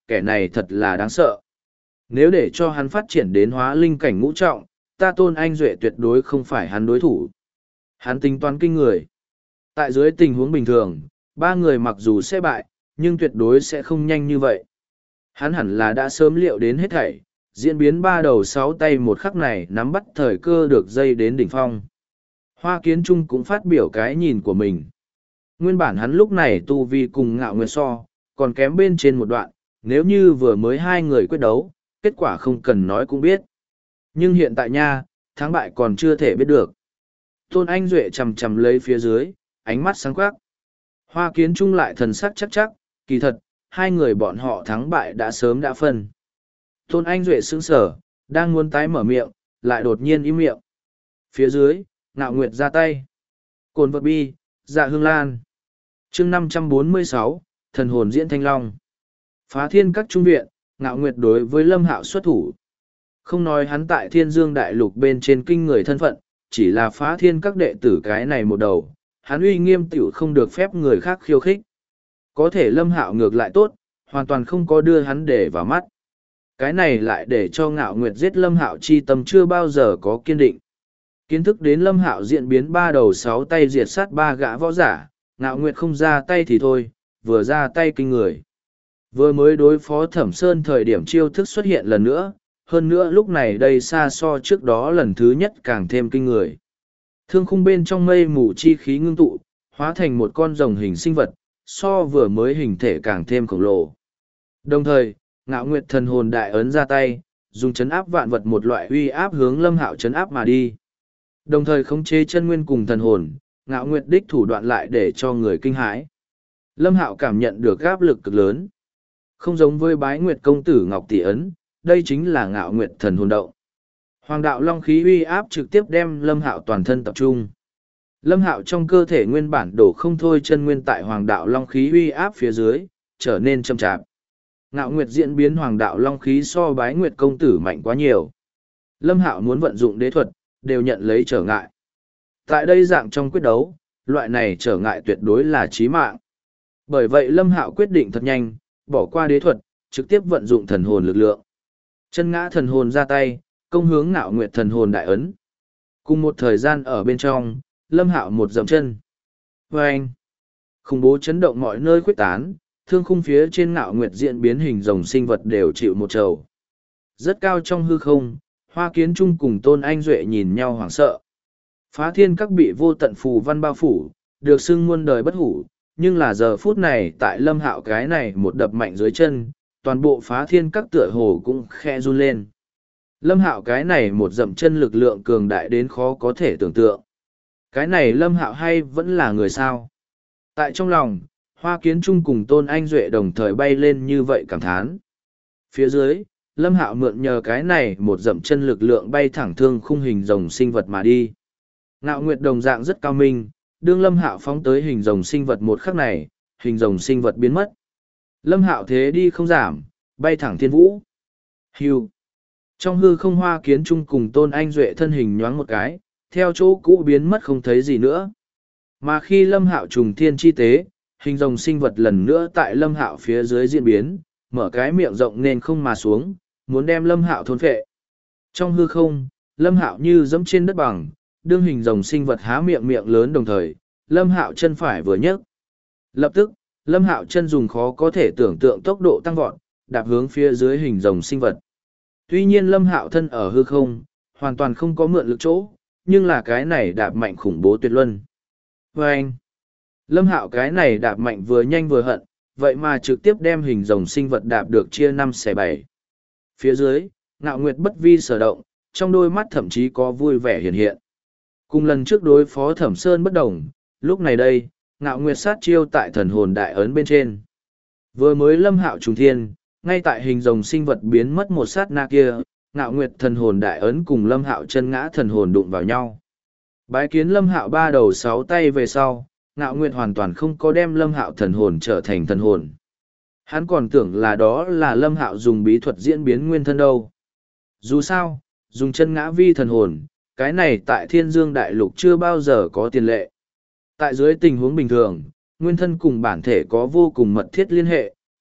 [SPEAKER 1] kẻ này thật là đáng sợ. Nếu để cho hắn phát triển đến hóa linh cảnh ngũ trọng, ta Tôn Anh Duệ tuyệt đối không phải hắn đối thủ. Hắn tính toán kinh người. Tại dưới tình huống bình thường, ba người mặc dù sẽ bại, nhưng tuyệt đối sẽ không nhanh như vậy. Hắn hẳn là đã sớm liệu đến hết thảy, diễn biến ba đầu sáu tay một khắc này nắm bắt thời cơ được dây đến đỉnh phong. Hoa Kiến Trung cũng phát biểu cái nhìn của mình. Nguyên bản hắn lúc này tu vi cùng Ngạo Nguyệt so, còn kém bên trên một đoạn, nếu như vừa mới hai người quyết đấu, kết quả không cần nói cũng biết. Nhưng hiện tại nha, thắng bại còn chưa thể biết được. Tôn Anh Duệ chầm chầm lấy phía dưới, ánh mắt sáng quắc. Hoa Kiến Trung lại thần sắc chắc chắc, kỳ thật, hai người bọn họ thắng bại đã sớm đã phân. Tôn Anh Duệ sững sờ, đang muốn tái mở miệng, lại đột nhiên im miệng. Phía dưới, Ngạo Nguyệt ra tay. Cồn vật bi, Dạ Hương Lan. chương 546, thần hồn diễn thanh long. Phá thiên các trung viện, Ngạo Nguyệt đối với Lâm Hạo xuất thủ. Không nói hắn tại Thiên Dương Đại Lục bên trên kinh người thân phận, chỉ là phá thiên các đệ tử cái này một đầu, hắn uy nghiêm tiểu không được phép người khác khiêu khích. Có thể Lâm Hạo ngược lại tốt, hoàn toàn không có đưa hắn để vào mắt. Cái này lại để cho Ngạo Nguyệt giết Lâm Hạo chi tâm chưa bao giờ có kiên định. Kiến thức đến Lâm Hạo diễn biến ba đầu sáu tay diệt sát ba gã võ giả, Ngạo Nguyệt không ra tay thì thôi, vừa ra tay kinh người. Vừa mới đối phó Thẩm Sơn thời điểm chiêu thức xuất hiện lần nữa, hơn nữa lúc này đây xa so trước đó lần thứ nhất càng thêm kinh người. Thương khung bên trong mây mù chi khí ngưng tụ, hóa thành một con rồng hình sinh vật, so vừa mới hình thể càng thêm khổng lồ. Đồng thời, Ngạo Nguyệt thần hồn đại ấn ra tay, dùng chấn áp vạn vật một loại uy áp hướng Lâm Hạo chấn áp mà đi. Đồng thời khống chế chân nguyên cùng thần hồn, Ngạo Nguyệt đích thủ đoạn lại để cho người kinh hãi. Lâm Hạo cảm nhận được áp lực cực lớn. Không giống với Bái Nguyệt công tử Ngọc Tỷ ấn, đây chính là Ngạo Nguyệt thần hồn động. Hoàng đạo long khí uy áp trực tiếp đem Lâm Hạo toàn thân tập trung. Lâm Hạo trong cơ thể nguyên bản đổ không thôi chân nguyên tại Hoàng đạo long khí uy áp phía dưới, trở nên chậm chạp. Ngạo Nguyệt diễn biến Hoàng đạo long khí so Bái Nguyệt công tử mạnh quá nhiều. Lâm Hạo muốn vận dụng đế thuật, đều nhận lấy trở ngại. Tại đây dạng trong quyết đấu, loại này trở ngại tuyệt đối là chí mạng. Bởi vậy Lâm Hạo quyết định thật nhanh, bỏ qua đế thuật, trực tiếp vận dụng thần hồn lực lượng. Chân ngã thần hồn ra tay, công hướng Ngạo Nguyệt thần hồn đại ấn. Cùng một thời gian ở bên trong, Lâm Hạo một dậm chân. Vâng! Khủng bố chấn động mọi nơi khuếch tán, thương khung phía trên Ngạo Nguyệt diễn biến hình rồng sinh vật đều chịu một trầu. Rất cao trong hư không, Hoa Kiến Trung cùng Tôn Anh Duệ nhìn nhau hoảng sợ. Phá thiên các bị vô tận phù văn bao phủ, được xưng muôn đời bất hủ, nhưng là giờ phút này tại Lâm Hạo cái này một đập mạnh dưới chân, toàn bộ phá thiên các tựa hồ cũng khe run lên. Lâm Hạo cái này một dậm chân lực lượng cường đại đến khó có thể tưởng tượng. Cái này Lâm Hạo hay vẫn là người sao? Tại trong lòng, Hoa Kiến Trung cùng Tôn Anh Duệ đồng thời bay lên như vậy cảm thán. Phía dưới, Lâm Hạo mượn nhờ cái này một dậm chân lực lượng bay thẳng thương khung hình rồng sinh vật mà đi. Ngạo Nguyệt đồng dạng rất cao minh, đương Lâm Hạo phóng tới hình rồng sinh vật một khắc này, hình rồng sinh vật biến mất. Lâm Hạo thế đi không giảm, bay thẳng thiên vũ. Hưu. Trong hư không Hoa Kiến Trung cùng Tôn Anh Duệ thân hình nhoáng một cái, theo chỗ cũ biến mất không thấy gì nữa. Mà khi Lâm Hạo trùng thiên chi tế, hình rồng sinh vật lần nữa tại Lâm Hạo phía dưới diễn biến, mở cái miệng rộng nên không mà xuống, muốn đem Lâm Hạo thôn phệ. Trong hư không, Lâm Hạo như dẫm trên đất bằng, đương hình rồng sinh vật há miệng miệng lớn đồng thời, Lâm Hạo chân phải vừa nhấc. Lập tức, Lâm Hạo chân dùng khó có thể tưởng tượng tốc độ tăng vọt, đạp hướng phía dưới hình rồng sinh vật. Tuy nhiên Lâm Hạo thân ở hư không, hoàn toàn không có mượn lực chỗ, nhưng là cái này đạp mạnh khủng bố tuyệt luân. Vâng! Lâm Hạo cái này đạp mạnh vừa nhanh vừa hận, vậy mà trực tiếp đem hình rồng sinh vật đạp được chia 5/7. Phía dưới, Ngạo Nguyệt bất vi sở động, trong đôi mắt thậm chí có vui vẻ hiện hiện. Cùng lần trước đối phó Thẩm Sơn bất đồng, lúc này đây, Ngạo Nguyệt sát chiêu tại thần hồn đại ấn bên trên. Vừa mới Lâm Hạo trùng thiên, ngay tại hình rồng sinh vật biến mất một sát na kia, Ngạo Nguyệt thần hồn đại ấn cùng Lâm Hạo chân ngã thần hồn đụng vào nhau. Bái kiến Lâm Hạo ba đầu sáu tay về sau, Ngạo Nguyệt hoàn toàn không có đem Lâm Hạo thần hồn trở thành thần hồn. Hắn còn tưởng là đó là Lâm Hạo dùng bí thuật diễn biến nguyên thân đâu. Dù sao, dùng chân ngã vi thần hồn, cái này tại Thiên Dương Đại Lục chưa bao giờ có tiền lệ. Tại dưới tình huống bình thường, nguyên thân cùng bản thể có vô cùng mật thiết liên hệ,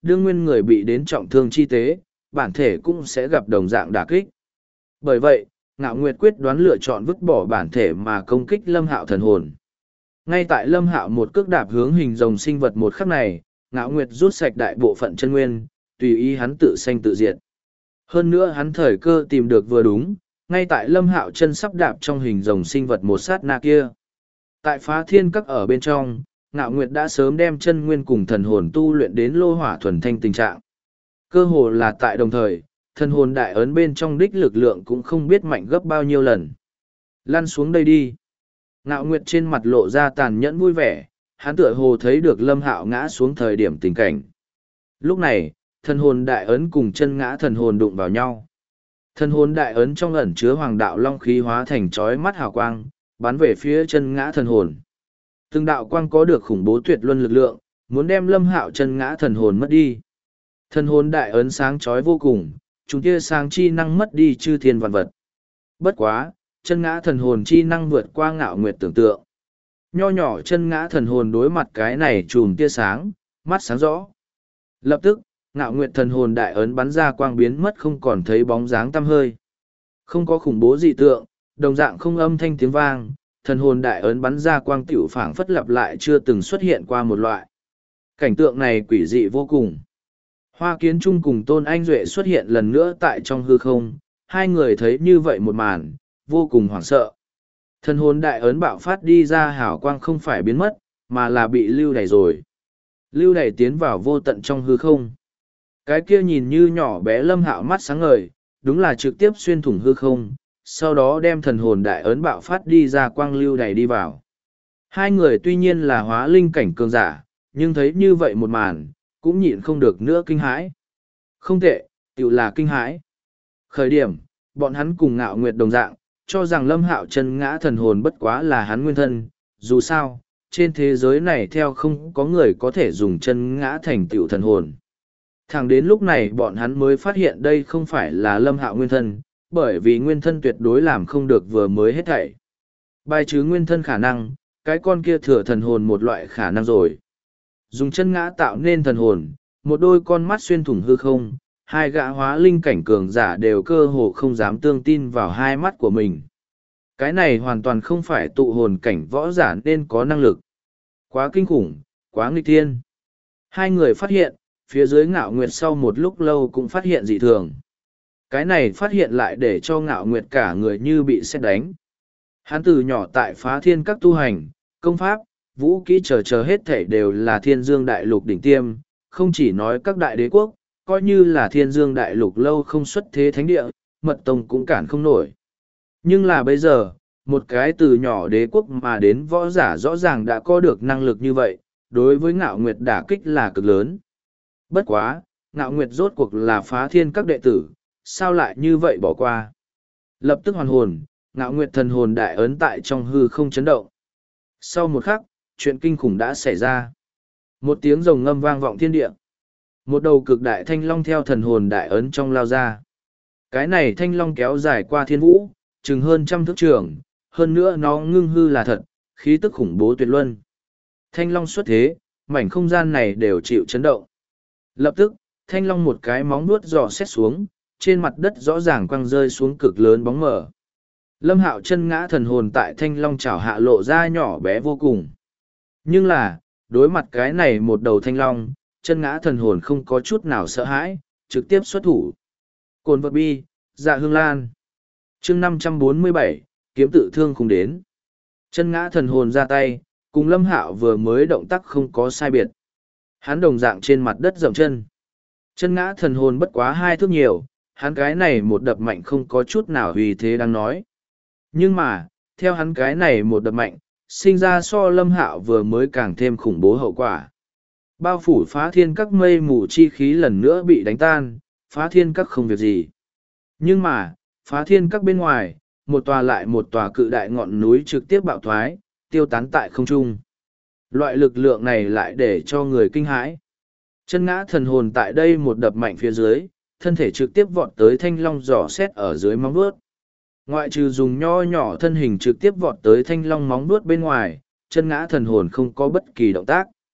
[SPEAKER 1] đương nguyên người bị đến trọng thương chi tế, bản thể cũng sẽ gặp đồng dạng đả kích. Bởi vậy, Ngạo Nguyệt quyết đoán lựa chọn vứt bỏ bản thể mà công kích Lâm Hạo thần hồn. Ngay tại Lâm Hạo một cước đạp hướng hình rồng sinh vật một khắc này, Ngạo Nguyệt rút sạch đại bộ phận chân nguyên, tùy ý hắn tự sanh tự diệt. Hơn nữa hắn thời cơ tìm được vừa đúng, ngay tại Lâm Hạo chân sắp đạp trong hình rồng sinh vật một sát na kia. Tại Phá Thiên Các ở bên trong, Ngạo Nguyệt đã sớm đem chân nguyên cùng thần hồn tu luyện đến lô hỏa thuần thanh tình trạng. Cơ hồ là tại đồng thời, thần hồn đại ấn bên trong đích lực lượng cũng không biết mạnh gấp bao nhiêu lần. Lăn xuống đây đi. Ngạo Nguyệt trên mặt lộ ra tàn nhẫn vui vẻ, hắn tựa hồ thấy được Lâm Hạo ngã xuống thời điểm tình cảnh. Lúc này, thần hồn đại ấn cùng chân ngã thần hồn đụng vào nhau. Thần hồn đại ấn trong ẩn chứa hoàng đạo long khí hóa thành chói mắt hào quang, bắn về phía chân ngã thần hồn. Từng đạo quang có được khủng bố tuyệt luân lực lượng, muốn đem Lâm Hạo chân ngã thần hồn mất đi. Thần hồn đại ấn sáng chói vô cùng, chúng kia sáng chi năng mất đi chư thiên vạn vật. Bất quá, chân ngã thần hồn chi năng vượt qua Ngạo Nguyệt tưởng tượng. Nho nhỏ chân ngã thần hồn đối mặt cái này chùm tia sáng, mắt sáng rõ. Lập tức, Ngạo Nguyệt thần hồn đại ấn bắn ra quang biến mất không còn thấy bóng dáng tăm hơi. Không có khủng bố dị tượng, đồng dạng không âm thanh tiếng vang, thần hồn đại ấn bắn ra quang tiểu phảng phất lặp lại chưa từng xuất hiện qua một loại. Cảnh tượng này quỷ dị vô cùng. Hoa Kiến Trung cùng Tôn Anh Duệ xuất hiện lần nữa tại trong hư không, hai người thấy như vậy một màn, vô cùng hoảng sợ. Thần hồn đại ấn bạo phát đi ra hào quang không phải biến mất, mà là bị lưu đày rồi. Lưu đày tiến vào vô tận trong hư không. Cái kia nhìn như nhỏ bé Lâm Hạo mắt sáng ngời, đúng là trực tiếp xuyên thủng hư không, sau đó đem thần hồn đại ấn bạo phát đi ra quang lưu đày đi vào. Hai người tuy nhiên là hóa linh cảnh cường giả, nhưng thấy như vậy một màn, cũng nhịn không được nữa kinh hãi. Không tệ, tự là kinh hãi. Khởi điểm, bọn hắn cùng Ngạo Nguyệt đồng dạng, cho rằng Lâm Hạo chân ngã thần hồn bất quá là hắn nguyên thân, dù sao, trên thế giới này theo không có người có thể dùng chân ngã thành tựu thần hồn. Thẳng đến lúc này bọn hắn mới phát hiện đây không phải là Lâm Hạo nguyên thân, bởi vì nguyên thân tuyệt đối làm không được vừa mới hết thảy. Bài trừ nguyên thân khả năng, cái con kia thừa thần hồn một loại khả năng rồi. Dùng chân ngã tạo nên thần hồn, một đôi con mắt xuyên thủng hư không, hai gã hóa linh cảnh cường giả đều cơ hồ không dám tương tin vào hai mắt của mình. Cái này hoàn toàn không phải tụ hồn cảnh võ giả nên có năng lực. Quá kinh khủng, quá nghịch thiên. Hai người phát hiện, phía dưới Ngạo Nguyệt sau một lúc lâu cũng phát hiện dị thường. Cái này phát hiện lại để cho Ngạo Nguyệt cả người như bị sét đánh. Hắn từ nhỏ tại Phá Thiên Các tu hành, công pháp, vũ kỹ chờ hết thảy đều là Thiên Dương Đại Lục đỉnh tiêm, không chỉ nói các đại đế quốc, coi như là Thiên Dương Đại Lục lâu không xuất thế thánh địa, mật tông cũng cản không nổi. Nhưng là bây giờ, một cái từ nhỏ đế quốc mà đến võ giả rõ ràng đã có được năng lực như vậy, đối với Ngạo Nguyệt đả kích là cực lớn. Bất quá, Ngạo Nguyệt rốt cuộc là Phá Thiên Các đệ tử, sao lại như vậy bỏ qua. Lập tức hoàn hồn, Ngạo Nguyệt thần hồn đại ấn tại trong hư không chấn động. Sau một khắc, chuyện kinh khủng đã xảy ra. Một tiếng rồng ngâm vang vọng thiên địa. Một đầu cực đại thanh long theo thần hồn đại ấn trong lao ra. Cái này thanh long kéo dài qua thiên vũ, chừng hơn 100 thước trường, hơn nữa nó ngưng hư là thật, khí tức khủng bố tuyệt luân. Thanh long xuất thế, mảnh không gian này đều chịu chấn động. Lập tức, thanh long một cái móng vuốt dò xét xuống, trên mặt đất rõ ràng quăng rơi xuống cực lớn bóng mờ. Lâm Hạo chân ngã thần hồn tại thanh long chảo hạ lộ ra nhỏ bé vô cùng. Nhưng là, đối mặt cái này một đầu thanh long, chân ngã thần hồn không có chút nào sợ hãi, trực tiếp xuất thủ. Cồn vật bi, dạ hương lan. chương 547, kiếm tự thương không đến. Chân ngã thần hồn ra tay, cùng Lâm Hạo vừa mới động tác không có sai biệt. Hắn đồng dạng trên mặt đất dậm chân. Chân ngã thần hồn bất quá 2 thước nhiều, hắn cái này một đập mạnh không có chút nào uy thế đang nói. Nhưng mà, theo hắn cái này một đập mạnh, sinh ra so Lâm Hạo vừa mới càng thêm khủng bố hậu quả. Bao phủ Phá Thiên Các mây mù chi khí lần nữa bị đánh tan, Phá Thiên Các không việc gì. Nhưng mà, Phá Thiên Các bên ngoài, một tòa lại một tòa cự đại ngọn núi trực tiếp bạo thoái, tiêu tán tại không trung. Loại lực lượng này lại để cho người kinh hãi. Chân ngã thần hồn tại đây một đập mạnh phía dưới, thân thể trực tiếp vọt tới thanh long giỏ xét ở dưới móng vuốt. Ngoại trừ dùng nho nhỏ thân hình trực tiếp vọt tới thanh long móng vuốt bên ngoài, chân ngã thần hồn không có bất kỳ động tác.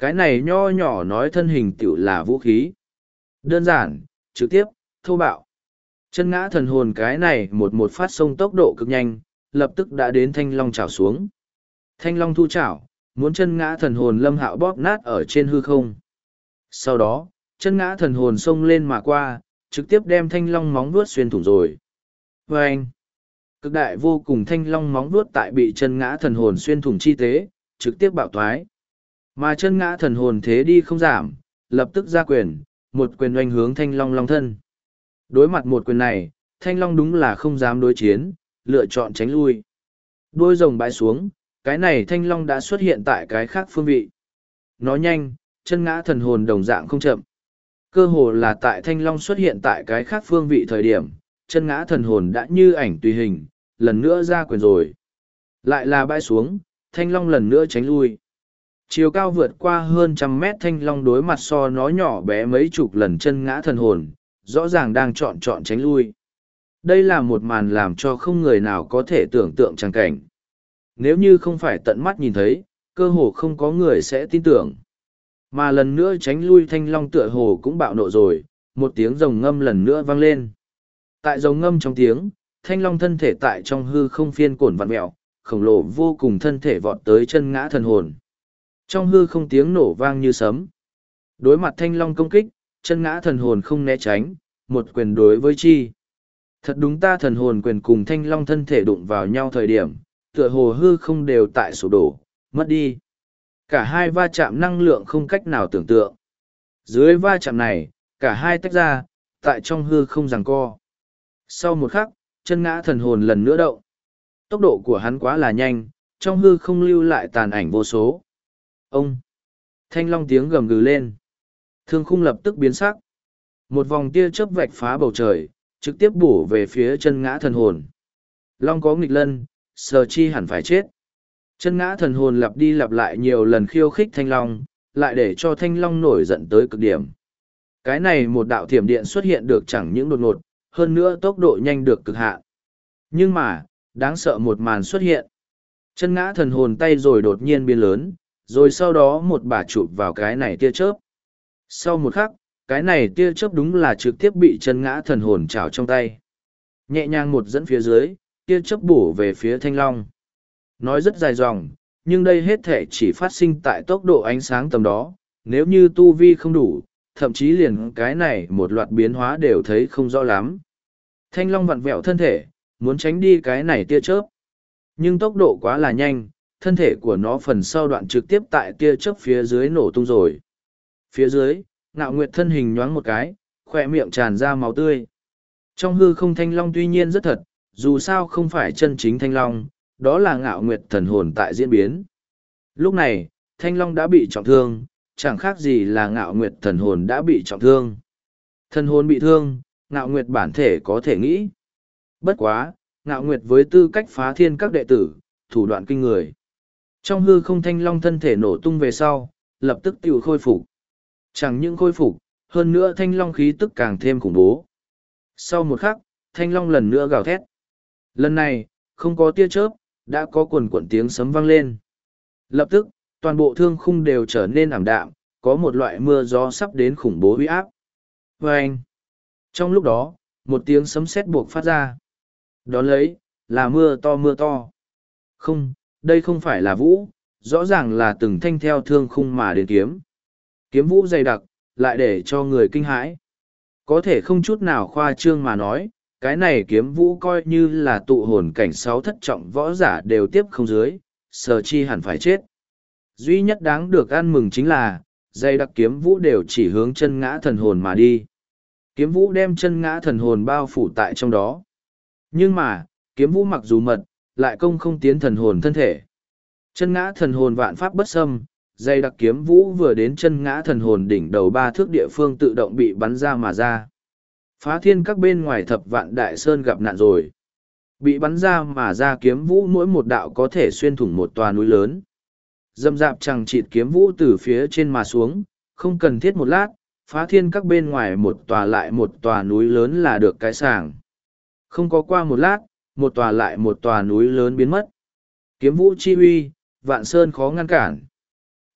[SPEAKER 1] Cái này nho nhỏ nói thân hình tiểu là vũ khí. Đơn giản, trực tiếp, thô bạo. Chân ngã thần hồn cái này một phát sông tốc độ cực nhanh, lập tức đã đến thanh long chảo xuống. Thanh long thu chảo, muốn chân ngã thần hồn Lâm Hạo bóp nát ở trên hư không. Sau đó, chân ngã thần hồn xông lên mà qua, trực tiếp đem thanh long móng vuốt xuyên thủng rồi. Và anh, cực đại vô cùng thanh long móng vuốt tại bị chân ngã thần hồn xuyên thủng chi tế, trực tiếp bạo thoái. Mà chân ngã thần hồn thế đi không giảm, lập tức ra quyền, một quyền oanh hướng thanh long long thân. Đối mặt một quyền này, thanh long đúng là không dám đối chiến, lựa chọn tránh lui. Đuôi rồng bãi xuống, cái này thanh long đã xuất hiện tại cái khác phương vị. Nó nhanh, chân ngã thần hồn đồng dạng không chậm. Cơ hồ là tại thanh long xuất hiện tại cái khác phương vị thời điểm, chân ngã thần hồn đã như ảnh tùy hình, lần nữa ra quyền rồi. Lại là bãi xuống, thanh long lần nữa tránh lui. Chiều cao vượt qua hơn 100 mét thanh long đối mặt so nó nhỏ bé mấy chục lần chân ngã thần hồn, rõ ràng đang chọn tránh lui. Đây là một màn làm cho không người nào có thể tưởng tượng tràng cảnh. Nếu như không phải tận mắt nhìn thấy, cơ hồ không có người sẽ tin tưởng. Mà lần nữa tránh lui thanh long tựa hồ cũng bạo nộ rồi, một tiếng rồng ngâm lần nữa vang lên. Tại rồng ngâm trong tiếng, thanh long thân thể tại trong hư không phiên cổn vặn mẹo, khổng lồ vô cùng thân thể vọt tới chân ngã thần hồn. Trong hư không tiếng nổ vang như sấm. Đối mặt thanh long công kích, chân ngã thần hồn không né tránh, một quyền đối với chi. Thật đúng ta thần hồn quyền cùng thanh long thân thể đụng vào nhau thời điểm, tựa hồ hư không đều tại sụp đổ, mất đi. Cả hai va chạm năng lượng không cách nào tưởng tượng. Dưới va chạm này, cả hai tách ra, tại trong hư không giằng co. Sau một khắc, chân ngã thần hồn lần nữa động. Tốc độ của hắn quá là nhanh, trong hư không lưu lại tàn ảnh vô số. Ông! Thanh long tiếng gầm gừ lên. Thương khung lập tức biến sắc. Một vòng tia chớp vạch phá bầu trời, trực tiếp bổ về phía chân ngã thần hồn. Long có nghịch lân, sờ chi hẳn phải chết. Chân ngã thần hồn lặp đi lặp lại nhiều lần khiêu khích thanh long, lại để cho thanh long nổi giận tới cực điểm. Cái này một đạo thiểm điện xuất hiện được chẳng những đột ngột, hơn nữa tốc độ nhanh được cực hạn. Nhưng mà, đáng sợ một màn xuất hiện. Chân ngã thần hồn tay rồi đột nhiên biến lớn, rồi sau đó một bà chụp vào cái này tia chớp. Sau một khắc, cái này tia chớp đúng là trực tiếp bị chân ngã thần hồn trào trong tay. Nhẹ nhàng một dẫn phía dưới, tia chớp bổ về phía thanh long. Nói rất dài dòng, nhưng đây hết thể chỉ phát sinh tại tốc độ ánh sáng tầm đó, nếu như tu vi không đủ, thậm chí liền cái này một loạt biến hóa đều thấy không rõ lắm. Thanh long vặn vẹo thân thể, muốn tránh đi cái này tia chớp. Nhưng tốc độ quá là nhanh, thân thể của nó phần sau đoạn trực tiếp tại tia chớp phía dưới nổ tung rồi. Phía dưới, Ngạo Nguyệt thân hình nhoáng một cái, khỏe miệng tràn ra máu tươi. Trong hư không thanh long tuy nhiên rất thật, dù sao không phải chân chính thanh long, đó là Ngạo Nguyệt thần hồn tại diễn biến. Lúc này, thanh long đã bị trọng thương, chẳng khác gì là Ngạo Nguyệt thần hồn đã bị trọng thương. Thần hồn bị thương, Ngạo Nguyệt bản thể có thể nghĩ. Bất quá, Ngạo Nguyệt với tư cách phá thiên các đệ tử, thủ đoạn kinh người. Trong hư không thanh long thân thể nổ tung về sau, lập tức tự khôi phục. Chẳng những khôi phục, hơn nữa thanh long khí tức càng thêm khủng bố. Sau một khắc, thanh long lần nữa gào thét. Lần này, không có tia chớp, đã có quần quần tiếng sấm vang lên. Lập tức, toàn bộ thương khung đều trở nên ảm đạm, có một loại mưa gió sắp đến khủng bố uy áp. Vâng! Trong lúc đó, một tiếng sấm sét buộc phát ra. Đón lấy, là mưa to mưa to. Không, đây không phải là vũ, rõ ràng là từng thanh theo thương khung mà đến kiếm. Kiếm vũ dày đặc, lại để cho người kinh hãi. Có thể không chút nào khoa trương mà nói, cái này kiếm vũ coi như là tụ hồn cảnh 6 thất trọng võ giả đều tiếp không dưới, sở chi hẳn phải chết. Duy nhất đáng được ăn mừng chính là, dày đặc kiếm vũ đều chỉ hướng chân ngã thần hồn mà đi. Kiếm vũ đem chân ngã thần hồn bao phủ tại trong đó. Nhưng mà, kiếm vũ mặc dù mật, lại công không tiến thần hồn thân thể. Chân ngã thần hồn vạn pháp bất xâm, dày đặc kiếm vũ vừa đến chân ngã thần hồn đỉnh đầu 3 thước địa phương tự động bị bắn ra mà ra. Phá thiên các bên ngoài thập vạn đại sơn gặp nạn rồi. Bị bắn ra mà ra kiếm vũ mỗi một đạo có thể xuyên thủng một tòa núi lớn. Dâm dạp chẳng chịt kiếm vũ từ phía trên mà xuống, không cần thiết một lát, phá thiên các bên ngoài một tòa lại một tòa núi lớn là được cái sàng. Không có qua một lát, một tòa lại một tòa núi lớn biến mất. Kiếm vũ chi uy, vạn sơn khó ngăn cản.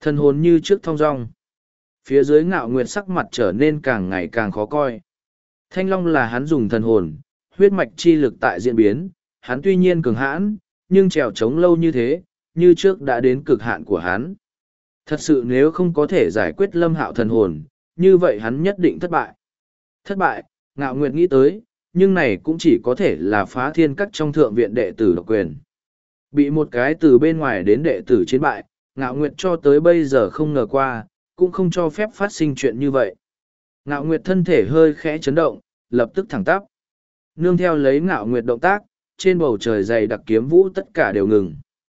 [SPEAKER 1] Thần hồn như trước thong dong. Phía dưới Ngạo Nguyệt sắc mặt trở nên càng ngày càng khó coi. Thanh Long là hắn dùng thần hồn, huyết mạch chi lực tại diễn biến, hắn tuy nhiên cường hãn, nhưng trèo trống lâu như thế, như trước đã đến cực hạn của hắn. Thật sự nếu không có thể giải quyết Lâm Hạo thần hồn, như vậy hắn nhất định thất bại. Thất bại, Ngạo Nguyệt nghĩ tới, nhưng này cũng chỉ có thể là Phá Thiên Các trong thượng viện đệ tử độc quyền. Bị một cái từ bên ngoài đến đệ tử chiến bại, Ngạo Nguyệt cho tới bây giờ không ngờ qua, cũng không cho phép phát sinh chuyện như vậy. Ngạo Nguyệt thân thể hơi khẽ chấn động, lập tức thẳng tắp. Nương theo lấy Ngạo Nguyệt động tác, trên bầu trời dày đặc kiếm vũ tất cả đều ngừng.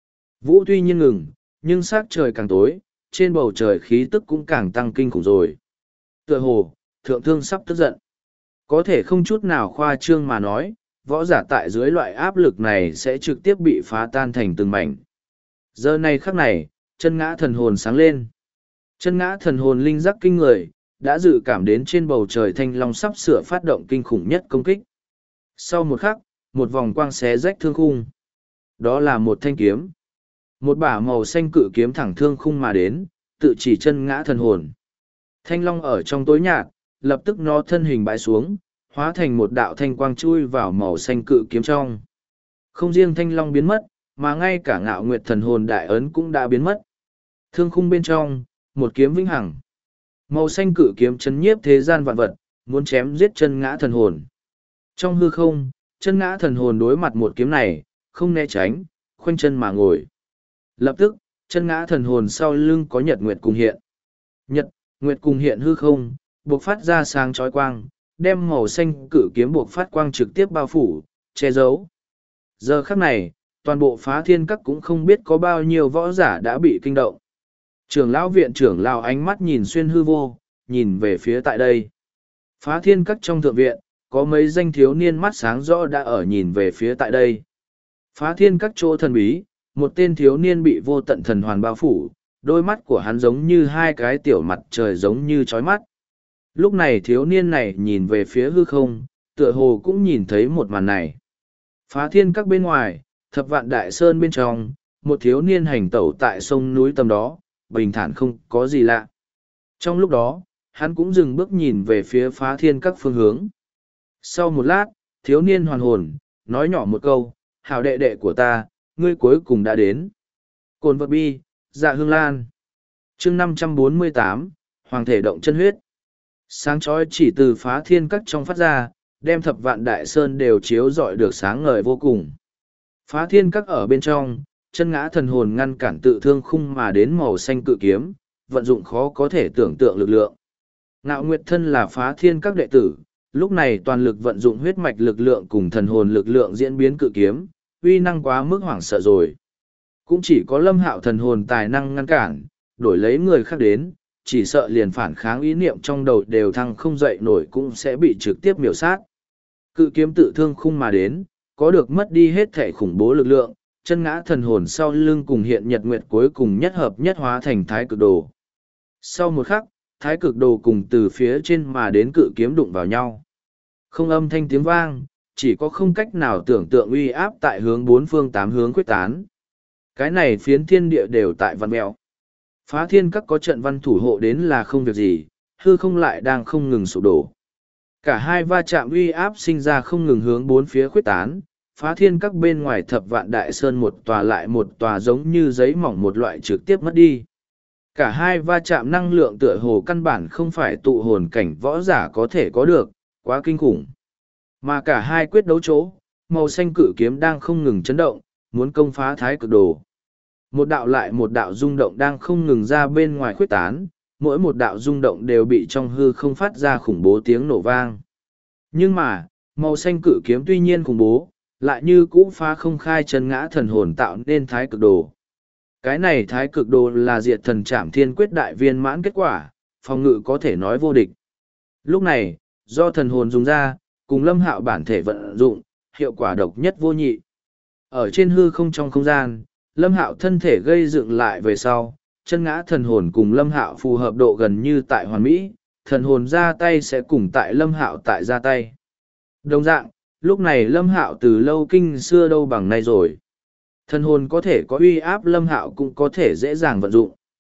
[SPEAKER 1] Vũ tuy nhiên ngừng, nhưng sắc trời càng tối, trên bầu trời khí tức cũng càng tăng kinh khủng rồi. Tựa hồ, thượng thương sắp tức giận. Có thể không chút nào khoa trương mà nói, võ giả tại dưới loại áp lực này sẽ trực tiếp bị phá tan thành từng mảnh. Giờ này khắc này, chân ngã thần hồn sáng lên. Chân ngã thần hồn linh giác kinh người, đã dự cảm đến trên bầu trời thanh long sắp sửa phát động kinh khủng nhất công kích. Sau một khắc, một vòng quang xé rách thương khung. Đó là một thanh kiếm. Một bả màu xanh cự kiếm thẳng thương khung mà đến, tự chỉ chân ngã thần hồn. Thanh long ở trong tối nhạt, lập tức nó thân hình bãi xuống, hóa thành một đạo thanh quang chui vào màu xanh cự kiếm trong. Không riêng thanh long biến mất, mà ngay cả Ngạo Nguyệt thần hồn đại ấn cũng đã biến mất. Thương khung bên trong, một kiếm vĩnh hằng. Màu xanh cự kiếm chấn nhiếp thế gian vạn vật, muốn chém giết chân ngã thần hồn. Trong hư không, chân ngã thần hồn đối mặt một kiếm này, không né tránh, khoanh chân mà ngồi. Lập tức, chân ngã thần hồn sau lưng có nhật nguyệt cùng hiện. Nhật, nguyệt cùng hiện hư không, buộc phát ra sáng chói quang, đem màu xanh cự kiếm buộc phát quang trực tiếp bao phủ, che giấu. Giờ khắc này, toàn bộ Phá Thiên Các cũng không biết có bao nhiêu võ giả đã bị kinh động. Trưởng lão viện trưởng lão ánh mắt nhìn xuyên hư vô, nhìn về phía tại đây. Phá Thiên Các trong thượng viện, có mấy danh thiếu niên mắt sáng rõ đã ở nhìn về phía tại đây. Phá Thiên Các chỗ thần bí, một tên thiếu niên bị vô tận thần hoàn bao phủ, đôi mắt của hắn giống như hai cái tiểu mặt trời giống như chói mắt. Lúc này thiếu niên này nhìn về phía hư không, tựa hồ cũng nhìn thấy một màn này. Phá Thiên Các bên ngoài, Thập Vạn Đại Sơn bên trong, một thiếu niên hành tẩu tại sông núi tầm đó, bình thản không có gì lạ. Trong lúc đó, hắn cũng dừng bước nhìn về phía Phá Thiên Các phương hướng. Sau một lát, thiếu niên hoàn hồn, nói nhỏ một câu, hảo đệ đệ của ta, ngươi cuối cùng đã đến. Cồn vật bi, dạ hương lan. chương 548, Hoàng thể động chân huyết. Sáng chói chỉ từ Phá Thiên Các trong phát ra, đem Thập Vạn Đại Sơn đều chiếu rọi được sáng ngời vô cùng. Phá Thiên Các ở bên trong, chân ngã thần hồn ngăn cản tự thương khung mà đến màu xanh cự kiếm, vận dụng khó có thể tưởng tượng lực lượng. Ngạo Nguyệt thân là Phá Thiên Các đệ tử, lúc này toàn lực vận dụng huyết mạch lực lượng cùng thần hồn lực lượng diễn biến cự kiếm, uy năng quá mức hoảng sợ rồi. Cũng chỉ có Lâm Hạo thần hồn tài năng ngăn cản, đổi lấy người khác đến, chỉ sợ liền phản kháng ý niệm trong đầu đều thăng không dậy nổi cũng sẽ bị trực tiếp miểu sát. Cự kiếm tự thương khung mà đến, có được mất đi hết thể khủng bố lực lượng, chân ngã thần hồn sau lưng cùng hiện nhật nguyệt cuối cùng nhất hợp nhất hóa thành thái cực đồ. Sau một khắc, thái cực đồ cùng từ phía trên mà đến cự kiếm đụng vào nhau. Không âm thanh tiếng vang, chỉ có không cách nào tưởng tượng uy áp tại hướng bốn phương tám hướng quyết tán. Cái này phiến thiên địa đều tại văn mèo. Phá Thiên Các có trận văn thủ hộ đến là không việc gì, hư không lại đang không ngừng sụp đổ. Cả hai va chạm uy áp sinh ra không ngừng hướng bốn phía quyết tán. Phá Thiên Các bên ngoài Thập Vạn Đại Sơn một tòa lại một tòa giống như giấy mỏng một loại trực tiếp mất đi. Cả hai va chạm năng lượng tựa hồ căn bản không phải tụ hồn cảnh võ giả có thể có được, quá kinh khủng. Mà cả hai quyết đấu chỗ, màu xanh cự kiếm đang không ngừng chấn động, muốn công phá thái cực đồ. Một đạo lại một đạo rung động đang không ngừng ra bên ngoài khuếch tán, mỗi một đạo rung động đều bị trong hư không phát ra khủng bố tiếng nổ vang. Nhưng mà, màu xanh cự kiếm tuy nhiên khủng bố, lại như cũ phá không khai chân ngã thần hồn tạo nên thái cực đồ. Cái này thái cực đồ là diệt thần trảm thiên quyết đại viên mãn kết quả, phòng ngự có thể nói vô địch. Lúc này, do thần hồn dùng ra, cùng Lâm Hạo bản thể vận dụng, hiệu quả độc nhất vô nhị. Ở trên hư không trong không gian, Lâm Hạo thân thể gây dựng lại về sau, chân ngã thần hồn cùng Lâm Hạo phù hợp độ gần như tại hoàn mỹ, thần hồn ra tay sẽ cùng tại Lâm Hạo tại ra tay. Đồng dạng, lúc này Lâm Hạo từ lâu kinh xưa đâu bằng nay rồi. Thần hồn có thể có uy áp Lâm Hạo cũng có thể dễ dàng vận dụng.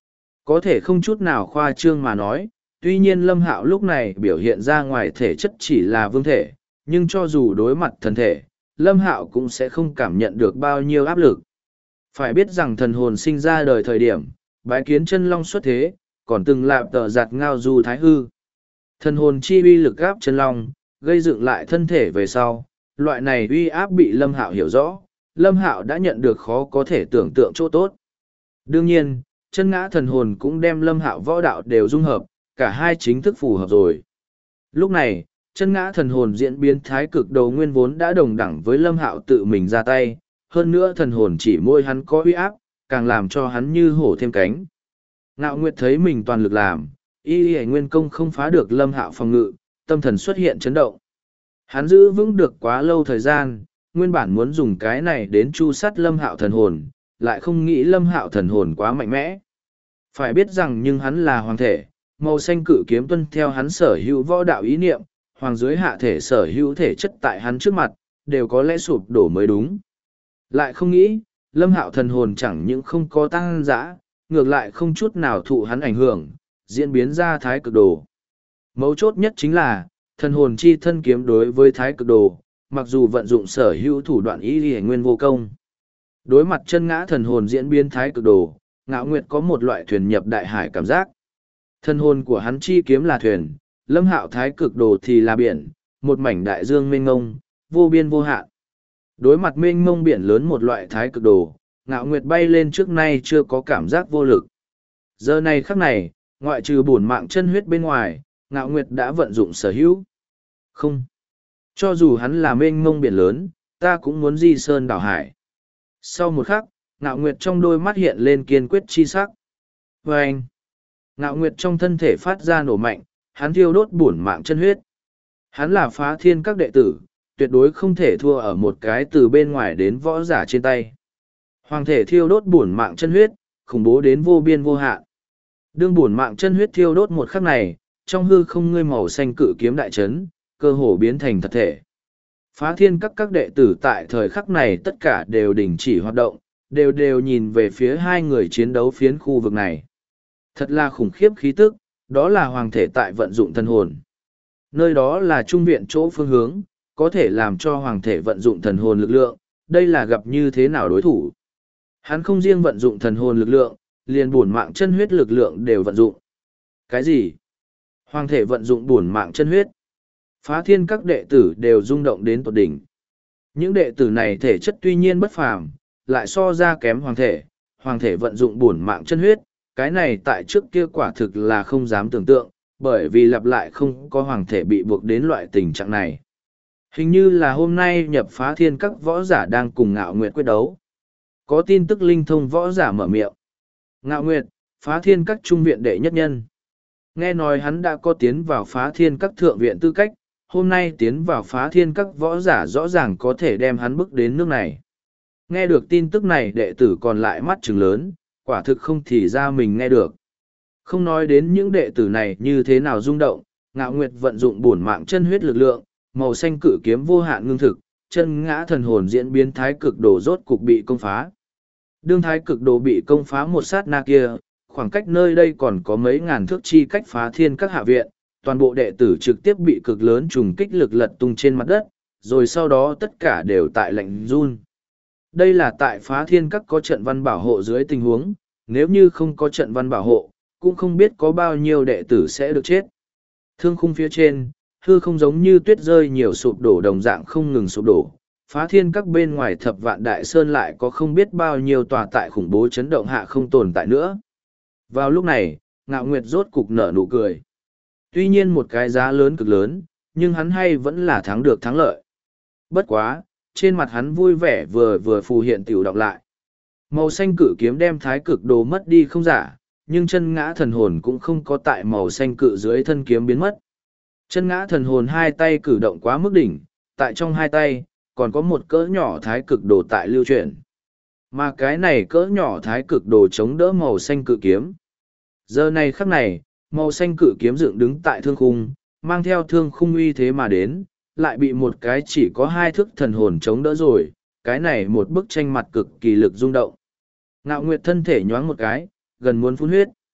[SPEAKER 1] Có thể không chút nào khoa trương mà nói, tuy nhiên Lâm Hạo lúc này biểu hiện ra ngoài thể chất chỉ là vương thể, nhưng cho dù đối mặt thần thể, Lâm Hạo cũng sẽ không cảm nhận được bao nhiêu áp lực. Phải biết rằng thần hồn sinh ra đời thời điểm, bái kiến chân long xuất thế, còn từng lạp tờ giặt ngao du thái hư. Thần hồn chi uy lực áp chân long, gây dựng lại thân thể về sau, loại này uy áp bị Lâm Hạo hiểu rõ, Lâm Hạo đã nhận được khó có thể tưởng tượng chỗ tốt. Đương nhiên, chân ngã thần hồn cũng đem Lâm Hạo võ đạo đều dung hợp, cả hai chính thức phù hợp rồi. Lúc này, chân ngã thần hồn diễn biến thái cực đầu nguyên vốn đã đồng đẳng với Lâm Hạo tự mình ra tay, hơn nữa thần hồn chỉ môi hắn có uy áp, càng làm cho hắn như hổ thêm cánh. Ngạo Nguyệt thấy mình toàn lực làm, y nguyên công không phá được Lâm Hạo phòng ngự, tâm thần xuất hiện chấn động. Hắn giữ vững được quá lâu thời gian, nguyên bản muốn dùng cái này đến chu sát Lâm Hạo thần hồn, lại không nghĩ Lâm Hạo thần hồn quá mạnh mẽ. Phải biết rằng nhưng hắn là hoàng thể, màu xanh cự kiếm tuân theo hắn sở hữu võ đạo ý niệm, hoàng dưới hạ thể sở hữu thể chất tại hắn trước mặt, đều có lẽ sụp đổ mới đúng. Lại không nghĩ, Lâm Hạo thần hồn chẳng những không có tăng dã, ngược lại không chút nào thụ hắn ảnh hưởng, diễn biến ra thái cực đồ. Mấu chốt nhất chính là, thần hồn chi thân kiếm đối với thái cực đồ, mặc dù vận dụng sở hữu thủ đoạn ý lý nguyên vô công. Đối mặt chân ngã thần hồn diễn biến thái cực đồ, Ngạo Nguyệt có một loại thuyền nhập đại hải cảm giác. Thần hồn của hắn chi kiếm là thuyền, Lâm Hạo thái cực đồ thì là biển, một mảnh đại dương mênh mông, vô biên vô hạn. Đối mặt mênh mông biển lớn một loại thái cực đồ, Ngạo Nguyệt bay lên trước nay chưa có cảm giác vô lực. Giờ này khắc này, ngoại trừ bổn mạng chân huyết bên ngoài, Ngạo Nguyệt đã vận dụng sở hữu. Không. Cho dù hắn là mênh mông biển lớn, ta cũng muốn di sơn đảo hải. Sau một khắc, Ngạo Nguyệt trong đôi mắt hiện lên kiên quyết chi sắc. Và anh, Ngạo Nguyệt trong thân thể phát ra nổ mạnh, hắn thiêu đốt bổn mạng chân huyết. Hắn là phá thiên các đệ tử, tuyệt đối không thể thua ở một cái từ bên ngoài đến võ giả trên tay. Hoàng thể thiêu đốt bổn mạng chân huyết, khủng bố đến vô biên vô hạn. Đương bổn mạng chân huyết thiêu đốt một khắc này, trong hư không ngươi màu xanh cự kiếm đại chấn, cơ hồ biến thành thật thể. Phá thiên các đệ tử tại thời khắc này tất cả đều đình chỉ hoạt động, đều nhìn về phía hai người chiến đấu phiến khu vực này. Thật là khủng khiếp khí tức, đó là hoàng thể tại vận dụng thần hồn. Nơi đó là trung viện chỗ phương hướng, có thể làm cho hoàng thể vận dụng thần hồn lực lượng, đây là gặp như thế nào đối thủ. Hắn không riêng vận dụng thần hồn lực lượng, liền bổn mạng chân huyết lực lượng đều vận dụng. Cái gì? Hoàng thể vận dụng bổn mạng chân huyết. Phá thiên các đệ tử đều rung động đến tột đỉnh. Những đệ tử này thể chất tuy nhiên bất phàm, lại so ra kém hoàng thể vận dụng bổn mạng chân huyết, cái này tại trước kia quả thực là không dám tưởng tượng, bởi vì lặp lại không có hoàng thể bị buộc đến loại tình trạng này. Hình như là hôm nay nhập phá thiên các võ giả đang cùng Ngạo Nguyệt quyết đấu. Có tin tức linh thông võ giả mở miệng. Ngạo Nguyệt, phá thiên các trung viện đệ nhất nhân. Nghe nói hắn đã có tiến vào phá thiên các thượng viện tư cách, hôm nay tiến vào phá thiên các võ giả rõ ràng có thể đem hắn bước đến nước này. Nghe được tin tức này đệ tử còn lại mắt trừng lớn, quả thực không thì ra mình nghe được. Không nói đến những đệ tử này như thế nào rung động, Ngạo Nguyệt vận dụng bổn mạng chân huyết lực lượng, màu xanh cự kiếm vô hạn ngưng thực, chân ngã thần hồn diễn biến thái cực đồ rốt cục bị công phá. Đương thái cực đồ bị công phá một sát na kia, khoảng cách nơi đây còn có mấy ngàn thước chi cách phá thiên các hạ viện, toàn bộ đệ tử trực tiếp bị cực lớn trùng kích lực lật tung trên mặt đất, rồi sau đó tất cả đều tại lạnh run. Đây là tại phá thiên các có trận văn bảo hộ dưới tình huống, nếu như không có trận văn bảo hộ, cũng không biết có bao nhiêu đệ tử sẽ được chết. Thương khung phía trên, hư không giống như tuyết rơi nhiều sụp đổ đồng dạng không ngừng sụp đổ. Phá thiên các bên ngoài thập vạn đại sơn lại có không biết bao nhiêu tòa tại khủng bố chấn động hạ không tồn tại nữa. Vào lúc này, Ngạo Nguyệt rốt cục nở nụ cười. Tuy nhiên một cái giá lớn cực lớn, nhưng hắn hay vẫn là thắng được thắng lợi. Bất quá, trên mặt hắn vui vẻ vừa phù hiện tiểu đọc lại. Màu xanh cự kiếm đem thái cực đồ mất đi không giả, nhưng chân ngã thần hồn cũng không có tại màu xanh cự dưới thân kiếm biến mất. Chân ngã thần hồn hai tay cử động quá mức đỉnh, tại trong hai tay, còn có một cỡ nhỏ thái cực đồ tại lưu chuyển. Mà cái này cỡ nhỏ thái cực đồ chống đỡ màu xanh cự kiếm. Giờ này khắc này, màu xanh cự kiếm dựng đứng tại thương khung, mang theo thương khung uy thế mà đến, lại bị một cái chỉ có hai thước thần hồn chống đỡ rồi, cái này một bức tranh mặt cực kỳ lực rung động. Ngạo Nguyệt thân thể nhoáng một cái, gần muốn phun huyết.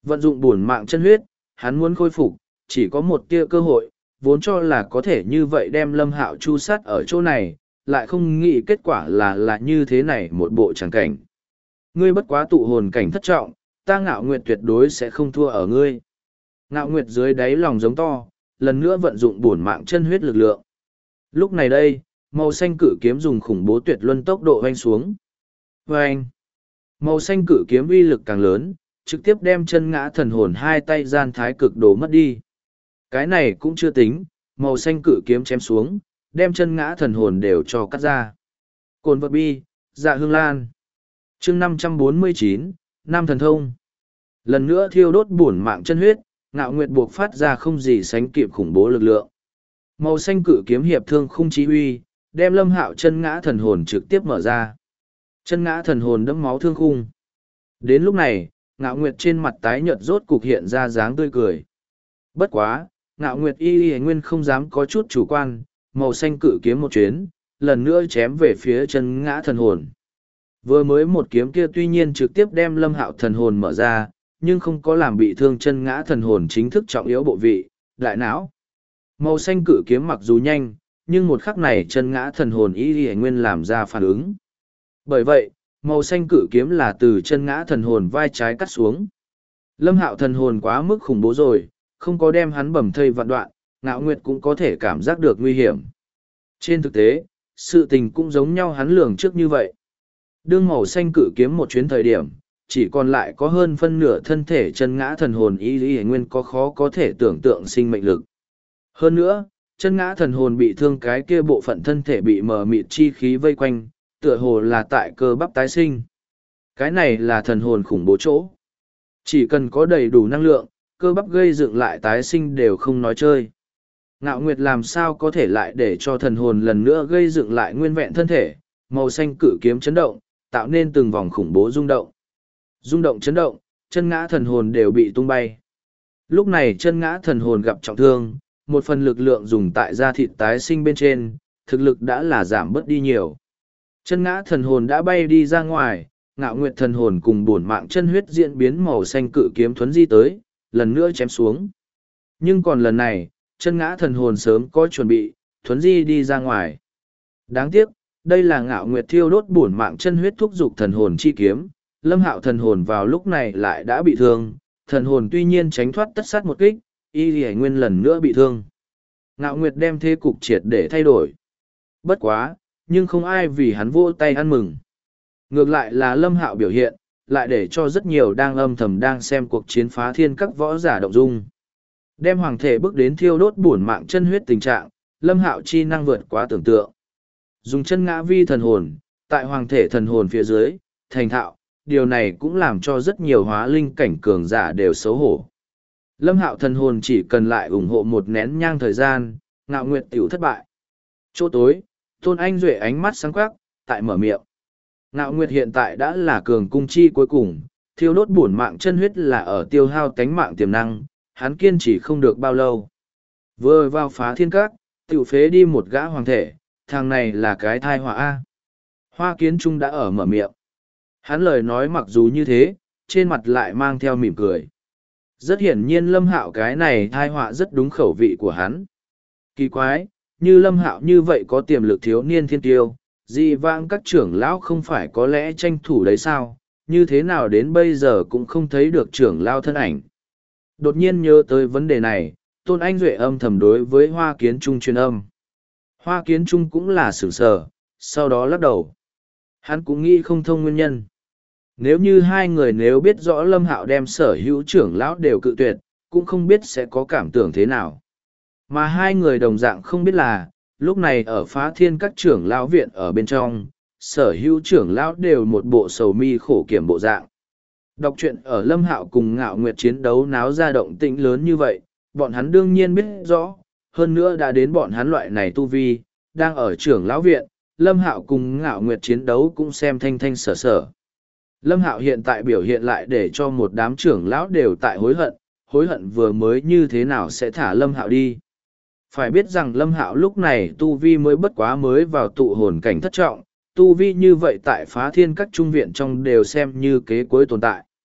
[SPEAKER 1] Vận dụng bổn mạng chân huyết, hắn muốn khôi phục, chỉ có một tia cơ hội, vốn cho là có thể như vậy đem Lâm Hạo chu sát ở chỗ này, lại không nghĩ kết quả là như thế này một bộ tràng cảnh. Ngươi bất quá tụ hồn cảnh thất trọng, ta Ngạo Nguyệt tuyệt đối sẽ không thua ở ngươi. Ngạo Nguyệt dưới đáy lòng giống to, lần nữa vận dụng bổn mạng chân huyết lực lượng. Lúc này đây, màu xanh cự kiếm dùng khủng bố tuyệt luân tốc độ hoanh xuống. Vâng! Màu xanh cự kiếm uy lực càng lớn, trực tiếp đem chân ngã thần hồn hai tay gian thái cực đổ mất đi. Cái này cũng chưa tính, màu xanh cự kiếm chém xuống, đem chân ngã thần hồn đều cho cắt ra. Cồn vật bi, dạ hương lan. chương 549, Nam thần thông. Lần nữa thiêu đốt bổn mạng chân huyết, Ngạo Nguyệt buộc phát ra không gì sánh kịp khủng bố lực lượng. Màu xanh cự kiếm hiệp thương khung chí uy, đem Lâm Hạo chân ngã thần hồn trực tiếp mở ra. Chân ngã thần hồn đẫm máu thương khung. Đến lúc này, Ngạo Nguyệt trên mặt tái nhợt rốt cục hiện ra dáng tươi cười. Bất quá, Ngạo Nguyệt y nguyên không dám có chút chủ quan, màu xanh cự kiếm một chuyến, lần nữa chém về phía chân ngã thần hồn. Vừa mới một kiếm kia tuy nhiên trực tiếp đem Lâm Hạo thần hồn mở ra, nhưng không có làm bị thương chân ngã thần hồn chính thức trọng yếu bộ vị, đại não. Màu xanh cự kiếm mặc dù nhanh, nhưng một khắc này chân ngã thần hồn y nguyên làm ra phản ứng. Bởi vậy, màu xanh cự kiếm là từ chân ngã thần hồn vai trái cắt xuống. Lâm Hạo thần hồn quá mức khủng bố rồi, không có đem hắn bầm thây vạn đoạn, Ngạo Nguyệt cũng có thể cảm giác được nguy hiểm. Trên thực tế, sự tình cũng giống nhau hắn lường trước như vậy. Đương màu xanh cự kiếm một chuyến thời điểm, chỉ còn lại có hơn phân nửa thân thể chân ngã thần hồn y nguyên có khó có thể tưởng tượng sinh mệnh lực. Hơn nữa, chân ngã thần hồn bị thương cái kia bộ phận thân thể bị mờ mịt chi khí vây quanh, tựa hồ là tại cơ bắp tái sinh. Cái này là thần hồn khủng bố chỗ. Chỉ cần có đầy đủ năng lượng, cơ bắp gây dựng lại tái sinh đều không nói chơi. Ngạo Nguyệt làm sao có thể lại để cho thần hồn lần nữa gây dựng lại nguyên vẹn thân thể, màu xanh cự kiếm chấn động, tạo nên từng vòng khủng bố rung động. Rung động chấn động, chân ngã thần hồn đều bị tung bay. Lúc này chân ngã thần hồn gặp trọng thương, một phần lực lượng dùng tại da thịt tái sinh bên trên, thực lực đã là giảm bớt đi nhiều. Chân ngã thần hồn đã bay đi ra ngoài, Ngạo Nguyệt thần hồn cùng bổn mạng chân huyết diễn biến màu xanh cự kiếm thuấn di tới, lần nữa chém xuống. Nhưng còn lần này, chân ngã thần hồn sớm có chuẩn bị, thuấn di đi ra ngoài. Đáng tiếc, đây là Ngạo Nguyệt thiêu đốt bổn mạng chân huyết thúc dục thần hồn chi kiếm, Lâm Hạo thần hồn vào lúc này lại đã bị thương, thần hồn tuy nhiên tránh thoát tất sát một kích, y lì nguyên lần nữa bị thương. Ngạo Nguyệt đem thế cục triệt để thay đổi. Bất quá, nhưng không ai vì hắn vỗ tay ăn mừng. Ngược lại là Lâm Hạo biểu hiện, lại để cho rất nhiều đang âm thầm đang xem cuộc chiến phá thiên các võ giả động dung. Đem hoàng thể bước đến thiêu đốt bổn mạng chân huyết tình trạng, Lâm Hạo chi năng vượt quá tưởng tượng. Dùng chân ngã vi thần hồn, tại hoàng thể thần hồn phía dưới, thành thạo, điều này cũng làm cho rất nhiều hóa linh cảnh cường giả đều xấu hổ. Lâm Hạo thần hồn chỉ cần lại ủng hộ một nén nhang thời gian, Ngạo Nguyệt tiểu thất bại. Chỗ tối, Tôn Anh Duệ ánh mắt sáng quắc, tại mở miệng. Ngạo Nguyệt hiện tại đã là cường cung chi cuối cùng, thiêu đốt bổn mạng chân huyết là ở tiêu hao tánh mạng tiềm năng, hắn kiên trì không được bao lâu. Vừa vào phá thiên các, tiểu phế đi một gã hoàng thể, thằng này là cái thai họa A. Hoa Kiến Trung đã ở mở miệng. Hắn lời nói mặc dù như thế, trên mặt lại mang theo mỉm cười. Rất hiển nhiên Lâm Hạo cái này thai họa rất đúng khẩu vị của hắn. Kỳ quái, như Lâm Hạo như vậy có tiềm lực thiếu niên thiên tiêu, dị vãng các trưởng lão không phải có lẽ tranh thủ đấy sao, như thế nào đến bây giờ cũng không thấy được trưởng lão thân ảnh. Đột nhiên nhớ tới vấn đề này, Tôn Anh Duệ âm thầm đối với Hoa Kiến Trung truyền âm. Hoa Kiến Trung cũng là sửng sờ, sau đó lắc đầu. Hắn cũng nghĩ không thông nguyên nhân. Nếu như hai người nếu biết rõ Lâm Hạo đem sở hữu trưởng lão đều cự tuyệt, cũng không biết sẽ có cảm tưởng thế nào. Mà hai người đồng dạng không biết là, lúc này ở phá thiên các trưởng lão viện ở bên trong, sở hữu trưởng lão đều một bộ sầu mi khổ kiểm bộ dạng. Đọc truyện ở Lâm Hạo cùng Ngạo Nguyệt chiến đấu náo ra động tĩnh lớn như vậy, bọn hắn đương nhiên biết rõ, hơn nữa đã đến bọn hắn loại này tu vi, đang ở trưởng lão viện, Lâm Hạo cùng Ngạo Nguyệt chiến đấu cũng xem thanh thanh sở sở. Lâm Hạo hiện tại biểu hiện lại để cho một đám trưởng lão đều tại hối hận vừa mới như thế nào sẽ thả Lâm Hạo đi. Phải biết rằng Lâm Hạo lúc này tu vi mới bất quá mới vào tụ hồn cảnh thất trọng, tu vi như vậy tại phá thiên các trung viện trong đều xem như kế cuối tồn tại.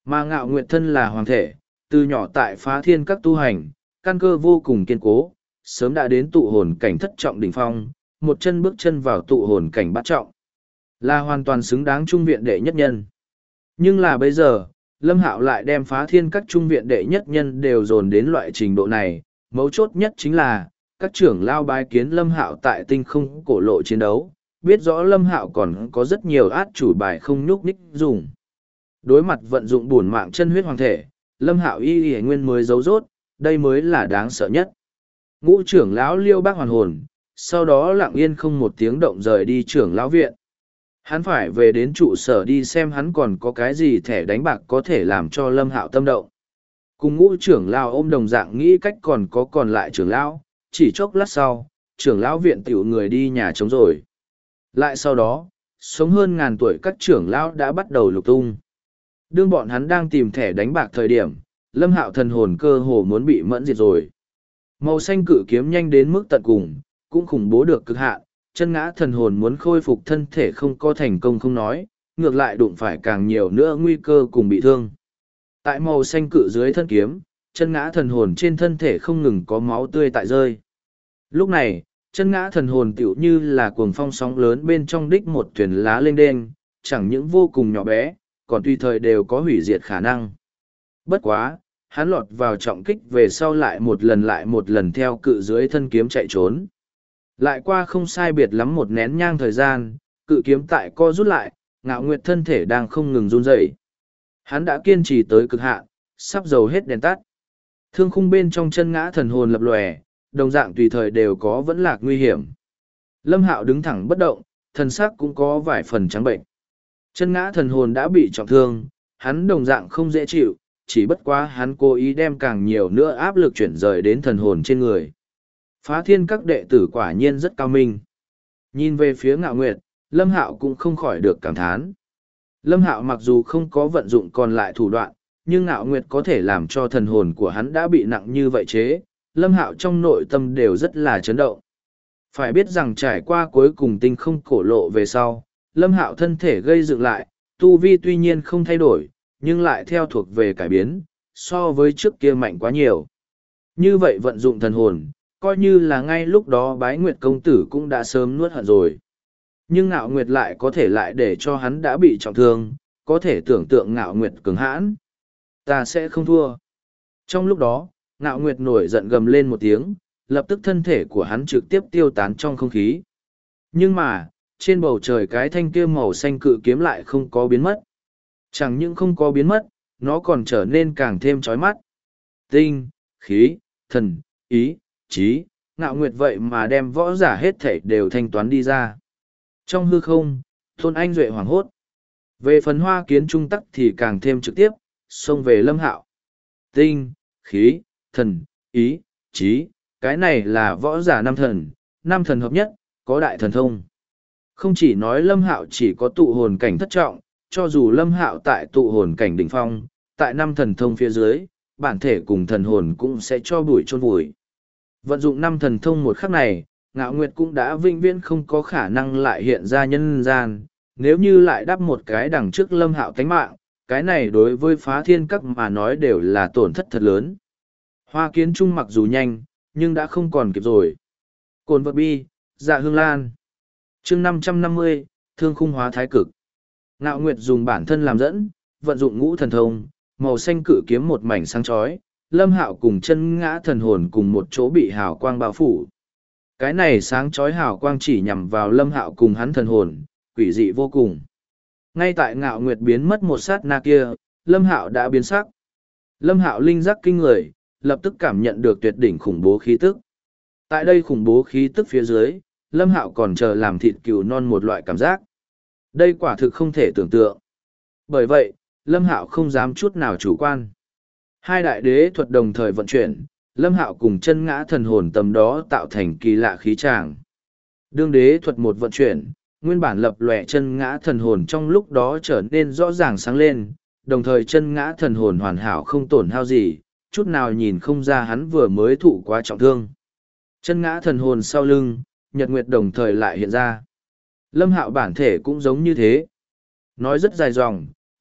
[SPEAKER 1] Mà Ngạo Nguyệt thân là hoàng thể, từ nhỏ tại Phá Thiên Các tu hành, căn cơ vô cùng kiên cố, sớm đã đến tụ hồn cảnh thất trọng đỉnh phong, một chân bước chân vào tụ hồn cảnh bát trọng. Là hoàn toàn xứng đáng trung viện đệ nhất nhân. Nhưng là bây giờ, Lâm Hạo lại đem Phá Thiên Các trung viện đệ nhất nhân đều dồn đến loại trình độ này, mấu chốt nhất chính là các trưởng lao bái kiến Lâm Hạo tại tinh không cổ lộ chiến đấu, biết rõ Lâm Hạo còn có rất nhiều át chủ bài không nhúc nhích dùng. Đối mặt vận dụng bổn mạng chân huyết hoàng thể, Lâm Hạo y nguyên mới giấu rốt, đây mới là đáng sợ nhất. Ngũ trưởng lão Liêu Bác hoàn hồn, sau đó lặng yên không một tiếng động rời đi trưởng lão viện. Hắn phải về đến trụ sở đi xem hắn còn có cái gì thẻ đánh bạc có thể làm cho Lâm Hạo tâm động. Cùng ngũ trưởng lão ôm đồng dạng nghĩ cách còn lại trưởng lão, chỉ chốc lát sau, trưởng lão viện tiểu người đi nhà trống rồi. Lại sau đó, sống hơn ngàn tuổi các trưởng lão đã bắt đầu lục tung. Đương bọn hắn đang tìm thẻ đánh bạc thời điểm, Lâm Hạo thần hồn cơ hồ muốn bị mẫn diệt rồi. Màu xanh cự kiếm nhanh đến mức tận cùng, cũng khủng bố được cực hạn, chân ngã thần hồn muốn khôi phục thân thể không có thành công không nói, ngược lại đụng phải càng nhiều nữa nguy cơ cùng bị thương. Tại màu xanh cự dưới thân kiếm, chân ngã thần hồn trên thân thể không ngừng có máu tươi tại rơi. Lúc này, chân ngã thần hồn tựu như là cuồng phong sóng lớn bên trong đích một thuyền lá lênh đênh, chẳng những vô cùng nhỏ bé, còn tùy thời đều có hủy diệt khả năng. Bất quá, hắn lọt vào trọng kích về sau lại một lần theo cự dưới thân kiếm chạy trốn. Lại qua không sai biệt lắm một nén nhang thời gian, cự kiếm tại co rút lại, Ngạo Nguyệt thân thể đang không ngừng run rẩy. Hắn đã kiên trì tới cực hạn, sắp dầu hết đèn tắt. Thương khung bên trong chân ngã thần hồn lập lòe, đồng dạng tùy thời đều có vẫn lạc nguy hiểm. Lâm Hạo đứng thẳng bất động, thần sắc cũng có vài phần trắng bệnh. Chân ngã thần hồn đã bị trọng thương, hắn đồng dạng không dễ chịu, chỉ bất quá hắn cố ý đem càng nhiều nữa áp lực chuyển rời đến thần hồn trên người. Phá Thiên Các đệ tử quả nhiên rất cao minh. Nhìn về phía Ngạo Nguyệt, Lâm Hạo cũng không khỏi được cảm thán. Lâm Hạo mặc dù không có vận dụng còn lại thủ đoạn, nhưng Ngạo Nguyệt có thể làm cho thần hồn của hắn đã bị nặng như vậy chế, Lâm Hạo trong nội tâm đều rất là chấn động. Phải biết rằng trải qua cuối cùng tinh không cổ lộ về sau, Lâm Hạo thân thể gây dựng lại, tu vi tuy nhiên không thay đổi, nhưng lại theo thuộc về cải biến, so với trước kia mạnh quá nhiều. Như vậy vận dụng thần hồn, coi như là ngay lúc đó Bái Nguyệt công tử cũng đã sớm nuốt hận rồi. Nhưng Ngạo Nguyệt lại có thể lại để cho hắn đã bị trọng thương, có thể tưởng tượng Ngạo Nguyệt cứng hãn. Ta sẽ không thua. Trong lúc đó, Ngạo Nguyệt nổi giận gầm lên một tiếng, lập tức thân thể của hắn trực tiếp tiêu tán trong không khí. Nhưng mà, trên bầu trời cái thanh kia màu xanh cự kiếm lại không có biến mất. Chẳng những không có biến mất, nó còn trở nên càng thêm chói mắt. Tinh, khí, thần, ý, trí, Ngạo Nguyệt vậy mà đem võ giả hết thảy đều thanh toán đi ra. Trong hư không, Tôn Anh Duệ hoảng hốt. Về phần Hoa Kiến Trung tắc thì càng thêm trực tiếp, xông về Lâm Hạo. Tinh, khí, thần, ý, trí, cái này là võ giả năm thần hợp nhất, có đại thần thông. Không chỉ nói Lâm Hạo chỉ có tụ hồn cảnh thất trọng, cho dù Lâm Hạo tại tụ hồn cảnh đỉnh phong, tại năm thần thông phía dưới, bản thể cùng thần hồn cũng sẽ cho bụi chôn vùi. Vận dụng năm thần thông một khắc này, Ngạo Nguyệt cũng đã vĩnh viễn không có khả năng lại hiện ra nhân gian, nếu như lại đắp một cái đằng trước Lâm Hạo tánh mạng, cái này đối với Phá Thiên Các mà nói đều là tổn thất thật lớn. Hoa Kiến Trung mặc dù nhanh, nhưng đã không còn kịp rồi. Cồn vật bi, Dạ Hương Lan. Chương 550, Thương Khung Hóa Thái Cực. Ngạo Nguyệt dùng bản thân làm dẫn, vận dụng ngũ thần thông, màu xanh cự kiếm một mảnh sáng chói, Lâm Hạo cùng chân ngã thần hồn cùng một chỗ bị hào quang bao phủ. Cái này sáng chói hào quang chỉ nhằm vào Lâm Hạo cùng hắn thần hồn, quỷ dị vô cùng. Ngay tại Ngạo Nguyệt biến mất một sát na kia, Lâm Hạo đã biến sắc. Lâm Hạo linh giác kinh người, lập tức cảm nhận được tuyệt đỉnh khủng bố khí tức. Tại đây khủng bố khí tức phía dưới, Lâm Hạo còn chờ làm thịt cừu non một loại cảm giác. Đây quả thực không thể tưởng tượng. Bởi vậy, Lâm Hạo không dám chút nào chủ quan. Hai đại đế thuật đồng thời vận chuyển, Lâm Hạo cùng chân ngã thần hồn tầm đó tạo thành kỳ lạ khí tràng. Đương đế thuật một vận chuyển, nguyên bản lập lòe chân ngã thần hồn trong lúc đó trở nên rõ ràng sáng lên, đồng thời chân ngã thần hồn hoàn hảo không tổn hao gì, chút nào nhìn không ra hắn vừa mới thụ quá trọng thương. Chân ngã thần hồn sau lưng, nhật nguyệt đồng thời lại hiện ra. Lâm Hạo bản thể cũng giống như thế. Nói rất dài dòng,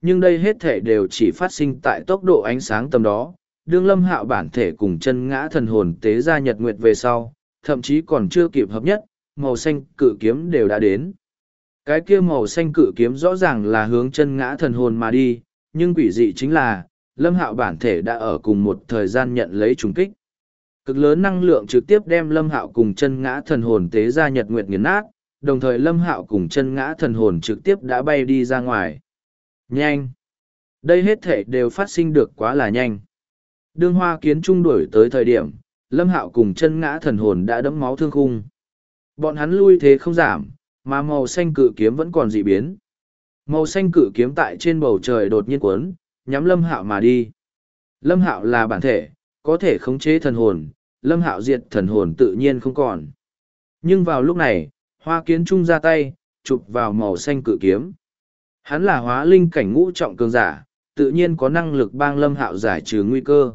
[SPEAKER 1] nhưng đây hết thể đều chỉ phát sinh tại tốc độ ánh sáng tầm đó. Đương Lâm Hạo bản thể cùng chân ngã thần hồn tế ra nhật nguyệt về sau, thậm chí còn chưa kịp hợp nhất, màu xanh cự kiếm đều đã đến. Cái kia màu xanh cự kiếm rõ ràng là hướng chân ngã thần hồn mà đi, nhưng quỷ dị chính là, Lâm Hạo bản thể đã ở cùng một thời gian nhận lấy trùng kích. Cực lớn năng lượng trực tiếp đem Lâm Hạo cùng chân ngã thần hồn tế ra nhật nguyệt nghiền nát, đồng thời Lâm Hạo cùng chân ngã thần hồn trực tiếp đã bay đi ra ngoài. Nhanh! Đây hết thể đều phát sinh được quá là nhanh. Đương Hoa Kiến Trung đuổi tới thời điểm, Lâm Hạo cùng chân ngã thần hồn đã đẫm máu thương khung. Bọn hắn lui thế không giảm, mà màu xanh cự kiếm vẫn còn dị biến. Màu xanh cự kiếm tại trên bầu trời đột nhiên cuốn, nhắm Lâm Hạo mà đi. Lâm Hạo là bản thể, có thể khống chế thần hồn, Lâm Hạo diệt thần hồn tự nhiên không còn. Nhưng vào lúc này, Hoa Kiến Trung ra tay, chụp vào màu xanh cự kiếm. Hắn là hóa linh cảnh ngũ trọng cường giả, tự nhiên có năng lực bang Lâm Hạo giải trừ nguy cơ.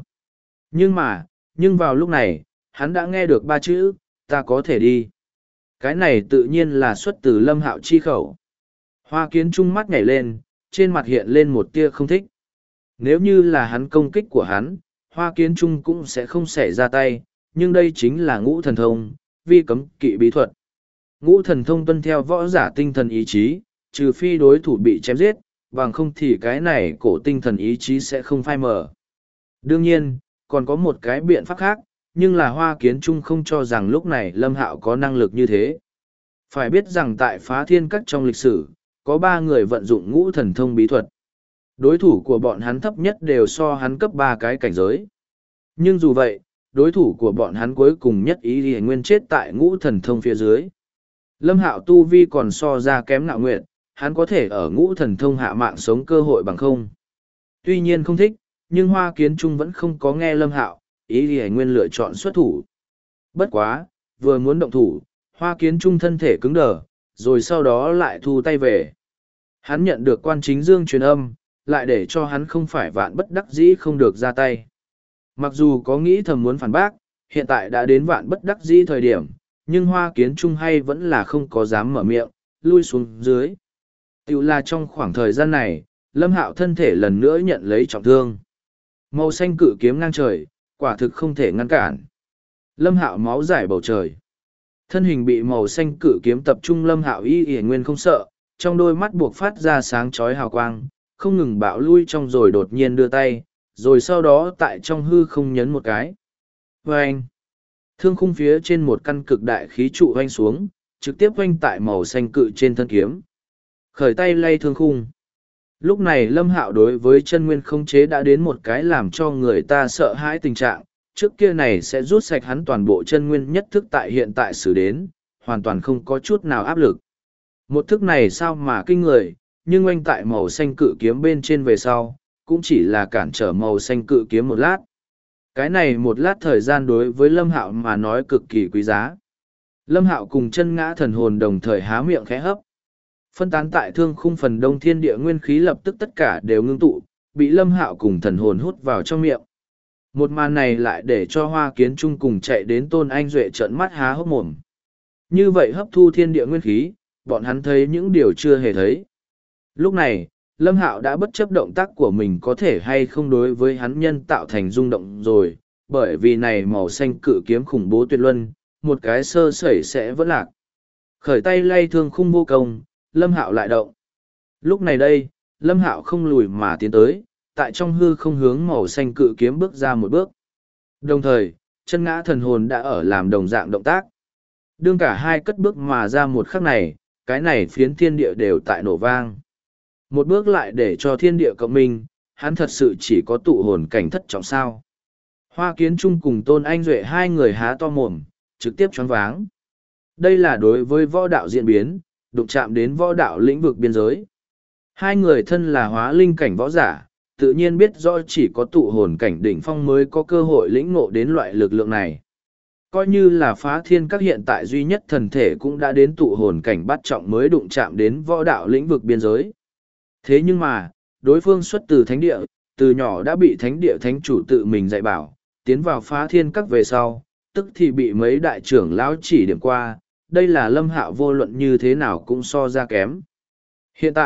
[SPEAKER 1] Nhưng vào lúc này, hắn đã nghe được ba chữ, ta có thể đi. Cái này tự nhiên là xuất từ Lâm Hạo chi khẩu. Hoa Kiến Trung mắt nhảy lên, trên mặt hiện lên một tia không thích. Nếu như là hắn công kích của hắn, Hoa Kiến Trung cũng sẽ không xảy ra tay, nhưng đây chính là ngũ thần thông, vi cấm kỵ bí thuật. Ngũ thần thông tuân theo võ giả tinh thần ý chí, trừ phi đối thủ bị chém giết, bằng không thì cái này cổ tinh thần ý chí sẽ không phai mờ. Đương nhiên, còn có một cái biện pháp khác, nhưng là Hoa Kiến Trung không cho rằng lúc này Lâm Hạo có năng lực như thế. Phải biết rằng tại Phá Thiên Các trong lịch sử, có 3 người vận dụng ngũ thần thông bí thuật. Đối thủ của bọn hắn thấp nhất đều so hắn cấp 3 cái cảnh giới. Nhưng dù vậy, đối thủ của bọn hắn cuối cùng nhất ý thì nguyên chết tại ngũ thần thông phía dưới. Lâm Hạo tu vi còn so ra kém Ngạo Nguyệt, hắn có thể ở ngũ thần thông hạ mạng sống cơ hội bằng không. Tuy nhiên không thích, nhưng Hoa Kiến Trung vẫn không có nghe Lâm Hạo, ý thì nguyên lựa chọn xuất thủ. Bất quá, vừa muốn động thủ, Hoa Kiến Trung thân thể cứng đờ, rồi sau đó lại thu tay về. Hắn nhận được Quan Chính Dương truyền âm, lại để cho hắn không phải vạn bất đắc dĩ không được ra tay. Mặc dù có nghĩ thầm muốn phản bác, hiện tại đã đến vạn bất đắc dĩ thời điểm, nhưng Hoa Kiến Trung hay vẫn là không có dám mở miệng, lui xuống dưới. Tiểu là trong khoảng thời gian này, Lâm Hạo thân thể lần nữa nhận lấy trọng thương. Màu xanh cự kiếm ngang trời, quả thực không thể ngăn cản. Lâm Hạo máu giải bầu trời. Thân hình bị màu xanh cự kiếm tập trung, Lâm Hạo y nguyên không sợ, trong đôi mắt buộc phát ra sáng chói hào quang, không ngừng bạo lui trong rồi đột nhiên đưa tay, rồi sau đó tại trong hư không nhấn một cái. Vâng! Thương khung phía trên một căn cực đại khí trụ hoanh xuống, trực tiếp hoanh tại màu xanh cự trên thân kiếm. Khởi tay lay thương khung. Lúc này Lâm Hạo đối với chân nguyên khống chế đã đến một cái làm cho người ta sợ hãi tình trạng, trước kia này sẽ rút sạch hắn toàn bộ chân nguyên nhất thức tại hiện tại xử đến, hoàn toàn không có chút nào áp lực. Một thức này sao mà kinh người, nhưng oanh tại màu xanh cự kiếm bên trên về sau, cũng chỉ là cản trở màu xanh cự kiếm một lát. Cái này một lát thời gian đối với Lâm Hạo mà nói cực kỳ quý giá. Lâm Hạo cùng chân ngã thần hồn đồng thời há miệng khẽ hấp. Phân tán tại thương khung phần đông thiên địa nguyên khí lập tức tất cả đều ngưng tụ, bị Lâm Hạo cùng thần hồn hút vào trong miệng. Một màn này lại để cho Hoa Kiến Trung cùng chạy đến Tôn Anh Duệ trợn mắt há hốc mồm. Như vậy hấp thu thiên địa nguyên khí, bọn hắn thấy những điều chưa hề thấy. Lúc này, Lâm Hạo đã bất chấp động tác của mình có thể hay không đối với hắn nhân tạo thành rung động rồi, bởi vì này màu xanh cự kiếm khủng bố tuyệt luân, một cái sơ sẩy sẽ vỡ lạc. Khởi tay lay thương khung vô công, Lâm Hạo lại động. Lúc này đây, Lâm Hạo không lùi mà tiến tới, tại trong hư không hướng màu xanh cự kiếm bước ra một bước. Đồng thời, chân ngã thần hồn đã ở làm đồng dạng động tác. Đương cả hai cất bước mà ra một khắc này, cái này phiến thiên địa đều tại nổ vang. Một bước lại để cho thiên địa cộng minh, hắn thật sự chỉ có tụ hồn cảnh thất trọng sao. Hoa Kiến Trung cùng Tôn Anh Duệ hai người há to mồm, trực tiếp choáng váng. Đây là đối với võ đạo diễn biến, đụng chạm đến võ đạo lĩnh vực biên giới. Hai người thân là hóa linh cảnh võ giả, tự nhiên biết rõ chỉ có tụ hồn cảnh đỉnh phong mới có cơ hội lĩnh ngộ đến loại lực lượng này. Coi như là Phá Thiên Các hiện tại duy nhất thần thể cũng đã đến tụ hồn cảnh bắt trọng mới đụng chạm đến võ đạo lĩnh vực biên giới. Thế nhưng mà, đối phương xuất từ thánh địa, từ nhỏ đã bị thánh địa thánh chủ tự mình dạy bảo, tiến vào Phá Thiên Các về sau, tức thì bị mấy đại trưởng lão chỉ điểm qua, đây là Lâm Hạo vô luận như thế nào cũng so ra kém. Hiện tại,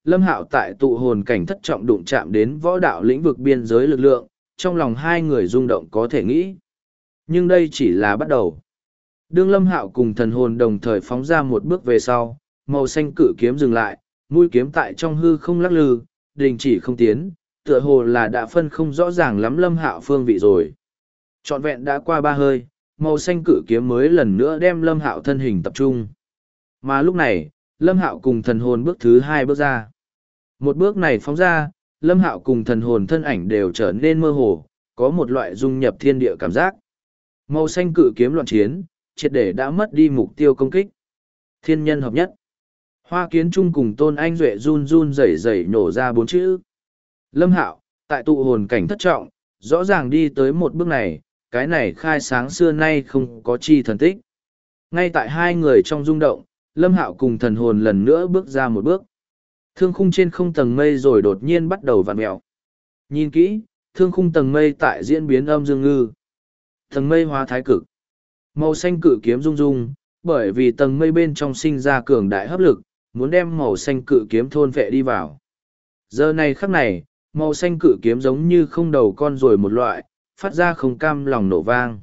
[SPEAKER 1] Lâm Hạo tại tụ hồn cảnh thất trọng đụng chạm đến võ đạo lĩnh vực biên giới lực lượng, trong lòng hai người rung động có thể nghĩ. Nhưng đây chỉ là bắt đầu. Đương Lâm Hạo cùng thần hồn đồng thời phóng ra một bước về sau, màu xanh cự kiếm dừng lại, mũi kiếm tại trong hư không lắc lư, đình chỉ không tiến, tựa hồ là đã phân không rõ ràng lắm Lâm Hạo phương vị rồi. Trọn vẹn đã qua 3 hơi, màu xanh cự kiếm mới lần nữa đem Lâm Hạo thân hình tập trung. Mà lúc này, Lâm Hạo cùng thần hồn bước thứ 2 bước ra. Một bước này phóng ra, Lâm Hạo cùng thần hồn thân ảnh đều trở nên mơ hồ, có một loại dung nhập thiên địa cảm giác. Màu xanh cự kiếm loạn chiến, triệt để đã mất đi mục tiêu công kích. Thiên nhân hợp nhất. Hoa Kiến Trung cùng Tôn Anh Duệ run run rẩy rẩy nổ ra 4 chữ. Lâm Hạo, tại tụ hồn cảnh thất trọng, rõ ràng đi tới một bước này, cái này khai sáng xưa nay không có chi thần tích. Ngay tại hai người trong rung động, Lâm Hạo cùng thần hồn lần nữa bước ra một bước. Thương khung trên không tầng mây rồi đột nhiên bắt đầu vặn mèo. Nhìn kỹ, thương khung tầng mây tại diễn biến âm dương ngư. Tầng mây hóa thái cực. Màu xanh cự kiếm rung rung, bởi vì tầng mây bên trong sinh ra cường đại hấp lực, muốn đem màu xanh cự kiếm thôn vệ đi vào. Giờ này khắc này, màu xanh cự kiếm giống như không đầu con rồi một loại, phát ra không cam lòng nổ vang.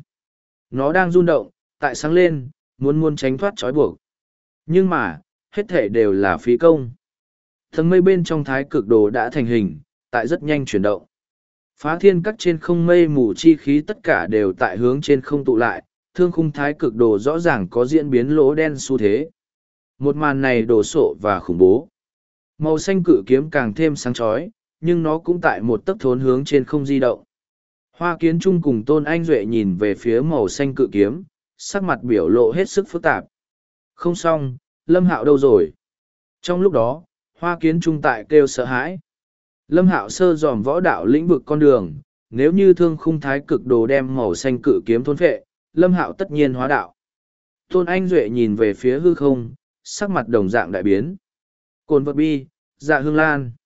[SPEAKER 1] Nó đang rung động, tại sáng lên, muốn tránh thoát trói buộc. Nhưng mà, hết thể đều là phí công. Tầng mây bên trong thái cực đồ đã thành hình, tại rất nhanh chuyển động. Phá thiên các trên không mây mù chi khí tất cả đều tại hướng trên không tụ lại, thương khung thái cực đồ rõ ràng có diễn biến lỗ đen xu thế. Một màn này đồ sộ và khủng bố. Màu xanh cự kiếm càng thêm sáng chói, nhưng nó cũng tại một tấc thốn hướng trên không di động. Hoa Kiến Trung cùng Tôn Anh Duệ nhìn về phía màu xanh cự kiếm, sắc mặt biểu lộ hết sức phức tạp. Không xong, Lâm Hạo đâu rồi? Trong lúc đó, Hoa Kiến Trung tại kêu sợ hãi. Lâm Hạo sơ dòm võ đạo lĩnh vực con đường, nếu như thương khung thái cực đồ đem màu xanh cự kiếm thôn phệ, Lâm Hạo tất nhiên hóa đạo. Tôn Anh Duệ nhìn về phía hư không, sắc mặt đồng dạng đại biến. Cồn vật bi, dạ hương lan.